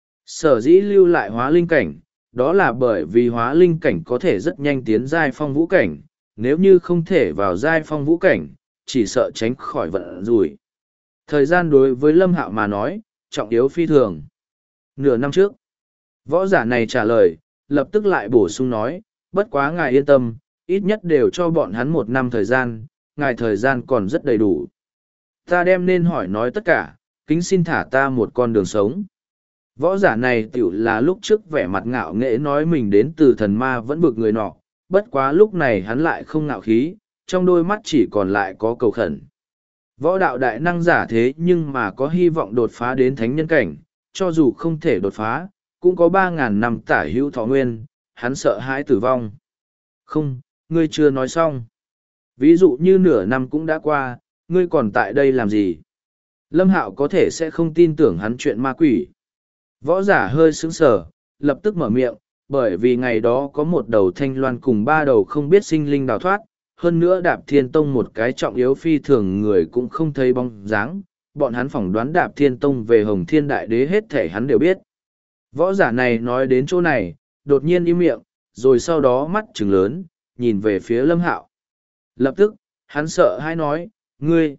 Sở dĩ lưu lại hóa linh cảnh, đó là bởi vì hóa linh cảnh có thể rất nhanh tiến giai phong vũ cảnh, nếu như không thể vào giai phong vũ cảnh, chỉ sợ tránh khỏi vận rủi. Thời gian đối với Lâm Hạo mà nói, trọng yếu phi thường. Nửa năm trước, võ giả này trả lời, lập tức lại bổ sung nói, bất quá ngài yên tâm, ít nhất đều cho bọn hắn 1 năm thời gian, ngài thời gian còn rất đầy đủ. Ta đem nên hỏi nói tất cả, kính xin thả ta một con đường sống. Võ giả này tiểu là lúc trước vẻ mặt ngạo nghễ nói mình đến từ thần ma vẫn vực người nọ, bất quá lúc này hắn lại không ngạo khí, trong đôi mắt chỉ còn lại có cầu khẩn. Võ đạo đại năng giả thế nhưng mà có hy vọng đột phá đến thánh nhân cảnh, cho dù không thể đột phá, cũng có 3.000 năm tả hữu thọ nguyên, hắn sợ hãi tử vong. Không, ngươi chưa nói xong. Ví dụ như nửa năm cũng đã qua, ngươi còn tại đây làm gì? Lâm Hạo có thể sẽ không tin tưởng hắn chuyện ma quỷ. Võ giả hơi sững sờ, lập tức mở miệng, bởi vì ngày đó có một đầu thanh loan cùng 3 đầu không biết sinh linh đào thoát, hơn nữa Đạp Thiên Tông một cái trọng yếu phi thường người cũng không thấy bóng dáng, bọn hắn phỏng đoán Đạp Thiên Tông về Hồng Thiên Đại Đế hết thể hắn đều biết. Võ giả này nói đến chỗ này, đột nhiên im miệng, rồi sau đó mắt trừng lớn, nhìn về phía Lâm Hạo. Lập tức, hắn sợ hãi nói, ngươi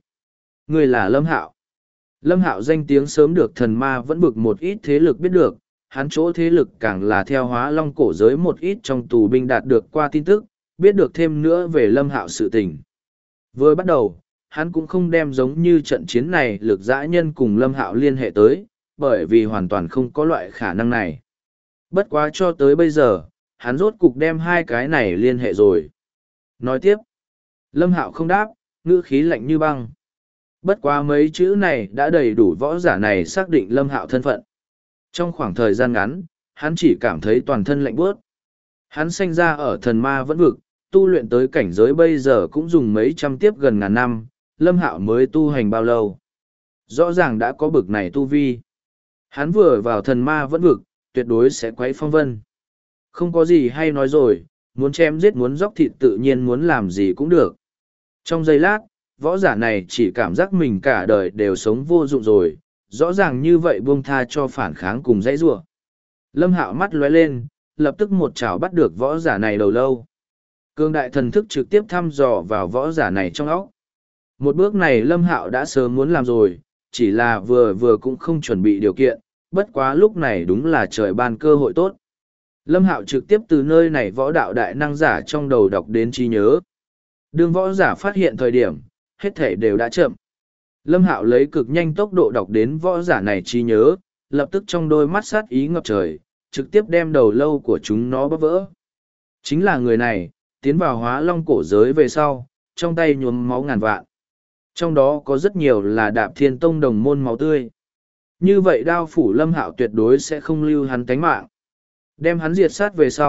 là Lâm Hạo. Lâm Hạo danh tiếng sớm được thần ma vẫn bực một ít thế lực biết được, hắn chỗ thế lực càng là theo hóa long cổ giới một ít trong tù binh đạt được qua tin tức, biết được thêm nữa về Lâm Hạo sự tình. Vừa bắt đầu, hắn cũng không đem giống như trận chiến này lực dã nhân cùng Lâm Hạo liên hệ tới, bởi vì hoàn toàn không có loại khả năng này. Bất quá cho tới bây giờ, hắn rốt cục đem hai cái này liên hệ rồi. Nói tiếp, Lâm Hạo không đáp, ngữ khí lạnh như băng. Bất quá mấy chữ này đã đầy đủ võ giả này xác định Lâm Hạo thân phận. Trong khoảng thời gian ngắn, hắn chỉ cảm thấy toàn thân lạnh buốt. Hắn sinh ra ở thần ma vẫn vực, tu luyện tới cảnh giới bây giờ cũng dùng mấy trăm tiếp gần ngàn năm, Lâm Hạo mới tu hành bao lâu. Rõ ràng đã có bực này tu vi. Hắn vừa vào thần ma vẫn vực, tuyệt đối sẽ quấy phong vân. Không có gì hay nói rồi, muốn chém giết muốn dóc thịt tự nhiên muốn làm gì cũng được. Trong giây lát, võ giả này chỉ cảm giác mình cả đời đều sống vô dụng rồi, rõ ràng như vậy buông tha cho phản kháng cùng dãy rủa. Lâm Hạo mắt lóe lên, lập tức một chảo bắt được võ giả này đầu lâu. Cương đại thần thức trực tiếp thăm dò vào võ giả này trong óc. Một bước này Lâm Hạo đã sớm muốn làm rồi, chỉ là vừa cũng không chuẩn bị điều kiện, bất quá lúc này đúng là trời ban cơ hội tốt. Lâm Hạo trực tiếp từ nơi này võ đạo đại năng giả trong đầu đọc đến trí nhớ. Đương võ giả phát hiện thời điểm, hết thể đều đã chậm. Lâm Hạo lấy cực nhanh tốc độ đọc đến võ giả này trí nhớ, lập tức trong đôi mắt sát ý ngập trời, trực tiếp đem đầu lâu của chúng nó bóp vỡ. Chính là người này, tiến vào hóa long cổ giới về sau, trong tay nhuốm máu ngàn vạn. Trong đó có rất nhiều là Đạp Thiên Tông đồng môn máu tươi. Như vậy đao phủ Lâm Hạo tuyệt đối sẽ không lưu hắn tánh mạng. Đem hắn diệt sát về sau,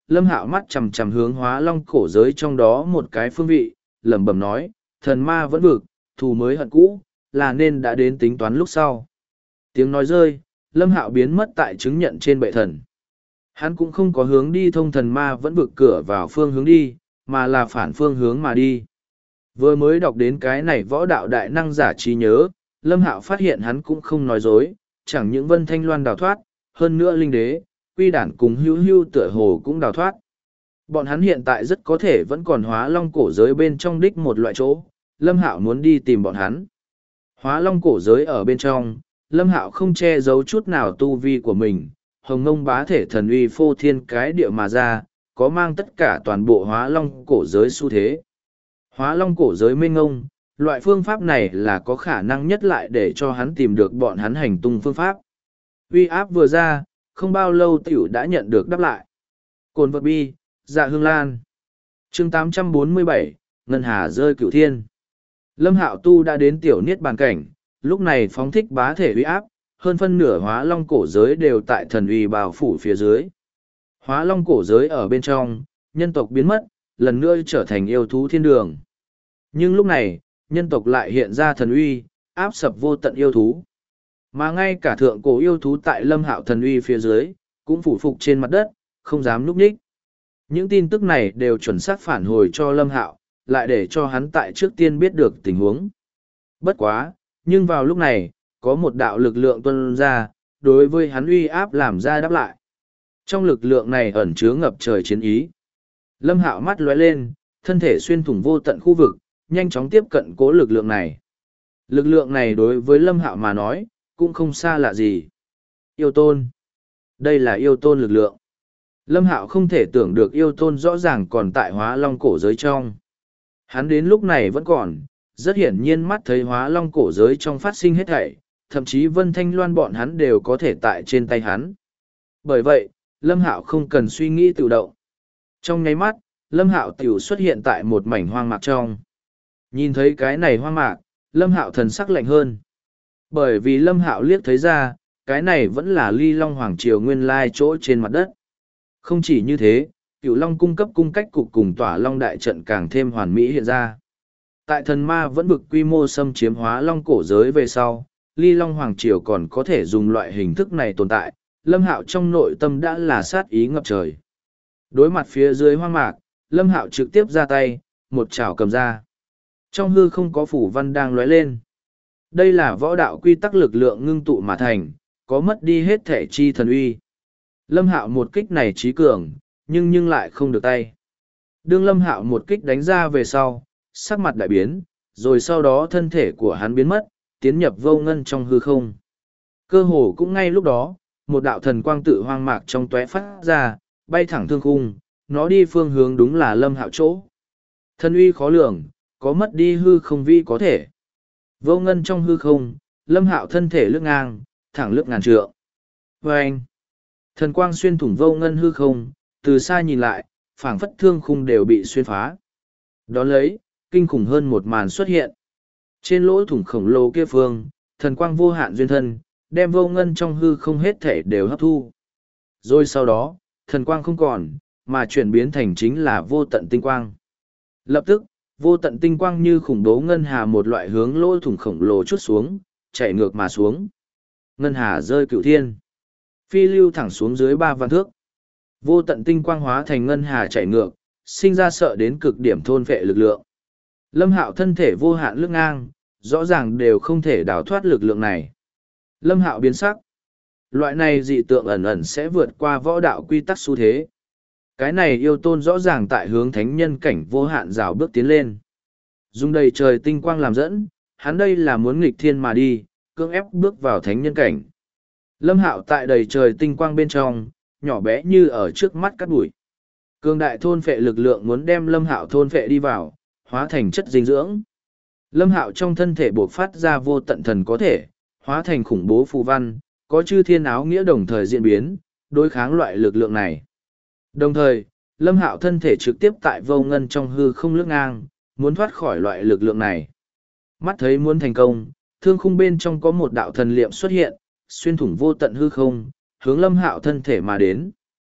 Lâm Hạo mắt chằm chằm hướng Hóa Long cổ giới trong đó một cái phương vị, lẩm bẩm nói, thần ma vẫn vực, thù mới hận cũ, là nên đã đến tính toán lúc sau. Tiếng nói rơi, Lâm Hạo biến mất tại chứng nhận trên bệ thần. Hắn cũng không có hướng đi thông thần ma vẫn vực cửa vào phương hướng đi, mà là phản phương hướng mà đi. Vừa mới đọc đến cái này võ đạo đại năng giả trí nhớ, Lâm Hạo phát hiện hắn cũng không nói dối, chẳng những Vân Thanh Loan đào thoát, hơn nữa Linh Đế, Quy Đản cùng Hưu Hưu tựa hồ cũng đào thoát. Bọn hắn hiện tại rất có thể vẫn còn Hóa Long cổ giới bên trong đích một loại chỗ, Lâm Hạo muốn đi tìm bọn hắn. Hóa Long cổ giới ở bên trong, Lâm Hạo không che giấu chút nào tu vi của mình, hồng ngông bá thể thần uy phô thiên cái địa mà ra, có mang tất cả toàn bộ Hóa Long cổ giới xu thế. Hóa Long cổ giới mênh ngông, loại phương pháp này là có khả năng nhất lại để cho hắn tìm được bọn hắn hành tung phương pháp. Uy áp vừa ra, không bao lâu tiểu đã nhận được đáp lại. Cồn vật bi, dạ hương lan. chương 847, Ngân Hà rơi cửu thiên. Lâm Hạo tu đã đến tiểu niết bàn cảnh, lúc này phóng thích bá thể uy áp, hơn phân nửa Hóa Long cổ giới đều tại thần uy bao phủ phía dưới. Hóa Long cổ giới ở bên trong, nhân tộc biến mất, lần nữa trở thành yêu thú thiên đường. Nhưng lúc này, nhân tộc lại hiện ra thần uy, áp sập vô tận yêu thú. Mà ngay cả thượng cổ yêu thú tại Lâm Hạo thần uy phía dưới, cũng phủ phục trên mặt đất, không dám núp nhích. Những tin tức này đều chuẩn xác phản hồi cho Lâm Hạo, lại để cho hắn tại trước tiên biết được tình huống. Bất quá, nhưng vào lúc này, có một đạo lực lượng tuôn ra, đối với hắn uy áp làm ra đáp lại. Trong lực lượng này ẩn chứa ngập trời chiến ý. Lâm Hạo mắt lóe lên, thân thể xuyên thủng vô tận khu vực, nhanh chóng tiếp cận cố lực lượng này. Lực lượng này đối với Lâm Hạo mà nói, cũng không xa lạ gì. Yêu tôn. Đây là yêu tôn lực lượng. Lâm Hạo không thể tưởng được yêu tôn rõ ràng còn tại Hóa Long cổ giới trong. Hắn đến lúc này vẫn còn, rất hiển nhiên mắt thấy Hóa Long cổ giới trong phát sinh hết thảy, thậm chí Vân Thanh Loan bọn hắn đều có thể tại trên tay hắn. Bởi vậy, Lâm Hạo không cần suy nghĩ tự động. Trong nháy mắt, Lâm Hạo tiểu xuất hiện tại một mảnh hoang mạc trong. Nhìn thấy cái này hoang mạc, Lâm Hạo thần sắc lạnh hơn. Bởi vì Lâm Hạo liếc thấy ra, cái này vẫn là Ly Long Hoàng Triều nguyên lai chỗ trên mặt đất. Không chỉ như thế, Cửu Long cung cấp cung cách cục cùng Tỏa Long đại trận càng thêm hoàn mỹ hiện ra. Tại thần ma vẫn vực quy mô xâm chiếm Hóa Long cổ giới về sau, Ly Long Hoàng Triều còn có thể dùng loại hình thức này tồn tại, Lâm Hạo trong nội tâm đã là sát ý ngập trời. Đối mặt phía dưới hoang mạc, Lâm Hạo trực tiếp ra tay, một chảo cầm ra. Trong hư không có phủ văn đang lóe lên. Đây là võ đạo quy tắc lực lượng ngưng tụ mà thành, có mất đi hết thể chi thần uy. Lâm Hạo một kích này trí cường, nhưng lại không được tay. Đương Lâm Hạo một kích đánh ra về sau, sắc mặt đại biến, rồi sau đó thân thể của hắn biến mất, tiến nhập vô ngân trong hư không. Cơ hồ cũng ngay lúc đó, một đạo thần quang tự hoang mạc trong tóe phát ra, bay thẳng thương khung, nó đi phương hướng đúng là Lâm Hạo chỗ. Thân uy khó lường, có mất đi hư không vi có thể. Vô ngân trong hư không, Lâm Hạo thân thể lướt ngang, thẳng lướt ngàn trượng. Vâng! Thần quang xuyên thủng vô ngân hư không, từ xa nhìn lại, phảng phất thương khung đều bị xuyên phá. Đón lấy, kinh khủng hơn một màn xuất hiện. Trên lỗ thủng khổng lồ kia phương, thần quang vô hạn duyên thân, đem vô ngân trong hư không hết thể đều hấp thu. Rồi sau đó, thần quang không còn, mà chuyển biến thành chính là vô tận tinh quang. Lập tức, vô tận tinh quang như khủng bố ngân hà một loại hướng lỗ thủng khổng lồ chút xuống, chạy ngược mà xuống. Ngân hà rơi cửu thiên. Phi lưu thẳng xuống dưới 3 vạn thước. Vô tận tinh quang hóa thành ngân hà chạy ngược, sinh ra sợ đến cực điểm thôn phệ lực lượng. Lâm Hạo thân thể vô hạn lướt ngang, rõ ràng đều không thể đào thoát lực lượng này. Lâm Hạo biến sắc. Loại này dị tượng ẩn ẩn sẽ vượt qua võ đạo quy tắc xu thế. Cái này yêu tôn rõ ràng tại hướng thánh nhân cảnh vô hạn rào bước tiến lên. Dùng đầy trời tinh quang làm dẫn, hắn đây là muốn nghịch thiên mà đi, cưỡng ép bước vào thánh nhân cảnh. Lâm Hạo tại đầy trời tinh quang bên trong, nhỏ bé như ở trước mắt cát bụi. Cường đại thôn phệ lực lượng muốn đem Lâm Hạo thôn phệ đi vào, hóa thành chất dinh dưỡng. Lâm Hạo trong thân thể bộc phát ra vô tận thần có thể, hóa thành khủng bố phù văn, có chư thiên áo nghĩa đồng thời diễn biến, đối kháng loại lực lượng này. Đồng thời, Lâm Hạo thân thể trực tiếp tại vô ngân trong hư không lướt ngang, muốn thoát khỏi loại lực lượng này. Mắt thấy muốn thành công, thương khung bên trong có một đạo thần liệm xuất hiện, xuyên thủng vô tận hư không, hướng Lâm Hạo thân thể mà đến.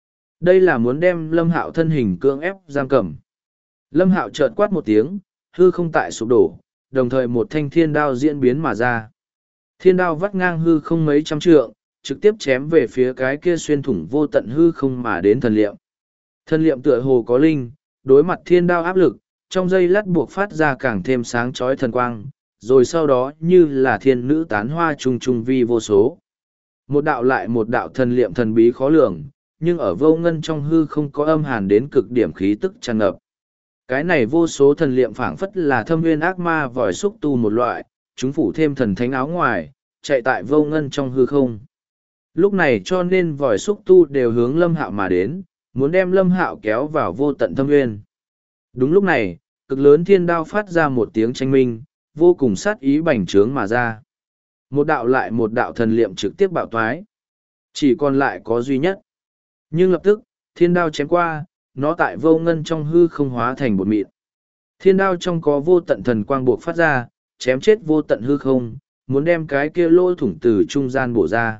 Đây là muốn đem Lâm Hạo thân hình cưỡng ép giam cầm. Lâm Hạo chợt quát một tiếng, hư không tại sụp đổ, đồng thời một thanh thiên đao diễn biến mà ra. Thiên đao vắt ngang hư không mấy trăm trượng, trực tiếp chém về phía cái kia xuyên thủng vô tận hư không mà đến thần liệm. Thần liệm tựa hồ có linh, đối mặt thiên đao áp lực, trong giây lát buộc phát ra càng thêm sáng chói thần quang, rồi sau đó như là thiên nữ tán hoa trùng trùng vi vô số. Một đạo lại một đạo thần liệm thần bí khó lường, nhưng ở vô ngân trong hư không có âm hàn đến cực điểm khí tức tràn ngập. Cái này vô số thần liệm phảng phất là thâm nguyên ác ma vòi xúc tu một loại, chúng phủ thêm thần thánh áo ngoài, chạy tại vô ngân trong hư không. Lúc này cho nên vòi xúc tu đều hướng Lâm Hạo mà đến, muốn đem Lâm Hạo kéo vào vô tận thâm nguyên. Đúng lúc này, cực lớn thiên đao phát ra một tiếng tranh minh, vô cùng sát ý bành trướng mà ra. Một đạo lại một đạo thần liệm trực tiếp bạo toái. Chỉ còn lại có duy nhất. Nhưng lập tức, thiên đao chém qua, nó tại vô ngân trong hư không hóa thành bột mịn. Thiên đao trong có vô tận thần quang buộc phát ra, chém chết vô tận hư không, muốn đem cái kia lỗ thủng từ trung gian bổ ra.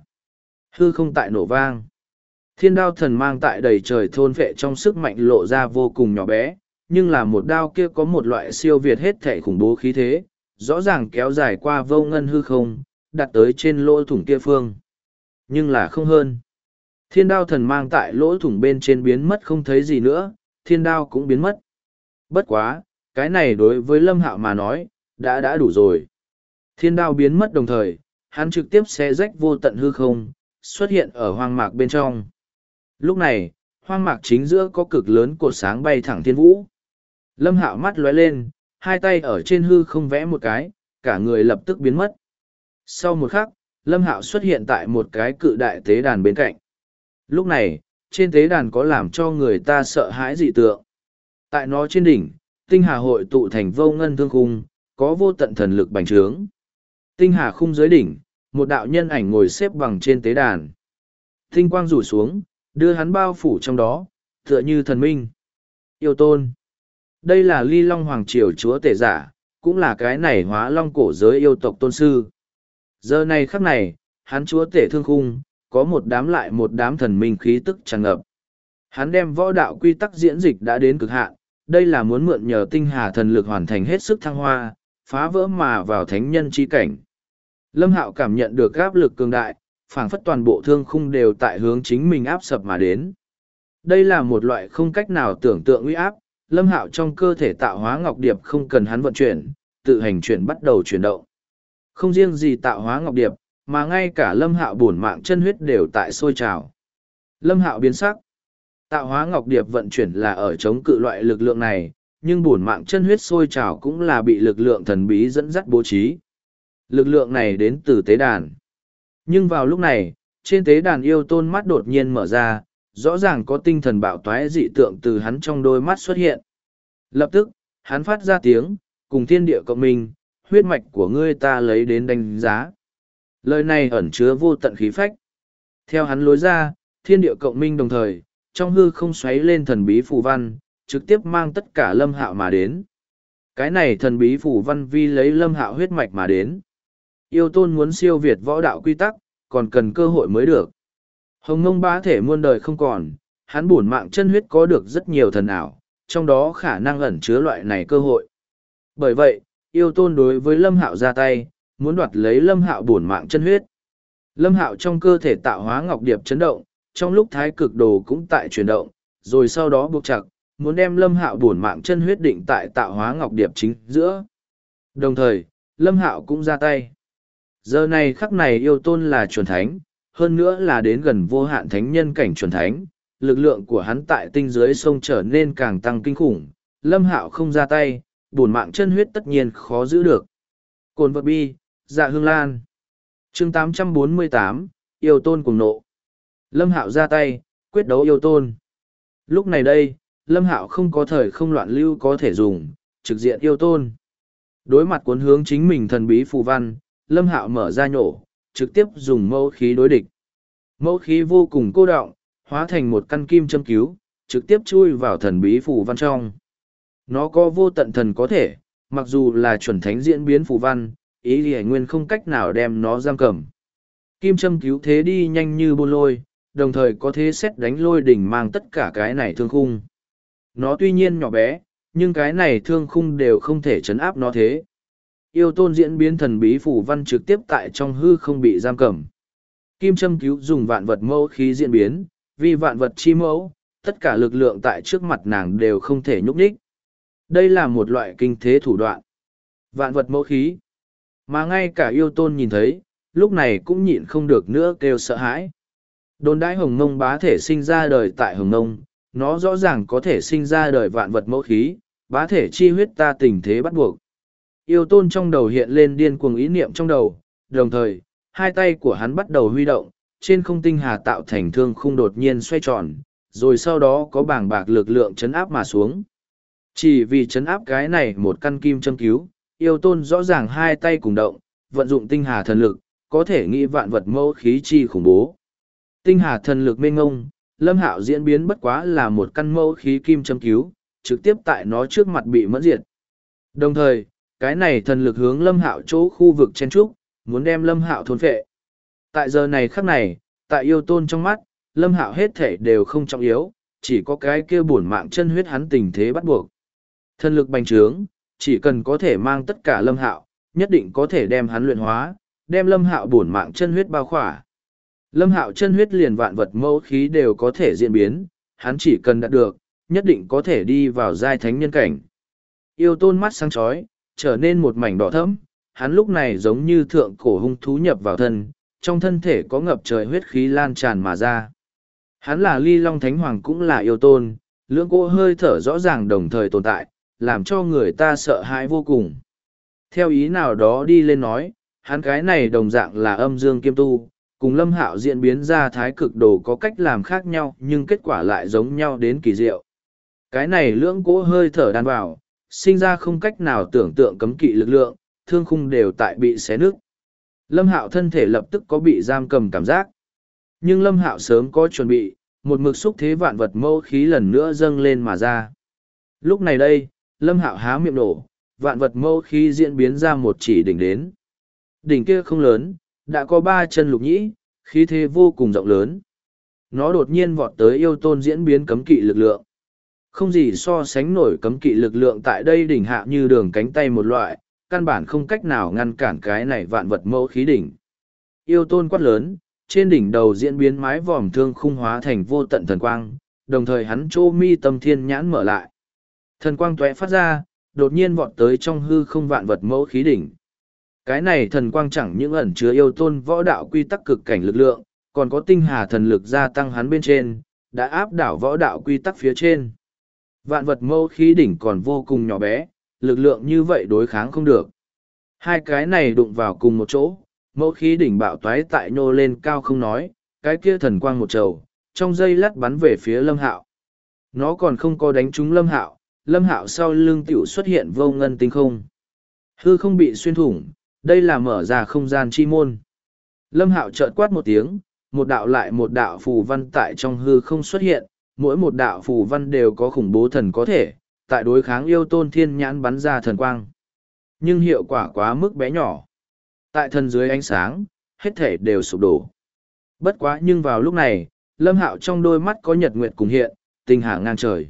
Hư không tại nổ vang. Thiên đao thần mang tại đầy trời thôn vệ trong sức mạnh lộ ra vô cùng nhỏ bé, nhưng là một đao kia có một loại siêu việt hết thể khủng bố khí thế, rõ ràng kéo dài qua vô ngân hư không, đặt tới trên lỗ thủng kia phương. Nhưng là không hơn. Thiên đao thần mang tại lỗ thủng bên trên biến mất không thấy gì nữa, thiên đao cũng biến mất. Bất quá, cái này đối với Lâm Hạo mà nói, đã đủ rồi. Thiên đao biến mất đồng thời, hắn trực tiếp xé rách vô tận hư không, xuất hiện ở hoang mạc bên trong. Lúc này, hoang mạc chính giữa có cực lớn cột sáng bay thẳng thiên vũ. Lâm Hạo mắt lóe lên, hai tay ở trên hư không vẽ một cái, cả người lập tức biến mất. Sau một khắc, Lâm Hạo xuất hiện tại một cái cự đại tế đàn bên cạnh. Lúc này, trên tế đàn có làm cho người ta sợ hãi dị tượng. Tại nó trên đỉnh, tinh hà hội tụ thành vô ngân thương khung, có vô tận thần lực bành trướng. Tinh hà khung dưới đỉnh, một đạo nhân ảnh ngồi xếp bằng trên tế đàn. Tinh quang rủ xuống, đưa hắn bao phủ trong đó, tựa như thần minh. Yêu tôn. Đây là Ly Long Hoàng Triều chúa tể giả, cũng là cái này hóa long cổ giới yêu tộc tôn sư. Giờ này khắc này, hắn chúa tể thương khung, có một đám lại một đám thần minh khí tức tràn ngập. Hắn đem võ đạo quy tắc diễn dịch đã đến cực hạn, đây là muốn mượn nhờ tinh hà thần lực hoàn thành hết sức thăng hoa, phá vỡ mà vào thánh nhân chi cảnh. Lâm Hạo cảm nhận được áp lực cường đại, phảng phất toàn bộ thương khung đều tại hướng chính mình áp sập mà đến. Đây là một loại không cách nào tưởng tượng uy áp, Lâm Hạo trong cơ thể tạo hóa ngọc điệp không cần hắn vận chuyển, tự hành chuyển bắt đầu chuyển động. Không riêng gì tạo hóa ngọc điệp, mà ngay cả Lâm Hạo bổn mạng chân huyết đều tại sôi trào. Lâm Hạo biến sắc. Tạo hóa ngọc điệp vận chuyển là ở chống cự loại lực lượng này, nhưng bổn mạng chân huyết sôi trào cũng là bị lực lượng thần bí dẫn dắt bố trí. Lực lượng này đến từ tế đàn. Nhưng vào lúc này, trên tế đàn yêu tôn mắt đột nhiên mở ra, rõ ràng có tinh thần bạo toái dị tượng từ hắn trong đôi mắt xuất hiện. Lập tức, hắn phát ra tiếng, cùng thiên địa cộng minh, huyết mạch của ngươi ta lấy đến đánh giá. Lời này ẩn chứa vô tận khí phách. Theo hắn lối ra, thiên địa cộng minh đồng thời, trong hư không xoáy lên thần bí phù văn, trực tiếp mang tất cả Lâm Hạo mà đến. Cái này thần bí phù văn vi lấy Lâm Hạo huyết mạch mà đến. Yêu tôn muốn siêu việt võ đạo quy tắc, còn cần cơ hội mới được. Hồng Ngông bá thể muôn đời không còn, hắn bổn mạng chân huyết có được rất nhiều thần ảo, trong đó khả năng ẩn chứa loại này cơ hội. Bởi vậy, yêu tôn đối với Lâm Hạo ra tay, muốn đoạt lấy Lâm Hạo bổn mạng chân huyết. Lâm Hạo trong cơ thể tạo hóa ngọc điệp chấn động, trong lúc thái cực đồ cũng tại chuyển động, rồi sau đó buộc chặt, muốn đem Lâm Hạo bổn mạng chân huyết định tại tạo hóa ngọc điệp chính giữa. Đồng thời, Lâm Hạo cũng ra tay. Giờ này khắc này yêu tôn là chuẩn thánh, hơn nữa là đến gần vô hạn thánh nhân cảnh chuẩn thánh, lực lượng của hắn tại tinh dưới sông trở nên càng tăng kinh khủng. Lâm Hạo không ra tay, bổn mạng chân huyết tất nhiên khó giữ được. Cồn vật bi, dạ hương lan. Chương 848, yêu tôn cùng nộ. Lâm Hạo ra tay, quyết đấu yêu tôn. Lúc này đây, Lâm Hạo không có thời không loạn lưu có thể dùng, trực diện yêu tôn. Đối mặt cuốn hướng chính mình thần bí phù văn, Lâm Hạo mở ra nhổ, trực tiếp dùng mẫu khí đối địch. Mẫu khí vô cùng cô đọng, hóa thành một căn kim châm cứu, trực tiếp chui vào thần bí phù văn trong. Nó có vô tận thần có thể, mặc dù là chuẩn thánh diễn biến phù văn, ý lý nguyên không cách nào đem nó giam cầm. Kim châm cứu thế đi nhanh như bôn lôi, đồng thời có thế xét đánh lôi đỉnh mang tất cả cái này thương khung. Nó tuy nhiên nhỏ bé, nhưng cái này thương khung đều không thể chấn áp nó thế. Yêu tôn diễn biến thần bí phù văn trực tiếp tại trong hư không bị giam cầm. Kim châm cứu dùng vạn vật mẫu khí diễn biến, vì vạn vật chi mẫu, tất cả lực lượng tại trước mặt nàng đều không thể nhúc nhích. Đây là một loại kinh thế thủ đoạn. Vạn vật mẫu khí. Mà ngay cả yêu tôn nhìn thấy, lúc này cũng nhịn không được nữa kêu sợ hãi. Đồn đãi hồng mông bá thể sinh ra đời tại hồng mông, nó rõ ràng có thể sinh ra đời vạn vật mẫu khí, bá thể chi huyết ta tình thế bắt buộc. Yêu tôn trong đầu hiện lên điên cuồng ý niệm trong đầu, đồng thời, hai tay của hắn bắt đầu huy động, trên không tinh hà tạo thành thương khung đột nhiên xoay tròn, rồi sau đó có bảng bạc lực lượng chấn áp mà xuống. Chỉ vì chấn áp cái này một căn kim châm cứu, yêu tôn rõ ràng hai tay cùng động, vận dụng tinh hà thần lực, có thể nghĩ vạn vật mẫu khí chi khủng bố. Tinh hà thần lực mênh ngông, Lâm Hạo diễn biến bất quá là một căn mẫu khí kim châm cứu, trực tiếp tại nó trước mặt bị mẫn diệt. Đồng thời, cái này thần lực hướng Lâm Hạo chỗ khu vực chen trúc, muốn đem Lâm Hạo thôn phệ. Tại giờ này khắc này, tại yêu tôn trong mắt, Lâm Hạo hết thể đều không trọng yếu, chỉ có cái kia bổn mạng chân huyết hắn tình thế bắt buộc. Thần lực bành trướng, chỉ cần có thể mang tất cả Lâm Hạo, nhất định có thể đem hắn luyện hóa, đem Lâm Hạo bổn mạng chân huyết bao khỏa. Lâm Hạo chân huyết liền vạn vật mẫu khí đều có thể diễn biến, hắn chỉ cần đạt được, nhất định có thể đi vào giai thánh nhân cảnh. Yêu tôn mắt sáng chói, trở nên một mảnh đỏ thẫm, hắn lúc này giống như thượng cổ hung thú nhập vào thân, trong thân thể có ngập trời huyết khí lan tràn mà ra. Hắn là Ly Long Thánh Hoàng cũng là yêu tôn, lưỡng cỗ hơi thở rõ ràng đồng thời tồn tại, làm cho người ta sợ hãi vô cùng. Theo ý nào đó đi lên nói, hắn cái này đồng dạng là âm dương kiêm tu, cùng Lâm Hạo diễn biến ra thái cực đồ có cách làm khác nhau nhưng kết quả lại giống nhau đến kỳ diệu. Cái này lưỡng cỗ hơi thở đan vào, sinh ra không cách nào tưởng tượng cấm kỵ lực lượng, thương khung đều tại bị xé nứt. Lâm Hạo thân thể lập tức có bị giam cầm cảm giác. Nhưng Lâm Hạo sớm có chuẩn bị, một mực xúc thế vạn vật mâu khí lần nữa dâng lên mà ra. Lúc này đây, Lâm Hạo há miệng nổ, vạn vật mâu khí diễn biến ra một chỉ đỉnh đến. Đỉnh kia không lớn, đã có 3 chân lục nhĩ, khí thế vô cùng rộng lớn. Nó đột nhiên vọt tới yêu tôn diễn biến cấm kỵ lực lượng. Không gì so sánh nổi cấm kỵ lực lượng tại đây đỉnh hạ như đường cánh tay một loại, căn bản không cách nào ngăn cản cái này vạn vật mẫu khí đỉnh. Yêu tôn quát lớn, trên đỉnh đầu diễn biến mái vòm thương khung hóa thành vô tận thần quang, đồng thời hắn chô mi tâm thiên nhãn mở lại. Thần quang tóe phát ra, đột nhiên vọt tới trong hư không vạn vật mẫu khí đỉnh. Cái này thần quang chẳng những ẩn chứa yêu tôn võ đạo quy tắc cực cảnh lực lượng, còn có tinh hà thần lực gia tăng hắn bên trên, đã áp đảo võ đạo quy tắc phía trên. Vạn vật mẫu khí đỉnh còn vô cùng nhỏ bé, lực lượng như vậy đối kháng không được. Hai cái này đụng vào cùng một chỗ, mẫu khí đỉnh bạo toái tại nhô lên cao không nói, cái kia thần quang một trầu, trong giây lát bắn về phía Lâm Hạo. Nó còn không có đánh trúng Lâm Hạo sau lưng tiểu xuất hiện vô ngân tinh không. Hư không bị xuyên thủng, đây là mở ra không gian chi môn. Lâm Hạo chợt quát một tiếng, một đạo lại một đạo phù văn tại trong hư không xuất hiện, mỗi một đạo phù văn đều có khủng bố thần có thể, tại đối kháng yêu tôn thiên nhãn bắn ra thần quang. Nhưng hiệu quả quá mức bé nhỏ. Tại thần dưới ánh sáng, hết thể đều sụp đổ. Bất quá nhưng vào lúc này, Lâm Hạo trong đôi mắt có nhật nguyệt cùng hiện, tinh hà ngang trời.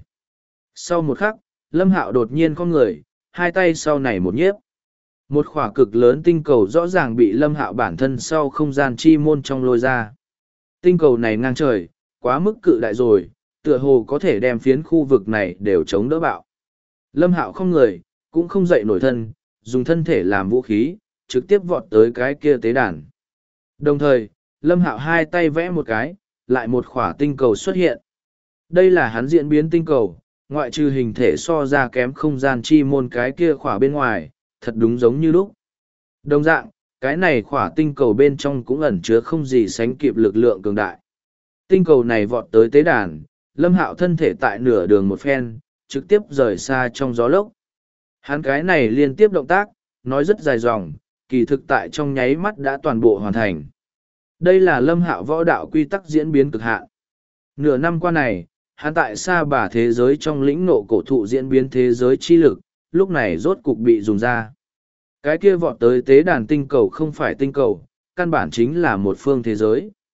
Sau một khắc, Lâm Hạo đột nhiên con người, hai tay sau này một nhiếp. Một khỏa cực lớn tinh cầu rõ ràng bị Lâm Hạo bản thân sau không gian chi môn trong lôi ra. Tinh cầu này ngang trời, quá mức cự đại rồi, tựa hồ có thể đem phiến khu vực này đều chống đỡ bạo. Lâm Hạo không người, cũng không dậy nổi thân, dùng thân thể làm vũ khí, trực tiếp vọt tới cái kia tế đàn. Đồng thời, Lâm Hạo hai tay vẽ một cái, lại một khỏa tinh cầu xuất hiện. Đây là hắn diễn biến tinh cầu, ngoại trừ hình thể so ra kém không gian chi môn cái kia khỏa bên ngoài, thật đúng giống như lúc. Đồng dạng, cái này khỏa tinh cầu bên trong cũng ẩn chứa không gì sánh kịp lực lượng cường đại. Tinh cầu này vọt tới tế đàn, Lâm Hạo thân thể tại nửa đường một phen, trực tiếp rời xa trong gió lốc. Hắn cái này liên tiếp động tác, nói rất dài dòng, kỳ thực tại trong nháy mắt đã toàn bộ hoàn thành. Đây là Lâm Hạo võ đạo quy tắc diễn biến cực hạn. Nửa năm qua này, hắn tại Sa Bà thế giới trong lĩnh ngộ cổ thụ diễn biến thế giới chi lực, lúc này rốt cục bị dùng ra. Cái kia vọt tới tế đàn tinh cầu không phải tinh cầu, căn bản chính là một phương thế giới.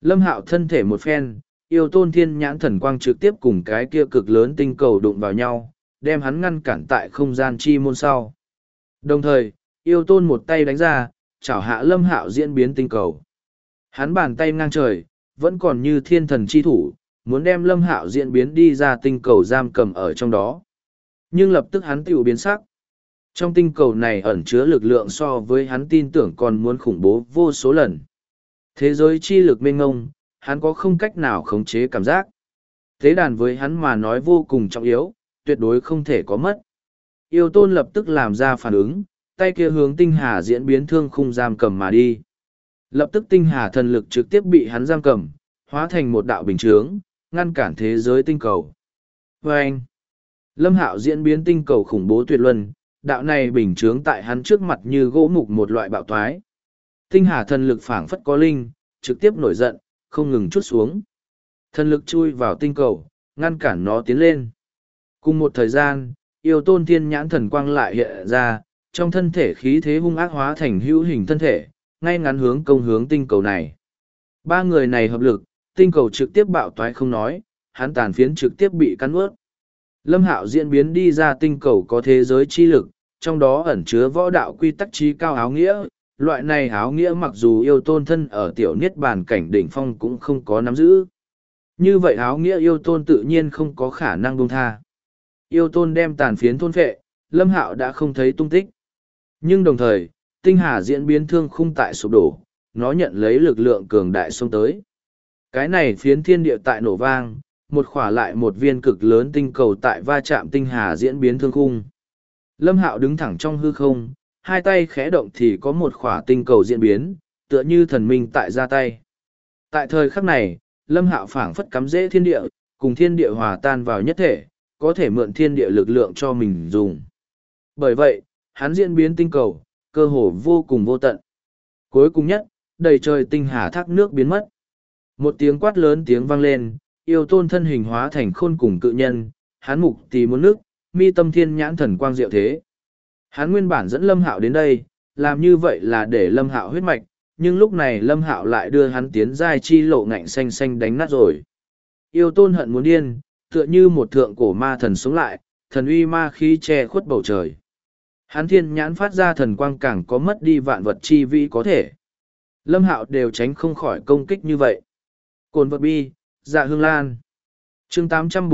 Lâm Hạo thân thể một phen, yêu tôn thiên nhãn thần quang trực tiếp cùng cái kia cực lớn tinh cầu đụng vào nhau, đem hắn ngăn cản tại không gian chi môn sau. Đồng thời, yêu tôn một tay đánh ra, chảo hạ Lâm Hạo diễn biến tinh cầu. Hắn bàn tay ngang trời, vẫn còn như thiên thần chi thủ, muốn đem Lâm Hạo diễn biến đi ra tinh cầu giam cầm ở trong đó. Nhưng lập tức hắn tiểu biến sắc. Trong tinh cầu này ẩn chứa lực lượng so với hắn tin tưởng còn muốn khủng bố vô số lần. Thế giới chi lực mênh ngông, hắn có không cách nào khống chế cảm giác. Tế đàn với hắn mà nói vô cùng trọng yếu, tuyệt đối không thể có mất. Yêu tôn lập tức làm ra phản ứng, tay kia hướng tinh hà diễn biến thương khung giam cầm mà đi. Lập tức tinh hà thần lực trực tiếp bị hắn giam cầm, hóa thành một đạo bình chướng, ngăn cản thế giới tinh cầu. Và anh, Lâm Hạo diễn biến tinh cầu khủng bố tuyệt luân, đạo này bình chướng tại hắn trước mặt như gỗ mục một loại bạo thoái. Tinh hà thần lực phảng phất có linh, trực tiếp nổi giận, không ngừng trút xuống. Thần lực chui vào tinh cầu, ngăn cản nó tiến lên. Cùng một thời gian, yêu tôn thiên nhãn thần quang lại hiện ra, trong thân thể khí thế hung ác hóa thành hữu hình thân thể, ngay ngắn hướng công hướng tinh cầu này. Ba người này hợp lực, tinh cầu trực tiếp bạo toái không nói, hắn tàn phiến trực tiếp bị cắn ướt. Lâm Hạo diễn biến đi ra tinh cầu có thế giới chi lực, trong đó ẩn chứa võ đạo quy tắc trí cao áo nghĩa. Loại này áo nghĩa mặc dù yêu tôn thân ở tiểu niết bàn cảnh đỉnh phong cũng không có nắm giữ. Như vậy áo nghĩa yêu tôn tự nhiên không có khả năng buông tha. Yêu tôn đem tàn phiến thôn phệ, Lâm Hạo đã không thấy tung tích. Nhưng đồng thời, tinh hà diễn biến thương khung tại sụp đổ, nó nhận lấy lực lượng cường đại xông tới. Cái này phiến thiên địa tại nổ vang, một khỏa lại một viên cực lớn tinh cầu tại va chạm tinh hà diễn biến thương khung. Lâm Hạo đứng thẳng trong hư không, hai tay khẽ động thì có một khỏa tinh cầu diễn biến, tựa như thần minh tại ra tay. Tại thời khắc này, Lâm Hạo phảng phất cắm rễ thiên địa, cùng thiên địa hòa tan vào nhất thể, có thể mượn thiên địa lực lượng cho mình dùng. Bởi vậy, hắn diễn biến tinh cầu, cơ hồ vô cùng vô tận. Cuối cùng nhất, đầy trời tinh hà thác nước biến mất. Một tiếng quát lớn tiếng vang lên, yêu tôn thân hình hóa thành khôn cùng cự nhân, hắn mục tì muốn nước, mi tâm thiên nhãn thần quang diệu thế. Hắn nguyên bản dẫn Lâm Hạo đến đây, làm như vậy là để Lâm Hạo huyết mạch, nhưng lúc này Lâm Hạo lại đưa hắn tiến giai chi lộ ngạnh xanh xanh đánh nát rồi. Yêu tôn hận muốn điên, tựa như một thượng cổ ma thần sống lại, thần uy ma khí che khuất bầu trời. Hắn thiên nhãn phát ra thần quang càng có mất đi vạn vật chi vĩ có thể. Lâm Hạo đều tránh không khỏi công kích như vậy. Cồn vật bi, dạ hương lan. Chương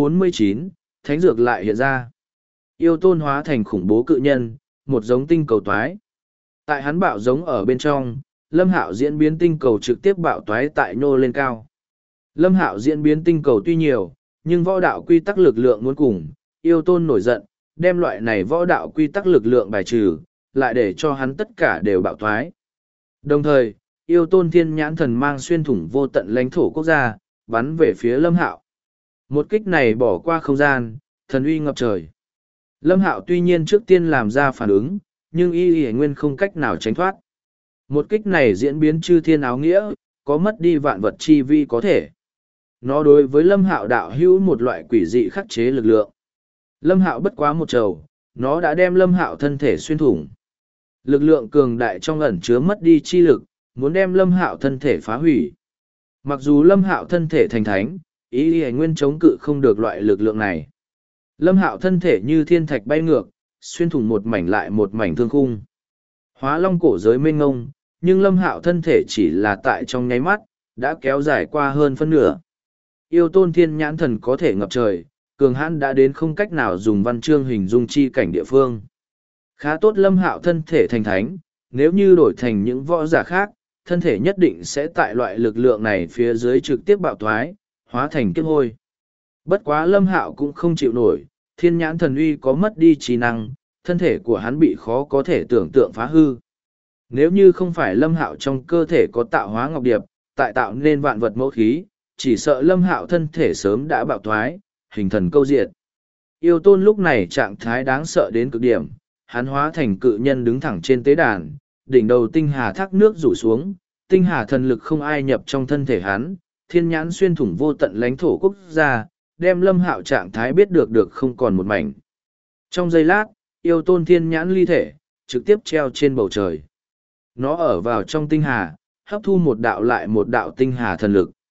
849, Thánh dược lại hiện ra. Yêu tôn hóa thành khủng bố cự nhân, một giống tinh cầu toái. Tại hắn bạo giống ở bên trong, Lâm Hạo diễn biến tinh cầu trực tiếp bạo toái tại nhô lên cao. Lâm Hạo diễn biến tinh cầu tuy nhiều, nhưng võ đạo quy tắc lực lượng muốn cùng, yêu tôn nổi giận, đem loại này võ đạo quy tắc lực lượng bài trừ, lại để cho hắn tất cả đều bạo toái. Đồng thời, yêu tôn thiên nhãn thần mang xuyên thủng vô tận lãnh thổ quốc gia, bắn về phía Lâm Hạo. Một kích này bỏ qua không gian, thần uy ngập trời. Lâm Hạo tuy nhiên trước tiên làm ra phản ứng, nhưng y nguyên không cách nào tránh thoát. Một kích này diễn biến chư thiên áo nghĩa, có mất đi vạn vật chi vi có thể. Nó đối với Lâm Hạo đạo hữu một loại quỷ dị khắc chế lực lượng. Lâm Hạo bất quá một trầu, nó đã đem Lâm Hạo thân thể xuyên thủng. Lực lượng cường đại trong ẩn chứa mất đi chi lực, muốn đem Lâm Hạo thân thể phá hủy. Mặc dù Lâm Hạo thân thể thành thánh, y nguyên chống cự không được loại lực lượng này. Lâm Hạo thân thể như thiên thạch bay ngược, xuyên thủng một mảnh lại một mảnh thương khung. Hóa long cổ giới mênh ngông, nhưng Lâm Hạo thân thể chỉ là tại trong nháy mắt, đã kéo dài qua hơn phân nửa. Yêu tôn thiên nhãn thần có thể ngập trời, cường hãn đã đến không cách nào dùng văn chương hình dung chi cảnh địa phương. Khá tốt Lâm Hạo thân thể thành thánh, nếu như đổi thành những võ giả khác, thân thể nhất định sẽ tại loại lực lượng này phía dưới trực tiếp bạo thoái, hóa thành kiếp hôi. Bất quá Lâm Hạo cũng không chịu nổi, thiên nhãn thần uy có mất đi trí năng, thân thể của hắn bị khó có thể tưởng tượng phá hư. Nếu như không phải Lâm Hạo trong cơ thể có tạo hóa ngọc điệp, tại tạo nên vạn vật mẫu khí, chỉ sợ Lâm Hạo thân thể sớm đã bạo thoái, hình thần câu diệt. Yêu tôn lúc này trạng thái đáng sợ đến cực điểm, hắn hóa thành cự nhân đứng thẳng trên tế đàn, đỉnh đầu tinh hà thác nước rủ xuống, tinh hà thần lực không ai nhập trong thân thể hắn, thiên nhãn xuyên thủng vô tận lãnh thổ quốc gia, đem Lâm Hạo trạng thái biết được không còn một mảnh. Trong giây lát, yêu tôn thiên nhãn ly thể, trực tiếp treo trên bầu trời. Nó ở vào trong tinh hà, hấp thu một đạo lại một đạo tinh hà thần lực.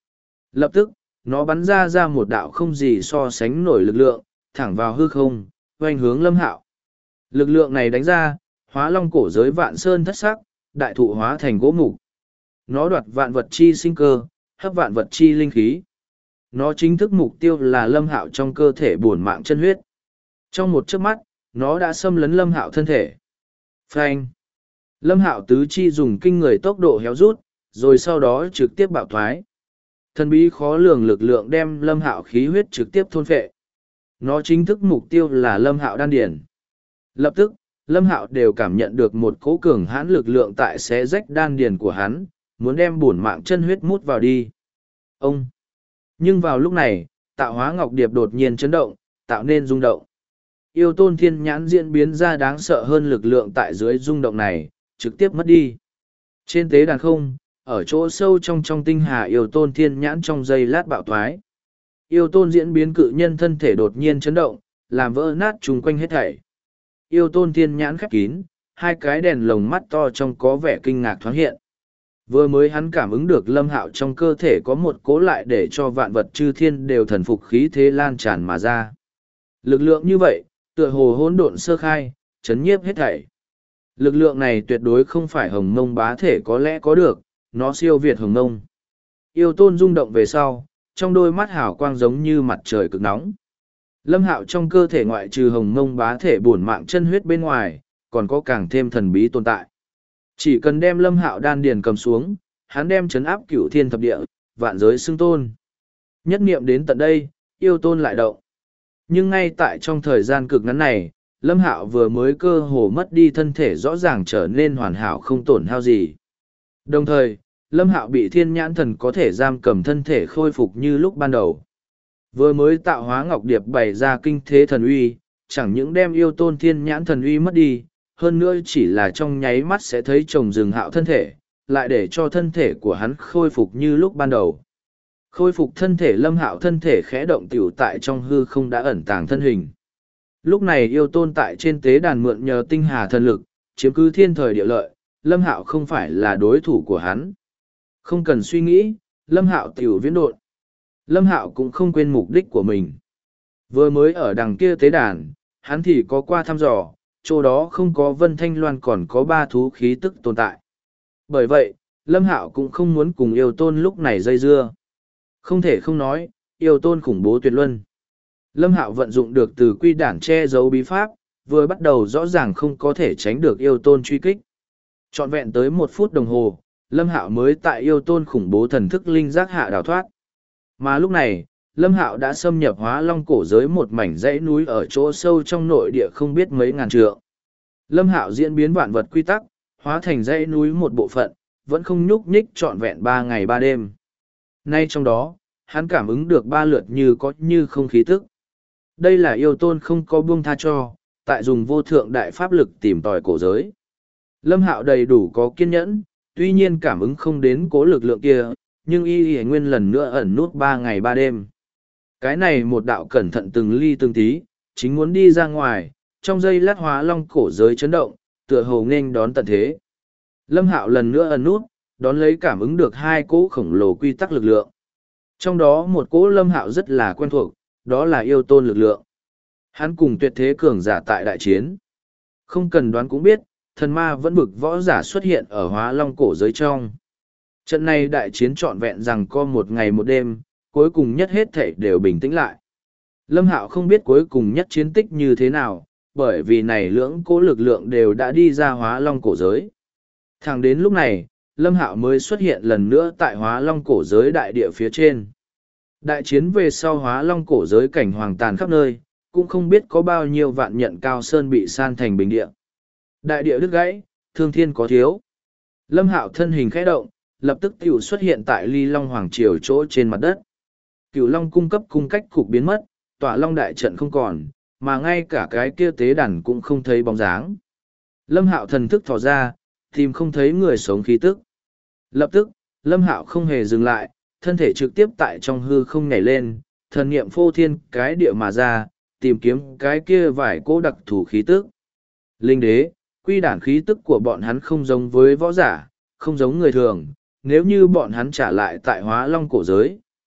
Lập tức, nó bắn ra một đạo không gì so sánh nổi lực lượng, thẳng vào hư không, oanh hướng Lâm Hạo. Lực lượng này đánh ra, hóa long cổ giới vạn sơn thất sắc, đại thụ hóa thành gỗ mục. Nó đoạt vạn vật chi sinh cơ, hấp vạn vật chi linh khí. Nó chính thức mục tiêu là Lâm Hạo trong cơ thể bổn mạng chân huyết. Trong một chớp mắt, nó đã xâm lấn Lâm Hạo thân thể. Phanh! Lâm Hạo tứ chi dùng kinh người tốc độ héo rút, rồi sau đó trực tiếp bạo thoái. Thần bí khó lường lực lượng đem Lâm Hạo khí huyết trực tiếp thôn phệ. Nó chính thức mục tiêu là Lâm Hạo đan điển. Lập tức, Lâm Hạo đều cảm nhận được một cỗ cường hãn lực lượng tại xé rách đan điển của hắn, muốn đem bổn mạng chân huyết mút vào đi. Ông! Nhưng vào lúc này, tạo hóa ngọc điệp đột nhiên chấn động, tạo nên rung động. Yêu tôn thiên nhãn diễn biến ra đáng sợ hơn lực lượng tại dưới rung động này, trực tiếp mất đi. Trên tế đàn không, ở chỗ sâu trong tinh hà yêu tôn thiên nhãn trong giây lát bạo thoái. Yêu tôn diễn biến cự nhân thân thể đột nhiên chấn động, làm vỡ nát chung quanh hết thảy. Yêu tôn thiên nhãn khép kín, hai cái đèn lồng mắt to trong có vẻ kinh ngạc thoáng hiện. Vừa mới hắn cảm ứng được Lâm Hạo trong cơ thể có một cố lại để cho vạn vật chư thiên đều thần phục khí thế lan tràn mà ra. Lực lượng như vậy, tựa hồ hỗn độn sơ khai, chấn nhiếp hết thảy. Lực lượng này tuyệt đối không phải hồng mông bá thể có lẽ có được, nó siêu việt hồng mông. Yêu tôn rung động về sau, trong đôi mắt hào quang giống như mặt trời cực nóng. Lâm Hạo trong cơ thể ngoại trừ hồng mông bá thể bổn mạng chân huyết bên ngoài, còn có càng thêm thần bí tồn tại. Chỉ cần đem Lâm Hạo đan điền cầm xuống, hắn đem chấn áp cửu thiên thập địa, vạn giới xưng tôn. Nhất niệm đến tận đây, yêu tôn lại động. Nhưng ngay tại trong thời gian cực ngắn này, Lâm Hạo vừa mới cơ hồ mất đi thân thể rõ ràng trở nên hoàn hảo không tổn hao gì. Đồng thời, Lâm Hạo bị thiên nhãn thần có thể giam cầm thân thể khôi phục như lúc ban đầu. Vừa mới tạo hóa ngọc điệp bày ra kinh thế thần uy, chẳng những đem yêu tôn thiên nhãn thần uy mất đi, hơn nữa chỉ là trong nháy mắt sẽ thấy chồng rừng Hạo thân thể, lại để cho thân thể của hắn khôi phục như lúc ban đầu. Khôi phục thân thể Lâm Hạo thân thể khẽ động tiểu tại trong hư không đã ẩn tàng thân hình. Lúc này yêu tôn tại trên tế đàn mượn nhờ tinh hà thần lực, chiếm cứ thiên thời địa lợi, Lâm Hạo không phải là đối thủ của hắn. Không cần suy nghĩ, Lâm Hạo tiểu viễn độn. Lâm Hạo cũng không quên mục đích của mình. Vừa mới ở đằng kia tế đàn, hắn thì có qua thăm dò, chỗ đó không có Vân Thanh Loan còn có 3 thú khí tức tồn tại. Bởi vậy, Lâm Hạo cũng không muốn cùng yêu tôn lúc này dây dưa. Không thể không nói, yêu tôn khủng bố tuyệt luân. Lâm Hạo vận dụng được từ quy đản che giấu bí pháp, vừa bắt đầu rõ ràng không có thể tránh được yêu tôn truy kích. Trọn vẹn tới 1 phút đồng hồ, Lâm Hạo mới tại yêu tôn khủng bố thần thức linh giác hạ đào thoát. Mà lúc này, Lâm Hạo đã xâm nhập hóa long cổ giới một mảnh dãy núi ở chỗ sâu trong nội địa không biết mấy ngàn trượng. Lâm Hạo diễn biến vạn vật quy tắc, hóa thành dãy núi một bộ phận, vẫn không nhúc nhích trọn vẹn 3 ngày 3 đêm. Nay trong đó, hắn cảm ứng được 3 lượt như có như không khí tức. Đây là yêu tôn không có buông tha cho, tại dùng vô thượng đại pháp lực tìm tòi cổ giới. Lâm Hạo đầy đủ có kiên nhẫn, tuy nhiên cảm ứng không đến cố lực lượng kia, nhưng y nguyên lần nữa ẩn nút 3 ngày 3 đêm. Cái này một đạo cẩn thận từng ly từng tí, chính muốn đi ra ngoài, trong giây lát hóa long cổ giới chấn động, tựa hồ nghênh đón tận thế. Lâm Hạo lần nữa ẩn nút, đón lấy cảm ứng được 2 cỗ khổng lồ quy tắc lực lượng. Trong đó một cỗ Lâm Hạo rất là quen thuộc, đó là yêu tôn lực lượng. Hắn cùng tuyệt thế cường giả tại đại chiến. Không cần đoán cũng biết, thần ma vẫn bực võ giả xuất hiện ở hóa long cổ giới trong. Trận này đại chiến trọn vẹn rằng có 1 ngày 1 đêm, cuối cùng nhất hết thảy đều bình tĩnh lại. Lâm Hạo không biết cuối cùng nhất chiến tích như thế nào, bởi vì này lưỡng cố lực lượng đều đã đi ra hóa long cổ giới. Thẳng đến lúc này, Lâm Hạo mới xuất hiện lần nữa tại hóa long cổ giới đại địa phía trên. Đại chiến về sau hóa long cổ giới cảnh hoàng tàn khắp nơi, cũng không biết có bao nhiêu vạn nhận cao sơn bị san thành bình địa. Đại địa đứt gãy, thương thiên có thiếu. Lâm Hạo thân hình khẽ động, lập tức tiểu xuất hiện tại Ly Long Hoàng Triều chỗ trên mặt đất. Cửu Long cung cấp cung cách cục biến mất, Tỏa Long đại trận không còn, mà ngay cả cái kia tế đàn cũng không thấy bóng dáng. Lâm Hạo thần thức thò ra, tìm không thấy người sống khí tức. Lập tức, Lâm Hạo không hề dừng lại, thân thể trực tiếp tại trong hư không nhảy lên, thần niệm phô thiên cái địa mà ra, tìm kiếm cái kia vài cỗ đặc thù khí tức. Linh đế, quy đản khí tức của bọn hắn không giống với võ giả, không giống người thường, nếu như bọn hắn trả lại tại hóa long cổ giới,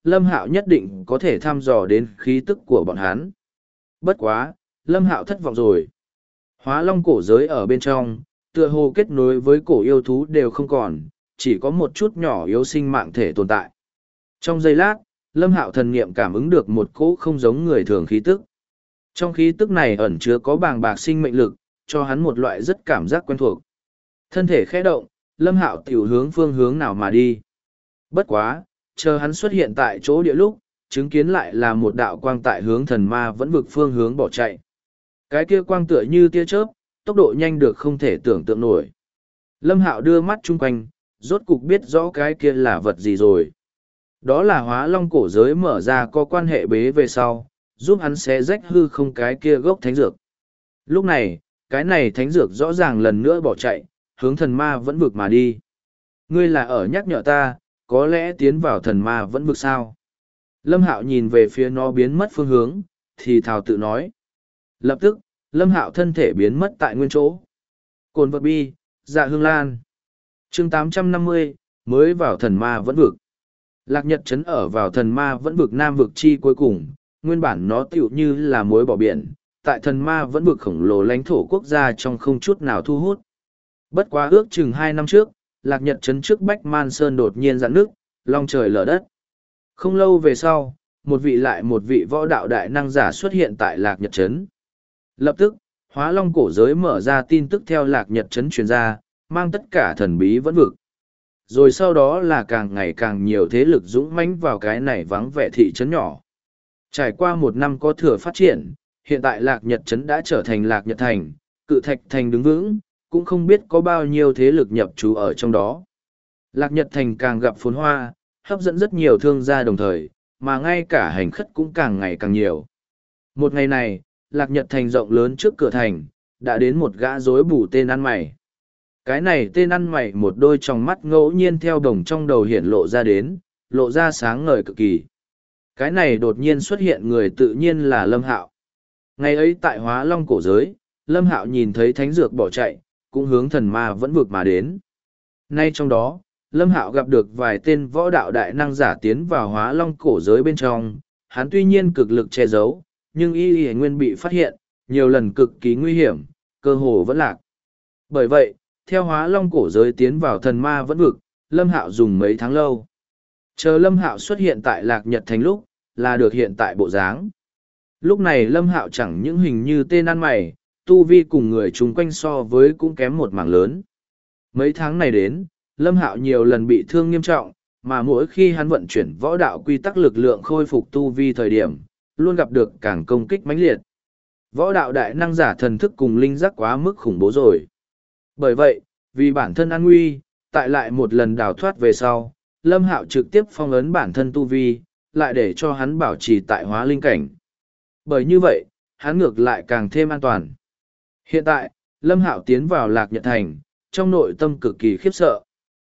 Lâm Hạo nhất định có thể thăm dò đến khí tức của bọn hắn. Bất quá, Lâm Hạo thất vọng rồi. Hóa long cổ giới ở bên trong, tựa hồ kết nối với cổ yêu thú đều không còn, chỉ có một chút nhỏ yếu sinh mạng thể tồn tại. Trong giây lát, Lâm Hạo thần niệm cảm ứng được một cỗ không giống người thường khí tức. Trong khí tức này ẩn chứa có bàng bạc sinh mệnh lực, cho hắn một loại rất cảm giác quen thuộc. Thân thể khẽ động, Lâm Hạo tiểu hướng phương hướng nào mà đi. Bất quá, chờ hắn xuất hiện tại chỗ địa lúc, chứng kiến lại là một đạo quang tại hướng thần ma vẫn vực phương hướng bỏ chạy. Cái kia quang tựa như tia chớp, tốc độ nhanh được không thể tưởng tượng nổi. Lâm Hạo đưa mắt chung quanh, rốt cục biết rõ cái kia là vật gì rồi. Đó là hóa long cổ giới mở ra có quan hệ bế về sau, giúp hắn xé rách hư không cái kia gốc thánh dược. Lúc này, cái này thánh dược rõ ràng lần nữa bỏ chạy, hướng thần ma vẫn vực mà đi. Ngươi là ở nhắc nhở ta, có lẽ tiến vào thần ma vẫn vực sao. Lâm Hạo nhìn về phía nó biến mất phương hướng, thì thào tự nói. Lập tức, Lâm Hạo thân thể biến mất tại nguyên chỗ. Cồn vật bi, dạ hương lan. chương 850, mới vào thần ma vẫn vực. Lạc Nhật Trấn ở vào thần ma vẫn vực nam vực chi cuối cùng, nguyên bản nó tựu như là muối bỏ biển, tại thần ma vẫn vực khổng lồ lãnh thổ quốc gia trong không chút nào thu hút. Bất quá ước chừng 2 năm trước, Lạc Nhật Trấn trước Bách Man Sơn đột nhiên giãn nước, long trời lở đất. Không lâu về sau, một vị võ đạo đại năng giả xuất hiện tại Lạc Nhật Trấn. Lập tức, Hóa Long cổ giới mở ra tin tức theo Lạc Nhật Trấn truyền ra, mang tất cả thần bí vẫn vực. Rồi sau đó là càng ngày càng nhiều thế lực dũng mãnh vào cái này vắng vẻ thị trấn nhỏ. Trải qua 1 năm có thừa phát triển, hiện tại Lạc Nhật Trấn đã trở thành Lạc Nhật Thành, Cự Thạch Thành đứng vững, cũng không biết có bao nhiêu thế lực nhập trú ở trong đó. Lạc Nhật Thành càng gặp phồn hoa, hấp dẫn rất nhiều thương gia đồng thời, mà ngay cả hành khất cũng càng ngày càng nhiều. Một ngày này, Lạc Nhật Thành rộng lớn trước cửa thành, đã đến một gã rối bù tên ăn mày. Cái này tên ăn mày một đôi tròng mắt ngẫu nhiên theo đồng trong đầu hiển lộ ra đến, lộ ra sáng ngời cực kỳ. Cái này đột nhiên xuất hiện người tự nhiên là Lâm Hạo. Ngày ấy tại Hóa Long cổ giới, Lâm Hạo nhìn thấy thánh dược bỏ chạy, cũng hướng thần ma vẫn vực mà đến. Nay trong đó, Lâm Hạo gặp được vài tên võ đạo đại năng giả tiến vào Hóa Long cổ giới bên trong, hắn tuy nhiên cực lực che giấu, nhưng y nguyên bị phát hiện, nhiều lần cực kỳ nguy hiểm, cơ hồ vẫn lạc. Bởi vậy, theo Hóa Long cổ giới tiến vào thần ma vẫn vực, Lâm Hạo dùng mấy tháng lâu. Chờ Lâm Hạo xuất hiện tại Lạc Nhật Thành lúc, là được hiện tại bộ dáng. Lúc này Lâm Hạo chẳng những hình như tên ăn mày, tu vi cùng người chung quanh so với cũng kém một mảng lớn. Mấy tháng này đến, Lâm Hạo nhiều lần bị thương nghiêm trọng, mà mỗi khi hắn vận chuyển võ đạo quy tắc lực lượng khôi phục tu vi thời điểm, luôn gặp được càng công kích mãnh liệt. Võ đạo đại năng giả thần thức cùng linh giác quá mức khủng bố rồi. Bởi vậy, vì bản thân an nguy, tại lại một lần đào thoát về sau, Lâm Hạo trực tiếp phong ấn bản thân tu vi, lại để cho hắn bảo trì tại hóa linh cảnh. Bởi như vậy, hắn ngược lại càng thêm an toàn. Hiện tại, Lâm Hạo tiến vào Lạc Nhật Thành, trong nội tâm cực kỳ khiếp sợ.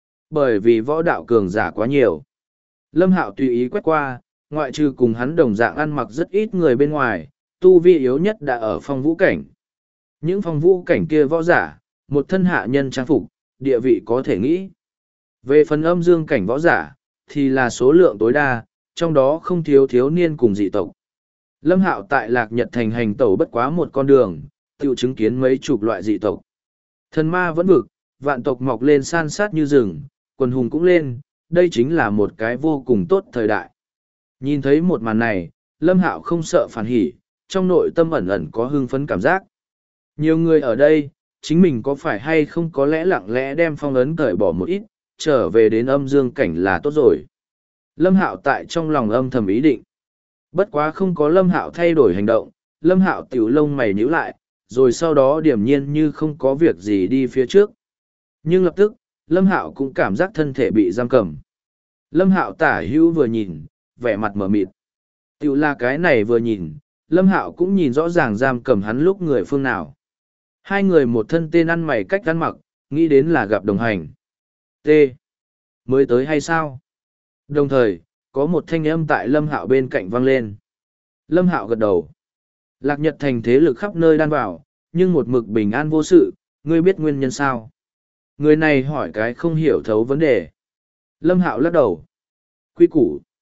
Bởi vì võ đạo cường giả quá nhiều. Lâm Hạo tùy ý quét qua, ngoại trừ cùng hắn đồng dạng ăn mặc rất ít người bên ngoài, tu vi yếu nhất đã ở phong vũ cảnh. Những phong vũ cảnh kia võ giả, một thân hạ nhân trang phục, địa vị có thể nghĩ. Về phần âm dương cảnh võ giả, thì là số lượng tối đa, trong đó không thiếu thiếu niên cùng dị tộc. Lâm Hạo tại Lạc Nhật Thành hành tẩu bất quá một con đường, tự chứng kiến mấy chục loại dị tộc. Thần ma vẫn vực, vạn tộc mọc lên san sát như rừng, quần hùng cũng lên, đây chính là một cái vô cùng tốt thời đại. Nhìn thấy một màn này, Lâm Hạo không sợ phản hỉ, trong nội tâm ẩn ẩn có hưng phấn cảm giác. Nhiều người ở đây, chính mình có phải hay không có lẽ lặng lẽ đem phong ấn cởi bỏ một ít, trở về đến âm dương cảnh là tốt rồi. Lâm Hạo tại trong lòng âm thầm ý định. Bất quá không có Lâm Hạo thay đổi hành động, Lâm Hạo tiểu lông mày nhíu lại, rồi sau đó điềm nhiên như không có việc gì đi phía trước. Nhưng lập tức, Lâm Hạo cũng cảm giác thân thể bị giam cầm. Lâm Hạo tả hữu vừa nhìn, vẻ mặt mờ mịt. Tiểu là cái này vừa nhìn, Lâm Hạo cũng nhìn rõ ràng giam cầm hắn lúc người phương nào. Hai người một thân tên ăn mày cách ăn mặc, nghĩ đến là gặp đồng hành. T. Mới tới hay sao? Đồng thời, có một thanh âm tại Lâm Hạo bên cạnh vang lên. Lâm Hạo gật đầu. Lạc Nhật Thành thế lực khắp nơi đan vào, nhưng một mực bình an vô sự, ngươi biết nguyên nhân sao? Người này hỏi cái không hiểu thấu vấn đề. Lâm Hạo lắc đầu. Quy củ.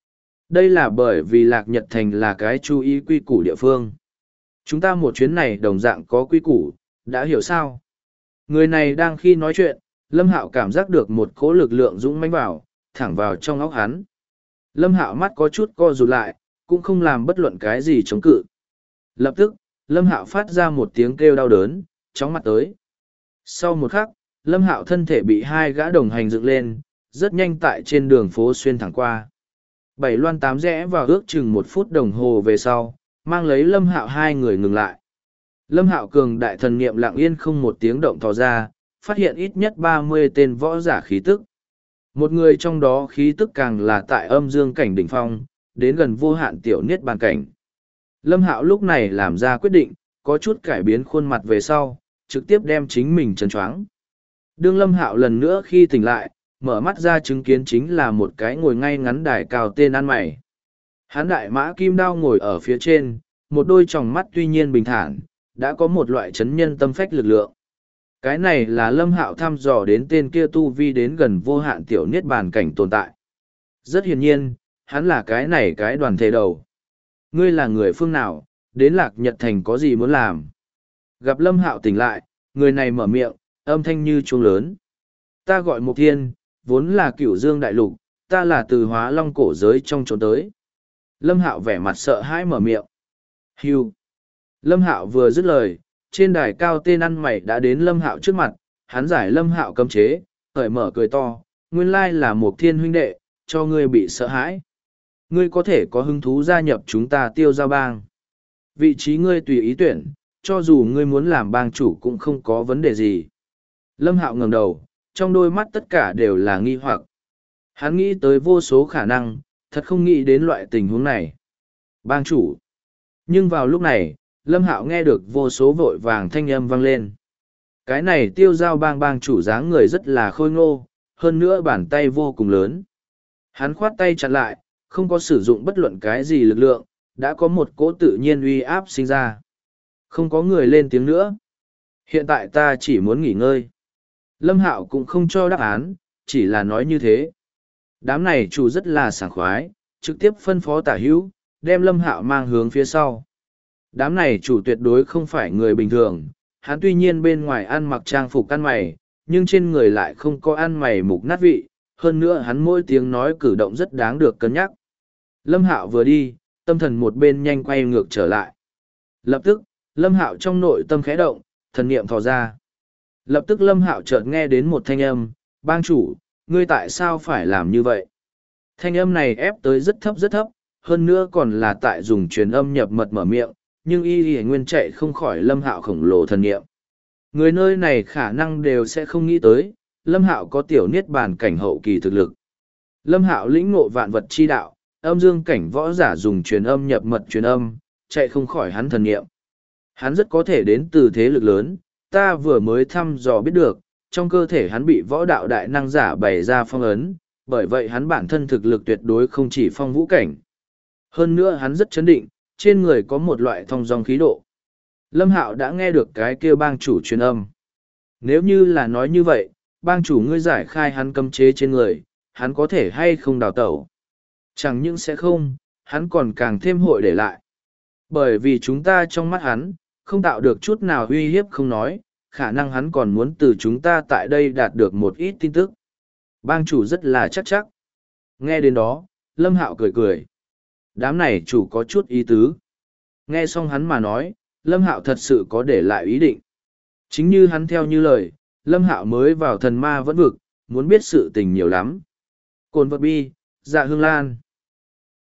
Đây là bởi vì Lạc Nhật Thành là cái chú ý quy củ địa phương. Chúng ta một chuyến này đồng dạng có quy củ, đã hiểu sao? Người này đang khi nói chuyện, Lâm Hạo cảm giác được một cỗ lực lượng dũng mãnh vào, thẳng vào trong óc hắn. Lâm Hạo mắt có chút co rụt lại, cũng không làm bất luận cái gì chống cự. Lập tức, Lâm Hạo phát ra một tiếng kêu đau đớn, chóng mặt tới. Sau một khắc, Lâm Hạo thân thể bị hai gã đồng hành dựng lên, rất nhanh tại trên đường phố xuyên thẳng qua. 7 loan 8 rẽ vào ước chừng 1 phút đồng hồ về sau, mang lấy Lâm Hạo hai người ngừng lại. Lâm Hạo cường đại thần niệm lặng yên không một tiếng động thò ra, phát hiện ít nhất 30 tên võ giả khí tức. Một người trong đó khí tức càng là tại âm dương cảnh đỉnh phong, đến gần vô hạn tiểu niết bàn cảnh. Lâm Hạo lúc này làm ra quyết định, có chút cải biến khuôn mặt về sau, trực tiếp đem chính mình trấn choáng. Đương Lâm Hạo lần nữa khi tỉnh lại, mở mắt ra chứng kiến chính là một cái ngồi ngay ngắn đài cao tên ăn mày. Hán đại mã kim đao ngồi ở phía trên, một đôi tròng mắt tuy nhiên bình thản, đã có một loại chấn nhân tâm phách lực lượng. Cái này là Lâm Hạo thăm dò đến tên kia tu vi đến gần vô hạn tiểu niết bàn cảnh tồn tại. Rất hiển nhiên, hắn là cái này cái đoàn thể đầu. Ngươi là người phương nào, đến Lạc Nhật Thành có gì muốn làm? Gặp Lâm Hạo tỉnh lại, người này mở miệng, âm thanh như chuông lớn. Ta gọi Mục Thiên, vốn là Cửu Dương đại lục, ta là từ Hóa Long cổ giới trong trốn tới. Lâm Hạo vẻ mặt sợ hãi mở miệng. Hưu. Lâm Hạo vừa dứt lời, trên đài cao tên ăn mày đã đến Lâm Hạo trước mặt, hắn giải Lâm Hạo cấm chế, cởi mở cười to, nguyên lai là Mục Thiên huynh đệ, cho ngươi bị sợ hãi. Ngươi có thể có hứng thú gia nhập chúng ta Tiêu Giao bang. Vị trí ngươi tùy ý tuyển, cho dù ngươi muốn làm bang chủ cũng không có vấn đề gì. Lâm Hạo ngẩng đầu, trong đôi mắt tất cả đều là nghi hoặc. Hắn nghĩ tới vô số khả năng, thật không nghĩ đến loại tình huống này. Bang chủ. Nhưng vào lúc này, Lâm Hạo nghe được vô số vội vàng thanh âm vang lên. Cái này Tiêu Giao bang bang chủ dáng người rất là khôi ngô, hơn nữa bàn tay vô cùng lớn. Hắn khoát tay chặn lại, không có sử dụng bất luận cái gì lực lượng, đã có một cỗ tự nhiên uy áp sinh ra. Không có người lên tiếng nữa. Hiện tại ta chỉ muốn nghỉ ngơi. Lâm Hạo cũng không cho đáp án, chỉ là nói như thế. Đám này chủ rất là sảng khoái, trực tiếp phân phó tả hữu, đem Lâm Hạo mang hướng phía sau. Đám này chủ tuyệt đối không phải người bình thường, hắn tuy nhiên bên ngoài ăn mặc trang phục ăn mày, nhưng trên người lại không có ăn mày mục nát vị, hơn nữa hắn mỗi tiếng nói cử động rất đáng được cân nhắc. Lâm Hạo vừa đi, tâm thần một bên nhanh quay ngược trở lại. Lập tức, Lâm Hạo trong nội tâm khẽ động, thần niệm thò ra. Lập tức Lâm Hạo chợt nghe đến một thanh âm, bang chủ, ngươi tại sao phải làm như vậy? Thanh âm này ép tới rất thấp, hơn nữa còn là tại dùng truyền âm nhập mật mở miệng, nhưng y nguyên chạy không khỏi Lâm Hạo khổng lồ thần niệm. Người nơi này khả năng đều sẽ không nghĩ tới, Lâm Hạo có tiểu niết bàn cảnh hậu kỳ thực lực. Lâm Hạo lĩnh ngộ vạn vật chi đạo, âm dương cảnh võ giả dùng truyền âm nhập mật truyền âm, chạy không khỏi hắn thần niệm. Hắn rất có thể đến từ thế lực lớn, ta vừa mới thăm dò biết được, trong cơ thể hắn bị võ đạo đại năng giả bày ra phong ấn, bởi vậy hắn bản thân thực lực tuyệt đối không chỉ phong vũ cảnh. Hơn nữa hắn rất chấn định, trên người có một loại thong dong khí độ. Lâm Hạo đã nghe được cái kêu bang chủ truyền âm. Nếu như là nói như vậy, bang chủ ngươi giải khai hắn cấm chế trên người, hắn có thể hay không đào tẩu. Chẳng những sẽ không, hắn còn càng thêm hội để lại. Bởi vì chúng ta trong mắt hắn, không tạo được chút nào uy hiếp không nói, khả năng hắn còn muốn từ chúng ta tại đây đạt được một ít tin tức. Bang chủ rất là chắc. Nghe đến đó, Lâm Hạo cười cười. Đám này chủ có chút ý tứ. Nghe xong hắn mà nói, Lâm Hạo thật sự có để lại ý định. Chính như hắn theo như lời, Lâm Hạo mới vào thần ma vẫn vực, muốn biết sự tình nhiều lắm. Cồn vật bi, dạ hương lan.